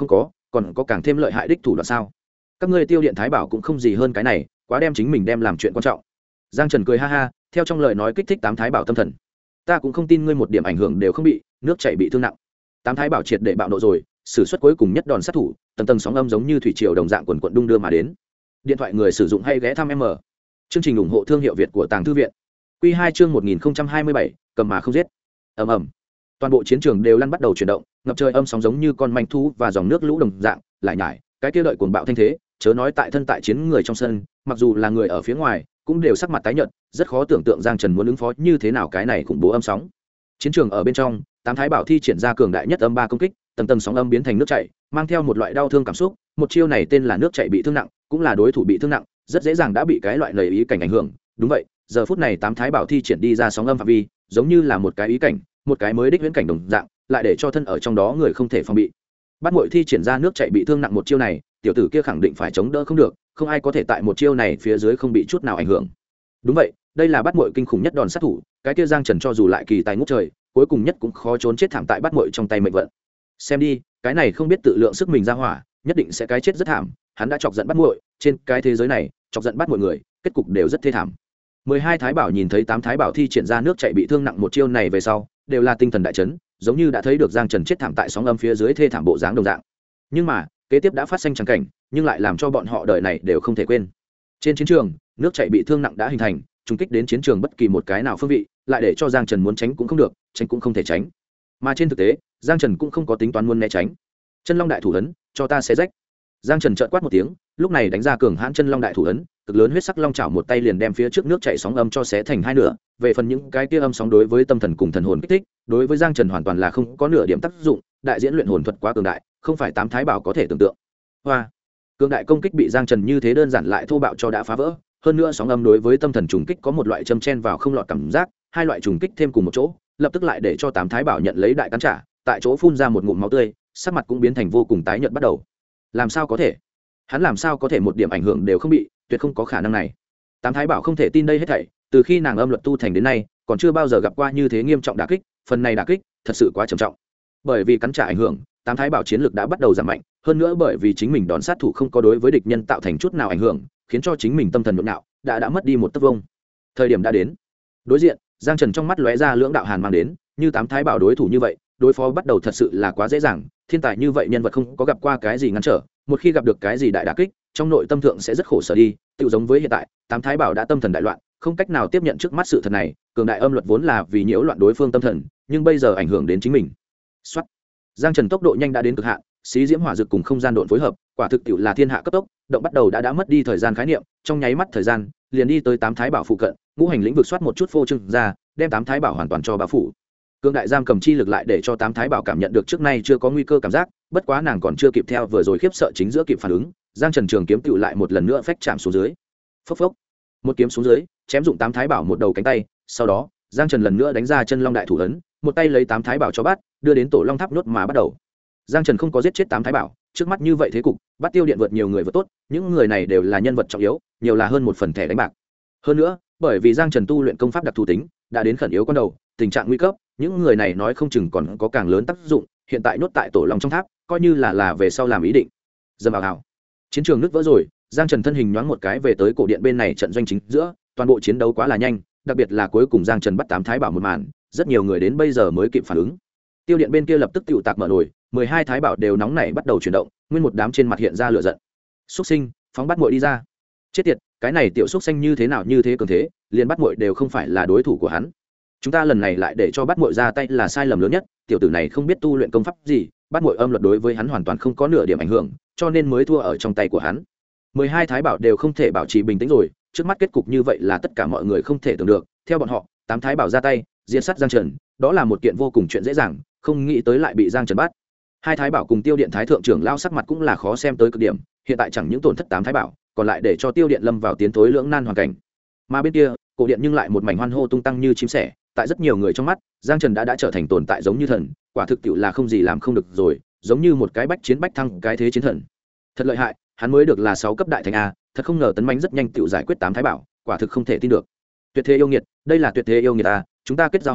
Speaker 1: còn có càng thêm lợi hại đích thủ đoạn sao? Các ngươi Tiêu Điện Thái Bảo cũng không gì hơn cái này, quá đem chính mình đem làm chuyện quan trọng. Giang Trần cười ha ha, theo trong lời nói kích thích tám Thái Bảo tâm thần. Ta cũng không tin ngươi một điểm ảnh hưởng đều không bị, nước chảy bị thương nặng. Tám Thái Bảo triệt để bạo nộ rồi, sử xuất cuối cùng nhất đòn sát thủ, tầng tầng sóng âm giống như thủy triều đồng dạng quần quần đung đưa mà đến. Điện thoại người sử dụng hay ghé thăm M. Chương trình ủng hộ thương hiệu Việt của Tàng Thư viện. Quy 2 chương 1027, cầm mà không giết. Ầm ầm. Toàn bộ chiến trường đều lăn bắt đầu chuyển động, ngập trời âm sóng giống như con manh thú và dòng nước lũ đồng dạng, lại nhải, cái kia đợi cuồng bạo thanh thế, chớ nói tại thân tại chiến người trong sân, mặc dù là người ở phía ngoài, cũng đều sắc mặt tái nhợt, rất khó tưởng tượng Giang Trần muốn ứng phó như thế nào cái này khủng bố âm sóng. Chiến trường ở bên trong, tám Thái Bảo thi triển ra cường đại nhất âm ba công kích, tầng tầng sóng âm biến thành nước chảy, mang theo một loại đau thương cảm xúc, một chiêu này tên là nước chảy bị thương nặng, cũng là đối thủ bị thương nặng, rất dễ dàng đã bị cái loại lời ý cảnh ảnh hưởng. Đúng vậy, giờ phút này tám Thái Bảo thi triển đi ra sóng âm phạm vi, giống như là một cái ý cảnh, một cái mới đích huyễn cảnh đồng dạng, lại để cho thân ở trong đó người không thể phòng bị. Bắt Muội thi triển ra nước chảy bị thương nặng một chiêu này, tiểu tử kia khẳng định phải chống đỡ không được, không ai có thể tại một chiêu này phía dưới không bị chút nào ảnh hưởng. Đúng vậy, đây là Bắt Muội kinh khủng nhất đòn sát thủ, cái kia Giang Trần cho dù lại kỳ tài ngút trời, cuối cùng nhất cũng khó trốn chết thảm tại Bắt Muội trong tay mệnh vận. Xem đi, cái này không biết tự lượng sức mình ra hỏa, nhất định sẽ cái chết rất thảm, hắn đã chọc giận Bắt Muội, trên cái thế giới này, chọc giận Bắt Muội người, kết cục đều rất thê thảm. 12 Thái Bảo nhìn thấy 8 Thái Bảo thi triển ra nước chảy bị thương nặng một chiêu này về sau, đều là tinh thần đại chấn, giống như đã thấy được Giang Trần chết thảm tại sóng âm phía dưới thê thảm bộ dáng đồng dạng. Nhưng mà, kế tiếp đã phát sinh trắng cảnh, nhưng lại làm cho bọn họ đời này đều không thể quên. Trên chiến trường, nước chảy bị thương nặng đã hình thành, trùng kích đến chiến trường bất kỳ một cái nào phương vị, lại để cho Giang Trần muốn tránh cũng không được, tránh cũng không thể tránh. Mà trên thực tế, Giang Trần cũng không có tính toán muốn né tránh. Chân Long đại thủ ấn, cho ta xé rách. Giang Trần chợt quát một tiếng, lúc này đánh ra cường hãn Chân Long đại thủ ấn, cực lớn huyết sắc long chảo một tay liền đem phía trước nước chảy sóng âm cho xé thành hai nửa. Về phần những cái kia âm sóng đối với tâm thần cùng thần hồn kích thích, đối với Giang Trần hoàn toàn là không có nửa điểm tác dụng, đại diễn luyện hồn thuật quá cường đại, không phải tám Thái Bảo có thể tưởng tượng. Hoa, cường đại công kích bị Giang Trần như thế đơn giản lại thô bạo cho đã phá vỡ, hơn nữa sóng âm đối với tâm thần trùng kích có một loại châm chen vào không lọt cảm giác, hai loại trùng kích thêm cùng một chỗ, lập tức lại để cho tám Thái Bảo nhận lấy đại cắn trả, tại chỗ phun ra một ngụm máu tươi, sắc mặt cũng biến thành vô cùng tái nhợt bắt đầu. Làm sao có thể? Hắn làm sao có thể một điểm ảnh hưởng đều không bị, tuyệt không có khả năng này. Tám Thái Bảo không thể tin đây hết thảy, từ khi nàng âm luật tu thành đến nay, còn chưa bao giờ gặp qua như thế nghiêm trọng đả kích, phần này đả kích thật sự quá trầm trọng. Bởi vì cắn trả ảnh hưởng, tám Thái Bảo chiến lực đã bắt đầu giảm mạnh, hơn nữa bởi vì chính mình đón sát thủ không có đối với địch nhân tạo thành chút nào ảnh hưởng, khiến cho chính mình tâm thần nhộn nhạo, đã mất đi một tấc vông. Thời điểm đã đến. Đối diện, Giang Trần trong mắt lóe ra lưỡng đạo hàn mang đến, như tám Thái Bảo đối thủ như vậy, đối phó bắt đầu thật sự là quá dễ dàng, thiên tài như vậy nhân vật không có gặp qua cái gì ngăn trở, một khi gặp được cái gì đại đả kích, trong nội tâm thượng sẽ rất khổ sở đi, tự giống với hiện tại, tám Thái Bảo đã tâm thần đại loạn, không cách nào tiếp nhận trước mắt sự thật này, cường đại âm luật vốn là vì nhiễu loạn đối phương tâm thần, nhưng bây giờ ảnh hưởng đến chính mình. Soát. Giang Trần tốc độ nhanh đã đến cực hạn, xí diễm hỏa dược cùng không gian độn phối hợp, quả thực tiệu là thiên hạ cấp tốc, động bắt đầu đã mất đi thời gian khái niệm, trong nháy mắt thời gian, liền đi tới tám Thái Bảo phụ cận, ngũ hành lĩnh vực soát một chút phô trương ra, đem tám Thái Bảo hoàn toàn cho bao phủ. Cương đại giam cầm chi lực lại để cho tám Thái Bảo cảm nhận được trước nay chưa có nguy cơ cảm giác, bất quá nàng còn chưa kịp theo vừa rồi khiếp sợ chính giữa kịp phản ứng, Giang Trần trường kiếm tựu lại một lần nữa phách chạm xuống dưới. Phốc phốc, một kiếm xuống dưới, chém dụng tám Thái Bảo một đầu cánh tay, sau đó, Giang Trần lần nữa đánh ra Chân Long đại thủ ấn, một tay lấy tám Thái Bảo cho bắt, đưa đến Tổ Long Tháp nhốt mà bắt đầu. Giang Trần không có giết chết tám Thái Bảo, trước mắt như vậy thế cục, Bắt Tiêu Điện vượt nhiều người vượt tốt, những người này đều là nhân vật trọng yếu, nhiều là hơn một phần thẻ đánh bạc. Hơn nữa, bởi vì Giang Trần tu luyện công pháp đặc thù tính, đã đến khẩn yếu con đầu, tình trạng nguy cấp, những người này nói không chừng còn có càng lớn tác dụng, hiện tại nhốt tại Tổ Long trong tháp, coi như là về sau làm ý định. Dầm vào hào. Chiến trường nứt vỡ rồi, Giang Trần thân hình nhoáng một cái về tới cổ điện bên này trận doanh chính giữa, toàn bộ chiến đấu quá là nhanh, đặc biệt là cuối cùng Giang Trần bắt tám Thái Bảo một màn, rất nhiều người đến bây giờ mới kịp phản ứng. Tiêu điện bên kia lập tức tụ tạc mở nồi, 12 Thái Bảo đều nóng nảy bắt đầu chuyển động, nguyên một đám trên mặt hiện ra lửa giận. Súc sinh, phóng Bắt Muội đi ra. Chết tiệt, cái này tiểu súc sinh như thế nào như thế cường thế, liền Bắt Muội đều không phải là đối thủ của hắn. Chúng ta lần này lại để cho Bắt Muội ra tay là sai lầm lớn nhất, tiểu tử này không biết tu luyện công pháp gì, Bắt Muội âm luật đối với hắn hoàn toàn không có nửa điểm ảnh hưởng, cho nên mới thua ở trong tay của hắn. 12 Thái Bảo đều không thể bảo trì bình tĩnh rồi, trước mắt kết cục như vậy là tất cả mọi người không thể tưởng được, theo bọn họ, tám Thái Bảo ra tay, diệt sát Giang Trần, đó là một kiện vô cùng chuyện dễ dàng, không nghĩ tới lại bị Giang Trần bắt. Hai Thái Bảo cùng Tiêu Điện Thái thượng trưởng lao sắc mặt cũng là khó xem tới cực điểm, hiện tại chẳng những tổn thất tám Thái Bảo, còn lại để cho Tiêu Điện lâm vào tiến thối lưỡng nan hoàn cảnh. Mà bên kia, cổ điện nhưng lại một mảnh hoan hô tung tăng như chim sẻ, tại rất nhiều người trong mắt, Giang Trần đã trở thành tồn tại giống như thần, quả thực tiệu là không gì làm không được rồi, giống như một cái bách chiến bách thăng cái thế chiến thần. Thật lợi hại, hắn mới được là 6 cấp đại thành a, thật không ngờ tấn mãnh rất nhanh tiệu giải quyết tám Thái Bảo, quả thực không thể tin được. Tuyệt thế yêu nghiệt, đây là tuyệt thế yêu nghiệt a, chúng ta kết giao hắn,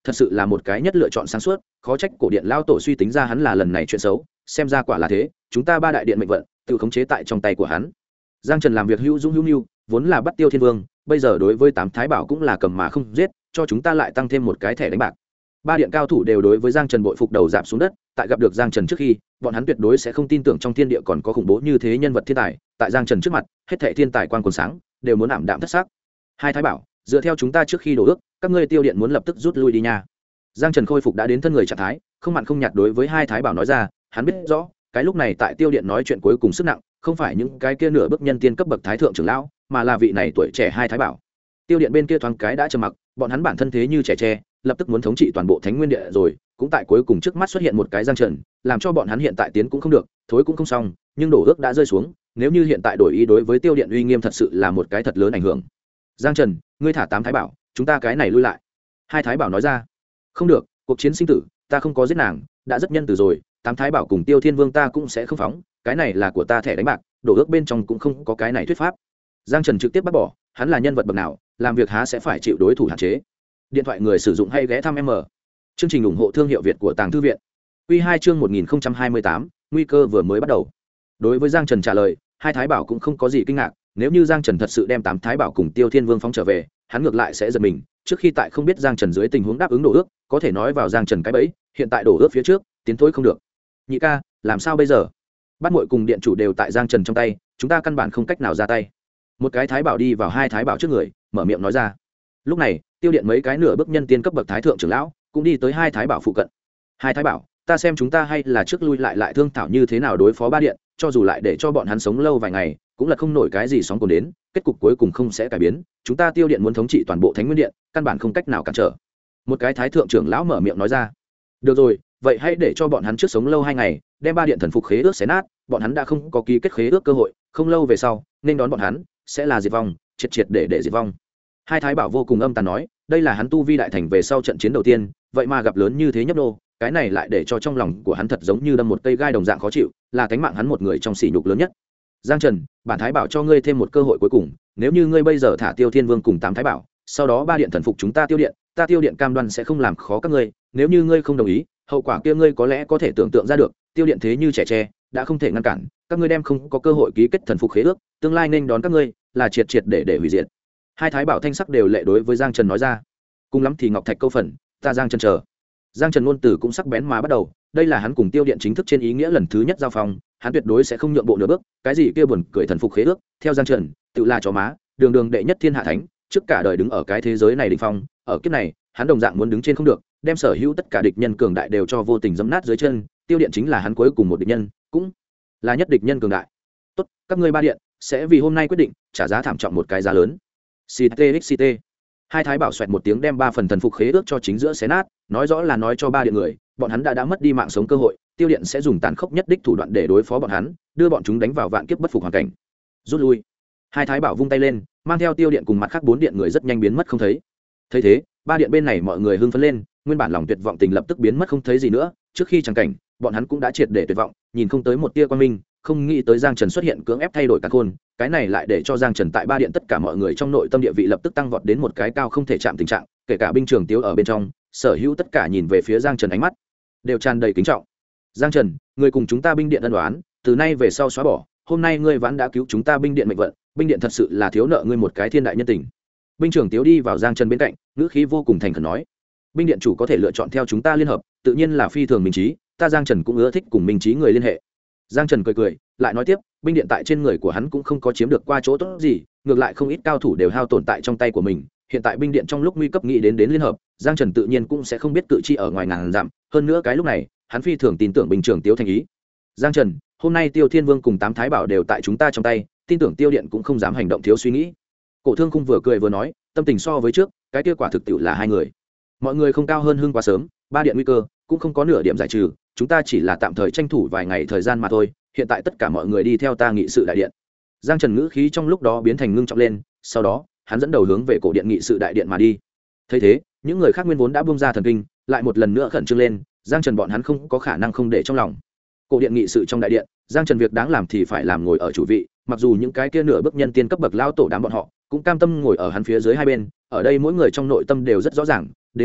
Speaker 1: thật sự là một cái nhất lựa chọn sáng suốt, khó trách cổ điện lao tổ suy tính ra hắn là lần này chuyện xấu, xem ra quả là thế, chúng ta ba đại điện mệnh vận tự khống chế tại trong tay của hắn. Giang Trần làm việc hữu dũng hữu nhu, vốn là bắt Tiêu Thiên Vương, bây giờ đối với tám thái bảo cũng là cầm mà không giết, cho chúng ta lại tăng thêm một cái thẻ đánh bạc. Ba điện cao thủ đều đối với Giang Trần bội phục đầu rạp xuống đất, tại gặp được Giang Trần trước khi, bọn hắn tuyệt đối sẽ không tin tưởng trong thiên địa còn có khủng bố như thế nhân vật thiên tài, tại Giang Trần trước mặt, hết thảy thiên tài quang còn sáng, đều muốn ảm đạm thất sắc. Hai thái bảo, dựa theo chúng ta trước khi đổ ước, các ngươi Tiêu điện muốn lập tức rút lui đi nha. Giang Trần khôi phục đã đến thân người trạng thái, không mặn không nhạt đối với hai thái bảo nói ra, hắn biết rõ, cái lúc này tại Tiêu điện nói chuyện cuối cùng sức nặng, không phải những cái kia nửa bước nhân tiên cấp bậc thái thượng trưởng lão, mà là vị này tuổi trẻ hai thái bảo. Tiêu điện bên kia thoáng cái đã trầm mặc, bọn hắn bản thân thế như trẻ tre, lập tức muốn thống trị toàn bộ Thánh Nguyên Địa rồi, cũng tại cuối cùng trước mắt xuất hiện một cái Giang Trần, làm cho bọn hắn hiện tại tiến cũng không được, thối cũng không xong, nhưng đổ ước đã rơi xuống, nếu như hiện tại đổi ý đối với Tiêu điện uy nghiêm thật sự là một cái thật lớn ảnh hưởng. Giang Trần, ngươi thả tám thái bảo, chúng ta cái này lui lại. Hai thái bảo nói ra. Không được, cuộc chiến sinh tử, ta không có giết nàng, đã rất nhân từ rồi, tám thái bảo cùng Tiêu Thiên Vương ta cũng sẽ không phóng, cái này là của ta thẻ đánh bạc, đổ ước bên trong cũng không có cái này thuyết pháp. Giang Trần trực tiếp bác bỏ, hắn là nhân vật bậc nào, làm việc há sẽ phải chịu đối thủ hạn chế. Điện thoại người sử dụng hay ghé thăm M. Chương trình ủng hộ thương hiệu Việt của Tàng Thư viện. Quy 2 chương 1028, nguy cơ vừa mới bắt đầu. Đối với Giang Trần trả lời, hai thái bảo cũng không có gì kinh ngạc, nếu như Giang Trần thật sự đem tám thái bảo cùng Tiêu Thiên Vương phóng trở về, hắn ngược lại sẽ giật mình, trước khi tại không biết Giang Trần dưới tình huống đáp ứng đổ ước, có thể nói vào Giang Trần cái bẫy, hiện tại đổ ước phía trước, tiến thối không được. Nhị ca, làm sao bây giờ? Bát Muội cùng điện chủ đều tại Giang Trần trong tay, chúng ta căn bản không cách nào ra tay. Một cái thái bảo đi vào hai thái bảo trước người, mở miệng nói ra. Lúc này, Tiêu điện mấy cái nửa bước nhân tiên cấp bậc thái thượng trưởng lão cũng đi tới hai thái bảo phụ cận. Hai thái bảo, ta xem chúng ta hay là trước lui lại thương thảo như thế nào đối phó ba điện, cho dù lại để cho bọn hắn sống lâu vài ngày, cũng là không nổi cái gì sóng cồn đến, kết cục cuối cùng không sẽ cải biến, chúng ta Tiêu điện muốn thống trị toàn bộ Thánh Nguyên Điện, căn bản không cách nào cản trở. Một cái thái thượng trưởng lão mở miệng nói ra. Được rồi, vậy hãy để cho bọn hắn trước sống lâu 2 ngày, đem ba điện thần phục khế ước xé nát, bọn hắn đã không có ký kết khế ước cơ hội, không lâu về sau, nên đón bọn hắn sẽ là diệt vong, triệt để diệt vong. Hai thái bảo vô cùng âm tàn nói, đây là hắn tu vi đại thành về sau trận chiến đầu tiên, vậy mà gặp lớn như thế nhấp nô, cái này lại để cho trong lòng của hắn thật giống như đâm một cây gai đồng dạng khó chịu, là cánh mạng hắn một người trong sỉ nhục lớn nhất. Giang Trần, bản thái bảo cho ngươi thêm một cơ hội cuối cùng, nếu như ngươi bây giờ thả Tiêu Thiên Vương cùng tám thái bảo, sau đó ba điện thần phục chúng ta Tiêu điện, ta Tiêu điện cam đoan sẽ không làm khó các ngươi, nếu như ngươi không đồng ý, hậu quả kia ngươi có lẽ có thể tưởng tượng ra được, Tiêu điện thế như trẻ tre, đã không thể ngăn cản, các ngươi đem không có cơ hội ký kết thần phục khế ước, tương lai nên đón các ngươi là triệt để hủy diệt. Hai thái bảo thanh sắc đều lệ đối với Giang Trần nói ra. Cùng lắm thì ngọc thạch câu phần, ta Giang Trần chờ. Giang Trần ngôn từ cũng sắc bén mà bắt đầu, đây là hắn cùng Tiêu điện chính thức trên ý nghĩa lần thứ nhất giao phong, hắn tuyệt đối sẽ không nhượng bộ nửa bước, cái gì kia buồn cười thần phục khế ước, theo Giang Trần, tự là chó má, đường đệ nhất thiên hạ thánh, trước cả đời đứng ở cái thế giới này đỉnh phong, ở kiếp này, hắn đồng dạng muốn đứng trên không được, đem sở hữu tất cả địch nhân cường đại đều cho vô tình giẫm nát dưới chân, Tiêu điện chính là hắn cuối cùng một địch nhân, cũng là nhất địch nhân cường đại. Tốt, các ngươi ba điện sẽ vì hôm nay quyết định trả giá thảm trọng một cái giá lớn. CTXCT. Hai thái bảo xoẹt một tiếng đem 3 phần thần phục khế ước cho chính giữa xé nát, nói rõ là nói cho ba điện người, bọn hắn đã mất đi mạng sống cơ hội, Tiêu điện sẽ dùng tàn khốc nhất đích thủ đoạn để đối phó bọn hắn, đưa bọn chúng đánh vào vạn kiếp bất phục hoàn cảnh. Rút lui. Hai thái bảo vung tay lên, mang theo Tiêu điện cùng mặt khác 4 điện người rất nhanh biến mất không thấy. Thấy thế, ba điện bên này mọi người hưng phấn lên, nguyên bản lòng tuyệt vọng tình lập tức biến mất không thấy gì nữa, trước khi chẳng cảnh, bọn hắn cũng đã triệt để tuyệt vọng, nhìn không tới một tia quang minh, không nghĩ tới Giang Trần xuất hiện cưỡng ép thay đổi cả khôn, cái này lại để cho Giang Trần tại ba điện tất cả mọi người trong nội tâm địa vị lập tức tăng vọt đến một cái cao không thể chạm tình trạng, kể cả binh trường Tiếu ở bên trong, sở hữu tất cả nhìn về phía Giang Trần ánh mắt đều tràn đầy kính trọng. Giang Trần, người cùng chúng ta binh điện ân oán, từ nay về sau xóa bỏ, hôm nay ngươi vãn đã cứu chúng ta binh điện mệnh vận, binh điện thật sự là thiếu nợ ngươi một cái thiên đại nhân tình. Binh trưởng Tiếu đi vào Giang Trần bên cạnh, ngữ khí vô cùng thành khẩn nói, binh điện chủ có thể lựa chọn theo chúng ta liên hợp, tự nhiên là phi thường minh trí, ta Giang Trần cũng ưa thích cùng minh trí người liên hệ. Giang Trần cười lại nói tiếp, binh điện tại trên người của hắn cũng không có chiếm được qua chỗ tốt gì, ngược lại không ít cao thủ đều hao tổn tại trong tay của mình, hiện tại binh điện trong lúc nguy cấp nghĩ đến liên hợp, Giang Trần tự nhiên cũng sẽ không biết cự chi ở ngoài ngàn dặm, hơn nữa cái lúc này, hắn phi thường tin tưởng binh trưởng Tiếu thành ý. Giang Trần, hôm nay Tiêu Thiên Vương cùng 8 thái bảo đều tại chúng ta trong tay, tin tưởng Tiêu điện cũng không dám hành động thiếu suy nghĩ. Cổ Thương Khung vừa cười vừa nói, tâm tình so với trước, cái kết quả thực tiệu là hai người. Mọi người không cao hơn hưng quá sớm, ba điện nguy cơ cũng không có nửa điểm giải trừ, chúng ta chỉ là tạm thời tranh thủ vài ngày thời gian mà thôi, hiện tại tất cả mọi người đi theo ta nghị sự đại điện. Giang Trần ngữ khí trong lúc đó biến thành ngưng trọng lên, sau đó hắn dẫn đầu hướng về cổ điện nghị sự đại điện mà đi. Thấy thế, những người khác nguyên vốn đã buông ra thần kinh, lại một lần nữa khẩn trương lên, Giang Trần bọn hắn không có khả năng không để trong lòng. Cổ điện nghị sự trong đại điện, Giang Trần việc đáng làm thì phải làm ngồi ở chủ vị, mặc dù những cái kia nửa bước nhân tiên cấp bậc lao tổ đám bọn họ cũng cam tâm ngồi ở hắn phía dưới hai bên, ở đây mỗi người trong nội tâm đều rất rõ ràng, đến lúc này,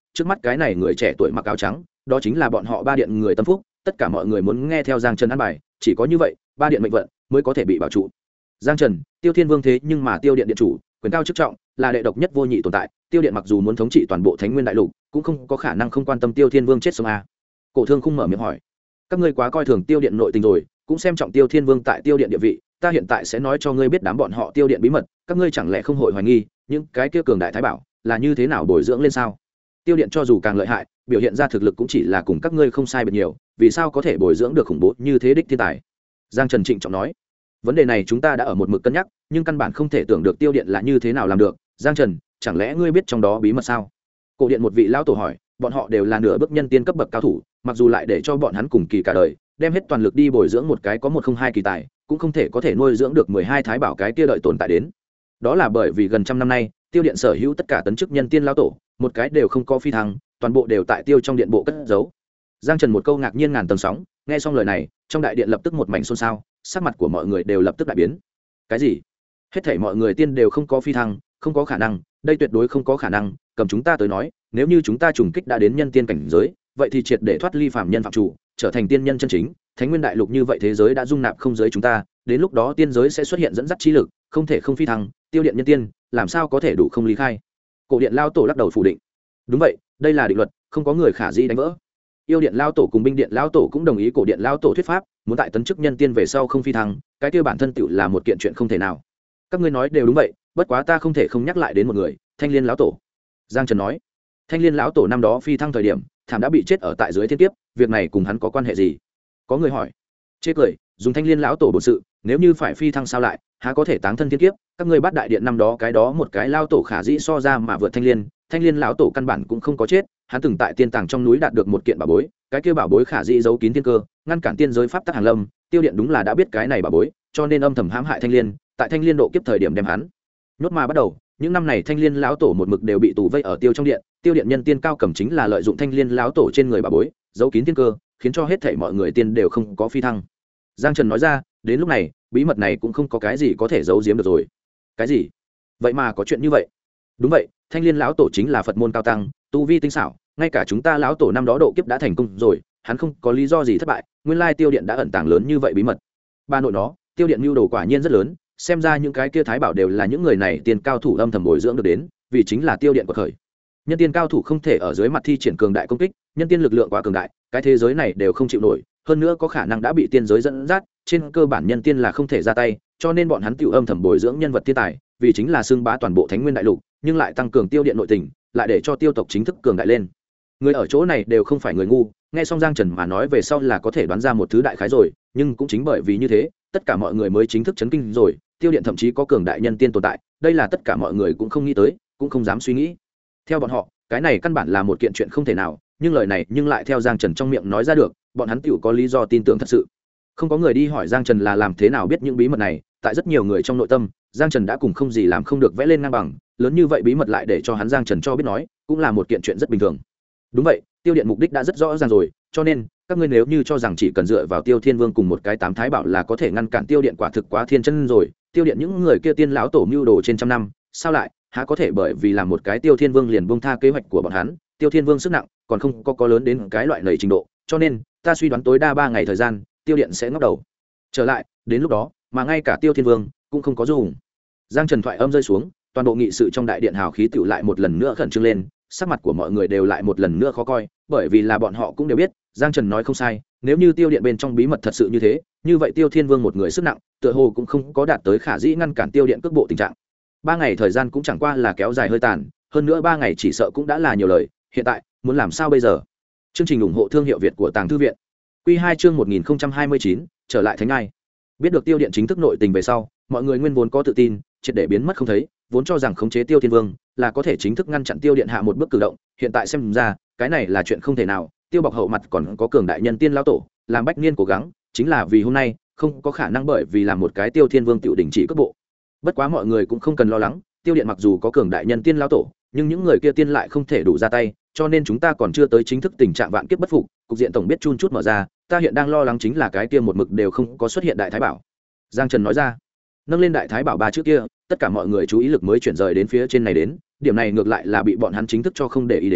Speaker 1: trước mắt cái này người trẻ tuổi mặc áo trắng đó chính là bọn họ ba điện người tâm phúc, tất cả mọi người muốn nghe theo Giang Trần ăn bài, chỉ có như vậy ba điện mệnh vận mới có thể bị bảo trụ. Giang Trần, Tiêu Thiên Vương thế nhưng mà Tiêu điện điện chủ, quyền cao chức trọng, là đệ độc nhất vô nhị tồn tại, Tiêu điện mặc dù muốn thống trị toàn bộ Thánh Nguyên đại lục, cũng không có khả năng không quan tâm Tiêu Thiên Vương chết sống a. Cổ Thương Khung mở miệng hỏi, các ngươi quá coi thường Tiêu điện nội tình rồi, cũng xem trọng Tiêu Thiên Vương tại Tiêu điện địa vị, ta hiện tại sẽ nói cho ngươi biết đám bọn họ Tiêu điện bí mật, các ngươi chẳng lẽ không hội hoài nghi, những cái kia cường đại thái bảo là như thế nào bồi dưỡng lên sao? Tiêu điện cho dù càng lợi hại, biểu hiện ra thực lực cũng chỉ là cùng các ngươi không sai biệt nhiều, vì sao có thể bồi dưỡng được khủng bố như thế đích thiên tài? Giang Trần trịnh trọng nói, vấn đề này chúng ta đã ở một mực cân nhắc, nhưng căn bản không thể tưởng được Tiêu điện là như thế nào làm được. Giang Trần, chẳng lẽ ngươi biết trong đó bí mật sao? Cổ điện một vị lão tổ hỏi, bọn họ đều là nửa bước nhân tiên cấp bậc cao thủ, mặc dù lại để cho bọn hắn cùng kỳ cả đời, đem hết toàn lực đi bồi dưỡng một cái có 102 kỳ tài, cũng không thể có thể nuôi dưỡng được 12 thái bảo cái kia đợi tồn tại đến. Đó là bởi vì gần trăm năm nay, Tiêu điện sở hữu tất cả tấn chức nhân tiên lão tổ, một cái đều không có phi thăng, toàn bộ đều tại Tiêu trong điện bộ cất giấu. Giang Trần một câu ngạc nhiên ngàn tầng sóng, nghe xong lời này, trong đại điện lập tức một mảnh xôn xao, sắc mặt của mọi người đều lập tức đại biến. Cái gì? Hết thảy mọi người tiên đều không có phi thăng, không có khả năng, đây tuyệt đối không có khả năng, cầm chúng ta tới nói, nếu như chúng ta trùng kích đã đến nhân tiên cảnh giới, vậy thì triệt để thoát ly phàm nhân phạm chủ, trở thành tiên nhân chân chính, Thánh Nguyên đại lục như vậy thế giới đã dung nạp không giới chúng ta, đến lúc đó tiên giới sẽ xuất hiện dẫn dắt chi lực, không thể không phi thăng, Tiêu điện nhân tiên, làm sao có thể đủ không lý khai? Cổ điện lao tổ lắc đầu phủ định. Đúng vậy, đây là định luật, không có người khả dĩ đánh vỡ. Yêu điện lao tổ cùng binh điện lao tổ cũng đồng ý cổ điện lao tổ thuyết pháp, muốn tại tấn chức nhân tiên về sau không phi thăng, cái kia bản thân tựu là một kiện chuyện không thể nào. Các ngươi nói đều đúng vậy, bất quá ta không thể không nhắc lại đến một người, Thanh Liên lão tổ. Giang Trần nói, Thanh Liên lão tổ năm đó phi thăng thời điểm, thảm đã bị chết ở tại dưới thiên kiếp, việc này cùng hắn có quan hệ gì? Có người hỏi. Chê cười, dùng Thanh Liên lão tổ bổn sự, nếu như phải phi thăng sao lại, há có thể táng thân thiên kiếp? Các ngươi bắt đại điện năm đó cái đó một cái lao tổ khả dĩ so ra mà vượt Thanh Liên lão tổ căn bản cũng không có chết, hắn từng tại tiên tàng trong núi đạt được một kiện bảo bối, cái kia bảo bối khả dĩ giấu kín thiên cơ, ngăn cản tiên giới pháp tắc hàng lâm, Tiêu điện đúng là đã biết cái này bảo bối, cho nên âm thầm hãm hại Thanh Liên, tại Thanh Liên độ kiếp thời điểm đem hắn nhốt mà bắt đầu. Những năm này Thanh Liên lão tổ một mực đều bị tù vây ở Tiêu trong điện, Tiêu điện nhân tiên cao cầm chính là lợi dụng Thanh Liên lão tổ trên người bảo bối, giấu kín thiên cơ, khiến cho hết thảy mọi người tiên đều không có phi thăng. Giang Trần nói ra, đến lúc này, bí mật này cũng không có cái gì có thể giấu giếm được rồi. Cái gì? Vậy mà có chuyện như vậy? Đúng vậy, Thanh Liên lão tổ chính là Phật môn cao tăng, tu vi tinh xảo, ngay cả chúng ta lão tổ năm đó độ kiếp đã thành công rồi, hắn không có lý do gì thất bại, nguyên lai Tiêu điện đã ẩn tàng lớn như vậy bí mật. Ba nội nó, Tiêu điện mưu đồ quả nhiên rất lớn, xem ra những cái kia thái bảo đều là những người này tiền cao thủ âm thầm bồi dưỡng được đến, vì chính là Tiêu điện của khởi. Nhân tiên cao thủ không thể ở dưới mặt thi triển cường đại công kích, nhân tiên lực lượng quá cường đại, cái thế giới này đều không chịu nổi, hơn nữa có khả năng đã bị tiên giới dẫn dắt, trên cơ bản nhân tiên là không thể ra tay, cho nên bọn hắn tiểu âm thầm bồi dưỡng nhân vật thiên tài, vì chính là xưng bá toàn bộ Thánh Nguyên đại lục, nhưng lại tăng cường Tiêu điện nội tình, lại để cho Tiêu tộc chính thức cường đại lên. Người ở chỗ này đều không phải người ngu, nghe xong Giang Trần mà nói về sau là có thể đoán ra một thứ đại khái rồi, nhưng cũng chính bởi vì như thế, tất cả mọi người mới chính thức chấn kinh rồi, Tiêu điện thậm chí có cường đại nhân tiên tồn tại, đây là tất cả mọi người cũng không nghĩ tới, cũng không dám suy nghĩ. Theo bọn họ, cái này căn bản là một kiện chuyện không thể nào, nhưng lời này nhưng lại theo Giang Trần trong miệng nói ra được, bọn hắn tiểu có lý do tin tưởng thật sự. Không có người đi hỏi Giang Trần là làm thế nào biết những bí mật này, tại rất nhiều người trong nội tâm, Giang Trần đã cùng không gì làm không được vẽ lên ngang bằng, lớn như vậy bí mật lại để cho hắn Giang Trần cho biết nói, cũng là một kiện chuyện rất bình thường. Đúng vậy, Tiêu điện mục đích đã rất rõ ràng rồi, cho nên các ngươi nếu như cho rằng chỉ cần dựa vào Tiêu Thiên Vương cùng một cái tám thái bảo là có thể ngăn cản Tiêu điện, quả thực quá thiên chân rồi. Tiêu điện những người kia tiên lão tổ mưu đồ trên trăm năm, sao lại há có thể bởi vì làm một cái Tiêu Thiên Vương liền buông tha kế hoạch của bọn hắn? Tiêu Thiên Vương sức nặng còn không có lớn đến cái loại lầy trình độ, cho nên ta suy đoán tối đa 3 ngày thời gian, Tiêu điện sẽ ngóc đầu trở lại, đến lúc đó mà ngay cả Tiêu Thiên Vương cũng không có dùng. Giang Trần thoại âm rơi xuống, toàn bộ nghị sự trong đại điện hào khí tựu lại một lần nữa khẩn trương lên, sắc mặt của mọi người đều lại một lần nữa khó coi, bởi vì là bọn họ cũng đều biết Giang Trần nói không sai, nếu như Tiêu điện bên trong bí mật thật sự như thế, như vậy Tiêu Thiên Vương một người sức nặng tựa hồ cũng không có đạt tới khả dĩ ngăn cản Tiêu điện cước bộ tình trạng. 3 ngày thời gian cũng chẳng qua là kéo dài hơi tàn, hơn nữa 3 ngày chỉ sợ cũng đã là nhiều lời, hiện tại muốn làm sao bây giờ? Chương trình ủng hộ thương hiệu Việt của Tàng Thư viện. Quy 2 chương 1029, trở lại Thánh Ngai. Biết được Tiêu điện chính thức nội tình về sau, mọi người nguyên vốn có tự tin, triệt để biến mất không thấy, vốn cho rằng khống chế Tiêu Thiên Vương là có thể chính thức ngăn chặn Tiêu điện hạ một bước cử động, hiện tại xem ra, cái này là chuyện không thể nào. Tiêu Bọc hậu mặt còn có cường đại nhân tiên lão tổ, làm bách niên cố gắng, chính là vì hôm nay, không có khả năng bởi vì làm một cái Tiêu Thiên Vương tiểu đình chỉ cước bộ. Bất quá mọi người cũng không cần lo lắng, Tiêu điện mặc dù có cường đại nhân tiên lão tổ, nhưng những người kia tiên lại không thể đủ ra tay, cho nên chúng ta còn chưa tới chính thức tình trạng vạn kiếp bất phục, cục diện tổng biết chun chút mở ra, ta hiện đang lo lắng chính là cái kia một mực đều không có xuất hiện đại thái bảo. Giang Trần nói ra, nâng lên đại thái bảo 3 chữ kia, tất cả mọi người chú ý lực mới chuyển rời đến phía trên này đến, điểm này ngược lại là bị bọn hắn chính thức cho không để ý đến,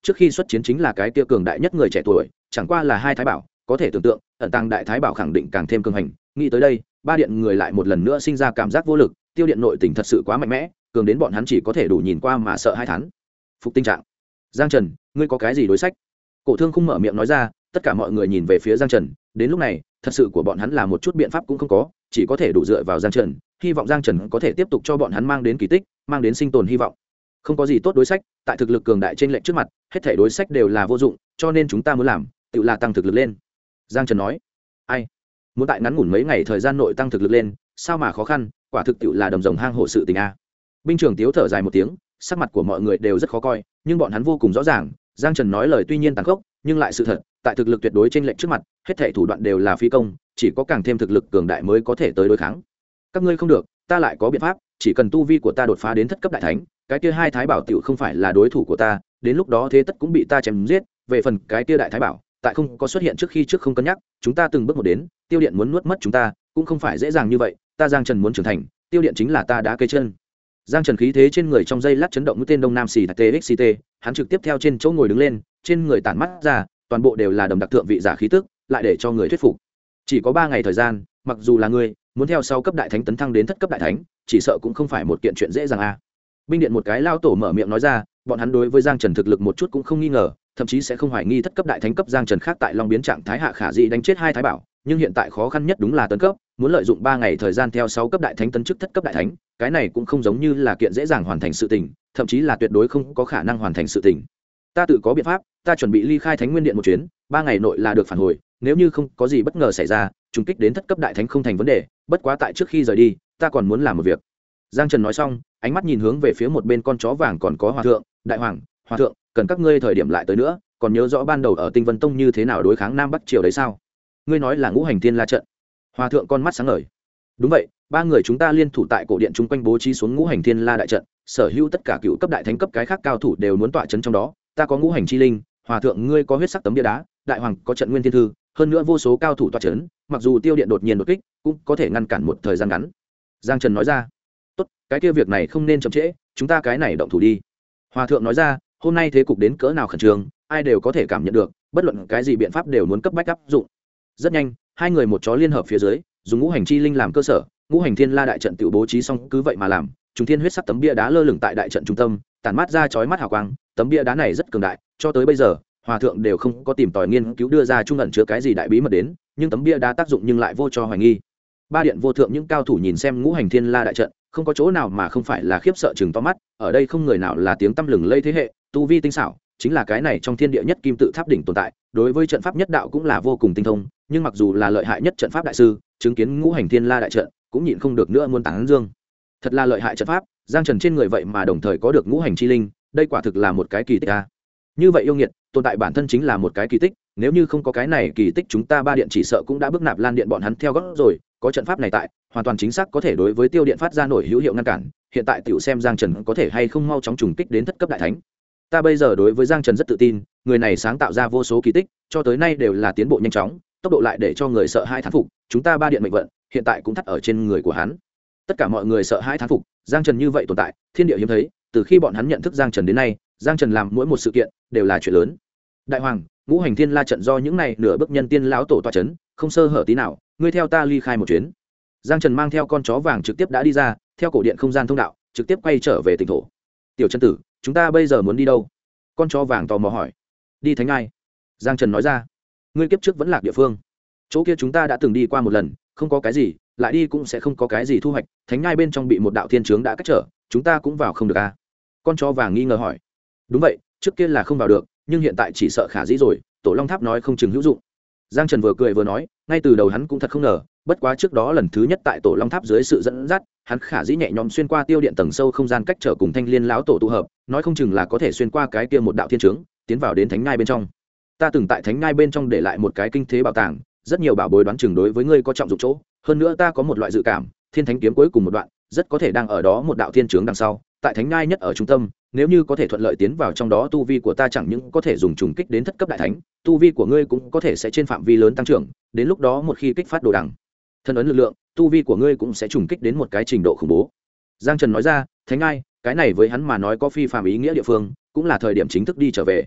Speaker 1: trước khi xuất chiến chính là cái tiêu cường đại nhất người trẻ tuổi, chẳng qua là hai thái bảo, có thể tưởng tượng ẩn tàng đại thái bảo khẳng định càng thêm cường hành. Nghĩ tới đây, ba điện người lại một lần nữa sinh ra cảm giác vô lực, tiêu điện nội tình thật sự quá mạnh mẽ, cường đến bọn hắn chỉ có thể đủ nhìn qua mà sợ hai thán phục tình trạng. Giang Trần, ngươi có cái gì đối sách? Cổ Thương không mở miệng nói ra, tất cả mọi người nhìn về phía Giang Trần. Đến lúc này thật sự của bọn hắn là một chút biện pháp cũng không có, chỉ có thể đủ dựa vào Giang Trần, hy vọng Giang Trần có thể tiếp tục cho bọn hắn mang đến kỳ tích, mang đến sinh tồn hy vọng. Không có gì tốt đối sách, tại thực lực cường đại trên lệnh trước mặt, hết thảy đối sách đều là vô dụng, cho nên chúng ta muốn làm tự là tăng thực lực lên. Giang Trần nói. Ai muốn tại ngắn ngủn mấy ngày thời gian nội tăng thực lực lên, sao mà khó khăn, quả thực tự là đầm rồng hang hổ sự tình a. Binh trưởng Tiếu thở dài một tiếng, sắc mặt của mọi người đều rất khó coi, nhưng bọn hắn vô cùng rõ ràng, Giang Trần nói lời tuy nhiên tàn khốc, nhưng lại sự thật, tại thực lực tuyệt đối trên lệnh trước mặt, hết thảy thủ đoạn đều là phi công, chỉ có càng thêm thực lực cường đại mới có thể tới đối kháng. Các ngươi không được, ta lại có biện pháp, chỉ cần tu vi của ta đột phá đến thất cấp đại thánh, cái kia hai thái bảo tiểu không phải là đối thủ của ta, đến lúc đó thế tất cũng bị ta chém giết. Về phần cái kia đại thái bảo, tại không có xuất hiện trước khi trước không cân nhắc, chúng ta từng bước một đến, tiêu điện muốn nuốt mất chúng ta, cũng không phải dễ dàng như vậy, ta Giang Trần muốn trưởng thành, tiêu điện chính là ta đá cây chân. Giang Trần khí thế trên người trong giây lát chấn động như tên Đông Nam Xỉ TXT, hắn trực tiếp theo trên chỗ ngồi đứng lên, trên người tản mắt ra, toàn bộ đều là đầm đặc thượng vị giả khí tức, lại để cho người thuyết phục. Chỉ có 3 ngày thời gian, mặc dù là ngươi muốn theo sau cấp đại thánh tấn thăng đến thất cấp đại thánh, chỉ sợ cũng không phải một kiện chuyện dễ dàng a. Binh điện một cái lao tổ mở miệng nói ra, bọn hắn đối với Giang Trần thực lực một chút cũng không nghi ngờ, thậm chí sẽ không hoài nghi thất cấp đại thánh cấp Giang Trần khác tại Long biến trạng thái hạ khả dĩ đánh chết hai thái bảo, nhưng hiện tại khó khăn nhất đúng là tấn cấp, muốn lợi dụng 3 ngày thời gian theo 6 cấp đại thánh tấn chức thất cấp đại thánh, cái này cũng không giống như là kiện dễ dàng hoàn thành sự tình, thậm chí là tuyệt đối không có khả năng hoàn thành sự tình. Ta tự có biện pháp, ta chuẩn bị ly khai Thánh Nguyên Điện một chuyến, 3 ngày nội là được phản hồi, nếu như không có gì bất ngờ xảy ra, trùng kích đến thất cấp đại thánh không thành vấn đề, bất quá tại trước khi rời đi, ta còn muốn làm một việc. Giang Trần nói xong, ánh mắt nhìn hướng về phía một bên con chó vàng còn có hòa thượng, đại hoàng, hòa thượng, cần các ngươi thời điểm lại tới nữa, còn nhớ rõ ban đầu ở Tinh Vân Tông như thế nào đối kháng Nam Bắc triều đấy sao? Ngươi nói là Ngũ Hành Thiên La trận. Hòa thượng con mắt sáng ngời. Đúng vậy, 3 người chúng ta liên thủ tại cổ điện chung quanh bố trí xuống Ngũ Hành Thiên La đại trận, sở hữu tất cả cựu cấp đại thánh cấp cái khác cao thủ đều muốn tọa chấn trong đó, ta có Ngũ Hành chi linh, hòa thượng ngươi có huyết sắc tấm bia đá, đại hoàng có trận nguyên thiên thư, hơn nữa vô số cao thủ tọa chấn, mặc dù tiêu điện đột nhiên đột kích, cũng có thể ngăn cản một thời gian ngắn. Giang Trần nói ra. Tốt, cái kia việc này không nên chậm trễ, chúng ta cái này động thủ đi. Hòa thượng nói ra, hôm nay thế cục đến cỡ nào khẩn trương, ai đều có thể cảm nhận được, bất luận cái gì biện pháp đều muốn cấp bách áp dụng. Rất nhanh, hai người một chó liên hợp phía dưới, dùng Ngũ Hành chi linh làm cơ sở, Ngũ Hành Thiên La đại trận tự bố trí xong, cứ vậy mà làm, Trùng Thiên huyết sắc tấm bia đá lơ lửng tại đại trận trung tâm, tản mát ra chói mắt hào quang, tấm bia đá này rất cường đại, cho tới bây giờ, hòa thượng đều không có tìm tòi nghiên cứu đưa ra trung ẩn chứa cái gì đại bí mật đến, nhưng tấm bia đá tác dụng nhưng lại vô cho hoài nghi. Ba điện vô thượng những cao thủ nhìn xem Ngũ Hành Thiên La đại trận, không có chỗ nào mà không phải là khiếp sợ chừng to mắt, ở đây không người nào là tiếng tăm lừng lây thế hệ, tu vi tinh xảo, chính là cái này trong thiên địa nhất kim tự tháp đỉnh tồn tại, đối với trận pháp nhất đạo cũng là vô cùng tinh thông, nhưng mặc dù là lợi hại nhất trận pháp đại sư, chứng kiến Ngũ Hành Thiên La đại trận, cũng nhịn không được nữa muốn tán dương. Thật là lợi hại trận pháp, Giang Trần trên người vậy mà đồng thời có được Ngũ Hành chi linh, đây quả thực là một cái kỳ tích a. Như vậy yêu nghiệt, tồn tại bản thân chính là một cái kỳ tích, nếu như không có cái này kỳ tích chúng ta ba điện chỉ sợ cũng đã bước nạp Lan điện bọn hắn theo gót rồi, có trận pháp này tại, hoàn toàn chính xác có thể đối với tiêu điện phát ra nổi hữu hiệu ngăn cản, hiện tại tiểu xem Giang Trần có thể hay không mau chóng trùng kích đến thất cấp đại thánh. Ta bây giờ đối với Giang Trần rất tự tin, người này sáng tạo ra vô số kỳ tích, cho tới nay đều là tiến bộ nhanh chóng, tốc độ lại để cho người sợ hãi thán phục, chúng ta ba điện mệnh vận, hiện tại cũng thắt ở trên người của hắn. Tất cả mọi người sợ hãi thán phục, Giang Trần như vậy tồn tại, thiên địa hiếm thấy, từ khi bọn hắn nhận thức Giang Trần đến nay, Giang Trần làm mỗi một sự kiện đều là chuyện lớn. Đại hoàng, Ngũ Hành Thiên La trận do những này nửa bước nhân tiên lão tổ tọa chấn, không sơ hở tí nào, ngươi theo ta ly khai một chuyến. Giang Trần mang theo con chó vàng trực tiếp đã đi ra, theo cổ điện không gian thông đạo, trực tiếp quay trở về tỉnh thổ. Tiểu chân tử, chúng ta bây giờ muốn đi đâu? Con chó vàng tò mò hỏi. Đi Thánh Ngai. Giang Trần nói ra. Ngươi kiếp trước vẫn lạc địa phương, chỗ kia chúng ta đã từng đi qua một lần, không có cái gì, lại đi cũng sẽ không có cái gì thu hoạch. Thánh Ngai bên trong bị một đạo thiên chướng đã cách trở, chúng ta cũng vào không được à? Con chó vàng nghi ngờ hỏi. Đúng vậy, trước kia là không vào được, nhưng hiện tại chỉ sợ khả dĩ rồi, Tổ Long Tháp nói không chừng hữu dụng. Giang Trần vừa cười vừa nói, ngay từ đầu hắn cũng thật không ngờ, bất quá trước đó lần thứ nhất tại Tổ Long Tháp dưới sự dẫn dắt, hắn khả dĩ nhẹ nhõm xuyên qua tiêu điện tầng sâu không gian cách trở cùng Thanh Liên lão tổ tụ hợp, nói không chừng là có thể xuyên qua cái kia một đạo thiên chướng, tiến vào đến Thánh Ngai bên trong. Ta từng tại Thánh Ngai bên trong để lại một cái kinh thế bảo tàng, rất nhiều bảo bối đoán chừng đối với ngươi có trọng dụng chỗ, hơn nữa ta có một loại dự cảm, Thiên Thánh kiếm cuối cùng một đoạn, rất có thể đang ở đó một đạo thiên chướng đằng sau, tại Thánh Ngai nhất ở trung tâm, nếu như có thể thuận lợi tiến vào trong đó, tu vi của ta chẳng những có thể dùng trùng kích đến thất cấp đại thánh, tu vi của ngươi cũng có thể sẽ trên phạm vi lớn tăng trưởng, đến lúc đó một khi kích phát đồ đằng thân ấn lực lượng, tu vi của ngươi cũng sẽ trùng kích đến một cái trình độ khủng bố. Giang Trần nói ra, Thánh Ngai, cái này với hắn mà nói có phi phàm ý nghĩa địa phương, cũng là thời điểm chính thức đi trở về.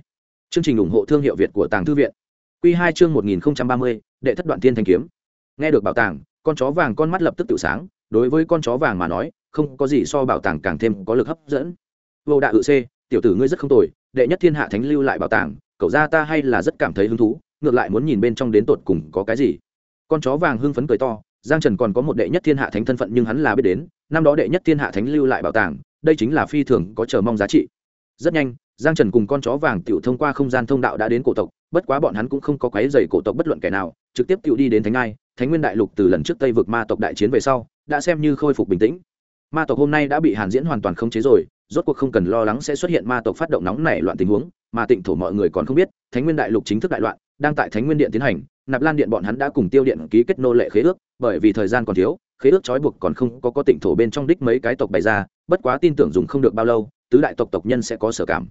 Speaker 1: Chương trình ủng hộ thương hiệu Việt của Tàng Thư viện. Quy 2 chương 1030, đệ thất đoạn tiên thanh kiếm. Nghe được bảo tàng, con chó vàng con mắt lập tức tự sáng, đối với con chó vàng mà nói, không có gì so bảo tàng càng thêm có lực hấp dẫn. Vô Đạ Ự C, tiểu tử ngươi rất không tồi, đệ nhất thiên hạ thánh lưu lại bảo tàng, cậu ra ta hay là rất cảm thấy hứng thú, ngược lại muốn nhìn bên trong đến tột cùng có cái gì. Con chó vàng hưng phấn cười to, Giang Trần còn có một đệ nhất thiên hạ thánh thân phận nhưng hắn là biết đến, năm đó đệ nhất thiên hạ thánh lưu lại bảo tàng, đây chính là phi thường có chờ mong giá trị. Rất nhanh, Giang Trần cùng con chó vàng tiểu thông qua không gian thông đạo đã đến cổ tộc, bất quá bọn hắn cũng không có quấy rầy cổ tộc bất luận kẻ nào, trực tiếp tiểu đi đến Thánh Ngai, Thánh Nguyên Đại Lục từ lần trước Tây vực ma tộc đại chiến về sau, đã xem như khôi phục bình tĩnh. Ma tộc hôm nay đã bị Hàn Diễn hoàn toàn khống chế rồi, rốt cuộc không cần lo lắng sẽ xuất hiện ma tộc phát động nóng nảy loạn tình huống, mà Tịnh thổ mọi người còn không biết, Thánh Nguyên Đại Lục chính thức đại loạn, đang tại Thánh Nguyên Điện tiến hành, Nạp Lan Điện bọn hắn đã cùng Tiêu Điện ký kết nô lệ khế ước, bởi vì thời gian còn thiếu, khế ước trói buộc còn không có Tịnh thổ bên trong đích mấy cái tộc bày ra, bất quá tin tưởng dùng không được bao lâu, tứ đại tộc tộc nhân sẽ có sở cảm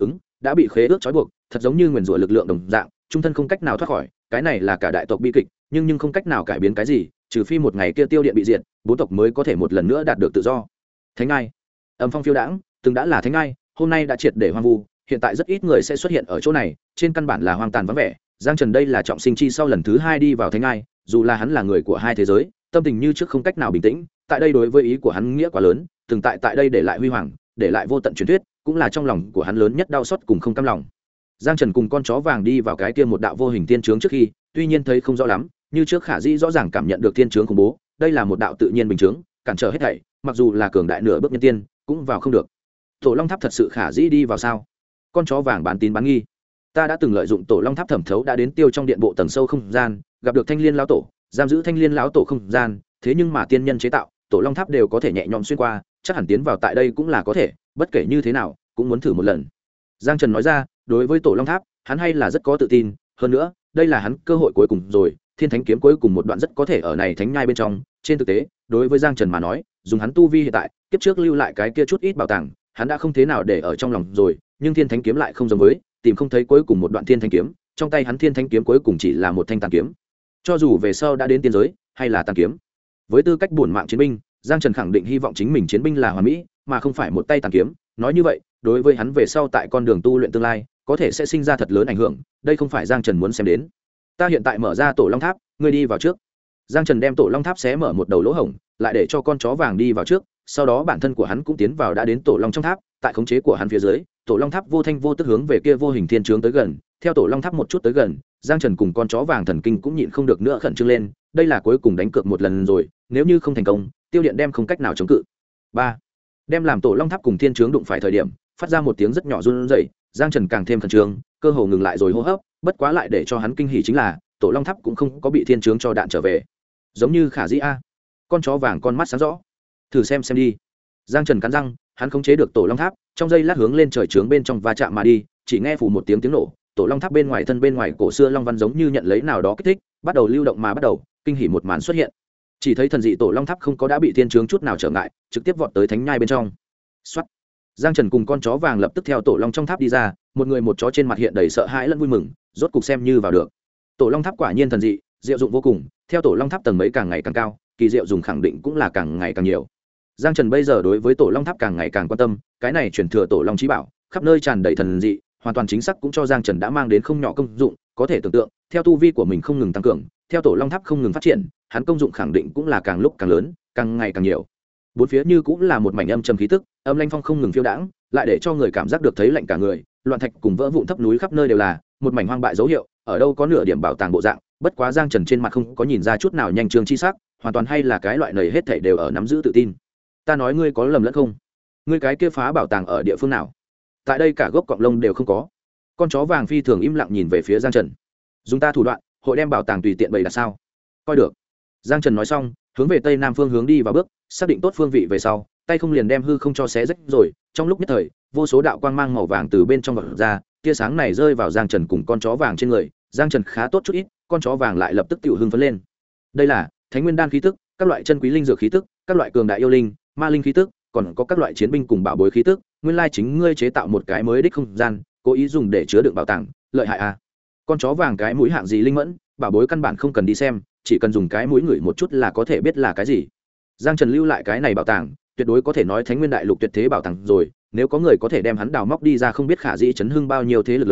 Speaker 1: đã bị khế ước trói buộc, thật giống như nguyền rủa lực lượng đồng dạng, trung thân không cách nào thoát khỏi, cái này là cả đại tộc bi kịch, nhưng không cách nào cải biến cái gì, trừ phi một ngày kia Tiêu Điện bị diệt, bốn tộc mới có thể một lần nữa đạt được tự do. Thánh Ngai, âm phong phiêu đãng, từng đã là Thánh Ngai, hôm nay đã triệt để hoang vu, hiện tại rất ít người sẽ xuất hiện ở chỗ này, trên căn bản là hoang tàn vắng vẻ. Giang Trần đây là trọng sinh chi sau lần thứ 2 đi vào Thánh Ngai, dù là hắn là người của hai thế giới, tâm tình như trước không cách nào bình tĩnh, tại đây đối với ý của hắn nghĩa quá lớn, từng tại đây để lại huy hoàng, để lại vô tận truyền thuyết, cũng là trong lòng của hắn lớn nhất đau xót cùng không cam lòng. Giang Trần cùng con chó vàng đi vào cái kia một đạo vô hình tiên trướng trước khi, tuy nhiên thấy không rõ lắm, như trước Khả Dĩ rõ ràng cảm nhận được tiên trướng khủng bố, đây là một đạo tự nhiên bình trướng, cản trở hết thảy, mặc dù là cường đại nửa bước nhân tiên, cũng vào không được. Tổ Long Tháp thật sự Khả Dĩ đi vào sao? Con chó vàng bán tín bán nghi. Ta đã từng lợi dụng Tổ Long Tháp thẩm thấu đã đến tiêu trong điện bộ tầng sâu không gian, gặp được Thanh Liên lão tổ, giam giữ Thanh Liên lão tổ không gian, thế nhưng mà tiên nhân chế tạo, Tổ Long Tháp đều có thể nhẹ nhõm xuyên qua, chắc hẳn tiến vào tại đây cũng là có thể, bất kể như thế nào, cũng muốn thử một lần. Giang Trần nói ra, đối với Tổ Long Tháp, hắn hay là rất có tự tin, hơn nữa, đây là hắn cơ hội cuối cùng rồi, Thiên Thánh kiếm cuối cùng một đoạn rất có thể ở này thánh nhai bên trong, trên thực tế, đối với Giang Trần mà nói, dùng hắn tu vi hiện tại, kiếp trước lưu lại cái kia chút ít bảo tàng, hắn đã không thế nào để ở trong lòng rồi, nhưng Thiên Thánh kiếm lại không giống với, tìm không thấy cuối cùng một đoạn Thiên Thánh kiếm, trong tay hắn Thiên Thánh kiếm cuối cùng chỉ là một thanh tàn kiếm. Cho dù về sau đã đến tiên giới, hay là tàn kiếm. Với tư cách bổn mạng chiến binh, Giang Trần khẳng định hy vọng chính mình chiến binh là hoàn mỹ, mà không phải một tay tàn kiếm, nói như vậy, đối với hắn về sau tại con đường tu luyện tương lai, có thể sẽ sinh ra thật lớn ảnh hưởng, đây không phải Giang Trần muốn xem đến. Ta hiện tại mở ra Tổ Long Tháp, ngươi đi vào trước. Giang Trần đem Tổ Long Tháp xé mở một đầu lỗ hổng, lại để cho con chó vàng đi vào trước, sau đó bản thân của hắn cũng tiến vào đã đến Tổ Long trong tháp, tại khống chế của hắn phía dưới, Tổ Long Tháp vô thanh vô tức hướng về kia vô hình thiên trướng tới gần, theo Tổ Long Tháp một chút tới gần, Giang Trần cùng con chó vàng thần kinh cũng nhịn không được nữa khẩn trương lên, đây là cuối cùng đánh cược một lần rồi, nếu như không thành công, Tiêu Điện đem không cách nào chống cự. 3. Đem làm Tổ Long Tháp cùng thiên trướng đụng phải thời điểm, phát ra một tiếng rất nhỏ run rẩy, Giang Trần càng thêm khẩn trương, cơ hồ ngừng lại rồi hô hấp, bất quá lại để cho hắn kinh hỉ chính là, Tổ Long Tháp cũng không có bị thiên trướng cho đạn trở về. Giống như Khả Dĩ a. Con chó vàng con mắt sáng rõ. Thử xem đi. Giang Trần cắn răng, hắn khống chế được Tổ Long Tháp, trong giây lát hướng lên trời trướng bên trong va chạm mà đi, chỉ nghe phủ một tiếng nổ, Tổ Long Tháp bên ngoài thân bên ngoài cổ xưa long văn giống như nhận lấy nào đó kích thích, bắt đầu lưu động mà bắt đầu, kinh hỉ một màn xuất hiện. Chỉ thấy thần dị Tổ Long Tháp không có đã bị thiên trướng chút nào trở ngại, trực tiếp vọt tới thánh nhai bên trong. Soát. Giang Trần cùng con chó vàng lập tức theo Tổ Long trong tháp đi ra, một người một chó trên mặt hiện đầy sợ hãi lẫn vui mừng, rốt cục xem như vào được. Tổ Long Tháp quả nhiên thần dị, diệu dụng vô cùng, theo Tổ Long Tháp tầng mấy càng ngày càng cao, kỳ diệu dùng khẳng định cũng là càng ngày càng nhiều. Giang Trần bây giờ đối với Tổ Long Tháp càng ngày càng quan tâm, cái này truyền thừa Tổ Long chí bảo, khắp nơi tràn đầy thần dị, hoàn toàn chính xác cũng cho Giang Trần đã mang đến không nhỏ công dụng, có thể tưởng tượng, theo tu vi của mình không ngừng tăng cường, theo Tổ Long Tháp không ngừng phát triển, hắn công dụng khẳng định cũng là càng lúc càng lớn, càng ngày càng nhiều. Bốn phía như cũng là một mảnh âm trầm khí tức, âm lanh phong không ngừng phiêu đãng, lại để cho người cảm giác được thấy lạnh cả người, loạn thạch cùng vỡ vụn thấp núi khắp nơi đều là một mảnh hoang bại dấu hiệu, ở đâu có nửa điểm bảo tàng bộ dạng, bất quá Giang Trần trên mặt không có nhìn ra chút nào nhanh trương chi sắc, hoàn toàn hay là cái loại này hết thảy đều ở nắm giữ tự tin. Ta nói ngươi có lầm lẫn không? Ngươi cái kia phá bảo tàng ở địa phương nào? Tại đây cả gốc cọng lông đều không có. Con chó vàng phi thường im lặng nhìn về phía Giang Trần. Dùng ta thủ đoạn, hội đem bảo tàng tùy tiện bày đặt sao? Coi được. Giang Trần nói xong, hướng về tây nam phương hướng đi vào bước, xác định tốt phương vị về sau, tay không liền đem hư không cho xé rách rồi, trong lúc nhất thời, vô số đạo quang mang màu vàng từ bên trong vọt ra, tia sáng này rơi vào Giang Trần cùng con chó vàng trên người, Giang Trần khá tốt chút ít, con chó vàng lại lập tức tiểu hưng phấn lên. Đây là Thánh Nguyên đan khí tức, các loại chân quý linh dược khí tức, các loại cường đại yêu linh, ma linh khí tức, còn có các loại chiến binh cùng bảo bối khí tức, nguyên lai chính ngươi chế tạo một cái mới đích không gian, cố ý dùng để chứa đựng bảo tàng, lợi hại à? Con chó vàng cái mũi hạng gì linh mẫn, bảo bối căn bản không cần đi xem, chỉ cần dùng cái mũi ngửi một chút là có thể biết là cái gì. Giang Trần lưu lại cái này bảo tàng, tuyệt đối có thể nói Thánh Nguyên đại lục tuyệt thế bảo tàng rồi, nếu có người có thể đem hắn đào móc đi ra không biết Khả Dĩ chấn hưng bao nhiêu thế lực lớn,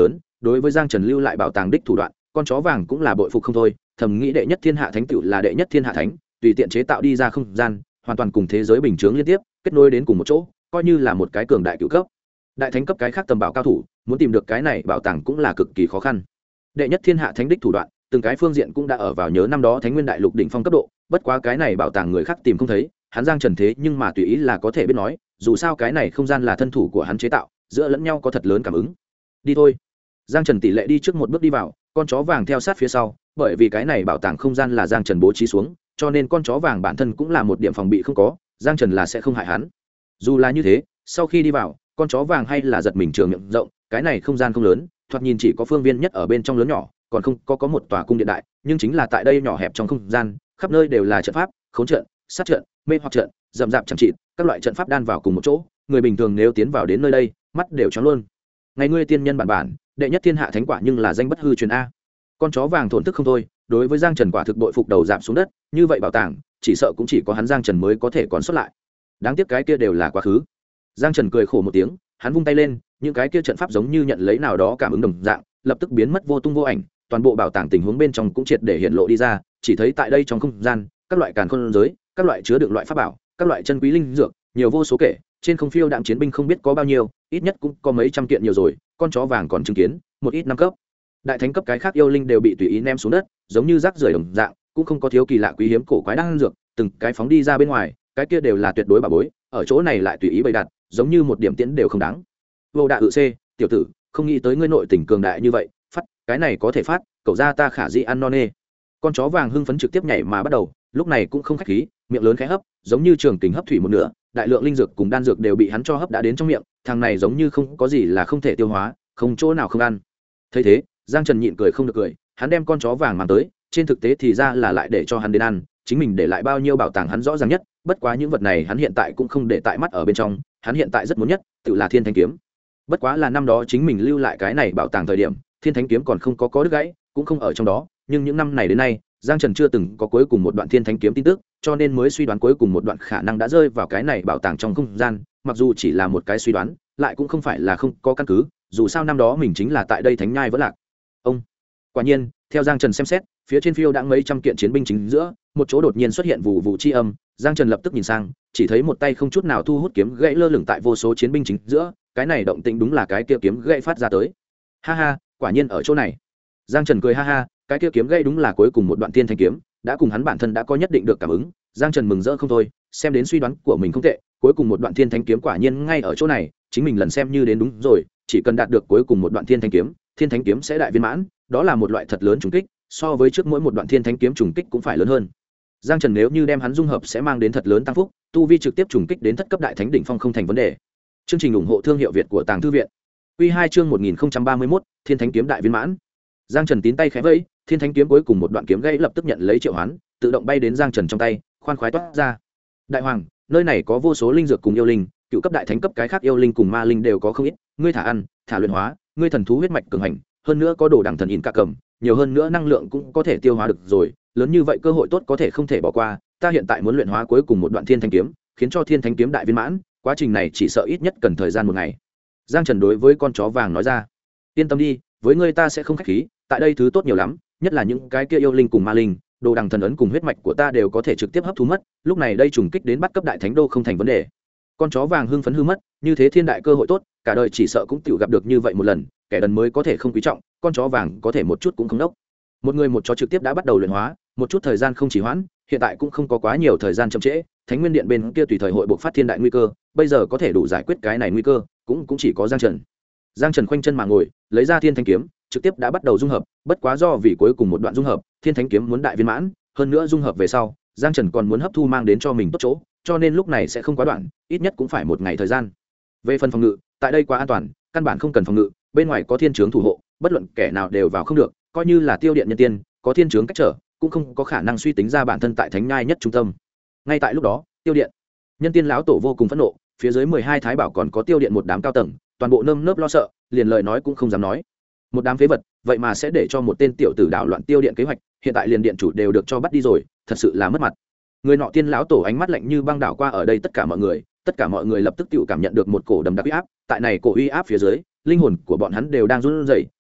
Speaker 1: đối với giang trần lưu lại bảo tàng đích thủ đoạn con chó vàng cũng là bội phục không thôi, thầm nghĩ đệ nhất thiên hạ thánh tựu là đệ nhất thiên hạ thánh, tùy tiện chế tạo đi ra không gian hoàn toàn cùng thế giới bình chướng liên tiếp kết nối đến cùng một chỗ, coi như là một cái cường đại cựu cấp đại thánh cấp cái khác tầm bảo cao thủ muốn tìm được cái này bảo tàng cũng là cực kỳ khó khăn. Đệ nhất thiên hạ thánh đích thủ đoạn từng cái phương diện cũng đã ở vào nhớ năm đó Thánh Nguyên Đại Lục đỉnh phong cấp độ, bất quá cái này bảo tàng người khác tìm không thấy, hắn Giang Trần thế nhưng mà tùy ý là có thể biết nói, dù sao cái này không gian là thân thủ của hắn chế tạo, giữa lẫn nhau có thật lớn cảm ứng. Đi thôi. Giang Trần tỷ lệ đi trước một bước đi vào, con chó vàng theo sát phía sau, bởi vì cái này bảo tàng không gian là Giang Trần bố trí xuống, cho nên con chó vàng bản thân cũng là một điểm phòng bị không có, Giang Trần là sẽ không hại hắn. Dù là như thế, sau khi đi vào, con chó vàng hay là giật mình trường miệng rộng, cái này không gian không lớn, thoạt nhìn chỉ có phương viên nhất ở bên trong lớn nhỏ, còn không có một tòa cung điện đại, nhưng chính là tại đây nhỏ hẹp trong không gian, khắp nơi đều là trận pháp, khốn trận, sát trận, mê hoặc trận, rậm rạp chẳng trị, các loại trận pháp đan vào cùng một chỗ, người bình thường nếu tiến vào đến nơi đây, mắt đều choáng luôn. Ngày ngươi tiên nhân bản, đệ nhất thiên hạ thánh quả nhưng là danh bất hư truyền a. Con chó vàng thổn thức không thôi, đối với Giang Trần quả thực bội phục đầu giảm xuống đất, như vậy bảo tàng, chỉ sợ cũng chỉ có hắn Giang Trần mới có thể còn xuất lại. Đáng tiếc cái kia đều là quá khứ. Giang Trần cười khổ một tiếng, hắn vung tay lên, những cái kia trận pháp giống như nhận lấy nào đó cảm ứng đồng dạng, lập tức biến mất vô tung vô ảnh, toàn bộ bảo tàng tình huống bên trong cũng triệt để hiện lộ đi ra, chỉ thấy tại đây trong không gian, các loại càn khôn giới, các loại chứa đựng loại pháp bảo, các loại chân quý linh dược, nhiều vô số kể, trên không phiêu đạm chiến binh không biết có bao nhiêu, ít nhất cũng có mấy trăm kiện nhiều rồi, con chó vàng còn chứng kiến, một ít năm cấp. Đại thánh cấp cái khác yêu linh đều bị tùy ý ném xuống đất, giống như rác rưởi đồng dạng, cũng không có thiếu kỳ lạ quý hiếm cổ quái đan dược, từng cái phóng đi ra bên ngoài, cái kia đều là tuyệt đối bảo bối, ở chỗ này lại tùy ý bày đặt, giống như một điểm tiễn đều không đáng. Vô Đạ C, tiểu tử, không nghĩ tới ngươi nội tình cường đại như vậy, phát, cái này có thể phát, cậu ra ta khả dĩ ăn non nê. Con chó vàng hưng phấn trực tiếp nhảy mà bắt đầu, lúc này cũng không khách khí, miệng lớn khẽ hấp, giống như trường kình hấp thủy một nửa, đại lượng linh dược cùng đan dược đều bị hắn cho hấp đã đến trong miệng, thằng này giống như không có gì là không thể tiêu hóa, không chỗ nào không ăn. Thấy thế, Giang Trần nhịn cười không được cười, hắn đem con chó vàng mang tới, trên thực tế thì ra là lại để cho hắn đến ăn, chính mình để lại bao nhiêu bảo tàng hắn rõ ràng nhất, bất quá những vật này hắn hiện tại cũng không để tại mắt ở bên trong, hắn hiện tại rất muốn nhất, tự là Thiên Thánh kiếm. Bất quá là năm đó chính mình lưu lại cái này bảo tàng thời điểm, Thiên Thánh kiếm còn không có đứt gãy, cũng không ở trong đó, nhưng những năm này đến nay, Giang Trần chưa từng có cuối cùng một đoạn Thiên Thánh kiếm tin tức, cho nên mới suy đoán cuối cùng một đoạn khả năng đã rơi vào cái này bảo tàng trong không gian, mặc dù chỉ là một cái suy đoán, lại cũng không phải là không có căn cứ, dù sao năm đó mình chính là tại đây thánh nhai vẫn lạc. Ông quả nhiên, theo Giang Trần xem xét, phía trên phiêu đã mấy trăm kiện chiến binh chính giữa, một chỗ đột nhiên xuất hiện vụ vụ chi âm, Giang Trần lập tức nhìn sang, chỉ thấy một tay không chút nào thu hút kiếm gãy lơ lửng tại vô số chiến binh chính giữa, cái này động tĩnh đúng là cái kia kiếm gãy phát ra tới. Ha ha, quả nhiên ở chỗ này. Giang Trần cười ha ha, cái kia kiếm gãy đúng là cuối cùng một đoạn Thiên Thánh kiếm, đã cùng hắn bản thân đã có nhất định được cảm ứng, Giang Trần mừng rỡ không thôi, xem đến suy đoán của mình không tệ, cuối cùng một đoạn Thiên Thánh kiếm quả nhiên ngay ở chỗ này, chính mình lần xem như đến đúng rồi, chỉ cần đạt được cuối cùng một đoạn Thiên Thánh kiếm sẽ đại viên mãn, đó là một loại thật lớn trùng kích, so với trước mỗi một đoạn Thiên Thánh kiếm trùng kích cũng phải lớn hơn. Giang Trần nếu như đem hắn dung hợp sẽ mang đến thật lớn tăng phúc, tu vi trực tiếp trùng kích đến thất cấp đại thánh đỉnh phong không thành vấn đề. Chương trình ủng hộ thương hiệu Việt của Tàng Thư viện. Quy 2 chương 1031, Thiên Thánh kiếm đại viên mãn. Giang Trần tín tay khẽ vẫy, Thiên Thánh kiếm cuối cùng một đoạn kiếm gãy lập tức nhận lấy triệu hoán, tự động bay đến Giang Trần trong tay, khoan khoái toát ra. Đại hoàng, nơi này có vô số linh dược cùng yêu linh, cựu cấp đại thánh cấp cái khác yêu linh cùng ma linh đều có không ít, ngươi thả ăn, thả luyện hóa, ngươi thần thú huyết mạch cường hành, hơn nữa có đồ đẳng thần in cả cầm, nhiều hơn nữa năng lượng cũng có thể tiêu hóa được rồi, lớn như vậy cơ hội tốt có thể không thể bỏ qua, ta hiện tại muốn luyện hóa cuối cùng một đoạn Thiên Thánh kiếm, khiến cho Thiên Thánh kiếm đại viên mãn, quá trình này chỉ sợ ít nhất cần thời gian một ngày. Giang Trần đối với con chó vàng nói ra, yên tâm đi, với ngươi ta sẽ không khách khí, tại đây thứ tốt nhiều lắm, nhất là những cái kia yêu linh cùng ma linh, đồ đằng thần ấn cùng huyết mạch của ta đều có thể trực tiếp hấp thu mất, lúc này đây trùng kích đến bắt cấp đại thánh đô không thành vấn đề. Con chó vàng hưng phấn hư mất, như thế thiên đại cơ hội tốt, cả đời chỉ sợ cũng tự gặp được như vậy một lần, kẻ đần mới có thể không quý trọng, con chó vàng có thể một chút cũng không đốc. Một người một chó trực tiếp đã bắt đầu luyện hóa, một chút thời gian không trì hoãn, hiện tại cũng không có quá nhiều thời gian chậm trễ, Thánh Nguyên Điện bên kia tùy thời hội bộc phát thiên đại nguy cơ, bây giờ có thể đủ giải quyết cái này nguy cơ, cũng chỉ có Giang Trần. Giang Trần khoanh chân mà ngồi, lấy ra Thiên Thánh kiếm, trực tiếp đã bắt đầu dung hợp, bất quá do vì cuối cùng một đoạn dung hợp, Thiên Thánh kiếm muốn đại viên mãn, hơn nữa dung hợp về sau, Giang Trần còn muốn hấp thu mang đến cho mình tốt chỗ, cho nên lúc này sẽ không quá đoạn, ít nhất cũng phải một ngày thời gian. Về phần phòng ngự, tại đây quá an toàn, căn bản không cần phòng ngự, bên ngoài có thiên chướng thủ hộ, bất luận kẻ nào đều vào không được, coi như là tiêu điện nhân tiên, có thiên chướng cách trở, cũng không có khả năng suy tính ra bản thân tại thánh nhai nhất trung tâm. Ngay tại lúc đó, tiêu điện nhân tiên lão tổ vô cùng phẫn nộ, phía dưới 12 thái bảo còn có tiêu điện một đám cao tầng, toàn bộ nơm nớp lo sợ, liền lời nói cũng không dám nói. Một đám phế vật, vậy mà sẽ để cho một tên tiểu tử đảo loạn tiêu điện kế hoạch, hiện tại liền điện chủ đều được cho bắt đi rồi, thật sự là mất mặt. Người nọ tiên lão tổ ánh mắt lạnh như băng đảo qua ở đây tất cả mọi người lập tức tự cảm nhận được một cổ đầm đặc uy áp, tại này cổ uy áp phía dưới, linh hồn của bọn hắn đều đang run rẩy,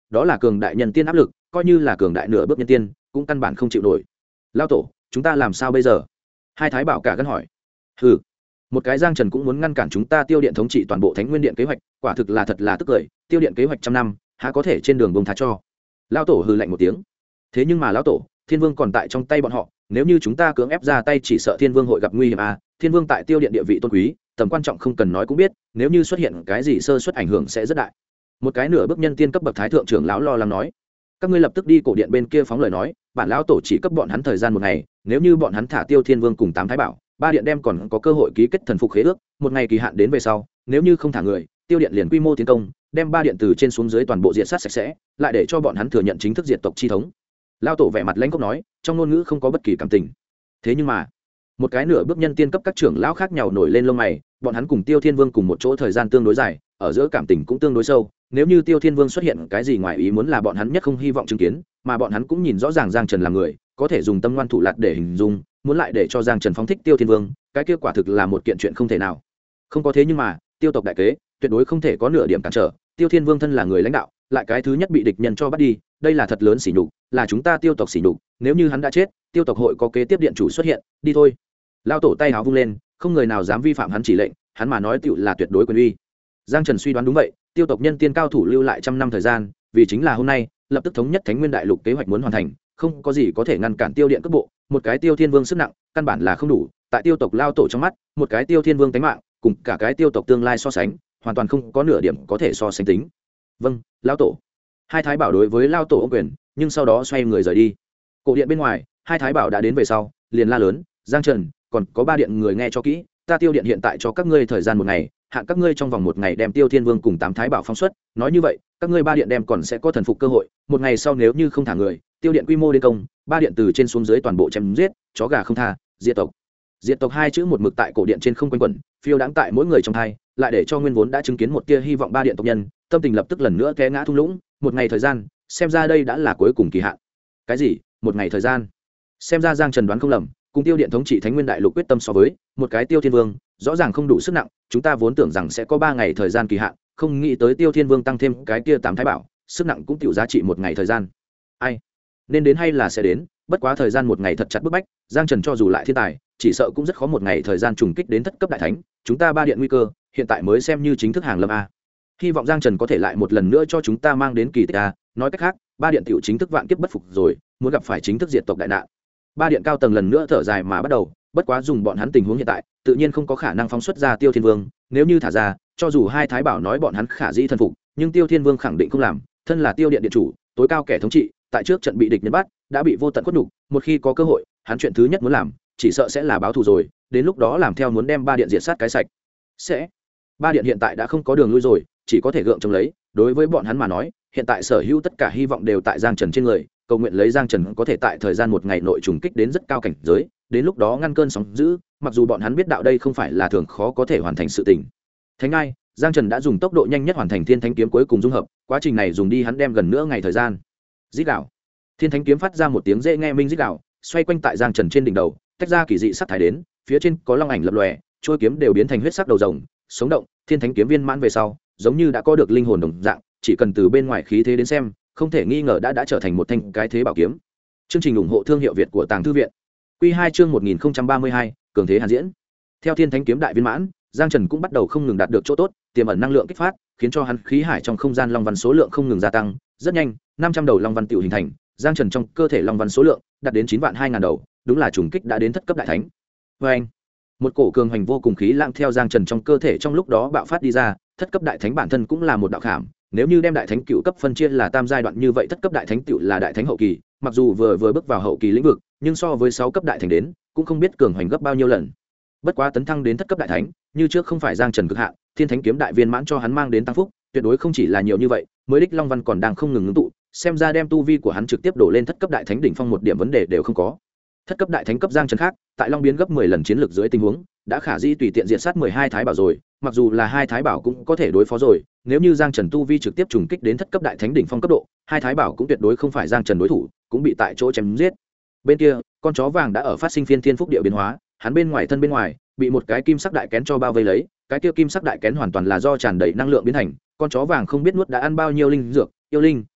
Speaker 1: đó là cường đại nhân tiên áp lực, coi như là cường đại nửa bước nhân tiên cũng căn bản không chịu nổi. Lao tổ, chúng ta làm sao bây giờ? Hai thái bảo cả gân hỏi. Hừ, một cái Giang Trần cũng muốn ngăn cản chúng ta Tiêu Điện thống trị toàn bộ Thánh Nguyên Điện kế hoạch, quả thực là thật là tức cười. Tiêu Điện kế hoạch trăm năm há có thể trên đường bông tha cho? Lao tổ hừ lạnh một tiếng. Thế nhưng mà lão tổ, Thiên Vương còn tại trong tay bọn họ, nếu như chúng ta cưỡng ép ra tay chỉ sợ Thiên Vương hội gặp nguy hiểm à? Thiên Vương tại Tiêu Điện địa vị tôn quý, tầm quan trọng không cần nói cũng biết, nếu như xuất hiện cái gì sơ suất ảnh hưởng sẽ rất đại. Một cái nửa bước nhân tiên cấp bậc thái thượng trưởng lão lo lắng nói. Các ngươi lập tức đi cổ điện bên kia phóng lời nói, bản lão tổ chỉ cấp bọn hắn thời gian một ngày, nếu như bọn hắn thả Tiêu Thiên Vương cùng tám thái bảo, ba điện đem còn có cơ hội ký kết thần phục khế ước, một ngày kỳ hạn đến về sau, nếu như không thả người, Tiêu Điện liền quy mô tiến công, đem ba điện từ trên xuống dưới toàn bộ diệt sát sạch sẽ, lại để cho bọn hắn thừa nhận chính thức diệt tộc chi thống. Lão tổ vẻ mặt lãnh khốc nói, trong ngôn ngữ không có bất kỳ cảm tình. Thế nhưng mà, một cái nửa bước nhân tiên cấp các trưởng lão khác nhào nổi lên lông mày, bọn hắn cùng Tiêu Thiên Vương cùng một chỗ thời gian tương đối dài, ở giữa cảm tình cũng tương đối sâu, nếu như Tiêu Thiên Vương xuất hiện cái gì ngoài ý muốn là bọn hắn nhất không hy vọng chứng kiến, mà bọn hắn cũng nhìn rõ ràng Giang Trần là người có thể dùng tâm ngoan thủ lạt để hình dung, muốn lại để cho Giang Trần phóng thích Tiêu Thiên Vương, cái kết quả thực là một kiện chuyện không thể nào. Không có thế nhưng mà, Tiêu tộc đại kế tuyệt đối không thể có nửa điểm cản trở, Tiêu Thiên Vương thân là người lãnh đạo, lại cái thứ nhất bị địch nhân cho bắt đi, đây là thật lớn sỉ nhục, là chúng ta Tiêu tộc sỉ nhục, nếu như hắn đã chết, Tiêu tộc hội có kế tiếp điện chủ xuất hiện, đi thôi. Lão tổ tay háo vung lên, không người nào dám vi phạm hắn chỉ lệnh, hắn mà nói tựu là tuyệt đối quyền uy. Giang Trần suy đoán đúng vậy, Tiêu tộc nhân tiên cao thủ lưu lại trăm năm thời gian, vì chính là hôm nay lập tức thống nhất Thánh Nguyên Đại Lục kế hoạch muốn hoàn thành, không có gì có thể ngăn cản Tiêu Điện cấp bộ, một cái Tiêu Thiên Vương sức nặng, căn bản là không đủ, tại Tiêu tộc lao tổ trong mắt, một cái Tiêu Thiên Vương tánh mạng, cùng cả cái Tiêu tộc tương lai so sánh, hoàn toàn không có nửa điểm có thể so sánh tính. Vâng, lão tổ. Hai thái bảo đối với lao tổ ôm quyền, nhưng sau đó xoay người rời đi. Cổ điện bên ngoài, hai thái bảo đã đến về sau, liền la lớn, Giang Trần, còn có ba điện người nghe cho kỹ, ta Tiêu Điện hiện tại cho các ngươi thời gian một ngày, hạn các ngươi trong vòng một ngày đem Tiêu Thiên Vương cùng tám thái bảo phóng xuất, nói như vậy các ngươi ba điện đem còn sẽ có thần phục cơ hội, một ngày sau nếu như không thả người, Tiêu Điện quy mô đến công, ba điện từ trên xuống dưới toàn bộ chém giết, chó gà không tha, diệt tộc. Diệt tộc hai chữ một mực tại cổ điện trên không quanh quẩn, phiêu đãng tại mỗi người trong thai, lại để cho nguyên vốn đã chứng kiến một tia hy vọng ba điện tộc nhân, tâm tình lập tức lần nữa té ngã thung lũng. Một ngày thời gian, xem ra đây đã là cuối cùng kỳ hạn. Cái gì? Một ngày thời gian? Xem ra Giang Trần đoán không lầm, cùng Tiêu Điện thống trị Thánh Nguyên Đại Lục quyết tâm so với một cái Tiêu Thiên Vương rõ ràng không đủ sức nặng, chúng ta vốn tưởng rằng sẽ có 3 ngày thời gian kỳ hạn, không nghĩ tới Tiêu Thiên Vương tăng thêm cái kia tám thái bảo, sức nặng cũng tiểu giá trị một ngày thời gian. Ai nên đến hay là sẽ đến, bất quá thời gian một ngày thật chặt bức bách, Giang Trần cho dù lại thiên tài, chỉ sợ cũng rất khó một ngày thời gian trùng kích đến thất cấp đại thánh, chúng ta ba điện nguy cơ hiện tại mới xem như chính thức hàng lâm a. Hy vọng Giang Trần có thể lại một lần nữa cho chúng ta mang đến kỳ tích a, nói cách khác, ba điện tiểu chính thức vạn kiếp bất phục rồi, muốn gặp phải chính thức diệt tộc đại nạn. Ba điện cao tầng lần nữa thở dài mà bắt đầu, bất quá dùng bọn hắn tình huống hiện tại, tự nhiên không có khả năng phóng xuất ra Tiêu Thiên Vương, nếu như thả ra, cho dù hai thái bảo nói bọn hắn khả dĩ thần phục, nhưng Tiêu Thiên Vương khẳng định không làm, thân là Tiêu Điện điện chủ, tối cao kẻ thống trị, tại trước trận bị địch nhân bắt, đã bị vô tận khuất nhục, một khi có cơ hội, hắn chuyện thứ nhất muốn làm, chỉ sợ sẽ là báo thù rồi, đến lúc đó làm theo muốn đem ba điện diệt sát cái sạch. Sẽ. Ba điện hiện tại đã không có đường lui rồi, chỉ có thể gượng chống lấy, đối với bọn hắn mà nói, hiện tại sở hữu tất cả hy vọng đều tại Giang Trần trên người, cầu nguyện lấy Giang Trần có thể tại thời gian một ngày nội trùng kích đến rất cao cảnh giới, đến lúc đó ngăn cơn sóng dữ, mặc dù bọn hắn biết đạo đây không phải là thường khó có thể hoàn thành sự tình. Thánh ai, Giang Trần đã dùng tốc độ nhanh nhất hoàn thành Thiên Thánh kiếm cuối cùng dung hợp, quá trình này dùng đi hắn đem gần nửa ngày thời gian. Rít gào. Thiên Thánh kiếm phát ra một tiếng dễ nghe minh rít gào, xoay quanh tại Giang Trần trên đỉnh đầu, tách ra kỳ dị sắc thái đến, phía trên có long ảnh lập lòe, trôi kiếm đều biến thành huyết sắc đầu rồng, sống động, Thiên Thánh kiếm viên mãn về sau, giống như đã có được linh hồn đồng dạng, chỉ cần từ bên ngoài khí thế đến xem, không thể nghi ngờ đã trở thành một thanh cái thế bảo kiếm. Chương trình ủng hộ thương hiệu Việt của Tàng Thư viện. Quy 2 chương 1032, cường thế hàn diễn. Theo Thiên Thánh kiếm đại viên mãn, Giang Trần cũng bắt đầu không ngừng đạt được chỗ tốt, tiềm ẩn năng lượng kích phát, khiến cho hắn khí hải trong không gian long văn số lượng không ngừng gia tăng, rất nhanh, 500 đầu long văn tiểu hình thành, Giang Trần trong cơ thể long văn số lượng đạt đến 9.200.000 đầu, đúng là trùng kích đã đến thất cấp đại thánh. Oeng! Một cổ cường hành vô cùng khí lãng theo Giang Trần trong cơ thể trong lúc đó bạo phát đi ra, thất cấp đại thánh bản thân cũng là một đạo khảm, nếu như đem đại thánh cựu cấp phân chia là tam giai đoạn như vậy, thất cấp đại thánh cựu là đại thánh hậu kỳ, mặc dù vừa bước vào hậu kỳ lĩnh vực, nhưng so với 6 cấp đại thánh đến, cũng không biết cường hành gấp bao nhiêu lần. Bất quá tấn thăng đến thất cấp đại thánh, như trước không phải Giang Trần cực hạn, Thiên Thánh kiếm đại viên mãn cho hắn mang đến tăng phúc, tuyệt đối không chỉ là nhiều như vậy, mới đích long văn còn đang không ngừng ngưng tụ, xem ra đem tu vi của hắn trực tiếp đổ lên thất cấp đại thánh đỉnh phong một điểm vấn đề đều không có. Thất cấp đại thánh cấp Giang Trần khác, tại long biến gấp 10 lần chiến lược dưới tình huống, đã khả dĩ tùy tiện diện sát 12 thái bảo rồi, mặc dù là hai thái bảo cũng có thể đối phó rồi, nếu như Giang Trần tu vi trực tiếp trùng kích đến thất cấp đại thánh đỉnh phong cấp độ, hai thái bảo cũng tuyệt đối không phải Giang Trần đối thủ, cũng bị tại chỗ chém giết. Bên kia, con chó vàng đã ở phát sinh phiên thiên phúc địa biến hóa, hắn bên ngoài thân bên ngoài bị một cái kim sắc đại kén cho bao vây lấy, cái kia kim sắc đại kén hoàn toàn là do tràn đầy năng lượng biến thành, con chó vàng không biết nuốt đã ăn bao nhiêu linh dược, yêu linh,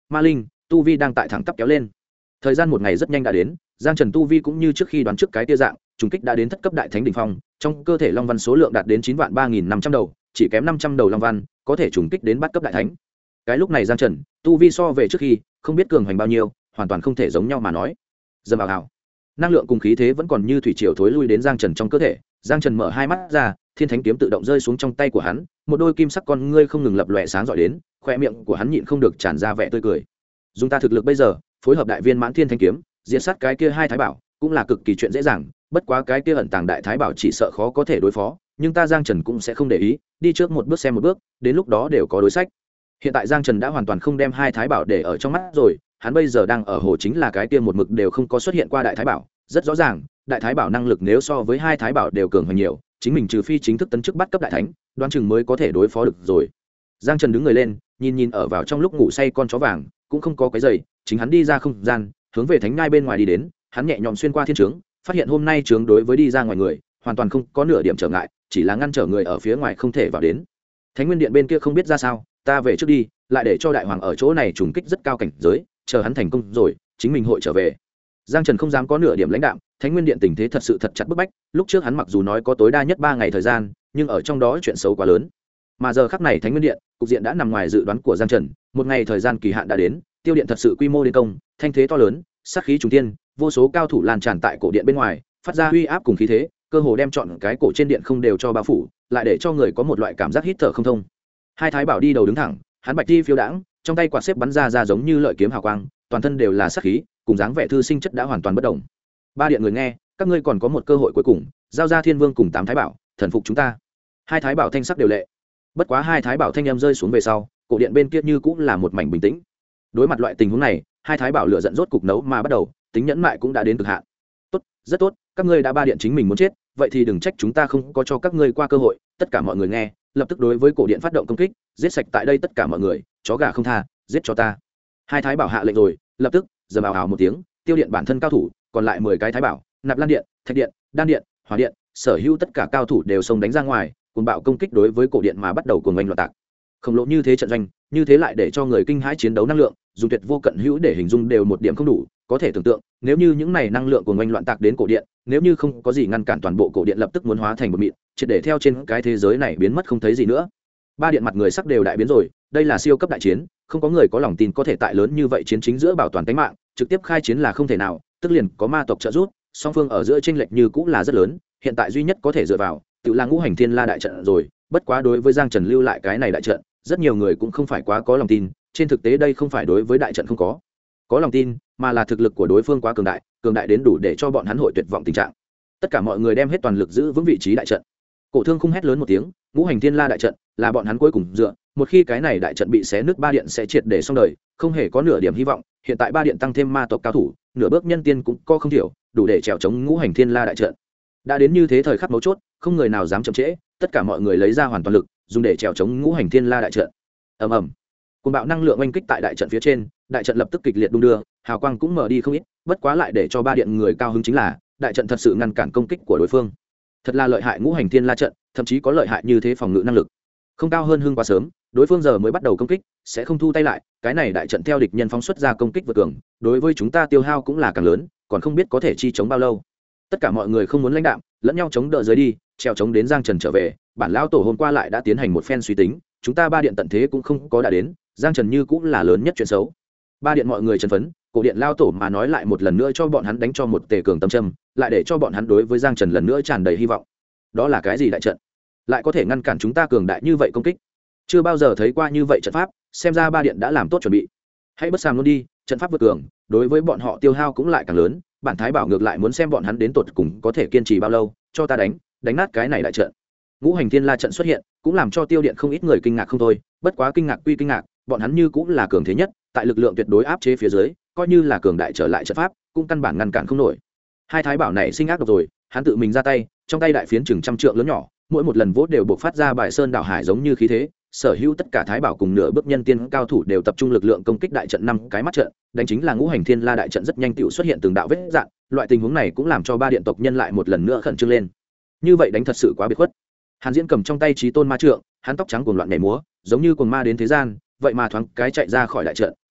Speaker 1: ma linh tu vi đang tại thẳng tắp kéo lên. Thời gian một ngày rất nhanh đã đến, Giang Trần tu vi cũng như trước khi đoán trước cái tia dạng, trùng kích đã đến thất cấp đại thánh đỉnh phong, trong cơ thể long văn số lượng đạt đến 9.3500 đầu, chỉ kém 500 đầu long văn, có thể trùng kích đến bát cấp đại thánh. Cái lúc này Giang Trần, tu vi so về trước khi, không biết cường hành bao nhiêu, hoàn toàn không thể giống nhau mà nói. Dầm vào hào. Năng lượng cùng khí thế vẫn còn như thủy triều thối lui đến Giang Trần trong cơ thể, Giang Trần mở hai mắt ra, thiên thánh kiếm tự động rơi xuống trong tay của hắn, một đôi kim sắc con ngươi không ngừng lập lòe sáng rọi đến, khoe miệng của hắn nhịn không được tràn ra vẻ tươi cười. Dùng ta thực lực bây giờ, phối hợp đại viên mãn thiên thánh kiếm, diệt sát cái kia hai thái bảo, cũng là cực kỳ chuyện dễ dàng, bất quá cái kia ẩn tàng đại thái bảo chỉ sợ khó có thể đối phó, nhưng ta Giang Trần cũng sẽ không để ý, đi trước một bước xem một bước, đến lúc đó đều có đối sách. Hiện tại Giang Trần đã hoàn toàn không đem hai thái bảo để ở trong mắt rồi, hắn bây giờ đang ở hồ chính là cái kia một mực đều không có xuất hiện qua đại thái bảo, rất rõ ràng, đại thái bảo năng lực nếu so với hai thái bảo đều cường hơn nhiều, chính mình trừ phi chính thức tấn chức bắt cấp đại thánh, đoán chừng mới có thể đối phó được rồi. Giang Trần đứng người lên, nhìn ở vào trong lúc ngủ say con chó vàng, cũng không có cái giày, chính hắn đi ra không gian, hướng về thánh nhai bên ngoài đi đến, hắn nhẹ nhõm xuyên qua thiên trướng, phát hiện hôm nay trướng đối với đi ra ngoài người, hoàn toàn không có nửa điểm trở ngại, chỉ là ngăn trở người ở phía ngoài không thể vào đến. Thánh Nguyên Điện bên kia không biết ra sao, ta về trước đi, lại để cho đại hoàng ở chỗ này trùng kích rất cao cảnh giới, chờ hắn thành công rồi, chính mình hội trở về. Giang Trần không dám có nửa điểm lãnh đạm, Thánh Nguyên Điện tình thế thật sự thật chặt bức bách, lúc trước hắn mặc dù nói có tối đa nhất 3 ngày thời gian, nhưng ở trong đó chuyện xấu quá lớn. Mà giờ khắc này Thánh Nguyên Điện, cục diện đã nằm ngoài dự đoán của Giang Trần, một ngày thời gian kỳ hạn đã đến, tiêu điện thật sự quy mô đến công, thanh thế to lớn, sát khí trùng thiên, vô số cao thủ lan tràn tại cổ điện bên ngoài, phát ra uy áp cùng khí thế, cơ hồ đem trọn cái cổ trên điện không đều cho bao phủ, lại để cho người có một loại cảm giác hít thở không thông. Hai thái bảo đi đầu đứng thẳng, hắn bạch đi phiêu đãng, trong tay quạt xếp bắn ra giống như lợi kiếm hào quang, toàn thân đều là sát khí, cùng dáng vẻ thư sinh chất đã hoàn toàn bất động. Ba điện người nghe, các ngươi còn có một cơ hội cuối cùng, giao ra Thiên Vương cùng 8 thái bảo, thần phục chúng ta. Hai thái bảo thanh sắc đều lệ. Bất quá hai thái bảo thanh em rơi xuống về sau, cổ điện bên kia như cũng là một mảnh bình tĩnh. Đối mặt loại tình huống này, hai thái bảo lửa giận rốt cục nấu mà bắt đầu, tính nhẫn mại cũng đã đến cực hạn. Tốt, rất tốt, các ngươi đã ba điện chính mình muốn chết, vậy thì đừng trách chúng ta không có cho các ngươi qua cơ hội. Tất cả mọi người nghe, lập tức đối với cổ điện phát động công kích, giết sạch tại đây tất cả mọi người, chó gà không tha, giết cho ta. Hai thái bảo hạ lệnh rồi, lập tức giờ ào ào một tiếng, tiêu điện bản thân cao thủ, còn lại 10 cái thái bảo, nạp lan điện, thạch điện, đan điện, hỏa điện, sở hữu tất cả cao thủ đều xông đánh ra ngoài, cuồng bạo công kích đối với cổ điện mà bắt đầu cuồng oanh loạn tạc. Khổng lồ như thế trận doanh, như thế lại để cho người kinh hãi chiến đấu năng lượng, dùng tuyệt vô cận hữu để hình dung đều một điểm không đủ, có thể tưởng tượng, nếu như những này năng lượng cuồng oanh loạn tạc đến cổ điện, nếu như không có gì ngăn cản toàn bộ cổ điện lập tức muốn hóa thành một mịn, triệt để theo trên cái thế giới này biến mất không thấy gì nữa. Ba điện mặt người sắc đều đại biến rồi, đây là siêu cấp đại chiến, không có người có lòng tin có thể tại lớn như vậy chiến chính giữa bảo toàn tính mạng, trực tiếp khai chiến là không thể nào, tức liền có ma tộc trợ giúp, song phương ở giữa chênh lệch như cũng là rất lớn, hiện tại duy nhất có thể dựa vào, tự là ngũ hành thiên la đại trận rồi, bất quá đối với Giang Trần lưu lại cái này đại trận, rất nhiều người cũng không phải quá có lòng tin, trên thực tế đây không phải đối với đại trận không có lòng tin, mà là thực lực của đối phương quá cường đại đến đủ để cho bọn hắn hội tuyệt vọng tình trạng. Tất cả mọi người đem hết toàn lực giữ vững vị trí đại trận. Cổ Thương không hét lớn một tiếng, ngũ hành thiên la đại trận là bọn hắn cuối cùng dựa, một khi cái này đại trận bị xé nứt ba điện sẽ triệt để xong đời, không hề có nửa điểm hy vọng. Hiện tại ba điện tăng thêm ma tộc cao thủ, nửa bước nhân tiên cũng có không thiểu, đủ để trèo chống ngũ hành thiên la đại trận. Đã đến như thế thời khắc mấu chốt, không người nào dám chậm trễ, tất cả mọi người lấy ra hoàn toàn lực, dùng để trèo chống ngũ hành thiên la đại trận. Ầm ầm, cuồng bạo năng lượng oanh kích tại đại trận phía trên, đại trận lập tức kịch liệt đung đưa, hào quang cũng mở đi không ít, bất quá lại để cho ba điện người cao hứng chính là, đại trận thật sự ngăn cản công kích của đối phương. Thật là lợi hại ngũ hành thiên la trận, thậm chí có lợi hại như thế phòng ngự năng lực. Không cao hơn hưng quá sớm, đối phương giờ mới bắt đầu công kích, sẽ không thu tay lại, cái này đại trận theo địch nhân phóng xuất ra công kích vượt cường, đối với chúng ta tiêu hao cũng là càng lớn, còn không biết có thể chi chống bao lâu. Tất cả mọi người không muốn lãnh đạm, lẫn nhau chống đỡ dưới đi, treo chống đến Giang Trần trở về, bản lão tổ hôm qua lại đã tiến hành một phen suy tính, chúng ta ba điện tận thế cũng không có đã đến, Giang Trần như cũng là lớn nhất chuyện xấu. Ba điện mọi người chấn phấn, cổ điện lao tổ mà nói lại một lần nữa cho bọn hắn đánh cho một tề cường tâm châm, lại để cho bọn hắn đối với Giang Trần lần nữa tràn đầy hy vọng. Đó là cái gì đại trận? Lại có thể ngăn cản chúng ta cường đại như vậy công kích? Chưa bao giờ thấy qua như vậy trận pháp, xem ra ba điện đã làm tốt chuẩn bị. Hãy bất sàm luôn đi, trận pháp vượt cường, đối với bọn họ tiêu hao cũng lại càng lớn, bản thái bảo ngược lại muốn xem bọn hắn đến tột cùng có thể kiên trì bao lâu, cho ta đánh nát cái này đại trận. Ngũ hành thiên la trận xuất hiện, cũng làm cho tiêu điện không ít người kinh ngạc không thôi, bất quá kinh ngạc quy kinh ngạc, bọn hắn như cũng là cường thế nhất, tại lực lượng tuyệt đối áp chế phía dưới, coi như là cường đại trở lại trận pháp, cũng căn bản ngăn cản không nổi. Hai thái bảo này sinh ác độc rồi, hắn tự mình ra tay, trong tay đại phiến chừng trăm trượng lớn nhỏ, mỗi một lần vỗ đều buộc phát ra bài sơn đảo hải giống như khí thế, sở hữu tất cả thái bảo cùng nửa bước nhân tiên cao thủ đều tập trung lực lượng công kích đại trận 5 cái mắt trận, đánh chính là ngũ hành thiên la đại trận rất nhanh tựu xuất hiện từng đạo vết dạn, loại tình huống này cũng làm cho ba điện tộc nhân lại một lần nữa khẩn trương lên. Như vậy đánh thật sự quá biệt khuất. Hàn Diễn cầm trong tay chí tôn ma trượng, hắn tóc trắng cuồng loạn nhảy múa, giống như cuồng ma đến thế gian, vậy mà thoáng cái chạy ra khỏi đại trận,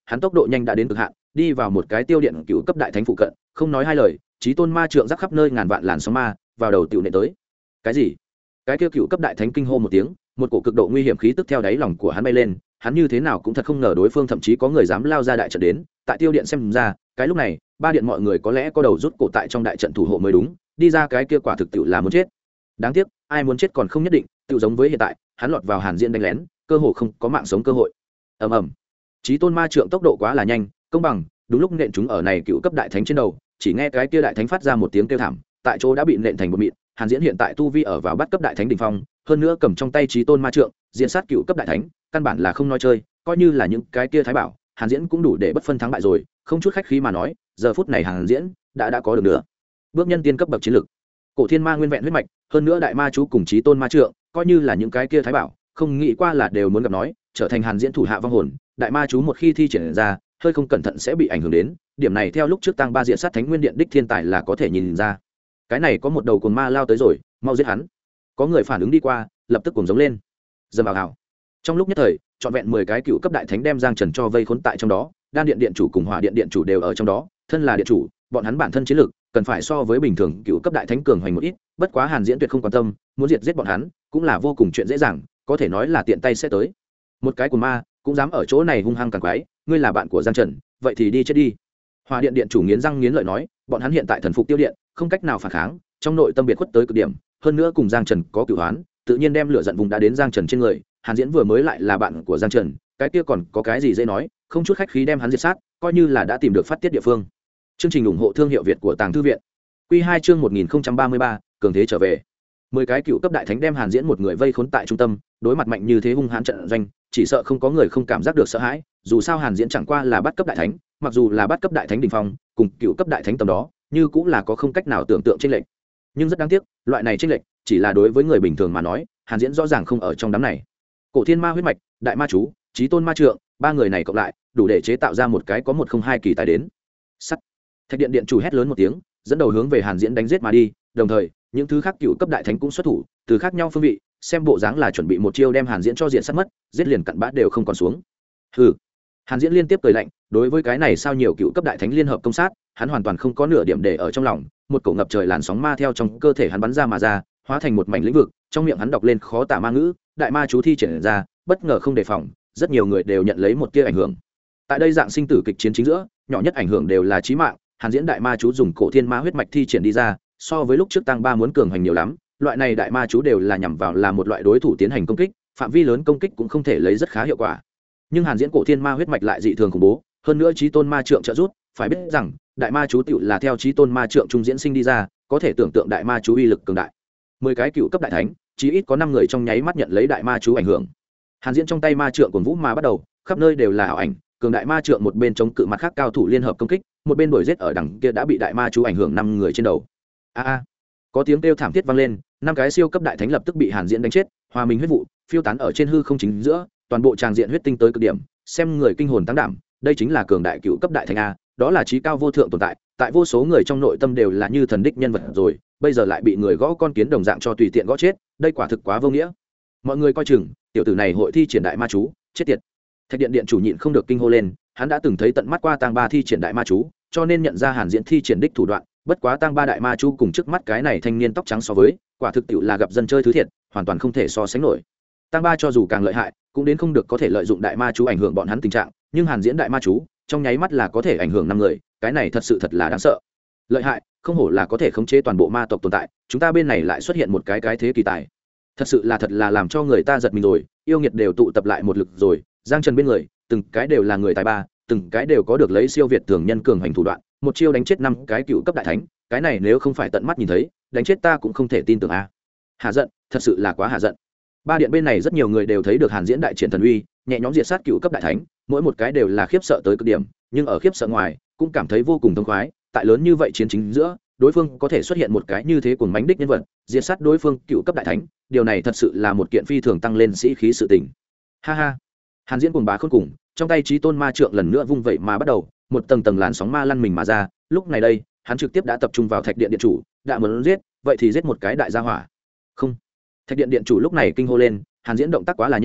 Speaker 1: hắn tốc độ nhanh đã đến cực hạn, đi vào một cái tiêu điện cựu cấp đại thánh phụ cận, không nói hai lời, chí tôn ma trượng rắc khắp nơi ngàn vạn làn sóng ma vào đầu tiểu nệ tới. Cái gì? Cái kia cựu cấp đại thánh kinh hô một tiếng, một cổ cực độ nguy hiểm khí tức theo đáy lòng của hắn bay lên, hắn như thế nào cũng thật không ngờ đối phương thậm chí có người dám lao ra đại trận đến. Tại tiêu điện xem ra, cái lúc này ba điện mọi người có lẽ có đầu rút cổ tại trong đại trận thủ hộ mới đúng, đi ra cái kia quả thực tiệu là muốn chết. Đáng tiếc ai muốn chết còn không nhất định, tự giống với hiện tại hắn lọt vào Hàn Diễn đánh lén, cơ hồ không có mạng sống cơ hội. Ầm ầm, chí tôn ma trượng tốc độ quá là nhanh, công bằng đúng lúc nện chúng ở này cựu cấp đại thánh trên đầu, chỉ nghe cái kia đại thánh phát ra một tiếng kêu thảm, tại chỗ đã bị nện thành một mịn. Hàn Diễn hiện tại tu vi ở vào bắt cấp đại thánh đỉnh phong, hơn nữa cầm trong tay chí tôn ma trượng diễn sát cựu cấp đại thánh, căn bản là không nói chơi, coi như là những cái kia thái bảo Hàn Diễn cũng đủ để bất phân thắng bại rồi. Không chút khách khí mà nói, giờ phút này Hàn Diễn đã có được nữa bước nhân tiên cấp bậc chiến lực, cổ thiên ma nguyên vẹn huyết mạch, hơn nữa đại ma chú cùng chí tôn ma trượng, coi như là những cái kia thái bảo không nghĩ qua là đều muốn gặp nói, trở thành Hàn Diễn thủ hạ vong hồn. Đại ma chú một khi thi triển ra, hơi không cẩn thận sẽ bị ảnh hưởng đến, điểm này theo lúc trước tăng ba diện sát thánh nguyên điện đích thiên tài là có thể nhìn ra. Cái này có một đầu cồn ma lao tới rồi, mau giết hắn. Có người phản ứng đi qua, lập tức cùng giống lên, dầm vào hào. Trong lúc nhất thời, trọn vẹn 10 cái cựu cấp đại thánh đem Giang Trần cho vây khốn tại trong đó, đan điện điện chủ cùng hỏa điện điện chủ đều ở trong đó. Thân là điện chủ, bọn hắn bản thân chiến lực cần phải so với bình thường cựu cấp đại thánh cường hoành một ít, bất quá Hàn Diễn tuyệt không quan tâm, muốn diệt giết bọn hắn cũng là vô cùng chuyện dễ dàng, có thể nói là tiện tay sẽ tới. Một cái cồn ma cũng dám ở chỗ này hung hăng càng quái, ngươi là bạn của Giang Trần, vậy thì đi chết đi. Hỏa điện điện chủ nghiến răng nghiến lợi nói, bọn hắn hiện tại thần phục tiêu điện, không cách nào phản kháng, trong nội tâm biệt khuất tới cực điểm, hơn nữa cùng Giang Trần có cửu oán, tự nhiên đem lửa giận vùng đã đến Giang Trần trên người. Hàn Diễn vừa mới lại là bạn của Giang Trần, cái kia còn có cái gì dễ nói, không chút khách khí đem hắn diệt sát, coi như là đã tìm được phát tiết địa phương. Chương trình ủng hộ thương hiệu Việt của Tàng Thư viện. Quy 2 chương 1033, cường thế trở về. 10 cái cựu cấp đại thánh đem Hàn Diễn một người vây khốn tại trung tâm, đối mặt mạnh như thế hung hãn trận doanh, chỉ sợ không có người không cảm giác được sợ hãi, dù sao Hàn Diễn chẳng qua là bắt cấp đại thánh, mặc dù là bắt cấp đại thánh đỉnh phong, cùng cựu cấp đại thánh tầm đó, như cũng là có không cách nào tưởng tượng chênh lệch. Nhưng rất đáng tiếc, loại này chênh lệch chỉ là đối với người bình thường mà nói, Hàn Diễn rõ ràng không ở trong đám này. Cổ thiên ma huyết mạch, đại ma chú, chí tôn ma trượng, ba người này cộng lại, đủ để chế tạo ra một cái có 102 kỳ tài đến. Sắt. Thạch điện điện chủ hét lớn một tiếng, dẫn đầu hướng về Hàn Diễn đánh giết mà đi, đồng thời, những thứ khác cựu cấp đại thánh cũng xuất thủ, từ khác nhau phương vị, xem bộ dáng là chuẩn bị một chiêu đem Hàn Diễn cho diện sát mất, giết liền cặn bã đều không còn xuống. Hừ. Hàn Diễn liên tiếp cười lạnh, đối với cái này sao nhiều cựu cấp đại thánh liên hợp công sát, hắn hoàn toàn không có nửa điểm để ở trong lòng, một cổ ngập trời làn sóng ma theo trong cơ thể hắn bắn ra mà ra, hóa thành một mảnh lĩnh vực, trong miệng hắn đọc lên khó tả ma ngữ, đại ma chú thi triển ra, bất ngờ không đề phòng, rất nhiều người đều nhận lấy một tia ảnh hưởng. Tại đây dạng sinh tử kịch chiến chính giữa, nhỏ nhất ảnh hưởng đều là chí mạng, Hàn Diễn đại ma chú dùng cổ thiên ma huyết mạch thi triển đi ra, so với lúc trước tăng ba muốn cường hành nhiều lắm, loại này đại ma chú đều là nhằm vào là một loại đối thủ tiến hành công kích, phạm vi lớn công kích cũng không thể lấy rất khá hiệu quả. Nhưng Hàn Diễn cổ thiên ma huyết mạch lại dị thường khủng bố, hơn nữa chí tôn ma trượng trợ giúp, phải biết rằng đại ma chú tựu là theo chí tôn ma trượng trung diễn sinh đi ra, có thể tưởng tượng đại ma chú uy lực cường đại. 10 cái cựu cấp đại thánh, chí ít có 5 người trong nháy mắt nhận lấy đại ma chú ảnh hưởng. Hàn Diễn trong tay ma trượng cuồng vũ mà bắt đầu, khắp nơi đều là ảo ảnh, cường đại ma trượng một bên chống cự mặt khác cao thủ liên hợp công kích, một bên đuổi giết ở đằng kia đã bị đại ma chú ảnh hưởng 5 người trên đầu. A có tiếng kêu thảm thiết vang lên, 5 cái siêu cấp đại thánh lập tức bị Hàn Diễn đánh chết, hòa mình huyết vụ phiêu tán ở trên hư không chính giữa, toàn bộ tràng diện huyết tinh tới cực điểm, xem người kinh hồn tăng đảm. Đây chính là cường đại cựu cấp đại thánh a, đó là trí cao vô thượng tồn tại, tại vô số người trong nội tâm đều là như thần đích nhân vật rồi, bây giờ lại bị người gõ con kiến đồng dạng cho tùy tiện gõ chết, đây quả thực quá vô nghĩa. Mọi người coi chừng, tiểu tử này hội thi triển đại ma chú, chết tiệt. Thạch điện điện chủ nhịn không được kinh hô lên, hắn đã từng thấy tận mắt qua tang ba thi triển đại ma chú, cho nên nhận ra Hàn Diễn thi triển đích thủ đoạn, bất quá tang ba đại ma chú cùng trước mắt cái này thanh niên tóc trắng so với, quả thực tiệu là gặp dân chơi thứ thiệt, hoàn toàn không thể so sánh nổi. Tang ba cho dù càng lợi hại, cũng đến không được có thể lợi dụng đại ma chú ảnh hưởng bọn hắn tình trạng, nhưng Hàn Diễn đại ma chú, trong nháy mắt là có thể ảnh hưởng 5 người, cái này thật sự thật là đáng sợ. Lợi hại, không hổ là có thể khống chế toàn bộ ma tộc tồn tại, chúng ta bên này lại xuất hiện một cái thế kỳ tài. Thật sự là làm cho người ta giật mình rồi, yêu nghiệt đều tụ tập lại một lực rồi, Giang Trần bên người, từng cái đều là người tài ba, từng cái đều có được lấy siêu việt thường nhân cường hành thủ đoạn, một chiêu đánh chết 5 cái cựu cấp đại thánh, cái này nếu không phải tận mắt nhìn thấy, đánh chết ta cũng không thể tin tưởng a. Hà giận, thật sự là quá hà giận. Ba điện bên này rất nhiều người đều thấy được Hàn Diễn đại triển thần uy, nhẹ nhõm diệt sát cựu cấp đại thánh, mỗi một cái đều là khiếp sợ tới cực điểm, nhưng ở khiếp sợ ngoài, cũng cảm thấy vô cùng thông khoái, tại lớn như vậy chiến chính giữa, đối phương có thể xuất hiện một cái như thế cuồng mãnh đích nhân vật, diệt sát đối phương cựu cấp đại thánh, điều này thật sự là một kiện phi thường tăng lên sĩ khí sự tình. Ha ha. Hàn Diễn cuồng bá khôn cùng, trong tay chí tôn ma trượng lần nữa vung vậy mà bắt đầu, một tầng tầng làn sóng ma lăn mình mà ra, lúc này đây, hắn trực tiếp đã tập trung vào Thạch điện điện chủ, đã muốn giết, vậy thì giết một cái đại gia hỏa. Không. Thạch điện điện chủ lúc này kinh hô lên, Hàn Diễn động tác quá là nhanh,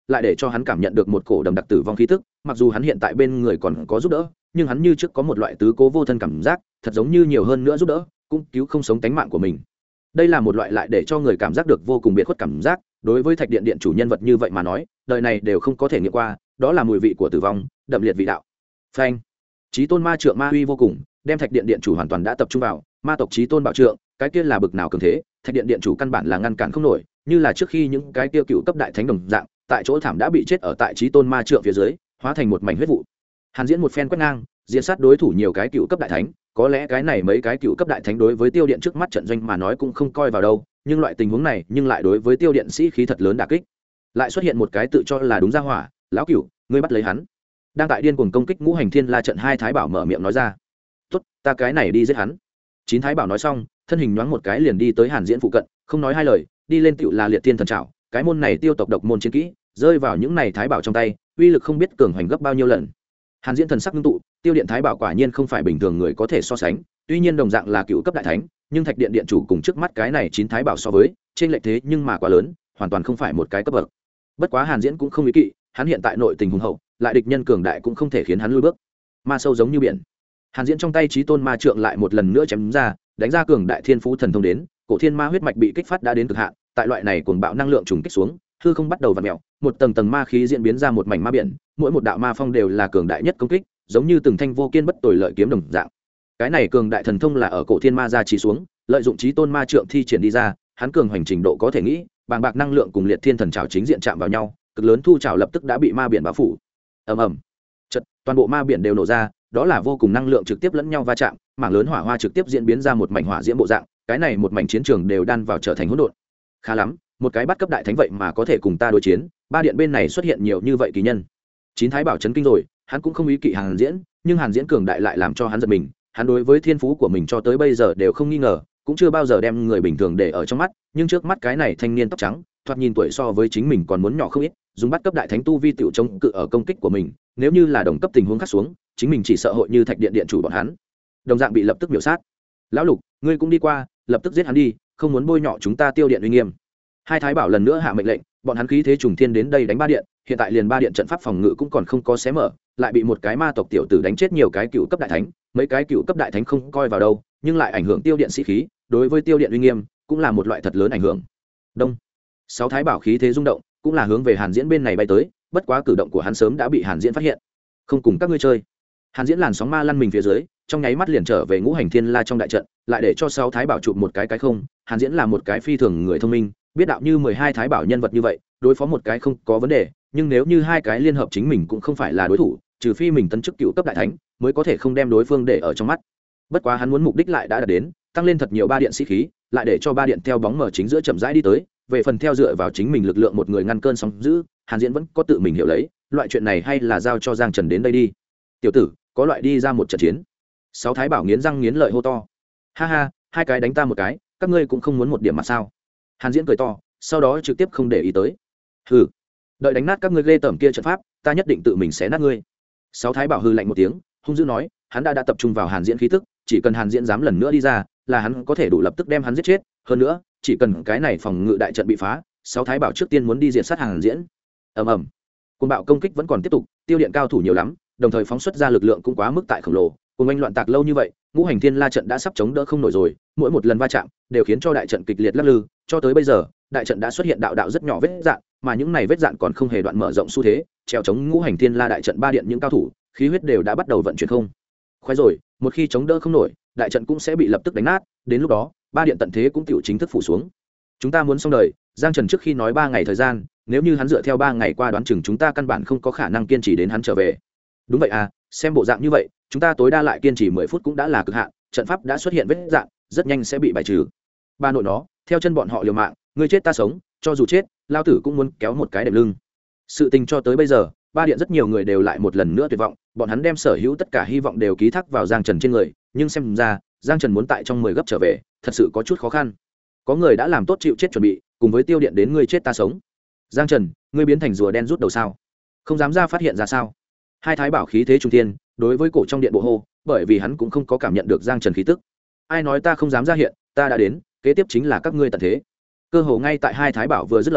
Speaker 1: lại để cho hắn cảm nhận được một cổ đầm đặc tử vong khí tức. Mặc dù hắn hiện tại bên người còn có giúp đỡ, nhưng hắn như trước có một loại tứ cố vô thân cảm giác, thật giống như nhiều hơn nữa giúp đỡ cũng cứu không sống tánh mạng của mình. Đây là một loại lại để cho người cảm giác được vô cùng biệt khuất cảm giác. Đối với thạch điện điện chủ nhân vật như vậy mà nói, đời này đều không có thể nghiệm qua, đó là mùi vị của tử vong, đậm liệt vị đạo. Phanh! Chí tôn ma trượng ma uy vô cùng, đem thạch điện điện chủ hoàn toàn đã tập trung vào. Ma tộc chí tôn bảo trượng, cái kia là bực nào cường thế, thạch điện điện chủ căn bản là ngăn cản không nổi, như là trước khi những cái kia cựu cấp đại thánh đồng dạng, tại chỗ thảm đã bị chết ở tại chí tôn ma trượng phía dưới, hóa thành một mảnh huyết vụ. Hàn Diễn một phen quét ngang, diễn sát đối thủ nhiều cái cựu cấp đại thánh, có lẽ cái này mấy cái cựu cấp đại thánh đối với tiêu điện trước mắt trận doanh mà nói cũng không coi vào đâu, nhưng loại tình huống này nhưng lại đối với tiêu điện sĩ khí thật lớn đả kích. Lại xuất hiện một cái tự cho là đúng ra hỏa, lão cửu, ngươi bắt lấy hắn. Đang tại điên cuồng công kích ngũ hành thiên la trận hai thái bảo mở miệng nói ra. Tốt, ta cái này đi giết hắn. Chín thái bảo nói xong, thân hình nhoáng một cái liền đi tới Hàn Diễn phụ cận, không nói hai lời, đi lên tựu là liệt thiên thần trảo. Cái môn này tiêu tộc độc môn chiến kỹ, rơi vào những này thái bảo trong tay, uy lực không biết cường hoành gấp bao nhiêu lần. Hàn Diễn thần sắc ngưng tụ, tiêu điện thái bảo quả nhiên không phải bình thường người có thể so sánh, tuy nhiên đồng dạng là cựu cấp đại thánh, nhưng thạch điện điện chủ cùng trước mắt cái này chín thái bảo so với trên lệch thế nhưng mà quá lớn, hoàn toàn không phải một cái cấp bậc. Bất quá Hàn Diễn cũng không ý kỵ, hắn hiện tại nội tình hùng hậu, lại địch nhân cường đại cũng không thể khiến hắn lùi bước. Ma sâu giống như biển. Hàn Diễn trong tay chí tôn ma trượng lại một lần nữa chém ra, đánh ra cường đại thiên phú thần thông đến, cổ thiên ma huyết mạch bị kích phát đã đến cực hạn, tại loại này cuồng bạo năng lượng trùng kích xuống, hư không bắt đầu vặn mèo, một tầng tầng ma khí diễn biến ra một mảnh ma biển, mỗi một đạo ma phong đều là cường đại nhất công kích, giống như từng thanh vô kiên bất tồi lợi kiếm đồng dạng. Cái này cường đại thần thông là ở cổ thiên ma gia trì xuống, lợi dụng chí tôn ma trượng thi triển đi ra, hắn cường hoành trình độ có thể nghĩ, bàng bạc năng lượng cùng liệt thiên thần trảo chính diện chạm vào nhau, cực lớn thu trảo lập tức đã bị ma biển bao phủ. Ầm ầm. Chợt, toàn bộ ma biển đều nổ ra, đó là vô cùng năng lượng trực tiếp lẫn nhau va chạm, mảng lớn hỏa hoa trực tiếp diễn biến ra một mảnh hỏa diễm bộ dạng, cái này một mảnh chiến trường đều đan vào trở thành hỗn độn. Khá lắm, một cái bắt cấp đại thánh vậy mà có thể cùng ta đối chiến, ba điện bên này xuất hiện nhiều như vậy kỳ nhân. Chín thái bảo chấn kinh rồi, hắn cũng không ý kỵ Hàn Diễn, nhưng Hàn Diễn cường đại lại làm cho hắn giật mình, hắn đối với thiên phú của mình cho tới bây giờ đều không nghi ngờ, cũng chưa bao giờ đem người bình thường để ở trong mắt, nhưng trước mắt cái này thanh niên tóc trắng, thoạt nhìn tuổi so với chính mình còn muốn nhỏ không ít, dùng bắt cấp đại thánh tu vi tiểu chống cự ở công kích của mình, nếu như là đồng cấp tình huống khác xuống, chính mình chỉ sợ hội như thạch điện điện chủ bọn hắn, đồng dạng bị lập tức miểu sát. Lão Lục, ngươi cũng đi qua, lập tức giết hắn đi, không muốn bôi nhọ chúng ta tiêu điện uy nghiêm. Hai thái bảo lần nữa hạ mệnh lệnh, bọn hắn khí thế trùng thiên đến đây đánh ba điện, hiện tại liền ba điện trận pháp phòng ngự cũng còn không có xé mở, lại bị một cái ma tộc tiểu tử đánh chết nhiều cái cựu cấp đại thánh, mấy cái cựu cấp đại thánh không coi vào đâu, nhưng lại ảnh hưởng tiêu điện sĩ khí, đối với tiêu điện uy nghiêm cũng là một loại thật lớn ảnh hưởng. Đông, sáu thái bảo khí thế rung động, cũng là hướng về Hàn Diễn bên này bay tới, bất quá cử động của hắn sớm đã bị Hàn Diễn phát hiện. Không cùng các ngươi chơi. Hàn Diễn làn sóng ma lăn mình phía dưới, trong nháy mắt liền trở về ngũ hành thiên la trong đại trận, lại để cho sáu thái bảo chụp một cái không. Hàn Diễn là một cái phi thường người thông minh, biết đạo như 12 thái bảo nhân vật như vậy, đối phó một cái không có vấn đề, nhưng nếu như hai cái liên hợp chính mình cũng không phải là đối thủ, trừ phi mình tấn chức cựu cấp đại thánh, mới có thể không đem đối phương để ở trong mắt. Bất quá hắn muốn mục đích lại đã đạt đến, tăng lên thật nhiều ba điện sĩ khí, lại để cho ba điện theo bóng mở chính giữa chậm rãi đi tới, về phần theo dựa vào chính mình lực lượng một người ngăn cơn sóng dữ, Hàn Diễn vẫn có tự mình hiểu lấy, loại chuyện này hay là giao cho Giang Trần đến đây đi. Tiểu tử, có loại đi ra một trận chiến. Sáu thái bảo nghiến răng nghiến lợi hô to. Ha ha, hai cái đánh ta một cái, các ngươi cũng không muốn một điểm mà sao? Hàn Diễn cười to, sau đó trực tiếp không để ý tới. Hừ, đợi đánh nát các ngươi ghê tởm kia trận pháp, ta nhất định tự mình xé nát ngươi. Sáu thái bảo hừ lạnh một tiếng, hung dữ nói, hắn đã tập trung vào Hàn Diễn khí tức, chỉ cần Hàn Diễn dám lần nữa đi ra, là hắn có thể đủ lập tức đem hắn giết chết, hơn nữa, chỉ cần cái này phòng ngự đại trận bị phá, sáu thái bảo trước tiên muốn đi diệt sát Hàn Diễn. Ầm ầm. Cuồng bạo công kích vẫn còn tiếp tục, tiêu điện cao thủ nhiều lắm, đồng thời phóng xuất ra lực lượng cũng quá mức tại khổng lồ, cùng anh loạn tạc lâu như vậy, ngũ hành thiên la trận đã sắp chống đỡ không nổi rồi, mỗi một lần va chạm đều khiến cho đại trận kịch liệt lắc lư, cho tới bây giờ, đại trận đã xuất hiện đạo đạo rất nhỏ vết dạn, mà những này vết dạn còn không hề đoạn mở rộng xu thế, treo chống ngũ hành thiên la đại trận ba điện những cao thủ, khí huyết đều đã bắt đầu vận chuyển không. Khoái rồi, một khi chống đỡ không nổi, đại trận cũng sẽ bị lập tức đánh nát, đến lúc đó, ba điện tận thế cũng tiểu chính thức phủ xuống. Chúng ta muốn xong đời, Giang Trần trước khi nói 3 ngày thời gian, nếu như hắn dựa theo 3 ngày qua đoán chừng chúng ta căn bản không có khả năng kiên trì đến hắn trở về. Đúng vậy à, xem bộ dạng như vậy, chúng ta tối đa lại kiên trì 10 phút cũng đã là cực hạn, trận pháp đã xuất hiện vết dạn, rất nhanh sẽ bị bài trừ. Ba nội nó, theo chân bọn họ liều mạng, ngươi chết ta sống, cho dù chết, lao tử cũng muốn kéo một cái đệm lưng. Sự tình cho tới bây giờ, ba điện rất nhiều người đều lại một lần nữa tuyệt vọng, bọn hắn đem sở hữu tất cả hy vọng đều ký thác vào Giang Trần trên người, nhưng xem ra, Giang Trần muốn tại trong 10 gấp trở về, thật sự có chút khó khăn. Có người đã làm tốt chịu chết chuẩn bị, cùng với tiêu điện đến ngươi chết ta sống. Giang Trần, ngươi biến thành rùa đen rút đầu sao? Không dám ra phát hiện ra sao? Hai thái bảo khí thế trung thiên, đối với cổ trong điện bộ hô, bởi vì hắn cũng không có cảm nhận được Giang Trần khí tức. Ai nói ta không dám ra hiện, ta đã đến, kế tiếp chính là các ngươi tận thế. Cơ hồ ngay tại hai thái bảo vừa dứt lời,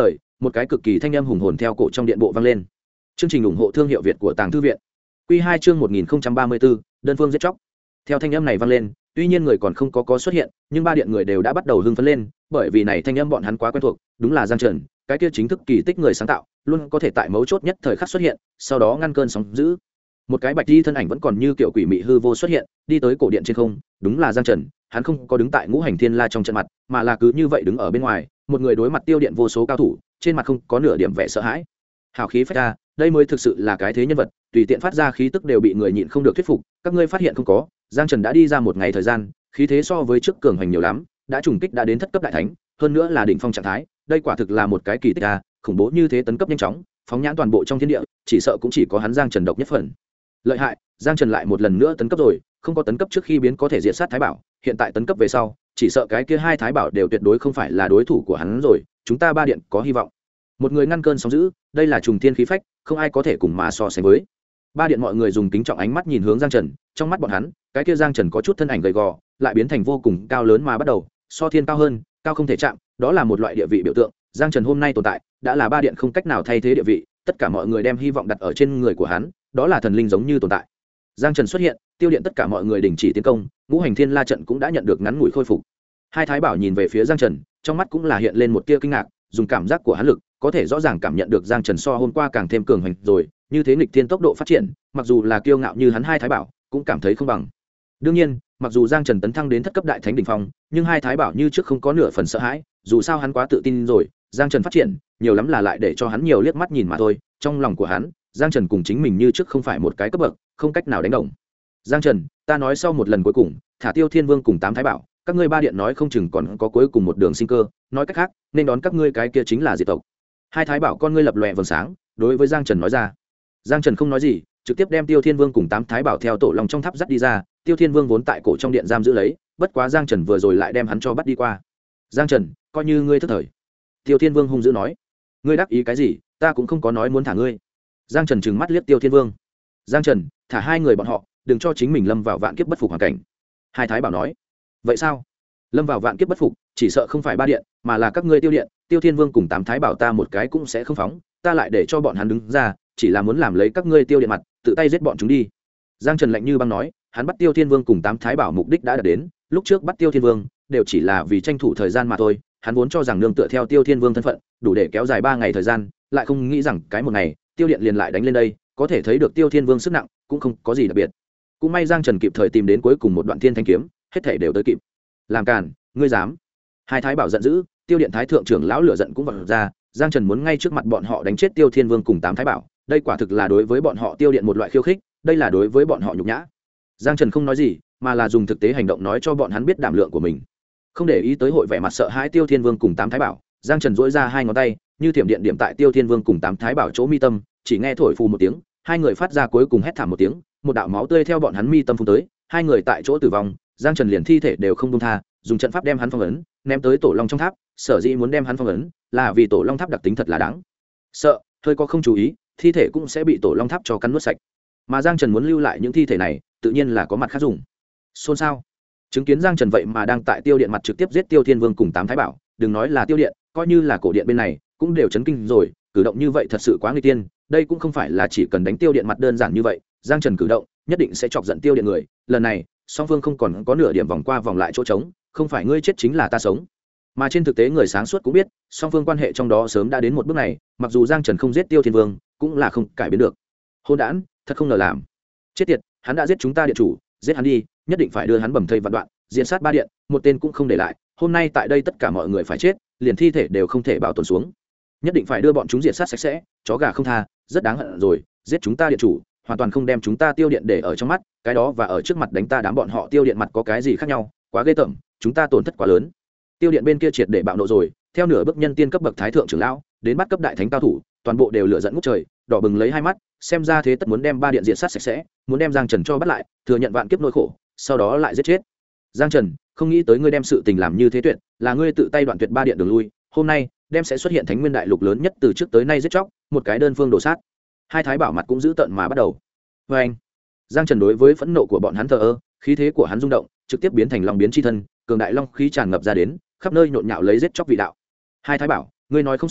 Speaker 1: một cái cực kỳ thanh âm hùng hồn theo cổ trong điện bộ vang lên. Chương trình ủng hộ thương hiệu Việt của Tàng Thư viện. Quy 2 chương 1034, đơn phương giết chóc. Theo thanh âm này vang lên, tuy nhiên người còn không có xuất hiện, nhưng ba điện người đều đã bắt đầu hưng phấn lên, bởi vì này thanh âm bọn hắn quá quen thuộc, đúng là Giang Trần, cái kia chính thức kỳ tích người sáng tạo, luôn có thể tại mấu chốt nhất thời khắc xuất hiện, sau đó ngăn cơn sóng dữ. Một cái bạch y thân ảnh vẫn còn như kiểu quỷ mị hư vô xuất hiện, đi tới cổ điện trên không, đúng là Giang Trần, hắn không có đứng tại Ngũ Hành Thiên La trong trận mặt, mà là cứ như vậy đứng ở bên ngoài, một người đối mặt tiêu điện vô số cao thủ, trên mặt không có nửa điểm vẻ sợ hãi. Hào khí phách ra, đây mới thực sự là cái thế nhân vật, tùy tiện phát ra khí tức đều bị người nhịn không được thuyết phục, các ngươi phát hiện không có, Giang Trần đã đi ra một ngày thời gian, khí thế so với trước cường hành nhiều lắm, đã trùng kích đã đến thất cấp đại thánh, hơn nữa là đỉnh phong trạng thái, đây quả thực là một cái kỳ tích a, khủng bố như thế tấn cấp nhanh chóng, phóng nhãn toàn bộ trong thiên địa, chỉ sợ cũng chỉ có hắn Giang Trần độc nhất phần. Lợi hại, Giang Trần lại một lần nữa tấn cấp rồi, không có tấn cấp trước khi biến có thể diệt sát Thái Bảo, hiện tại tấn cấp về sau, chỉ sợ cái kia hai Thái Bảo đều tuyệt đối không phải là đối thủ của hắn rồi, chúng ta ba điện có hy vọng. Một người ngăn cơn sóng dữ, đây là trùng thiên khí phách, không ai có thể cùng mà so sánh với. Ba điện mọi người dùng kính trọng ánh mắt nhìn hướng Giang Trần, trong mắt bọn hắn, cái kia Giang Trần có chút thân ảnh gầy gò, lại biến thành vô cùng cao lớn mà bắt đầu, so thiên cao hơn, cao không thể chạm, đó là một loại địa vị biểu tượng. Giang Trần hôm nay tồn tại, đã là ba điện không cách nào thay thế địa vị, tất cả mọi người đem hy vọng đặt ở trên người của hắn, đó là thần linh giống như tồn tại. Giang Trần xuất hiện, tiêu điện tất cả mọi người đình chỉ tiến công, Ngũ Hành Thiên La trận cũng đã nhận được ngắn ngủi khôi phục. Hai Thái Bảo nhìn về phía Giang Trần, trong mắt cũng là hiện lên một tia kinh ngạc, dùng cảm giác của hắn lực, có thể rõ ràng cảm nhận được Giang Trần so hôm qua càng thêm cường hành rồi, như thế nghịch thiên tốc độ phát triển, mặc dù là kiêu ngạo như hắn hai Thái Bảo, cũng cảm thấy không bằng. Đương nhiên, mặc dù Giang Trần tấn thăng đến thất cấp đại thánh đỉnh phong, nhưng hai Thái Bảo như trước không có nửa phần sợ hãi, dù sao hắn quá tự tin rồi, Giang Trần phát triển, nhiều lắm là lại để cho hắn nhiều liếc mắt nhìn mà thôi, trong lòng của hắn, Giang Trần cùng chính mình như trước không phải một cái cấp bậc, không cách nào đánh đồng. Giang Trần, ta nói sau một lần cuối cùng, thả Tiêu Thiên Vương cùng tám Thái Bảo, các ngươi ba điện nói không chừng còn có cuối cùng một đường sinh cơ, nói cách khác, nên đón các ngươi cái kia chính là diệt tộc. Hai Thái Bảo con ngươi lập lòe vầng sáng, đối với Giang Trần nói ra. Giang Trần không nói gì, trực tiếp đem Tiêu Thiên Vương cùng tám Thái Bảo theo tổ lòng trong tháp dắt đi ra. Tiêu Thiên Vương vốn tại cổ trong điện giam giữ lấy, bất quá Giang Trần vừa rồi lại đem hắn cho bắt đi qua. Giang Trần, coi như ngươi thất thời. Tiêu Thiên Vương hung dữ nói. Ngươi đắc ý cái gì, ta cũng không có nói muốn thả ngươi. Giang Trần trừng mắt liếc Tiêu Thiên Vương. Giang Trần, thả hai người bọn họ, đừng cho chính mình lâm vào vạn kiếp bất phục hoàn cảnh. Hai Thái Bảo nói. Vậy sao? Lâm vào vạn kiếp bất phục, chỉ sợ không phải ba điện, mà là các ngươi Tiêu điện, Tiêu Thiên Vương cùng tám Thái Bảo ta một cái cũng sẽ không phóng, ta lại để cho bọn hắn đứng ra, chỉ là muốn làm lấy các ngươi Tiêu điện mặt, tự tay giết bọn chúng đi. Giang Trần lạnh như băng nói, hắn bắt Tiêu Thiên Vương cùng tám Thái Bảo mục đích đã đạt đến, lúc trước bắt Tiêu Thiên Vương đều chỉ là vì tranh thủ thời gian mà thôi, hắn vốn cho rằng nương tựa theo Tiêu Thiên Vương thân phận, đủ để kéo dài 3 ngày thời gian, lại không nghĩ rằng cái một ngày, Tiêu điện liền lại đánh lên đây, có thể thấy được Tiêu Thiên Vương sức nặng, cũng không có gì đặc biệt. Cũng may Giang Trần kịp thời tìm đến cuối cùng một đoạn thiên thanh kiếm, hết thảy đều tới kịp. Làm càn, ngươi dám? Hai Thái Bảo giận dữ, Tiêu điện thái thượng trưởng lão lửa giận cũng vọt ra, Giang Trần muốn ngay trước mặt bọn họ đánh chết Tiêu Thiên Vương cùng tám Thái Bảo, đây quả thực là đối với bọn họ Tiêu điện một loại khiêu khích, đây là đối với bọn họ nhục nhã. Giang Trần không nói gì, mà là dùng thực tế hành động nói cho bọn hắn biết đảm lượng của mình. Không để ý tới hội vẻ mặt sợ hãi Tiêu Thiên Vương cùng tám Thái Bảo, Giang Trần duỗi ra hai ngón tay, như thiểm điện điểm tại Tiêu Thiên Vương cùng tám Thái Bảo chỗ mi tâm, chỉ nghe thổi phù một tiếng, hai người phát ra cuối cùng hét thảm một tiếng, một đạo máu tươi theo bọn hắn mi tâm phun tới, hai người tại chỗ tử vong. Giang Trần liền thi thể đều không buông tha, dùng trận pháp đem hắn phong ấn, ném tới tổ long trong tháp. Sở dĩ muốn đem hắn phong ấn, là vì tổ long tháp đặc tính thật là đáng sợ, hơi có không chú ý, thi thể cũng sẽ bị tổ long tháp cho cắn nuốt sạch. Mà Giang Trần muốn lưu lại những thi thể này, tự nhiên là có mặt khác dùng. Xôn xao. Chứng kiến Giang Trần vậy mà đang tại Tiêu điện mặt trực tiếp giết Tiêu Thiên Vương cùng tám Thái Bảo, đừng nói là Tiêu điện, coi như là cổ điện bên này, cũng đều chấn kinh rồi, cử động như vậy thật sự quá nguy tiên, đây cũng không phải là chỉ cần đánh Tiêu điện mặt đơn giản như vậy, Giang Trần cử động, nhất định sẽ chọc giận Tiêu điện người, lần này, song phương không còn có nửa điểm vòng qua vòng lại chỗ trống, không phải ngươi chết chính là ta sống. Mà trên thực tế người sáng suốt cũng biết, song phương quan hệ trong đó sớm đã đến một bước này, mặc dù Giang Trần không giết Tiêu Thiên Vương, cũng là không cải biến được. Hôn đản, thật không ngờ làm. Chết tiệt, hắn đã giết chúng ta điện chủ, giết hắn đi, nhất định phải đưa hắn bầm thây vạn đoạn, diện sát ba điện, một tên cũng không để lại, hôm nay tại đây tất cả mọi người phải chết, liền thi thể đều không thể bảo tồn xuống. Nhất định phải đưa bọn chúng diện sát sạch sẽ, chó gà không tha, rất đáng hận rồi, giết chúng ta điện chủ, hoàn toàn không đem chúng ta Tiêu điện để ở trong mắt, cái đó và ở trước mặt đánh ta đám bọn họ Tiêu điện mặt có cái gì khác nhau, quá ghê tởm, chúng ta tổn thất quá lớn. Tiêu điện bên kia triệt để bạo nộ rồi, theo nửa bước nhân tiên cấp bậc thái thượng trưởng lão, đến bắt cấp đại thánh cao thủ, toàn bộ đều lửa giận ngút trời, đỏ bừng lấy hai mắt, xem ra thế tất muốn đem ba điện diện sát sạch sẽ, muốn đem Giang Trần cho bắt lại, thừa nhận vạn kiếp nỗi khổ, sau đó lại giết chết. Giang Trần, không nghĩ tới ngươi đem sự tình làm như thế tuyệt, là ngươi tự tay đoạn tuyệt ba điện đường lui, hôm nay đem sẽ xuất hiện Thánh Nguyên Đại Lục lớn nhất từ trước tới nay giết chóc, một cái đơn phương đổ sát. Hai Thái Bảo mặt cũng giữ tận mà bắt đầu. Và anh, Giang Trần đối với phẫn nộ của bọn hắn thờ ơ, khí thế của hắn rung động, trực tiếp biến thành long biến chi thân, cường đại long khí tràn ngập ra đến, khắp nơi nhộn nhạo lấy giết chóc vị đạo. Hai Thái Bảo, ngươi nói không sai,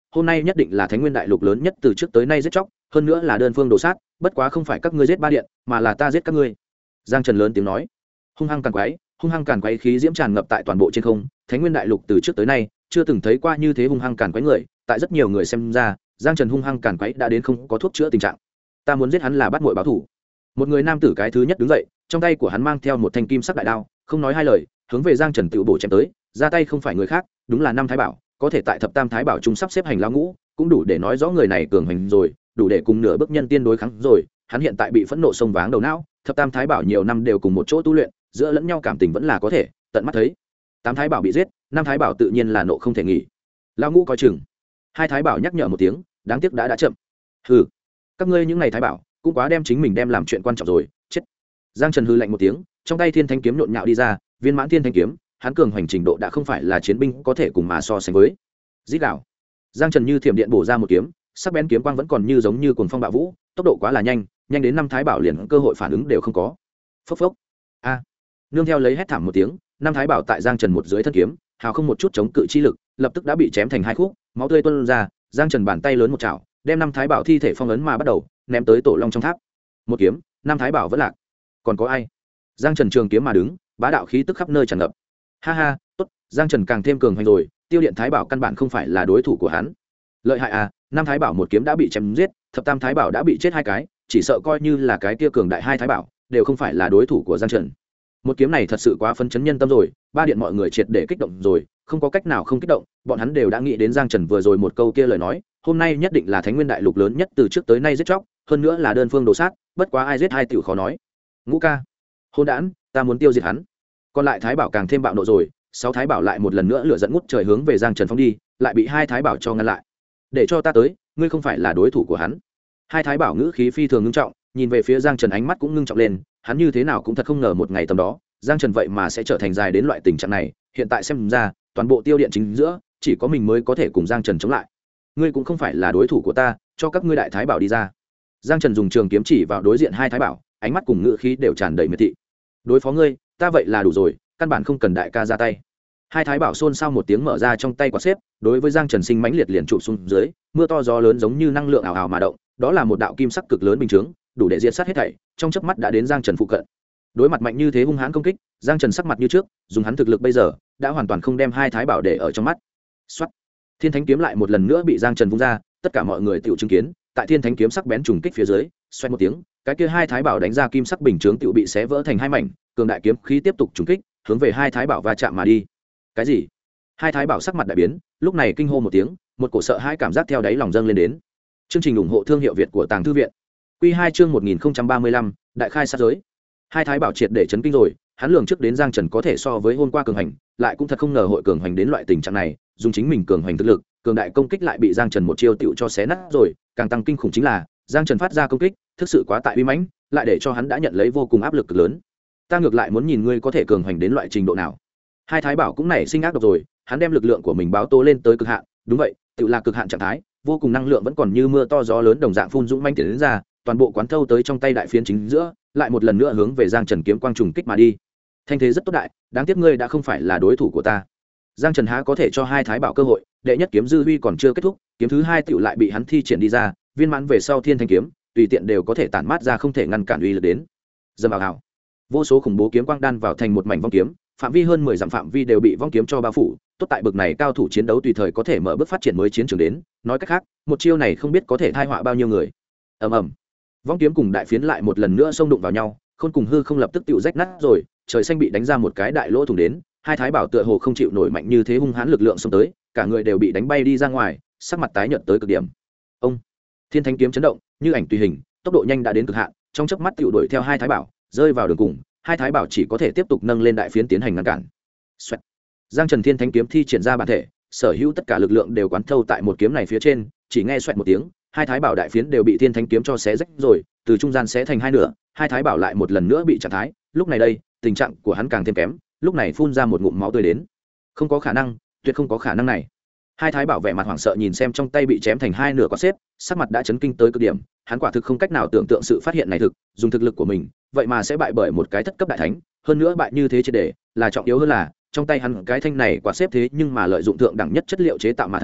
Speaker 1: hôm nay nhất định là Thánh Nguyên Đại Lục lớn nhất từ trước tới nay giết chóc, hơn nữa là đơn phương đồ sát, bất quá không phải các ngươi giết ba điện, mà là ta giết các ngươi. Giang Trần lớn tiếng nói. Hung hăng càn quấy khí diễm tràn ngập tại toàn bộ trên không, Thánh Nguyên Đại Lục từ trước tới nay chưa từng thấy qua như thế hung hăng càn quấy người, tại rất nhiều người xem ra, Giang Trần hung hăng càn quấy đã đến không có thuốc chữa tình trạng. Ta muốn giết hắn là bắt muội báo thủ. Một người nam tử cái thứ nhất đứng dậy, trong tay của hắn mang theo một thanh kim sắc đại đao, không nói hai lời, hướng về Giang Trần tự bổ chém tới, ra tay không phải người khác, đúng là Nam Thái Bảo, có thể tại thập tam thái bảo trung sắp xếp hành lão ngũ, cũng đủ để nói rõ người này cường hành rồi, đủ để cùng nửa bước nhân tiên đối kháng rồi. Hắn hiện tại bị phẫn nộ xông váng đầu não, thập tam thái bảo nhiều năm đều cùng một chỗ tu luyện, giữa lẫn nhau cảm tình vẫn là có thể tận mắt thấy. Tám thái bảo bị giết, năm thái bảo tự nhiên là nộ không thể nghỉ. Lão ngũ coi chừng. Hai thái bảo nhắc nhở một tiếng, đáng tiếc đã chậm. Hừ, các ngươi những ngày thái bảo cũng quá đem chính mình đem làm chuyện quan trọng rồi, chết. Giang Trần hừ lạnh một tiếng, trong tay thiên thanh kiếm nhộn nhạo đi ra, viên mãn thiên thanh kiếm, hắn cường hoành trình độ đã không phải là chiến binh có thể cùng mà so sánh với. Dít đảo. Giang Trần như thiểm điện bổ ra một kiếm, sắc bén kiếm quang vẫn còn như giống như cuồng phong bạo vũ, tốc độ quá là nhanh, nhanh đến năm thái bảo liền cơ hội phản ứng đều không có. Phốc phốc. A. Nương theo lấy hét thảm một tiếng, năm thái bảo tại Giang Trần một dưới thân kiếm, hào không một chút chống cự chi lực, lập tức đã bị chém thành hai khúc, máu tươi tuôn ra. Giang Trần bàn tay lớn một chảo, đem năm thái bảo thi thể phong ấn mà bắt đầu ném tới tổ long trong tháp. Một kiếm, năm thái bảo vẫn lạc. Còn có ai? Giang Trần trường kiếm mà đứng, bá đạo khí tức khắp nơi tràn ngập. Ha ha, tốt, Giang Trần càng thêm cường hành rồi, Tiêu Điện Thái Bảo căn bản không phải là đối thủ của hắn. Lợi hại à, năm Thái Bảo một kiếm đã bị chém giết, thập tam Thái Bảo đã bị chết hai cái, chỉ sợ coi như là cái kia cường đại hai Thái Bảo, đều không phải là đối thủ của Giang Trần. Một kiếm này thật sự quá phấn chấn nhân tâm rồi, ba điện mọi người triệt để kích động rồi, không có cách nào không kích động, bọn hắn đều đã nghĩ đến Giang Trần vừa rồi một câu kia lời nói, hôm nay nhất định là Thánh Nguyên Đại Lục lớn nhất từ trước tới nay giết chóc, hơn nữa là đơn phương đồ sát, bất quá ai giết hai tiểu khó nói. Ngũ ca, hôn đản, ta muốn tiêu diệt hắn. Còn lại Thái Bảo càng thêm bạo nộ rồi, sáu thái bảo lại một lần nữa lửa dẫn ngút trời hướng về Giang Trần phóng đi, lại bị hai thái bảo cho ngăn lại. Để cho ta tới, ngươi không phải là đối thủ của hắn. Hai thái bảo ngữ khí phi thường ngưng trọng, nhìn về phía Giang Trần ánh mắt cũng ngưng trọng lên, hắn như thế nào cũng thật không ngờ một ngày tầm đó, Giang Trần vậy mà sẽ trở thành dài đến loại tình trạng này, hiện tại xem ra, toàn bộ Tiêu Điện chính giữa, chỉ có mình mới có thể cùng Giang Trần chống lại. Ngươi cũng không phải là đối thủ của ta, cho các ngươi đại thái bảo đi ra. Giang Trần dùng trường kiếm chỉ vào đối diện hai thái bảo, ánh mắt cùng ngữ khí đều tràn đầy miệt thị. Đối phó ngươi, ta vậy là đủ rồi, căn bản không cần đại ca ra tay. Hai thái bảo xôn xao một tiếng mở ra trong tay quạt xếp, đối với Giang Trần sinh mãnh liệt liền trụ xuống dưới, mưa to gió lớn giống như năng lượng ảo ảo mà động, đó là một đạo kim sắc cực lớn bình chướng, đủ để diệt sát hết thảy, trong chớp mắt đã đến Giang Trần phụ cận. Đối mặt mạnh như thế hung hãn công kích, Giang Trần sắc mặt như trước, dùng hắn thực lực bây giờ, đã hoàn toàn không đem hai thái bảo để ở trong mắt. Soát. Thiên Thánh kiếm lại một lần nữa bị Giang Trần vung ra, tất cả mọi người tựu chứng kiến, tại Thiên Thánh kiếm sắc bén trùng kích phía dưới, xoẹt một tiếng, cái kia hai thái bảo đánh ra kim sắc bình chướng tựu bị xé vỡ thành hai mảnh, cường đại kiếm khí tiếp tục trùng kích, hướng về hai thái bảo va chạm mà đi. Cái gì? Hai thái bảo sắc mặt đại biến, lúc này kinh hô một tiếng, một cổ sợ hãi cảm giác theo đáy lòng dâng lên đến. Chương trình ủng hộ thương hiệu Việt của Tàng Thư viện. Quy 2 chương 1035, đại khai sát giới. Hai thái bảo triệt để chấn kinh rồi, hắn lường trước đến Giang Trần có thể so với hôm qua cường hành, lại cũng thật không ngờ hội cường hành đến loại tình trạng này, dùng chính mình cường hành thực lực, cường đại công kích lại bị Giang Trần một chiêu tựu cho xé nát rồi, càng tăng kinh khủng chính là, Giang Trần phát ra công kích, thực sự quá tại uy mãnh, lại để cho hắn đã nhận lấy vô cùng áp lực cực lớn. Ta ngược lại muốn nhìn ngươi có thể cường hành đến loại trình độ nào. Hai thái bảo cũng nảy sinh ác độc rồi, hắn đem lực lượng của mình báo tố lên tới cực hạn, đúng vậy, tự là cực hạn trạng thái, vô cùng năng lượng vẫn còn như mưa to gió lớn đồng dạng phun dũng manh tiến đến ra, toàn bộ quán thâu tới trong tay đại phiến chính giữa, lại một lần nữa hướng về Giang Trần kiếm quang trùng kích mà đi. Thanh thế rất tốt đại, đáng tiếc ngươi đã không phải là đối thủ của ta. Giang Trần há có thể cho hai thái bảo cơ hội, đệ nhất kiếm dư huy còn chưa kết thúc, kiếm thứ hai tựu lại bị hắn thi triển đi ra, viên mãn về sau thiên thanh kiếm, tùy tiện đều có thể tản mát ra không thể ngăn cản uy lực đến. Dầm ảo ảo. Vô số khủng bố kiếm quang đan vào thành một mảnh vong kiếm, phạm vi hơn 10 dặm phạm vi đều bị vong kiếm cho bao phủ, tốt tại bực này cao thủ chiến đấu tùy thời có thể mở bước phát triển mới chiến trường đến, nói cách khác, một chiêu này không biết có thể tai họa bao nhiêu người. Ầm ầm. Vong kiếm cùng đại phiến lại một lần nữa xông đụng vào nhau, khôn cùng hư không lập tức tựu rách nát rồi, trời xanh bị đánh ra một cái đại lỗ thủng đến, hai thái bảo tựa hồ không chịu nổi mạnh như thế hung hãn lực lượng xông tới, cả người đều bị đánh bay đi ra ngoài, sắc mặt tái nhợt tới cực điểm. Ông. Thiên Thánh kiếm chấn động, như ảnh tùy hình, tốc độ nhanh đã đến cực hạn, trong chớp mắt tựu đuổi theo hai thái bảo, rơi vào đường cùng, hai thái bảo chỉ có thể tiếp tục nâng lên đại phiến tiến hành ngăn cản. Xoẹt. Giang Trần Thiên Thánh kiếm thi triển ra bản thể, sở hữu tất cả lực lượng đều quán thâu tại một kiếm này phía trên, chỉ nghe xoẹt một tiếng, hai thái bảo đại phiến đều bị Thiên Thánh kiếm cho xé rách rồi, từ trung gian xé thành hai nửa, hai thái bảo lại một lần nữa bị chặn thái, lúc này đây, tình trạng của hắn càng thêm kém, lúc này phun ra một ngụm máu tươi đến. Không có khả năng, tuyệt không có khả năng này. Hai thái bảo vẻ mặt hoảng sợ nhìn xem trong tay bị chém thành hai nửa quạt xếp, sắc mặt đã chấn kinh tới cực điểm, hắn quả thực không cách nào tưởng tượng sự phát hiện này thực, dùng thực lực của mình, vậy mà sẽ bại bởi một cái thất cấp đại thánh, hơn nữa bại như thế chỉ để là trọng yếu hơn là, trong tay hắn cái thanh này quạt xếp thế nhưng mà lợi dụng thượng đẳng nhất chất liệu chế tạo mà thành,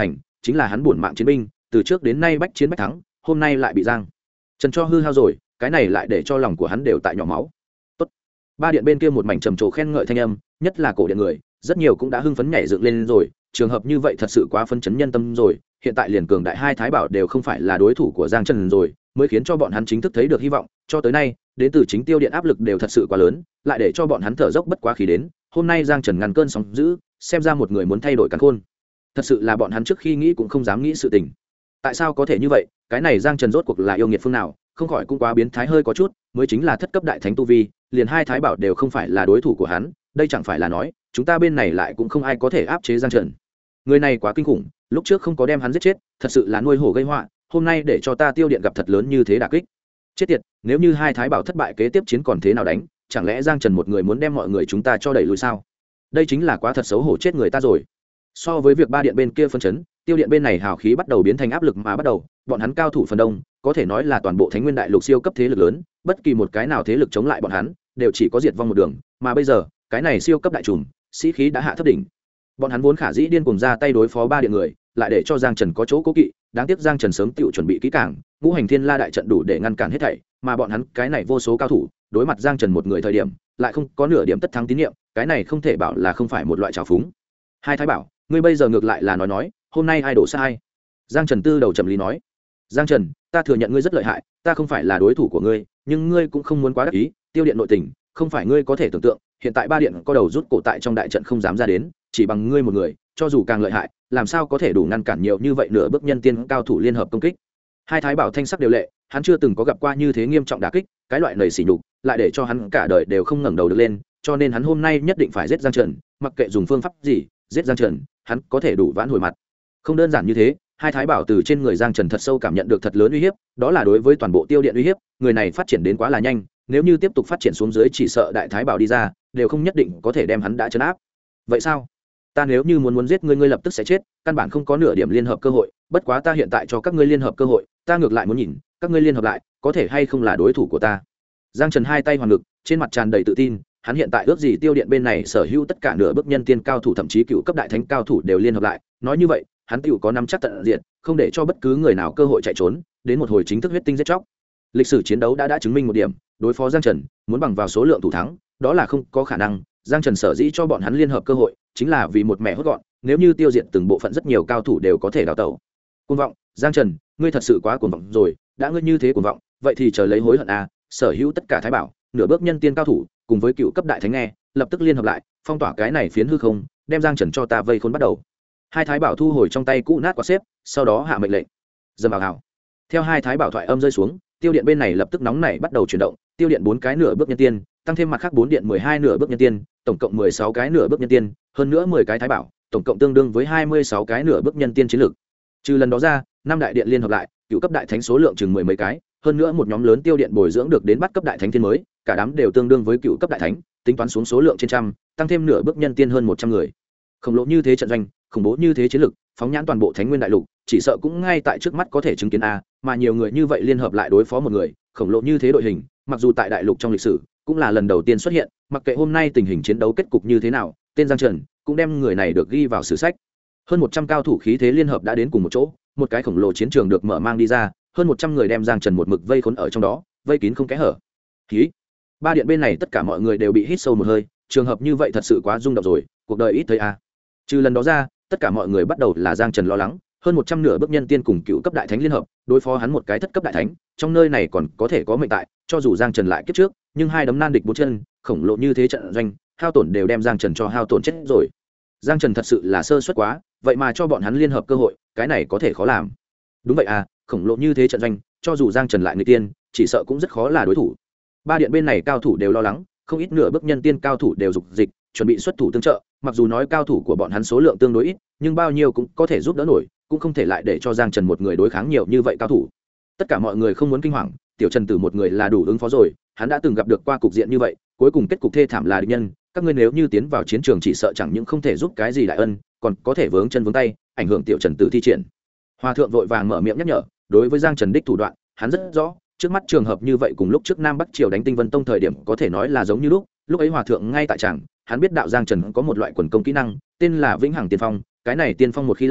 Speaker 1: chính là hắn bổn mạng chiến binh, từ trước đến nay bách chiến bách thắng, hôm nay lại bị giang trần cho hư hao rồi, cái này lại để cho lòng của hắn đều tại nhỏ máu. Tốt. Ba điện bên kia một mảnh trầm trồ khen ngợi thanh âm, nhất là cổ điện người, rất nhiều cũng đã hưng phấn nhảy dựng lên rồi, trường hợp như vậy thật sự quá phân chấn nhân tâm rồi, hiện tại liền cường đại hai thái bảo đều không phải là đối thủ của giang trần rồi, mới khiến cho bọn hắn chính thức thấy được hy vọng, cho tới nay đến từ chính tiêu điện áp lực đều thật sự quá lớn, lại để cho bọn hắn thở dốc bất quá khí đến, hôm nay giang trần ngăn cơn sóng dữ, xem ra một người muốn thay đổi càn khôn, thật sự là bọn hắn trước khi nghĩ cũng không dám nghĩ sự tình. Tại sao có thể như vậy, cái này giang trần rốt cuộc là yêu nghiệt phương nào, không khỏi cũng quá biến thái hơi có chút, mới chính là thất cấp đại thánh tu vi, liền hai thái bảo đều không phải là đối thủ của hắn, đây chẳng phải là nói chúng ta bên này lại cũng không ai có thể áp chế giang trần. Người này quá kinh khủng, lúc trước không có đem hắn giết chết, thật sự là nuôi hổ gây họa, hôm nay để cho ta tiêu điện gặp thật lớn như thế đả kích. Chết tiệt, nếu như hai thái bảo thất bại kế tiếp chiến còn thế nào đánh, chẳng lẽ giang trần một người muốn đem mọi người chúng ta cho đẩy lùi sao? Đây chính là quá thật xấu hổ chết người ta rồi. So với việc ba điện bên kia phân chấn, tiêu điện bên này hào khí bắt đầu biến thành áp lực mà bắt đầu, bọn hắn cao thủ phần đông, có thể nói là toàn bộ Thánh Nguyên Đại Lục siêu cấp thế lực lớn, bất kỳ một cái nào thế lực chống lại bọn hắn, đều chỉ có diệt vong một đường, mà bây giờ, cái này siêu cấp đại trùm, sĩ khí đã hạ thấp đỉnh. Bọn hắn vốn khả dĩ điên cuồng ra tay đối phó ba điện người, lại để cho Giang Trần có chỗ cố kỵ, đáng tiếc Giang Trần sớm tự chuẩn bị kỹ càng, ngũ hành thiên la đại trận đủ để ngăn cản hết thảy, mà bọn hắn cái này vô số cao thủ, đối mặt Giang Trần một người thời điểm, lại không có nửa điểm tất thắng tín nhiệm, cái này không thể bảo là không phải một loại trào phúng. Hai thái bảo, ngươi bây giờ ngược lại là nói, hôm nay ai đổ sai? Giang Trần tư đầu trầm lý nói. Giang Trần, ta thừa nhận ngươi rất lợi hại, ta không phải là đối thủ của ngươi, nhưng ngươi cũng không muốn quá đắc ý, tiêu điện nội tình, không phải ngươi có thể tưởng tượng, hiện tại ba điện có đầu rút cổ tại trong đại trận không dám ra đến, chỉ bằng ngươi một người, cho dù càng lợi hại, làm sao có thể đủ ngăn cản nhiều như vậy nửa bước nhân tiên cao thủ liên hợp công kích. Hai thái bảo thanh sắc đều lệ, hắn chưa từng có gặp qua như thế nghiêm trọng đả kích, cái loại nảy sỉ nhục, lại để cho hắn cả đời đều không ngẩng đầu được lên, cho nên hắn hôm nay nhất định phải giết Giang Trần, mặc kệ dùng phương pháp gì, giết Giang Trần, hắn có thể đủ vãn hồi mặt. Không đơn giản như thế, hai thái bảo từ trên người Giang Trần thật sâu cảm nhận được thật lớn uy hiếp, đó là đối với toàn bộ tiêu điện uy hiếp, người này phát triển đến quá là nhanh, nếu như tiếp tục phát triển xuống dưới chỉ sợ đại thái bảo đi ra, đều không nhất định có thể đem hắn đã trấn áp. Vậy sao? Ta nếu như muốn giết ngươi, ngươi lập tức sẽ chết, căn bản không có nửa điểm liên hợp cơ hội, bất quá ta hiện tại cho các ngươi liên hợp cơ hội, ta ngược lại muốn nhìn, các ngươi liên hợp lại, có thể hay không là đối thủ của ta. Giang Trần hai tay hoàn ngực, trên mặt tràn đầy tự tin, hắn hiện tại ước gì tiêu điện bên này sở hữu tất cả nửa bước nhân tiên cao thủ thậm chí cựu cấp đại thánh cao thủ đều liên hợp lại, nói như vậy, hắn tựu có nắm chắc tận diện, không để cho bất cứ người nào cơ hội chạy trốn, đến một hồi chính thức huyết tinh giết chóc. Lịch sử chiến đấu đã chứng minh một điểm, đối phó Giang Trần, muốn bằng vào số lượng thủ thắng, đó là không có khả năng. Giang Trần sở dĩ cho bọn hắn liên hợp cơ hội, chính là vì một mẹ hốt gọn, nếu như tiêu diệt từng bộ phận rất nhiều cao thủ đều có thể đào tẩu. Cuồng vọng, Giang Trần, ngươi thật sự quá cuồng vọng rồi, đã ngươi như thế cuồng vọng, vậy thì chờ lấy hối hận a, sở hữu tất cả thái bảo, nửa bước nhân tiên cao thủ, cùng với cựu cấp đại thánh nghe, lập tức liên hợp lại, phong tỏa cái này phiến hư không, đem Giang Trần cho ta vây khốn bắt đầu. Hai thái bảo thu hồi trong tay cũ nát quạt xếp, sau đó hạ mệnh lệnh. Dầm vào hào. Theo hai thái bảo thoại âm rơi xuống, tiêu điện bên này lập tức nóng nảy bắt đầu chuyển động, tiêu điện 4 cái nửa bước nhân tiên, tăng thêm mặt khác 4 điện 12 nửa bước nhân tiên, tổng cộng 16 cái nửa bước nhân tiên, hơn nữa 10 cái thái bảo, tổng cộng tương đương với 26 cái nửa bước nhân tiên chiến lược. Trừ lần đó ra, 5 đại điện liên hợp lại, cựu cấp đại thánh số lượng chừng 10 mấy cái, hơn nữa một nhóm lớn tiêu điện bồi dưỡng được đến bắt cấp đại thánh thiên mới, cả đám đều tương đương với cựu cấp đại thánh, tính toán xuống số lượng trên trăm, tăng thêm nửa bước nhân tiên hơn 100 người. Khổng lồ như thế trận doanh, khủng bố như thế chiến lực, phóng nhãn toàn bộ Thánh Nguyên Đại Lục, chỉ sợ cũng ngay tại trước mắt có thể chứng kiến a, mà nhiều người như vậy liên hợp lại đối phó một người, khổng lồ như thế đội hình, mặc dù tại đại lục trong lịch sử cũng là lần đầu tiên xuất hiện, mặc kệ hôm nay tình hình chiến đấu kết cục như thế nào, tên Giang Trần cũng đem người này được ghi vào sử sách. Hơn 100 cao thủ khí thế liên hợp đã đến cùng một chỗ, một cái khổng lồ chiến trường được mở mang đi ra, hơn 100 người đem Giang Trần một mực vây khốn ở trong đó, vây kín không kẽ hở. Khí. Ba điện bên này tất cả mọi người đều bị hít sâu một hơi, trường hợp như vậy thật sự quá rung động rồi, cuộc đời ít thấy a. Trừ lần đó ra, tất cả mọi người bắt đầu là Giang Trần lo lắng, hơn 100 nửa bước nhân tiên cùng cựu cấp đại thánh liên hợp, đối phó hắn một cái thất cấp đại thánh, trong nơi này còn có thể có mệnh tại, cho dù Giang Trần lại kiếp trước, nhưng hai đấm nan địch bốn chân, khổng lồ như thế trận doanh, hao tổn đều đem Giang Trần cho hao tổn chết rồi. Giang Trần thật sự là sơ suất quá, vậy mà cho bọn hắn liên hợp cơ hội, cái này có thể khó làm. Đúng vậy à, khổng lồ như thế trận doanh, cho dù Giang Trần lại người tiên, chỉ sợ cũng rất khó là đối thủ. Ba điện bên này cao thủ đều lo lắng, không ít nửa bước nhân tiên cao thủ đều dục dịch, chuẩn bị xuất thủ tương trợ, mặc dù nói cao thủ của bọn hắn số lượng tương đối ít, nhưng bao nhiêu cũng có thể giúp đỡ nổi, cũng không thể lại để cho Giang Trần một người đối kháng nhiều như vậy cao thủ. Tất cả mọi người không muốn kinh hoàng, Tiểu Trần Tử một người là đủ ứng phó rồi, hắn đã từng gặp được qua cục diện như vậy, cuối cùng kết cục thê thảm là địch nhân, các ngươi nếu như tiến vào chiến trường chỉ sợ chẳng những không thể giúp cái gì đại ân, còn có thể vướng chân vướng tay, ảnh hưởng Tiểu Trần Tử thi triển. Hòa thượng vội vàng mở miệng nhắc nhở, đối với Giang Trần đích thủ đoạn, hắn rất rõ, trước mắt trường hợp như vậy cùng lúc trước Nam Bắc Triều đánh Tinh Vân Tông thời điểm có thể nói là giống như lúc ấy Hòa thượng ngay tại tràng, hắn biết đạo Giang Trần có một loại quần công kỹ năng, tên là Vĩnh Hằng Tiên Phong, cái này tiên phong một khi là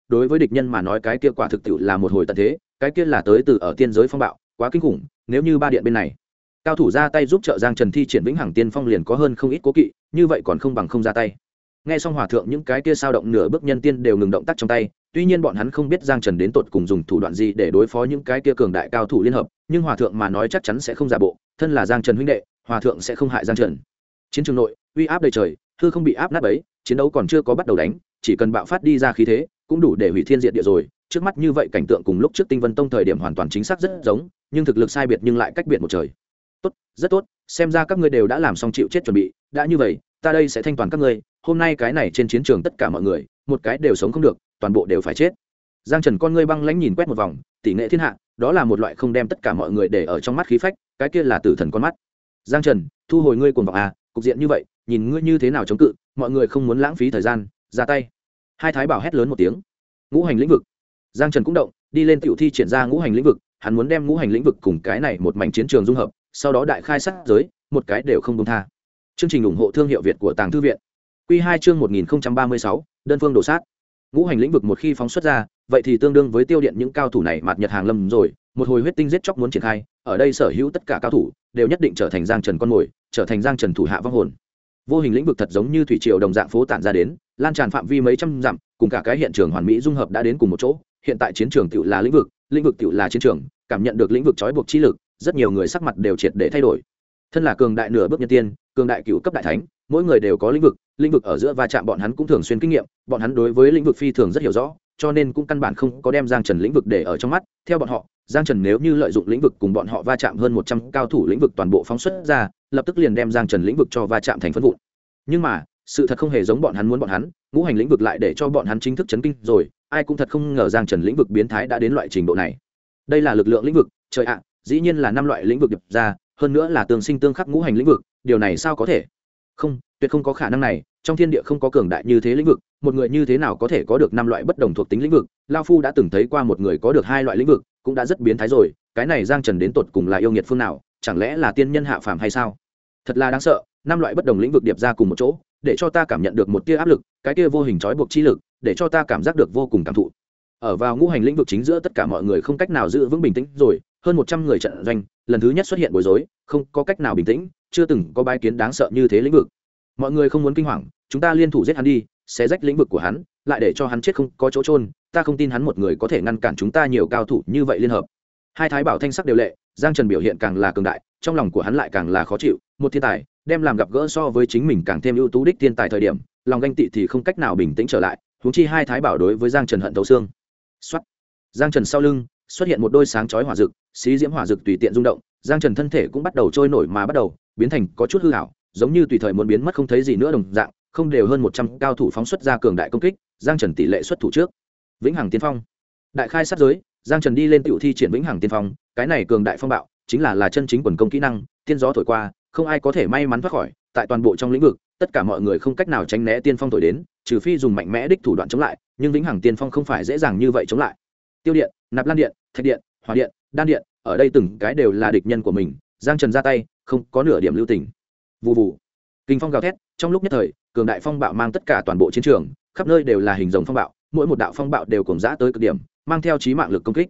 Speaker 1: đối với địch nhân mà nói cái kia quả thực tiệu là một hồi tận thế, cái kia là tới từ ở tiên giới phong bạo, quá kinh khủng. Nếu như ba điện bên này cao thủ ra tay giúp trợ Giang Trần thi triển vĩnh hằng tiên phong liền có hơn không ít cố kỵ, như vậy còn không bằng không ra tay. Nghe xong hòa thượng những cái kia sao động nửa bước nhân tiên đều ngừng động tác trong tay, tuy nhiên bọn hắn không biết Giang Trần đến tột cùng dùng thủ đoạn gì để đối phó những cái kia cường đại cao thủ liên hợp, nhưng hòa thượng mà nói chắc chắn sẽ không giả bộ, thân là Giang Trần huynh đệ, hòa thượng sẽ không hại Giang Trần. Chiến trường nội, uy áp đầy trời, hư không bị áp nát bấy, chiến đấu còn chưa có bắt đầu đánh, chỉ cần bạo phát đi ra khí thế, cũng đủ để hủy thiên diệt địa rồi. Trước mắt như vậy cảnh tượng cùng lúc trước Tinh Vân Tông thời điểm hoàn toàn chính xác rất giống, nhưng thực lực sai biệt nhưng lại cách biệt một trời. Tốt, rất tốt, xem ra các ngươi đều đã làm xong chịu chết chuẩn bị, đã như vậy, ta đây sẽ thanh toàn các ngươi, hôm nay cái này trên chiến trường tất cả mọi người, một cái đều sống không được, toàn bộ đều phải chết. Giang Trần con ngươi băng lãnh nhìn quét một vòng, tỷ nghệ thiên hạ, đó là một loại không đem tất cả mọi người để ở trong mắt khí phách, cái kia là tử thần con mắt. Giang Trần, thu hồi ngươi cuồng vọng à, cục diện như vậy, nhìn ngươi như thế nào chống cự, mọi người không muốn lãng phí thời gian, ra tay. Hai thái bảo hét lớn một tiếng. Ngũ hành lĩnh vực. Giang Trần cũng động, đi lên tiểu thi triển ra ngũ hành lĩnh vực, hắn muốn đem ngũ hành lĩnh vực cùng cái này một mảnh chiến trường dung hợp, sau đó đại khai sát giới, một cái đều không buông tha. Chương trình ủng hộ thương hiệu Việt của Tàng Thư viện. Quy 2 chương 1036, đơn phương đổ sát. Ngũ hành lĩnh vực một khi phóng xuất ra, vậy thì tương đương với tiêu điện những cao thủ này mạt nhật hàng lâm rồi, một hồi huyết tinh giết chóc muốn triển khai, ở đây sở hữu tất cả cao thủ đều nhất định trở thành Giang Trần con mồi, trở thành Giang Trần thủ hạ vong hồn. Vô hình lĩnh vực thật giống như thủy triều đồng dạng phố tản ra đến, lan tràn phạm vi mấy trăm dặm, cùng cả cái hiện trường hoàn mỹ dung hợp đã đến cùng một chỗ. Hiện tại chiến trường tiểu là lĩnh vực tiểu là chiến trường, cảm nhận được lĩnh vực trói buộc chi lực, rất nhiều người sắc mặt đều triệt để thay đổi. Thân là cường đại nửa bước nhân tiên, cường đại cửu cấp đại thánh, mỗi người đều có lĩnh vực ở giữa va chạm bọn hắn cũng thường xuyên kinh nghiệm, bọn hắn đối với lĩnh vực phi thường rất hiểu rõ, cho nên cũng căn bản không có đem Giang Trần lĩnh vực để ở trong mắt. Theo bọn họ, Giang Trần nếu như lợi dụng lĩnh vực cùng bọn họ va chạm hơn 100 cao thủ lĩnh vực toàn bộ phóng xuất ra, lập tức liền đem Giang Trần lĩnh vực cho va chạm thành phân vụn. Nhưng mà, sự thật không hề giống bọn hắn muốn bọn hắn, ngũ hành lĩnh vực lại để cho bọn hắn chính thức chấn kinh rồi, ai cũng thật không ngờ Giang Trần lĩnh vực biến thái đã đến loại trình độ này. Đây là lực lượng lĩnh vực, trời ạ, dĩ nhiên là 5 loại lĩnh vực điệp ra, hơn nữa là tương sinh tương khắc ngũ hành lĩnh vực, điều này sao có thể? Không, tuyệt không có khả năng này, trong thiên địa không có cường đại như thế lĩnh vực, một người như thế nào có thể có được 5 loại bất đồng thuộc tính lĩnh vực? Lão phu đã từng thấy qua một người có được 2 loại lĩnh vực, cũng đã rất biến thái rồi, cái này Giang Trần đến tột cùng là yêu nghiệt phương nào, chẳng lẽ là tiên nhân hạ phàm hay sao? Thật là đáng sợ, 5 loại bất đồng lĩnh vực điệp ra cùng một chỗ, để cho ta cảm nhận được một tia áp lực, cái tia vô hình trói buộc chi lực, để cho ta cảm giác được vô cùng cảm thụ. Ở vào ngũ hành lĩnh vực chính giữa tất cả mọi người không cách nào giữ vững bình tĩnh rồi, hơn 100 người trận doanh, lần thứ nhất xuất hiện bối rối, không có cách nào bình tĩnh, chưa từng có bái kiến đáng sợ như thế lĩnh vực. Mọi người không muốn kinh hoàng, chúng ta liên thủ giết hắn đi, xé rách lĩnh vực của hắn, lại để cho hắn chết không có chỗ chôn, ta không tin hắn một người có thể ngăn cản chúng ta nhiều cao thủ như vậy liên hợp. Hai thái bảo thanh sắc đều lệ, Giang Trần biểu hiện càng là cường đại, trong lòng của hắn lại càng là khó chịu, một thiên tài, đem làm gặp gỡ so với chính mình càng thêm ưu tú đích thiên tài thời điểm, lòng ganh tị thì không cách nào bình tĩnh trở lại, huống chi hai thái bảo đối với Giang Trần hận thấu xương. Soát. Giang Trần sau lưng xuất hiện một đôi sáng chói hỏa dược, xí diễm hỏa dược tùy tiện rung động, Giang Trần thân thể cũng bắt đầu trôi nổi mà bắt đầu biến thành có chút hư ảo, giống như tùy thời muốn biến mất không thấy gì nữa đồng dạng, không đều hơn 100 cao thủ phóng xuất ra cường đại công kích, Giang Trần tỷ lệ xuất thủ trước. Vĩnh Hằng Tiên Phong. Đại khai sát giới, Giang Trần đi lên tiểu thi triển Vĩnh Hằng Tiên Phong, cái này cường đại phong bạo, chính là chân chính quần công kỹ năng, tiên gió thổi qua, không ai có thể may mắn thoát khỏi, tại toàn bộ trong lĩnh vực, tất cả mọi người không cách nào tránh né tiên phong thổi đến, trừ phi dùng mạnh mẽ đích thủ đoạn chống lại, nhưng Vĩnh Hằng Tiên Phong không phải dễ dàng như vậy chống lại. Tiêu điện, Nạp Lan điện, Thạch điện, Hỏa điện, Đan điện, ở đây từng cái đều là địch nhân của mình, Giang Trần ra tay, không có nửa điểm lưu tình. Vù vù. Kinh phong gào thét, trong lúc nhất thời, cường đại phong bạo mang tất cả toàn bộ chiến trường, khắp nơi đều là hình rồng phong bạo, mỗi một đạo phong bạo đều cuồng dã tới cực điểm, mang theo chí mạng lực công kích.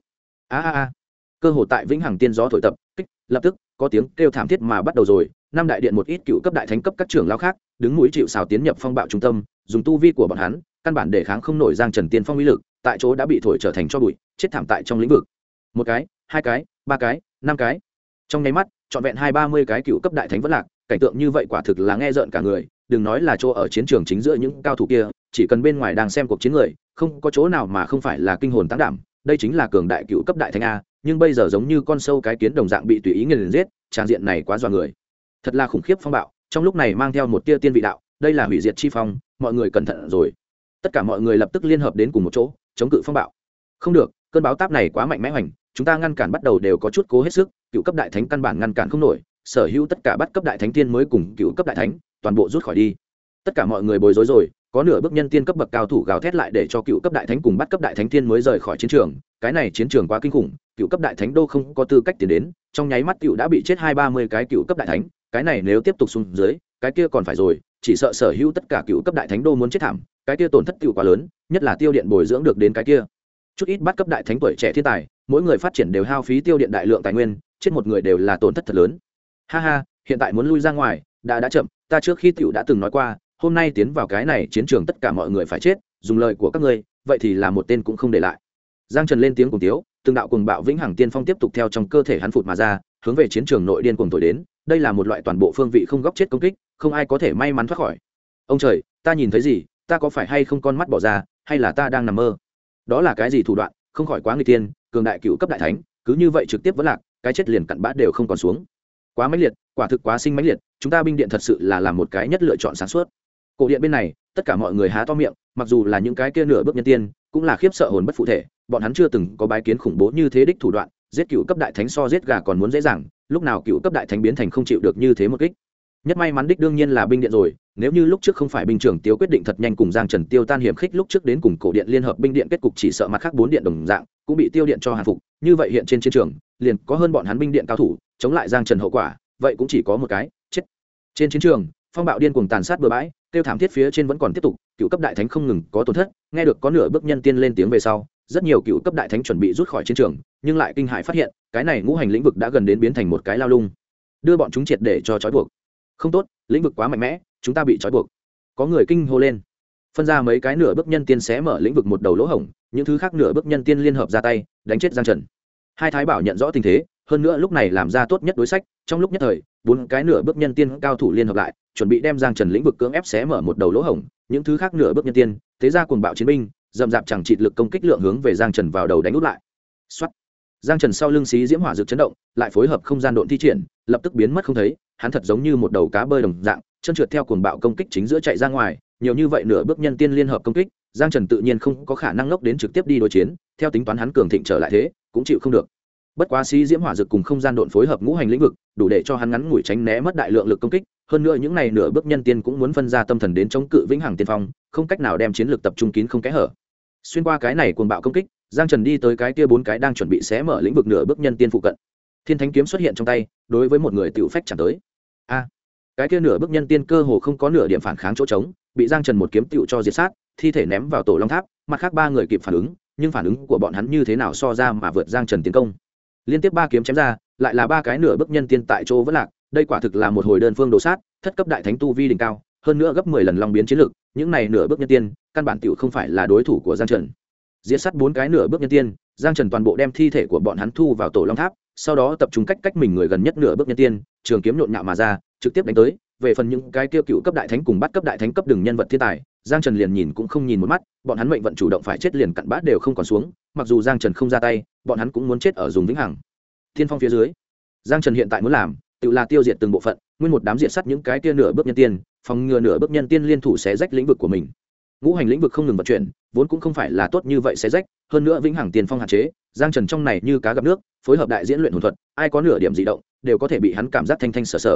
Speaker 1: A. Cơ hội tại Vĩnh Hằng Tiên gió thổi tập kích, lập tức có tiếng kêu thảm thiết mà bắt đầu rồi, năm đại điện một ít cựu cấp đại thánh cấp các trưởng lão khác, đứng mũi chịu sào tiến nhập phong bạo trung tâm, dùng tu vi của bọn hắn, căn bản để kháng không nổi Giang Trần Tiên Phong uy lực, tại chỗ đã bị thổi trở thành cho bụi, chết thảm tại trong lĩnh vực. Một cái, hai cái, ba cái, năm cái. Trong nháy mắt, trọn vẹn 20-30 cái cựu cấp đại thánh vẫn lạc, cảnh tượng như vậy quả thực là nghe rợn cả người, đừng nói là chỗ ở chiến trường chính giữa những cao thủ kia, chỉ cần bên ngoài đang xem cuộc chiến người, không có chỗ nào mà không phải là kinh hồn táng đảm, đây chính là cường đại cựu cấp đại thánh a, nhưng bây giờ giống như con sâu cái kiến đồng dạng bị tùy ý nghiền giết, tràng diện này quá dọa người. Thật là khủng khiếp phong bạo, trong lúc này mang theo một tia tiên vị đạo, đây là hủy diệt chi phong, mọi người cẩn thận rồi. Tất cả mọi người lập tức liên hợp đến cùng một chỗ, chống cự phong bạo. Không được, cơn báo táp này quá mạnh mẽ hoành, chúng ta ngăn cản bắt đầu đều có chút cố hết sức, cựu cấp đại thánh căn bản ngăn cản không nổi, sở hữu tất cả bắt cấp đại thánh tiên mới cùng cựu cấp đại thánh, toàn bộ rút khỏi đi. Tất cả mọi người bối rối rồi, có nửa bước nhân tiên cấp bậc cao thủ gào thét lại để cho cựu cấp đại thánh cùng bắt cấp đại thánh tiên mới rời khỏi chiến trường, cái này chiến trường quá kinh khủng, cựu cấp đại thánh đô không có tư cách tiến đến, trong nháy mắt cựu đã bị chết 20-30 cái cựu cấp đại thánh, cái này nếu tiếp tục xuống dưới, cái kia còn phải rồi, chỉ sợ sở hữu tất cả cựu cấp đại thánh đô muốn chết thảm, cái kia tổn thất cựu quá lớn, nhất là tiêu điện bồi dưỡng được đến cái kia chút ít bắt cấp đại thánh tuổi trẻ thiên tài, mỗi người phát triển đều hao phí tiêu điện đại lượng tài nguyên, chết một người đều là tổn thất thật lớn. Ha ha, hiện tại muốn lui ra ngoài đã chậm, ta trước khi tiểu đã từng nói qua, hôm nay tiến vào cái này chiến trường tất cả mọi người phải chết, dùng lời của các ngươi, vậy thì là một tên cũng không để lại. Giang Trần lên tiếng cùng tiếu, từng đạo cuồng bạo vĩnh hằng tiên phong tiếp tục theo trong cơ thể hắn phụt mà ra, hướng về chiến trường nội điên cuồng thổi đến, đây là một loại toàn bộ phương vị không góc chết công kích, không ai có thể may mắn thoát khỏi. Ông trời, ta nhìn thấy gì, ta có phải hay không con mắt bỏ ra, hay là ta đang nằm mơ? Đó là cái gì thủ đoạn, không khỏi quá nguy tiên, cường đại cựu cấp đại thánh, cứ như vậy trực tiếp vẫn lạc, cái chết liền cặn bã đều không còn xuống. Quá mãnh liệt, quả thực quá sinh mãnh liệt, chúng ta binh điện thật sự là làm một cái nhất lựa chọn sáng suốt. Cổ điện bên này, tất cả mọi người há to miệng, mặc dù là những cái kia nửa bước nhân tiên, cũng là khiếp sợ hồn bất phụ thể, bọn hắn chưa từng có bái kiến khủng bố như thế đích thủ đoạn, giết cựu cấp đại thánh so giết gà còn muốn dễ dàng, lúc nào cựu cấp đại thánh biến thành không chịu được như thế một kích. Nhất may mắn đích đương nhiên là binh điện rồi, nếu như lúc trước không phải binh trưởng Tiêu quyết định thật nhanh cùng Giang Trần tiêu tan hiểm khích lúc trước đến cùng cổ điện liên hợp binh điện, kết cục chỉ sợ mặt khác bốn điện đồng dạng cũng bị tiêu điện cho hàng phục, như vậy hiện trên chiến trường liền có hơn bọn hắn binh điện cao thủ chống lại Giang Trần, hậu quả vậy cũng chỉ có một cái chết. Trên chiến trường phong bạo điên cuồng tàn sát bừa bãi, tiêu thảm thiết phía trên vẫn còn tiếp tục, cựu cấp đại thánh không ngừng có tổn thất, nghe được có nửa bước nhân tiên lên tiếng về sau, rất nhiều cựu cấp đại thánh chuẩn bị rút khỏi chiến trường, nhưng lại kinh hãi phát hiện cái này ngũ hành lĩnh vực đã gần đến biến thành một cái lao lung, đưa bọn chúng triệt để cho trói buộc. Không tốt, lĩnh vực quá mạnh mẽ, chúng ta bị trói buộc. Có người kinh hô lên. Phân ra mấy cái nửa bước nhân tiên xé mở lĩnh vực một đầu lỗ hổng, những thứ khác nửa bước nhân tiên liên hợp ra tay đánh chết Giang Trần. Hai thái bảo nhận rõ tình thế, hơn nữa lúc này làm ra tốt nhất đối sách, trong lúc nhất thời bốn cái nửa bước nhân tiên cao thủ liên hợp lại, chuẩn bị đem Giang Trần lĩnh vực cưỡng ép xé mở một đầu lỗ hổng, những thứ khác nửa bước nhân tiên thế ra cuồng bạo chiến binh dầm dạp chẳng chịt lực công kích lượng hướng về Giang Trần vào đầu đánh út lại. Soát. Giang Trần sau lưng xí diễm hỏa dược chấn động, lại phối hợp không gian độn thi triển, lập tức biến mất không thấy, hắn thật giống như một đầu cá bơi đồng dạng, chân trượt theo cuồng bạo công kích chính giữa chạy ra ngoài, nhiều như vậy nửa bước nhân tiên liên hợp công kích, Giang Trần tự nhiên không có khả năng ngốc đến trực tiếp đi đối chiến, theo tính toán hắn cường thịnh trở lại thế, cũng chịu không được. Bất quá xí diễm hỏa dược cùng không gian độn phối hợp ngũ hành lĩnh vực, đủ để cho hắn ngắn ngủi tránh né mất đại lượng lực công kích, hơn nữa những này nửa bước nhân tiên cũng muốn phân ra tâm thần đến chống cự vĩnh hằng tiên phong, không cách nào đem chiến lược tập trung kín không kẽ hở. Xuyên qua cái này cuồng bạo công kích, Giang Trần đi tới cái kia bốn cái đang chuẩn bị xé mở lĩnh vực nửa bước nhân tiên phụ cận. Thiên Thánh kiếm xuất hiện trong tay, đối với một người tiểu phách chạm tới. A, cái kia nửa bước nhân tiên cơ hồ không có nửa điểm phản kháng chỗ trống, bị Giang Trần một kiếm tiểu cho diệt sát, thi thể ném vào tổ long tháp, mặt khác ba người kịp phản ứng, nhưng phản ứng của bọn hắn như thế nào so ra mà vượt Giang Trần tiến công. Liên tiếp ba kiếm chém ra, lại là ba cái nửa bước nhân tiên tại chỗ vẫn lạc, đây quả thực là một hồi đơn phương đồ sát, thất cấp đại thánh tu vi đỉnh cao, hơn nữa gấp 10 lần long biến chiến lực, những này nửa bước nhân tiên, căn bản tiểu không phải là đối thủ của Giang Trần. Diệt sát bốn cái nửa bước nhân tiên, Giang Trần toàn bộ đem thi thể của bọn hắn thu vào tổ long tháp, sau đó tập trung cách mình người gần nhất nửa bước nhân tiên, trường kiếm nhộn nhạo mà ra, trực tiếp đánh tới. Về phần những cái kia cựu cấp đại thánh cùng bắt cấp đại thánh cấp đường nhân vật thiên tài, Giang Trần liền nhìn cũng không nhìn một mắt, bọn hắn mệnh vận chủ động phải chết liền cặn bã đều không còn xuống, mặc dù Giang Trần không ra tay, bọn hắn cũng muốn chết ở dùng vĩnh hằng thiên phong phía dưới. Giang Trần hiện tại muốn làm, tự là tiêu diệt từng bộ phận, nguyên một đám diệt sát những cái kia nửa bước nhân tiên, phòng ngừa nửa bước nhân tiên liên thủ xé rách lĩnh vực của mình. Ngũ hành lĩnh vực không ngừng vận chuyển, vốn cũng không phải là tốt như vậy xé rách, hơn nữa vĩnh hằng tiền phong hạn chế, Giang Trần trong này như cá gặp nước, phối hợp đại diễn luyện hồn thuật, ai có nửa điểm dị động, đều có thể bị hắn cảm giác thanh thanh sở sở.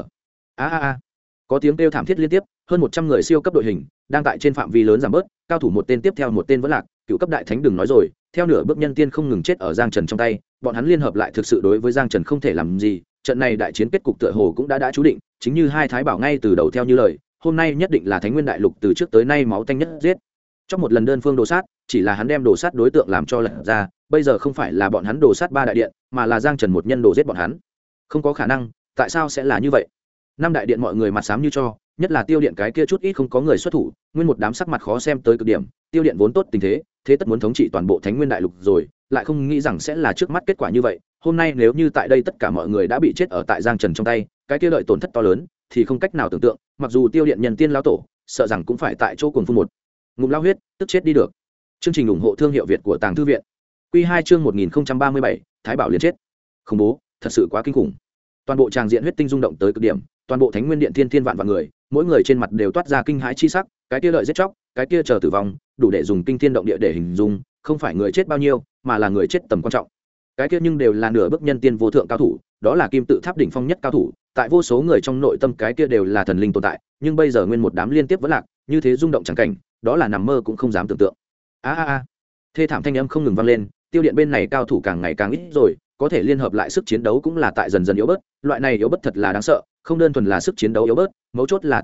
Speaker 1: Có tiếng kêu thảm thiết liên tiếp, hơn 100 người siêu cấp đội hình đang tại trên phạm vi lớn giảm bớt, cao thủ một tên tiếp theo một tên vẫn lạc, cựu cấp đại thánh đừng nói rồi, theo nửa bước nhân tiên không ngừng chết ở Giang Trần trong tay, bọn hắn liên hợp lại thực sự đối với Giang Trần không thể làm gì, trận này đại chiến kết cục tựa hồ cũng đã chú định, chính như hai thái bảo ngay từ đầu theo như lời, hôm nay nhất định là Thánh Nguyên Đại Lục từ trước tới nay máu tanh nhất giết. Trong một lần đơn phương đồ sát, chỉ là hắn đem đồ sát đối tượng làm cho lật ra, bây giờ không phải là bọn hắn đồ sát ba đại điện, mà là Giang Trần một nhân đồ giết bọn hắn. Không có khả năng, tại sao sẽ là như vậy? Năm đại điện mọi người mặt xám như cho, nhất là Tiêu Điện cái kia chút ít không có người xuất thủ, nguyên một đám sắc mặt khó xem tới cực điểm. Tiêu Điện vốn tốt tình thế, thế tất muốn thống trị toàn bộ Thánh Nguyên Đại Lục rồi, lại không nghĩ rằng sẽ là trước mắt kết quả như vậy. Hôm nay nếu như tại đây tất cả mọi người đã bị chết ở tại Giang Trần trong tay, cái kia lợi tổn thất to lớn, thì không cách nào tưởng tượng, mặc dù Tiêu Điện nhân tiên lão tổ, sợ rằng cũng phải tại chỗ cuồng phun một ngụm lao huyết, tức chết đi được. Chương trình ủng hộ thương hiệu Việt của Tàng Thư viện. Quy 2 chương 1037, Thái Bảo liền chết. Khủng bố, thật sự quá kinh khủng. Toàn bộ tràng diện huyết tinh rung động tới cực điểm, toàn bộ Thánh Nguyên Điện thiên thiên vạn vạn người, mỗi người trên mặt đều toát ra kinh hãi chi sắc, cái kia lợi giết chóc, cái kia chờ tử vong, đủ để dùng kinh thiên động địa để hình dung, không phải người chết bao nhiêu, mà là người chết tầm quan trọng. Cái kia nhưng đều là nửa bước nhân tiên vô thượng cao thủ, đó là kim tự tháp đỉnh phong nhất cao thủ, tại vô số người trong nội tâm cái kia đều là thần linh tồn tại, nhưng bây giờ nguyên một đám liên tiếp vẫn lạc, như thế rung động chẳng cảnh, đó là nằm mơ cũng không dám tưởng tượng. Thê thảm thanh âm không ngừng vang lên, Tiêu Điện bên này cao thủ càng ngày càng ít rồi, có thể liên hợp lại sức chiến đấu cũng là tại dần dần yếu bớt, loại này yếu bớt thật là đáng sợ, không đơn thuần là sức chiến đấu yếu bớt, mấu chốt là tín tâm,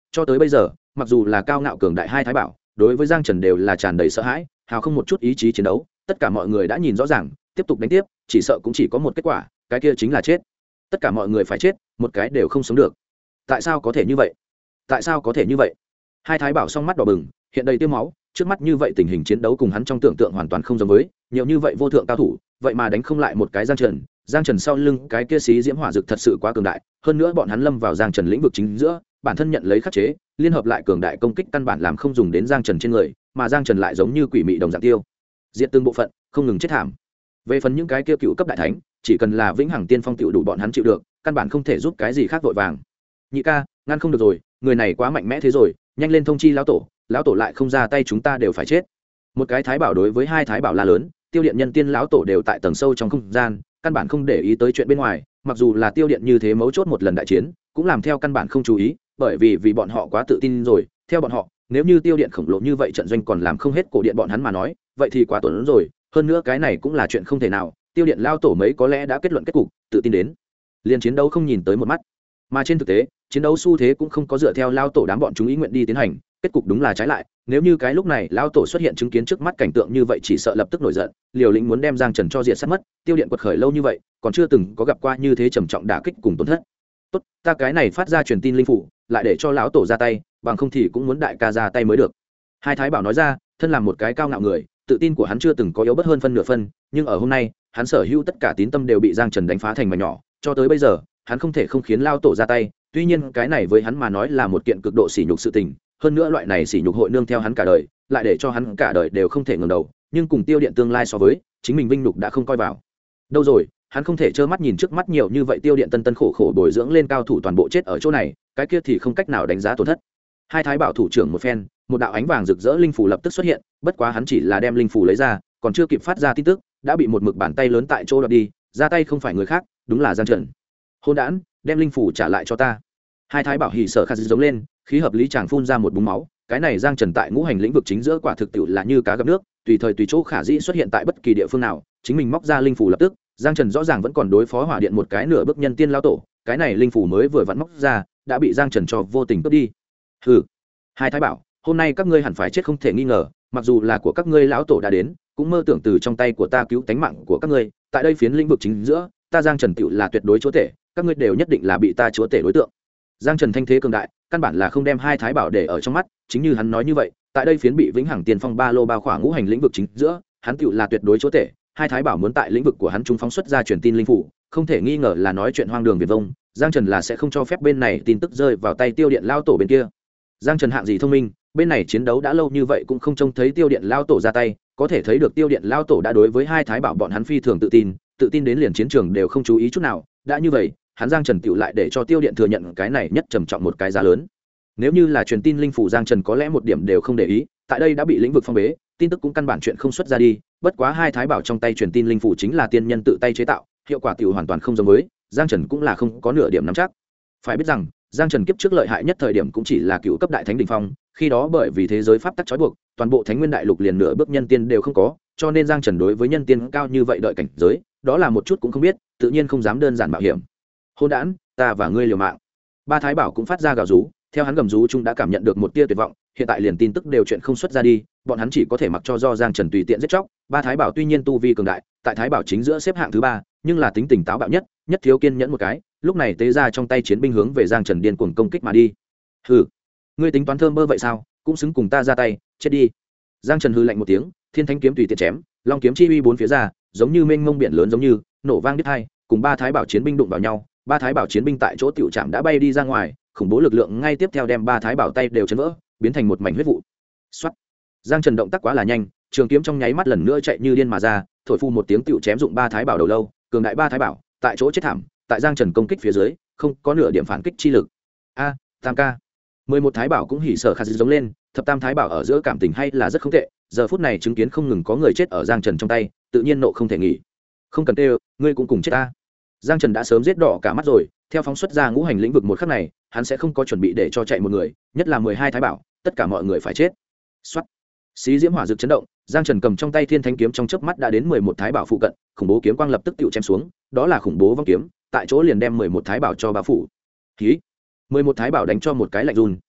Speaker 1: cho tới bây giờ mặc dù là cao ngạo cường đại hai thái bảo đối với giang trần đều là tràn đầy sợ hãi, hào không một chút ý chí chiến đấu. Tất cả mọi người đã nhìn rõ ràng, tiếp tục đánh tiếp chỉ sợ cũng chỉ có một kết quả, cái kia chính là chết. Tất cả mọi người phải chết, một cái đều không sống được. Tại sao có thể như vậy? Tại sao có thể như vậy? Hai thái bảo song mắt đỏ bừng, hiện đầy tiêu máu. Trước mắt như vậy tình hình chiến đấu cùng hắn trong tưởng tượng hoàn toàn không giống với, nhiều như vậy vô thượng cao thủ, vậy mà đánh không lại một cái Giang Trần. Giang Trần sau lưng cái kia xí diễm hỏa dực thật sự quá cường đại, hơn nữa bọn hắn lâm vào Giang Trần lĩnh vực chính giữa, bản thân nhận lấy khắc chế, liên hợp lại cường đại công kích căn bản làm không dùng đến Giang Trần trên người, mà Giang Trần lại giống như quỷ mị đồng dạng tiêu diệt từng bộ phận, không ngừng chết thảm. Về phần những cái kia cựu cấp đại thánh, chỉ cần là vĩnh hằng tiên phong tiểu đủ bọn hắn chịu được, căn bản không thể giúp cái gì khác vội vàng. Nhị ca, ngăn không được rồi, người này quá mạnh mẽ thế rồi, nhanh lên thông chi lão tổ lại không ra tay chúng ta đều phải chết. Một cái thái bảo đối với hai thái bảo la lớn, tiêu điện nhân tiên lão tổ đều tại tầng sâu trong không gian, căn bản không để ý tới chuyện bên ngoài, mặc dù là tiêu điện như thế mấu chốt một lần đại chiến, cũng làm theo căn bản không chú ý, bởi vì bọn họ quá tự tin rồi, theo bọn họ, nếu như tiêu điện khổng lồ như vậy trận doanh còn làm không hết cổ điện bọn hắn mà nói, vậy thì quá tổn rồi, hơn nữa cái này cũng là chuyện không thể nào, tiêu điện lao tổ mấy có lẽ đã kết luận kết cục, tự tin đến liền chiến đấu không nhìn tới một mắt. Mà trên thực tế chiến đấu xu thế cũng không có dựa theo lao tổ đám bọn chúng ý nguyện đi tiến hành, kết cục đúng là trái lại. Nếu như cái lúc này lao tổ xuất hiện chứng kiến trước mắt cảnh tượng như vậy, chỉ sợ lập tức nổi giận, liều lĩnh muốn đem Giang Trần cho diệt sát mất. Tiêu điện quật khởi lâu như vậy, còn chưa từng có gặp qua như thế trầm trọng đả kích cùng tổn thất. Tốt, ta cái này phát ra truyền tin linh phủ, lại để cho lão tổ ra tay, bằng không thì cũng muốn đại ca ra tay mới được. Hai thái bảo nói ra, thân làm một cái cao ngạo người, tự tin của hắn chưa từng có yếu bất hơn phân nửa phân, nhưng ở hôm nay hắn sở hữu tất cả tín tâm đều bị Giang Trần đánh phá thành mảnh nhỏ, cho tới bây giờ hắn không thể không khiến lao tổ ra tay. Tuy nhiên cái này với hắn mà nói là một kiện cực độ sỉ nhục sự tình, hơn nữa loại này sỉ nhục hội nương theo hắn cả đời, lại để cho hắn cả đời đều không thể ngẩng đầu, nhưng cùng tiêu điện tương lai so với, chính mình vinh nhục đã không coi vào đâu rồi. Hắn không thể trơ mắt nhìn trước mắt nhiều như vậy tiêu điện tân tân khổ khổ bồi dưỡng lên cao thủ toàn bộ chết ở chỗ này, cái kia thì không cách nào đánh giá tổn thất. Hai thái bảo thủ trưởng một phen, một đạo ánh vàng rực rỡ linh phủ lập tức xuất hiện, bất quá hắn chỉ là đem linh phủ lấy ra, còn chưa kịp phát ra tin tức, đã bị một mực bàn tay lớn tại chỗ đoạt đi. Ra tay không phải người khác, đúng là Giang Trần. Hôn đản, đem linh phủ trả lại cho ta. Hai thái bảo hỉ sở khát giống lên, khí hợp lý chàng phun ra một búng máu. Cái này Giang Trần tại ngũ hành lĩnh vực chính giữa quả thực tiệu là như cá gặp nước, tùy thời tùy chỗ khả dĩ xuất hiện tại bất kỳ địa phương nào. Chính mình móc ra linh phủ lập tức, Giang Trần rõ ràng vẫn còn đối phó hỏa điện một cái nửa bước nhân tiên lão tổ, cái này linh phủ mới vừa vặn móc ra, đã bị Giang Trần cho vô tình cướp đi. Hừ, hai thái bảo, hôm nay các ngươi hẳn phải chết không thể nghi ngờ, mặc dù là của các ngươi lão tổ đã đến, cũng mơ tưởng từ trong tay của ta cứu tánh mạng của các ngươi. Tại đây phiến lĩnh vực chính giữa, ta Giang Trần tựu là tuyệt đối chúa tể, các ngươi đều nhất định là bị ta chúa tể đối tượng. Giang Trần thanh thế cường đại, căn bản là không đem hai thái bảo để ở trong mắt, chính như hắn nói như vậy, tại đây phiến bị vĩnh hằng tiền phong ba lô bao khỏa ngũ hành lĩnh vực chính giữa, hắn tựu là tuyệt đối chúa tể. Hai thái bảo muốn tại lĩnh vực của hắn trung phóng xuất ra truyền tin linh phủ, không thể nghi ngờ là nói chuyện hoang đường viển vông. Giang Trần là sẽ không cho phép bên này tin tức rơi vào tay tiêu điện lao tổ bên kia. Giang Trần hạng gì thông minh, bên này chiến đấu đã lâu như vậy cũng không trông thấy tiêu điện lao tổ ra tay, có thể thấy được tiêu điện lao tổ đã đối với hai thái bảo bọn hắn phi thường tự tin đến liền chiến trường đều không chú ý chút nào. Đã như vậy, hắn Giang Trần tựu lại để cho tiêu điện thừa nhận cái này nhất trầm trọng một cái giá lớn. Nếu như là truyền tin linh phủ, Giang Trần có lẽ một điểm đều không để ý, tại đây đã bị lĩnh vực phong bế, tin tức cũng căn bản chuyện không xuất ra đi. Bất quá hai thái bảo trong tay truyền tin linh phủ chính là tiên nhân tự tay chế tạo, hiệu quả tiểu hoàn toàn không giống với, Giang Trần cũng là không có nửa điểm nắm chắc. Phải biết rằng Giang Trần kiếp trước lợi hại nhất thời điểm cũng chỉ là cựu cấp đại thánh đỉnh phong, khi đó bởi vì thế giới pháp tắc trói buộc, toàn bộ Thánh Nguyên Đại Lục liền nửa bước nhân tiên đều không có, cho nên Giang Trần đối với nhân tiên cao như vậy đợi cảnh giới, đó là một chút cũng không biết, tự nhiên không dám đơn giản mạo hiểm. Hôn đản, ta và ngươi liều mạng. Ba thái bảo cũng phát ra gào rú, theo hắn gầm rú chúng đã cảm nhận được một tia tuyệt vọng, hiện tại liền tin tức đều chuyện không xuất ra đi, bọn hắn chỉ có thể mặc cho do Giang Trần tùy tiện giết chóc. Ba thái bảo tuy nhiên tu vi cường đại, tại thái bảo chính giữa xếp hạng thứ 3, nhưng là tính tình táo bạo nhất thiếu kiên nhẫn một cái, lúc này tế ra trong tay chiến binh hướng về Giang Trần điên cuồng công kích mà đi. Hừ, ngươi tính toán thơm bơ vậy sao, cũng xứng cùng ta ra tay, chết đi. Giang Trần hừ lạnh một tiếng, thiên thanh kiếm tùy tiện chém, long kiếm chi uy bốn phía ra, giống như mênh mông biển lớn giống như nổ vang đứt hai, cùng ba thái bảo chiến binh đụng vào nhau. Ba thái bảo chiến binh tại chỗ tiểu trạm đã bay đi ra ngoài, khủng bố lực lượng ngay tiếp theo đem ba thái bảo tay đều chấn vỡ, biến thành một mảnh huyết vụ. Soát. Giang Trần động tác quá là nhanh, trường kiếm trong nháy mắt lần nữa chạy như điên mà ra, thổi phu một tiếng tiểu chém dụng ba thái bảo đầu lâu, cường đại ba thái bảo tại chỗ chết thảm, tại Giang Trần công kích phía dưới, không có nửa điểm phản kích chi lực. A, tam ca. 11 thái bảo cũng hỉ sở khả giống lên, thập tam thái bảo ở giữa cảm tình hay là rất không tệ, giờ phút này chứng kiến không ngừng có người chết ở Giang Trần trong tay, tự nhiên nộ không thể nghỉ. Không cần tê, ngươi cũng cùng chết ta. Giang Trần đã sớm giết đỏ cả mắt rồi, theo phóng xuất ra ngũ hành lĩnh vực một khắc này, hắn sẽ không có chuẩn bị để cho chạy một người, nhất là 12 thái bảo, tất cả mọi người phải chết. Soát. Xí diễm hỏa dược chấn động, Giang Trần cầm trong tay thiên thánh kiếm trong chớp mắt đã đến 11 thái bảo phụ cận, khủng bố kiếm quang lập tức tụ chém xuống, đó là khủng bố vong kiếm, tại chỗ liền đem 11 thái bảo cho bao phủ. Khí. 11 thái bảo đánh cho một cái lạnh run,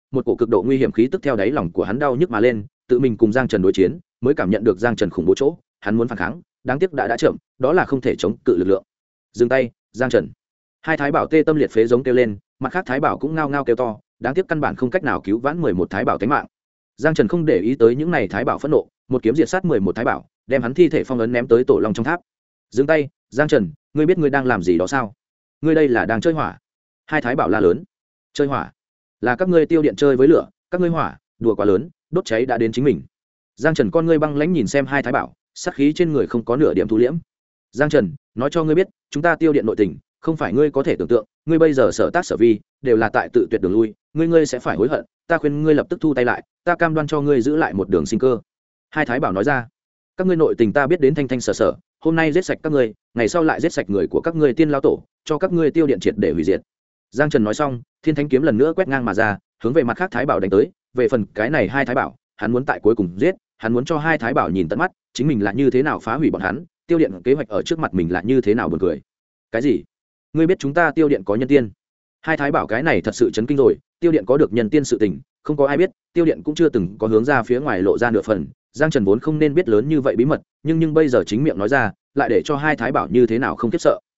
Speaker 1: một cổ cực độ nguy hiểm khí tức theo đáy lòng của hắn đau nhức mà lên, tự mình cùng Giang Trần đối chiến mới cảm nhận được Giang Trần khủng bố chỗ, hắn muốn phản kháng đáng tiếc đã chậm, đó là không thể chống cự lực lượng. Dừng tay, Giang Trần. Hai thái bảo tê tâm liệt phế giống kêu lên, mặt khác thái bảo cũng ngao ngao kêu to, đáng tiếc căn bản không cách nào cứu vãn 11 thái bảo tính mạng. Giang Trần không để ý tới những này thái bảo phẫn nộ, một kiếm diệt sát 11 thái bảo, đem hắn thi thể phong ấn ném tới tổ long trong tháp. Dừng tay, Giang Trần, ngươi biết ngươi đang làm gì đó sao? Ngươi đây là đang chơi hỏa. Hai thái bảo la lớn. Chơi hỏa? Là các ngươi tiêu điện chơi với lửa, các ngươi hỏa, đùa quá lớn, đốt cháy đã đến chính mình. Giang Trần con ngươi băng lãnh nhìn xem hai thái bảo, sát khí trên người không có nửa điểm thu liễm. Giang Trần, nói cho ngươi biết, chúng ta tiêu điện nội tình, không phải ngươi có thể tưởng tượng, ngươi bây giờ sở tác sở vi đều là tại tự tuyệt đường lui, ngươi sẽ phải hối hận, ta khuyên ngươi lập tức thu tay lại, ta cam đoan cho ngươi giữ lại một đường sinh cơ. Hai thái bảo nói ra, các ngươi nội tình ta biết đến thanh thanh sở sở, hôm nay giết sạch các ngươi, ngày sau lại giết sạch người của các ngươi tiên lao tổ, cho các ngươi tiêu điện triệt để hủy diệt. Giang Trần nói xong, thiên thánh kiếm lần nữa quét ngang mà ra, hướng về mặt khác thái bảo đánh tới. Về phần cái này hai thái bảo, hắn muốn tại cuối cùng giết, hắn muốn cho hai thái bảo nhìn tận mắt chính mình là như thế nào phá hủy bọn hắn, tiêu điện kế hoạch ở trước mặt mình là như thế nào buồn cười. Cái gì? Ngươi biết chúng ta tiêu điện có nhân tiên? Hai thái bảo cái này thật sự chấn kinh rồi, tiêu điện có được nhân tiên sự tình không có ai biết, tiêu điện cũng chưa từng có hướng ra phía ngoài lộ ra nửa phần. Giang Trần vốn không nên biết lớn như vậy bí mật, nhưng bây giờ chính miệng nói ra, lại để cho hai thái bảo như thế nào không khiếp sợ.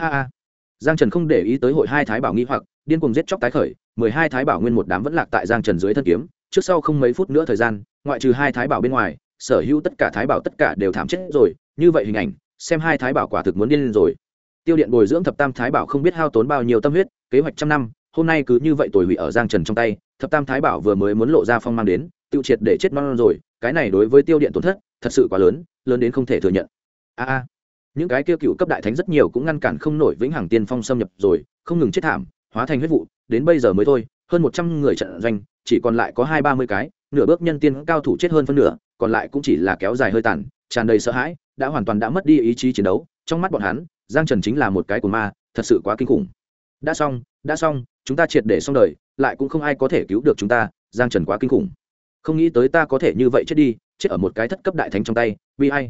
Speaker 1: Giang Trần không để ý tới hội hai thái bảo nghi hoặc, điên cuồng giết chóc tái khởi, 12 thái bảo nguyên một đám vẫn lạc tại Giang Trần dưới thân kiếm, trước sau không mấy phút nữa thời gian, ngoại trừ hai thái bảo bên ngoài, sở hữu tất cả thái bảo tất cả đều thảm chết rồi, như vậy hình ảnh, xem hai thái bảo quả thực muốn điên lên rồi. Tiêu điện bồi dưỡng thập tam thái bảo không biết hao tốn bao nhiêu tâm huyết, kế hoạch trăm năm, hôm nay cứ như vậy tồi hủy ở Giang Trần trong tay, thập tam thái bảo vừa mới muốn lộ ra phong mang đến, tiêu triệt để chết non rồi, cái này đối với tiêu điện tổn thất, thật sự quá lớn, lớn đến không thể thừa nhận. Những cái kia cựu cấp đại thánh rất nhiều cũng ngăn cản không nổi vĩnh hằng tiên phong xâm nhập rồi, không ngừng chết thảm, hóa thành huyết vụ, đến bây giờ mới thôi, hơn 100 người trận doanh, chỉ còn lại có 20-30 cái, nửa bước nhân tiên cao thủ chết hơn phân nửa, còn lại cũng chỉ là kéo dài hơi tàn, tràn đầy sợ hãi, đã hoàn toàn đã mất đi ý chí chiến đấu, trong mắt bọn hắn, Giang Trần chính là một cái của ma, thật sự quá kinh khủng. Đã xong, chúng ta triệt để xong đời, lại cũng không ai có thể cứu được chúng ta, Giang Trần quá kinh khủng. Không nghĩ tới ta có thể như vậy chết đi, chết ở một cái thất cấp đại thánh trong tay, bi ai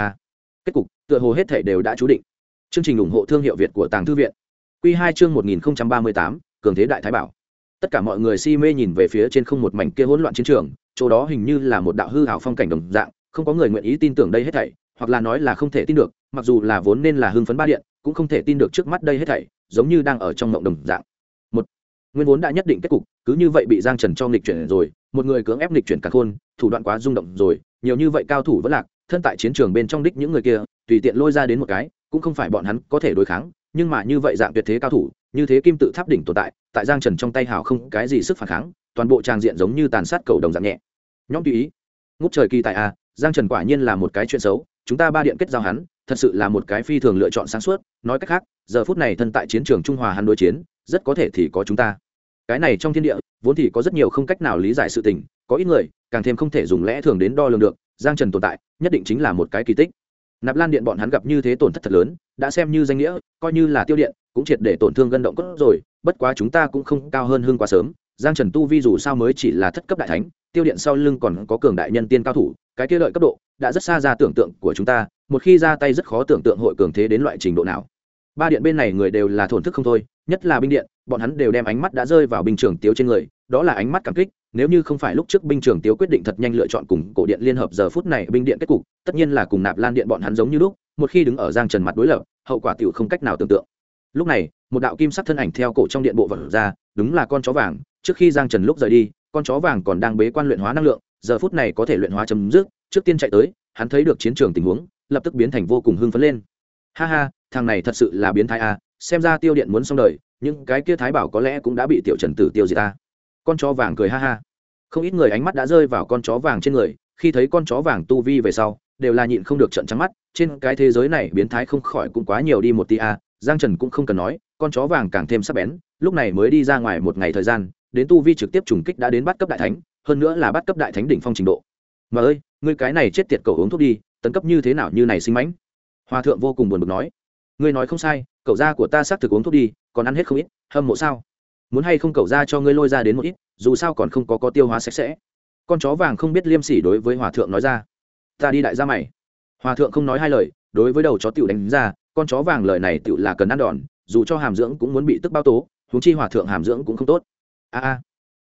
Speaker 1: kết cục tựa hồ hết thể đều đã chú định. Chương trình ủng hộ thương hiệu Việt của Tàng Thư viện. Quy 2 chương 1038, cường thế đại thái bảo. Tất cả mọi người si mê nhìn về phía trên không một mảnh kia hỗn loạn chiến trường, chỗ đó hình như là một đạo hư ảo phong cảnh đồng dạng, không có người nguyện ý tin tưởng đây hết thảy, hoặc là nói là không thể tin được, mặc dù là vốn nên là hưng phấn ba điện, cũng không thể tin được trước mắt đây hết thảy, giống như đang ở trong mộng đồng dạng. Một nguyên vốn đã nhất định kết cục, cứ như vậy bị Giang Trần cho nghịch chuyển rồi, một người cưỡng ép nghịch chuyển cả khôn, thủ đoạn quá rung động rồi, nhiều như vậy cao thủ vẫn lạc, thân tại chiến trường bên trong đích những người kia, tùy tiện lôi ra đến một cái, cũng không phải bọn hắn có thể đối kháng, nhưng mà như vậy dạng tuyệt thế cao thủ, như thế kim tự tháp đỉnh tồn tại, tại Giang Trần trong tay hào không cái gì sức phản kháng, toàn bộ tràng diện giống như tàn sát cầu đồng dạng nhẹ. Nhóm tùy ý. Ngút trời kỳ tại a, Giang Trần quả nhiên là một cái chuyện xấu, chúng ta ba điện kết giao hắn, thật sự là một cái phi thường lựa chọn sáng suốt, nói cách khác, giờ phút này thân tại chiến trường Trung Hòa hắn đối chiến, rất có thể thì có chúng ta. Cái này trong thiên địa, vốn thì có rất nhiều không cách nào lý giải sự tình, có ít người, càng thêm không thể dùng lẽ thường đến đo lường được, Giang Trần tồn tại, nhất định chính là một cái kỳ tích. Nạp Lan điện bọn hắn gặp như thế tổn thất thật lớn, đã xem như danh nghĩa, coi như là tiêu điện, cũng triệt để tổn thương gân động cốt rồi, bất quá chúng ta cũng không cao hơn hưng quá sớm, Giang Trần tu vi dù sao mới chỉ là thất cấp đại thánh, tiêu điện sau lưng còn có cường đại nhân tiên cao thủ, cái kia lợi cấp độ đã rất xa ra tưởng tượng của chúng ta, một khi ra tay rất khó tưởng tượng hội cường thế đến loại trình độ nào. Ba điện bên này người đều là thổn thức không thôi, nhất là binh điện, bọn hắn đều đem ánh mắt đã rơi vào binh trưởng Tiếu trên người, đó là ánh mắt cảm kích, nếu như không phải lúc trước binh trưởng Tiếu quyết định thật nhanh lựa chọn cùng cổ điện liên hợp, giờ phút này binh điện kết cục, tất nhiên là cùng Nạp Lan điện bọn hắn giống như lúc, một khi đứng ở Giang Trần mặt đối lập, hậu quả tiểu không cách nào tưởng tượng. Lúc này, một đạo kim sắc thân ảnh theo cổ trong điện bộ vọt ra, đúng là con chó vàng, trước khi Giang Trần lúc rời đi, con chó vàng còn đang bế quan luyện hóa năng lượng, giờ phút này có thể luyện hóa chấm dứt, trước tiên chạy tới, hắn thấy được chiến trường tình huống, lập tức biến thành vô cùng hưng phấn lên. Ha ha, thằng này thật sự là biến thái a, xem ra tiêu điện muốn xong đời, nhưng cái kia thái bảo có lẽ cũng đã bị tiểu Trần tử tiêu diệt ta. Con chó vàng cười ha ha. Không ít người ánh mắt đã rơi vào con chó vàng trên người, khi thấy con chó vàng tu vi về sau, đều là nhịn không được trợn trắng mắt, trên cái thế giới này biến thái không khỏi cũng quá nhiều đi một tí a. Giang Trần cũng không cần nói, con chó vàng càng thêm sắc bén, lúc này mới đi ra ngoài một ngày thời gian, đến tu vi trực tiếp trùng kích đã đến bắt cấp đại thánh, hơn nữa là bắt cấp đại thánh đỉnh phong trình độ. Mà ơi, ngươi cái này chết tiệt cậu uống thuốc đi, tấn cấp như thế nào như này sinh mãnh. Hòa thượng vô cùng buồn bực nói, ngươi nói không sai, cậu gia của ta xác thực uống thuốc đi, còn ăn hết không ít, hâm mộ sao? Muốn hay không cậu gia cho ngươi lôi ra đến một ít, dù sao còn không có tiêu hóa sạch sẽ. Con chó vàng không biết liêm sỉ đối với hòa thượng nói ra, ta đi đại gia mày. Hòa thượng không nói hai lời, đối với đầu chó tiểu đánh ra, con chó vàng lời này tiểu là cần ăn đòn, dù cho hàm dưỡng cũng muốn bị tức bao tố, huống chi hòa thượng hàm dưỡng cũng không tốt.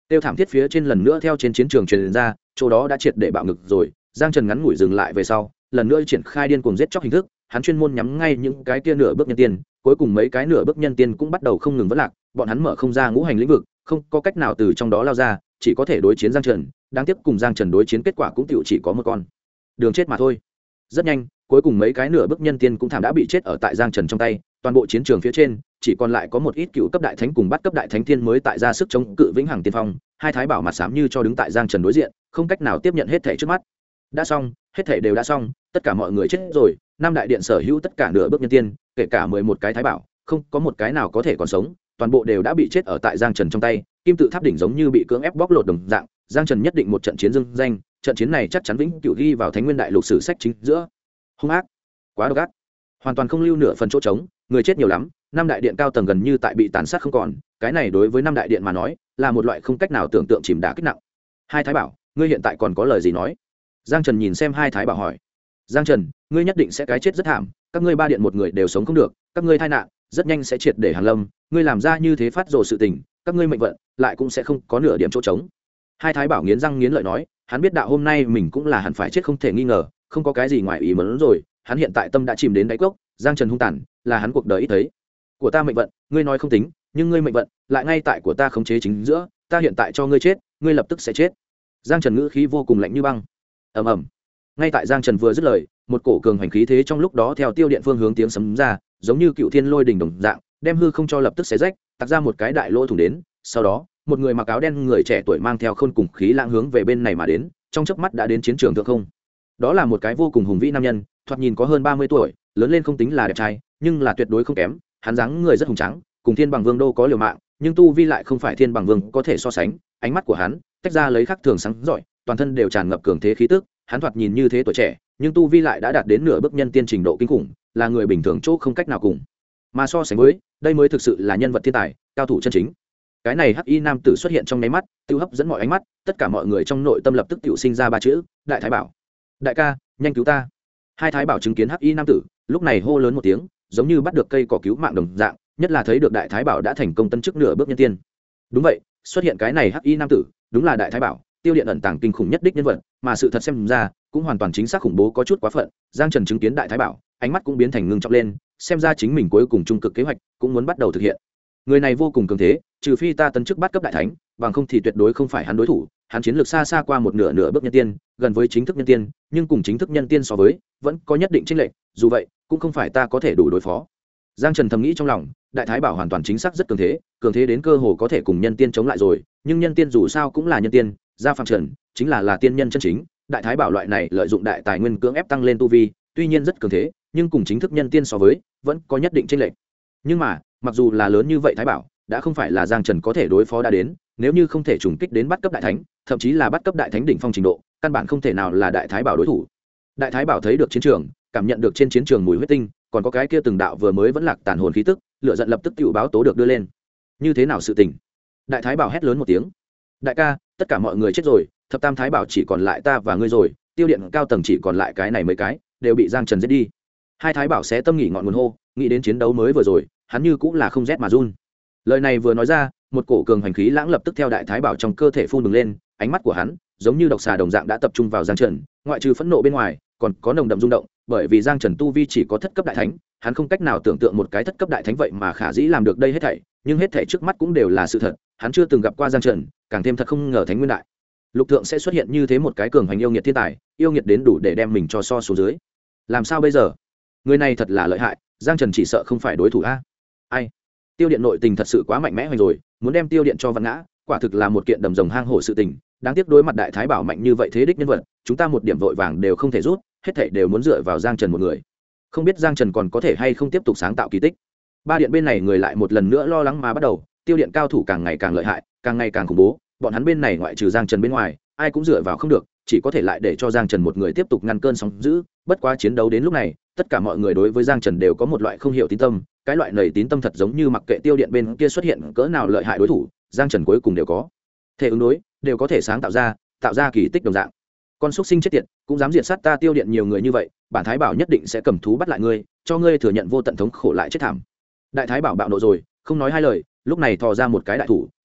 Speaker 1: tiêu thảm thiết phía trên lần nữa theo trên chiến trường truyền ra, chỗ đó đã triệt để bạo ngực rồi. Giang Trần ngắn ngủi dừng lại về sau, lần nữa triển khai điên cuồng giết chóc hình thức, hắn chuyên môn nhắm ngay những cái kia nửa bước nhân tiên, cuối cùng mấy cái nửa bước nhân tiên cũng bắt đầu không ngừng vỡ lạc, bọn hắn mở không ra ngũ hành lĩnh vực, không có cách nào từ trong đó lao ra, chỉ có thể đối chiến Giang Trần, đáng tiếc cùng Giang Trần đối chiến kết quả cũng chỉ có một con đường chết mà thôi. Rất nhanh, cuối cùng mấy cái nửa bước nhân tiên cũng thảm đã bị chết ở tại Giang Trần trong tay, toàn bộ chiến trường phía trên chỉ còn lại có một ít cựu cấp đại thánh cùng bắt cấp đại thánh thiên mới tại ra sức chống cự vĩnh hằng tiên phong. Hai thái bảo mặt xám như cho đứng tại Giang Trần đối diện, không cách nào tiếp nhận hết thể trước mắt. Đã xong, hết thể đều đã xong, tất cả mọi người chết rồi. Năm đại điện sở hữu tất cả nửa bước nhân tiên, kể cả 11 cái thái bảo, không có một cái nào có thể còn sống, toàn bộ đều đã bị chết ở tại Giang Trần trong tay. Kim tự tháp đỉnh giống như bị cưỡng ép bóc lột đồng dạng, Giang Trần nhất định một trận chiến dương danh, trận chiến này chắc chắn vĩnh cửu ghi vào Thánh Nguyên Đại Lục sử sách chính giữa. Hung ác, quá độc ác, hoàn toàn không lưu nửa phần chỗ trống, người chết nhiều lắm, năm đại điện cao tầng gần như tại bị tàn sát không còn, cái này đối với năm đại điện mà nói, là một loại không cách nào tưởng tượng chìm đả kích nặng. Hai thái bảo, ngươi hiện tại còn có lời gì nói? Giang Trần nhìn xem hai thái bảo hỏi. Giang Trần, ngươi nhất định sẽ cái chết rất thảm, các ngươi ba điện một người đều sống không được, các ngươi tai nạn rất nhanh sẽ triệt để hàng lâm, ngươi làm ra như thế phát rồ sự tình, các ngươi mệnh vận lại cũng sẽ không có nửa điểm chỗ trống. Hai thái bảo nghiến răng nghiến lợi nói, hắn biết đạo hôm nay mình cũng là hẳn phải chết không thể nghi ngờ, không có cái gì ngoài ý muốn rồi, hắn hiện tại tâm đã chìm đến đáy cốc. Giang Trần hung tàn là hắn cuộc đời ít thấy. Của ta mệnh vận ngươi nói không tính, nhưng ngươi mệnh vận lại ngay tại của ta khống chế chính giữa, ta hiện tại cho ngươi chết, ngươi lập tức sẽ chết. Giang Trần ngữ khí vô cùng lạnh như băng. Ầm ầm. Ngay tại Giang Trần vừa dứt lời, một cổ cường hành khí thế trong lúc đó theo tiêu điện phương hướng tiếng sấm ra, giống như cựu thiên lôi đình đồng dạng, đem hư không cho lập tức xé rách, tạc ra một cái đại lỗ thủng đến. Sau đó, một người mặc áo đen người trẻ tuổi mang theo khôn cùng khí lãng hướng về bên này mà đến, trong chớp mắt đã đến chiến trường thượng không. Đó là một cái vô cùng hùng vĩ nam nhân, thoạt nhìn có hơn 30 tuổi, lớn lên không tính là đẹp trai, nhưng là tuyệt đối không kém, hắn dáng người rất hùng tráng, cùng Thiên Bằng Vương đô có liều mạng, nhưng tu vi lại không phải Thiên Bằng Vương có thể so sánh. Ánh mắt của hắn tách ra lấy khắc thường sáng rọi, toàn thân đều tràn ngập cường thế khí tức, hắn thoạt nhìn như thế tuổi trẻ, nhưng tu vi lại đã đạt đến nửa bước nhân tiên trình độ kinh khủng, là người bình thường chỗ không cách nào cùng mà so sánh với, đây mới thực sự là nhân vật thiên tài, cao thủ chân chính. Cái này hắc y nam tử xuất hiện trong nháy mắt, tiêu hấp dẫn mọi ánh mắt, tất cả mọi người trong nội tâm lập tức tiểu sinh ra ba chữ: Đại Thái Bảo. Đại ca, nhanh cứu ta. Hai thái bảo chứng kiến hắc y nam tử, lúc này hô lớn một tiếng, giống như bắt được cây cỏ cứu mạng đồng dạng, nhất là thấy được Đại Thái Bảo đã thành công tân chức nửa bước nhân tiên. Đúng vậy, xuất hiện cái này hắc y nam tử, đúng là Đại Thái Bảo, tiêu điện ẩn tàng kinh khủng nhất đích nhân vật, mà sự thật xem ra cũng hoàn toàn chính xác khủng bố có chút quá phận. Giang Trần chứng kiến Đại Thái Bảo, ánh mắt cũng biến thành ngưng trọng lên, xem ra chính mình cuối cùng trung cực kế hoạch cũng muốn bắt đầu thực hiện. Người này vô cùng cường thế, trừ phi ta tân chức bắt cấp đại thánh, bằng không thì tuyệt đối không phải hắn đối thủ. Hắn chiến lược xa xa qua một nửa bước nhân tiên, gần với chính thức nhân tiên, nhưng cùng chính thức nhân tiên so với, vẫn có nhất định chênh lệch, dù vậy, cũng không phải ta có thể đủ đối phó. Giang Trần thầm nghĩ trong lòng, Đại Thái Bảo hoàn toàn chính xác rất cường thế đến cơ hồ có thể cùng nhân tiên chống lại rồi, nhưng nhân tiên dù sao cũng là nhân tiên, gia phạm trần chính là tiên nhân chân chính. Đại Thái Bảo loại này lợi dụng đại tài nguyên cưỡng ép tăng lên tu vi, tuy nhiên rất cường thế, nhưng cùng chính thức nhân tiên so với, vẫn có nhất định chênh lệch. Nhưng mà, mặc dù là lớn như vậy Thái Bảo, đã không phải là Giang Trần có thể đối phó đã đến, nếu như không thể trùng kích đến bắt cấp đại thánh, thậm chí là bắt cấp đại thánh đỉnh phong trình độ, căn bản không thể nào là Đại Thái Bảo đối thủ. Đại Thái Bảo thấy được chiến trường, cảm nhận được trên chiến trường mùi huyết tinh, còn có cái kia từng đạo vừa mới vẫn lạc tàn hồn khí tức, lửa giận lập tức tiểu báo tố được đưa lên. Như thế nào sự tình? Đại Thái Bảo hét lớn một tiếng. Đại ca, tất cả mọi người chết rồi, thập tam Thái Bảo chỉ còn lại ta và ngươi rồi, tiêu điện cao tầng chỉ còn lại cái này mấy cái, đều bị Giang Trần giết đi. Hai Thái Bảo xé tâm nghỉ ngọn nguồn hô, nghĩ đến chiến đấu mới vừa rồi, hắn như cũng là không rét mà run. Lời này vừa nói ra, một cổ cường hành khí lãng lập tức theo Đại Thái Bảo trong cơ thể phun bừng lên, ánh mắt của hắn giống như độc xà đồng dạng đã tập trung vào Giang Trần, ngoại trừ phẫn nộ bên ngoài, còn có nồng đậm rung động, bởi vì Giang Trần tu vi chỉ có thất cấp đại thánh, hắn không cách nào tưởng tượng một cái thất cấp đại thánh vậy mà khả dĩ làm được đây hết thảy, nhưng hết thảy trước mắt cũng đều là sự thật, hắn chưa từng gặp qua Giang Trần, càng thêm thật không ngờ Thánh Nguyên Đại Lục thượng sẽ xuất hiện như thế một cái cường hành yêu nghiệt thiên tài, yêu nghiệt đến đủ để đem mình cho so xuống dưới. Làm sao bây giờ? Người này thật là lợi hại, Giang Trần chỉ sợ không phải đối thủ a. Ai? Tiêu điện nội tình thật sự quá mạnh mẽ hoành rồi, muốn đem tiêu điện cho vặn ngã, quả thực là một kiện đầm rồng hang hổ sự tình. Đáng tiếc đối mặt Đại Thái Bảo mạnh như vậy thế đích nhân vật, chúng ta một điểm vội vàng đều không thể rút, hết thảy đều muốn dựa vào Giang Trần một người. Không biết Giang Trần còn có thể hay không tiếp tục sáng tạo kỳ tích. Ba điện bên này người lại một lần nữa lo lắng mà bắt đầu, tiêu điện cao thủ càng ngày càng lợi hại, càng ngày càng khủng bố, bọn hắn bên này ngoại trừ Giang Trần bên ngoài, ai cũng dựa vào không được, chỉ có thể lại để cho Giang Trần một người tiếp tục ngăn cơn sóng dữ. Bất quá chiến đấu đến lúc này, tất cả mọi người đối với Giang Trần đều có một loại không hiểu tín tâm, cái loại nảy tín tâm thật giống như mặc kệ tiêu điện bên kia xuất hiện cỡ nào lợi hại đối thủ, Giang Trần cuối cùng đều có thể ứng đối, đều có thể sáng tạo ra kỳ tích đồng dạng. Con xúc sinh chết tiệt, cũng dám diệt sát ta tiêu điện nhiều người như vậy, bản Thái Bảo nhất định sẽ cầm thú bắt lại ngươi, cho ngươi thừa nhận vô tận thống khổ lại chết thảm. Đại Thái Bảo bạo nộ rồi, không nói hai lời, lúc này thò ra một cái đại thủ,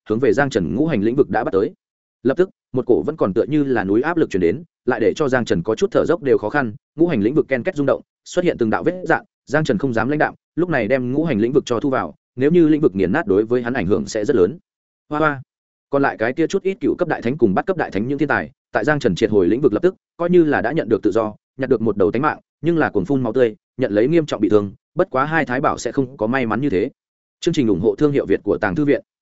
Speaker 1: hướng về giang trần ngũ hành lĩnh vực đã bắt tới. Lập tức một cổ vẫn còn tựa như là núi áp lực chuyển đến, lại để cho giang trần có chút thở dốc đều khó khăn. Ngũ hành lĩnh vực ken két rung động, xuất hiện từng đạo vết dạn. Giang trần không dám lãnh đạm, lúc này đem ngũ hành lĩnh vực cho thu vào, nếu như lĩnh vực nghiền nát đối với hắn ảnh hưởng sẽ rất lớn. Hoa hoa. Còn lại cái kia chút ít cựu cấp đại thánh cùng bắt cấp đại thánh những thiên tài, tại giang trần triệt hồi lĩnh vực lập tức coi như là đã nhận được tự do, nhặt được một đầu tánh mạng, nhưng là cuồng phun máu tươi, nhận lấy nghiêm trọng bị thương. Bất quá hai thái bảo sẽ không có may mắn như thế. Chương trình ủng hộ thương hiệu Việt của Tàng Thư viện.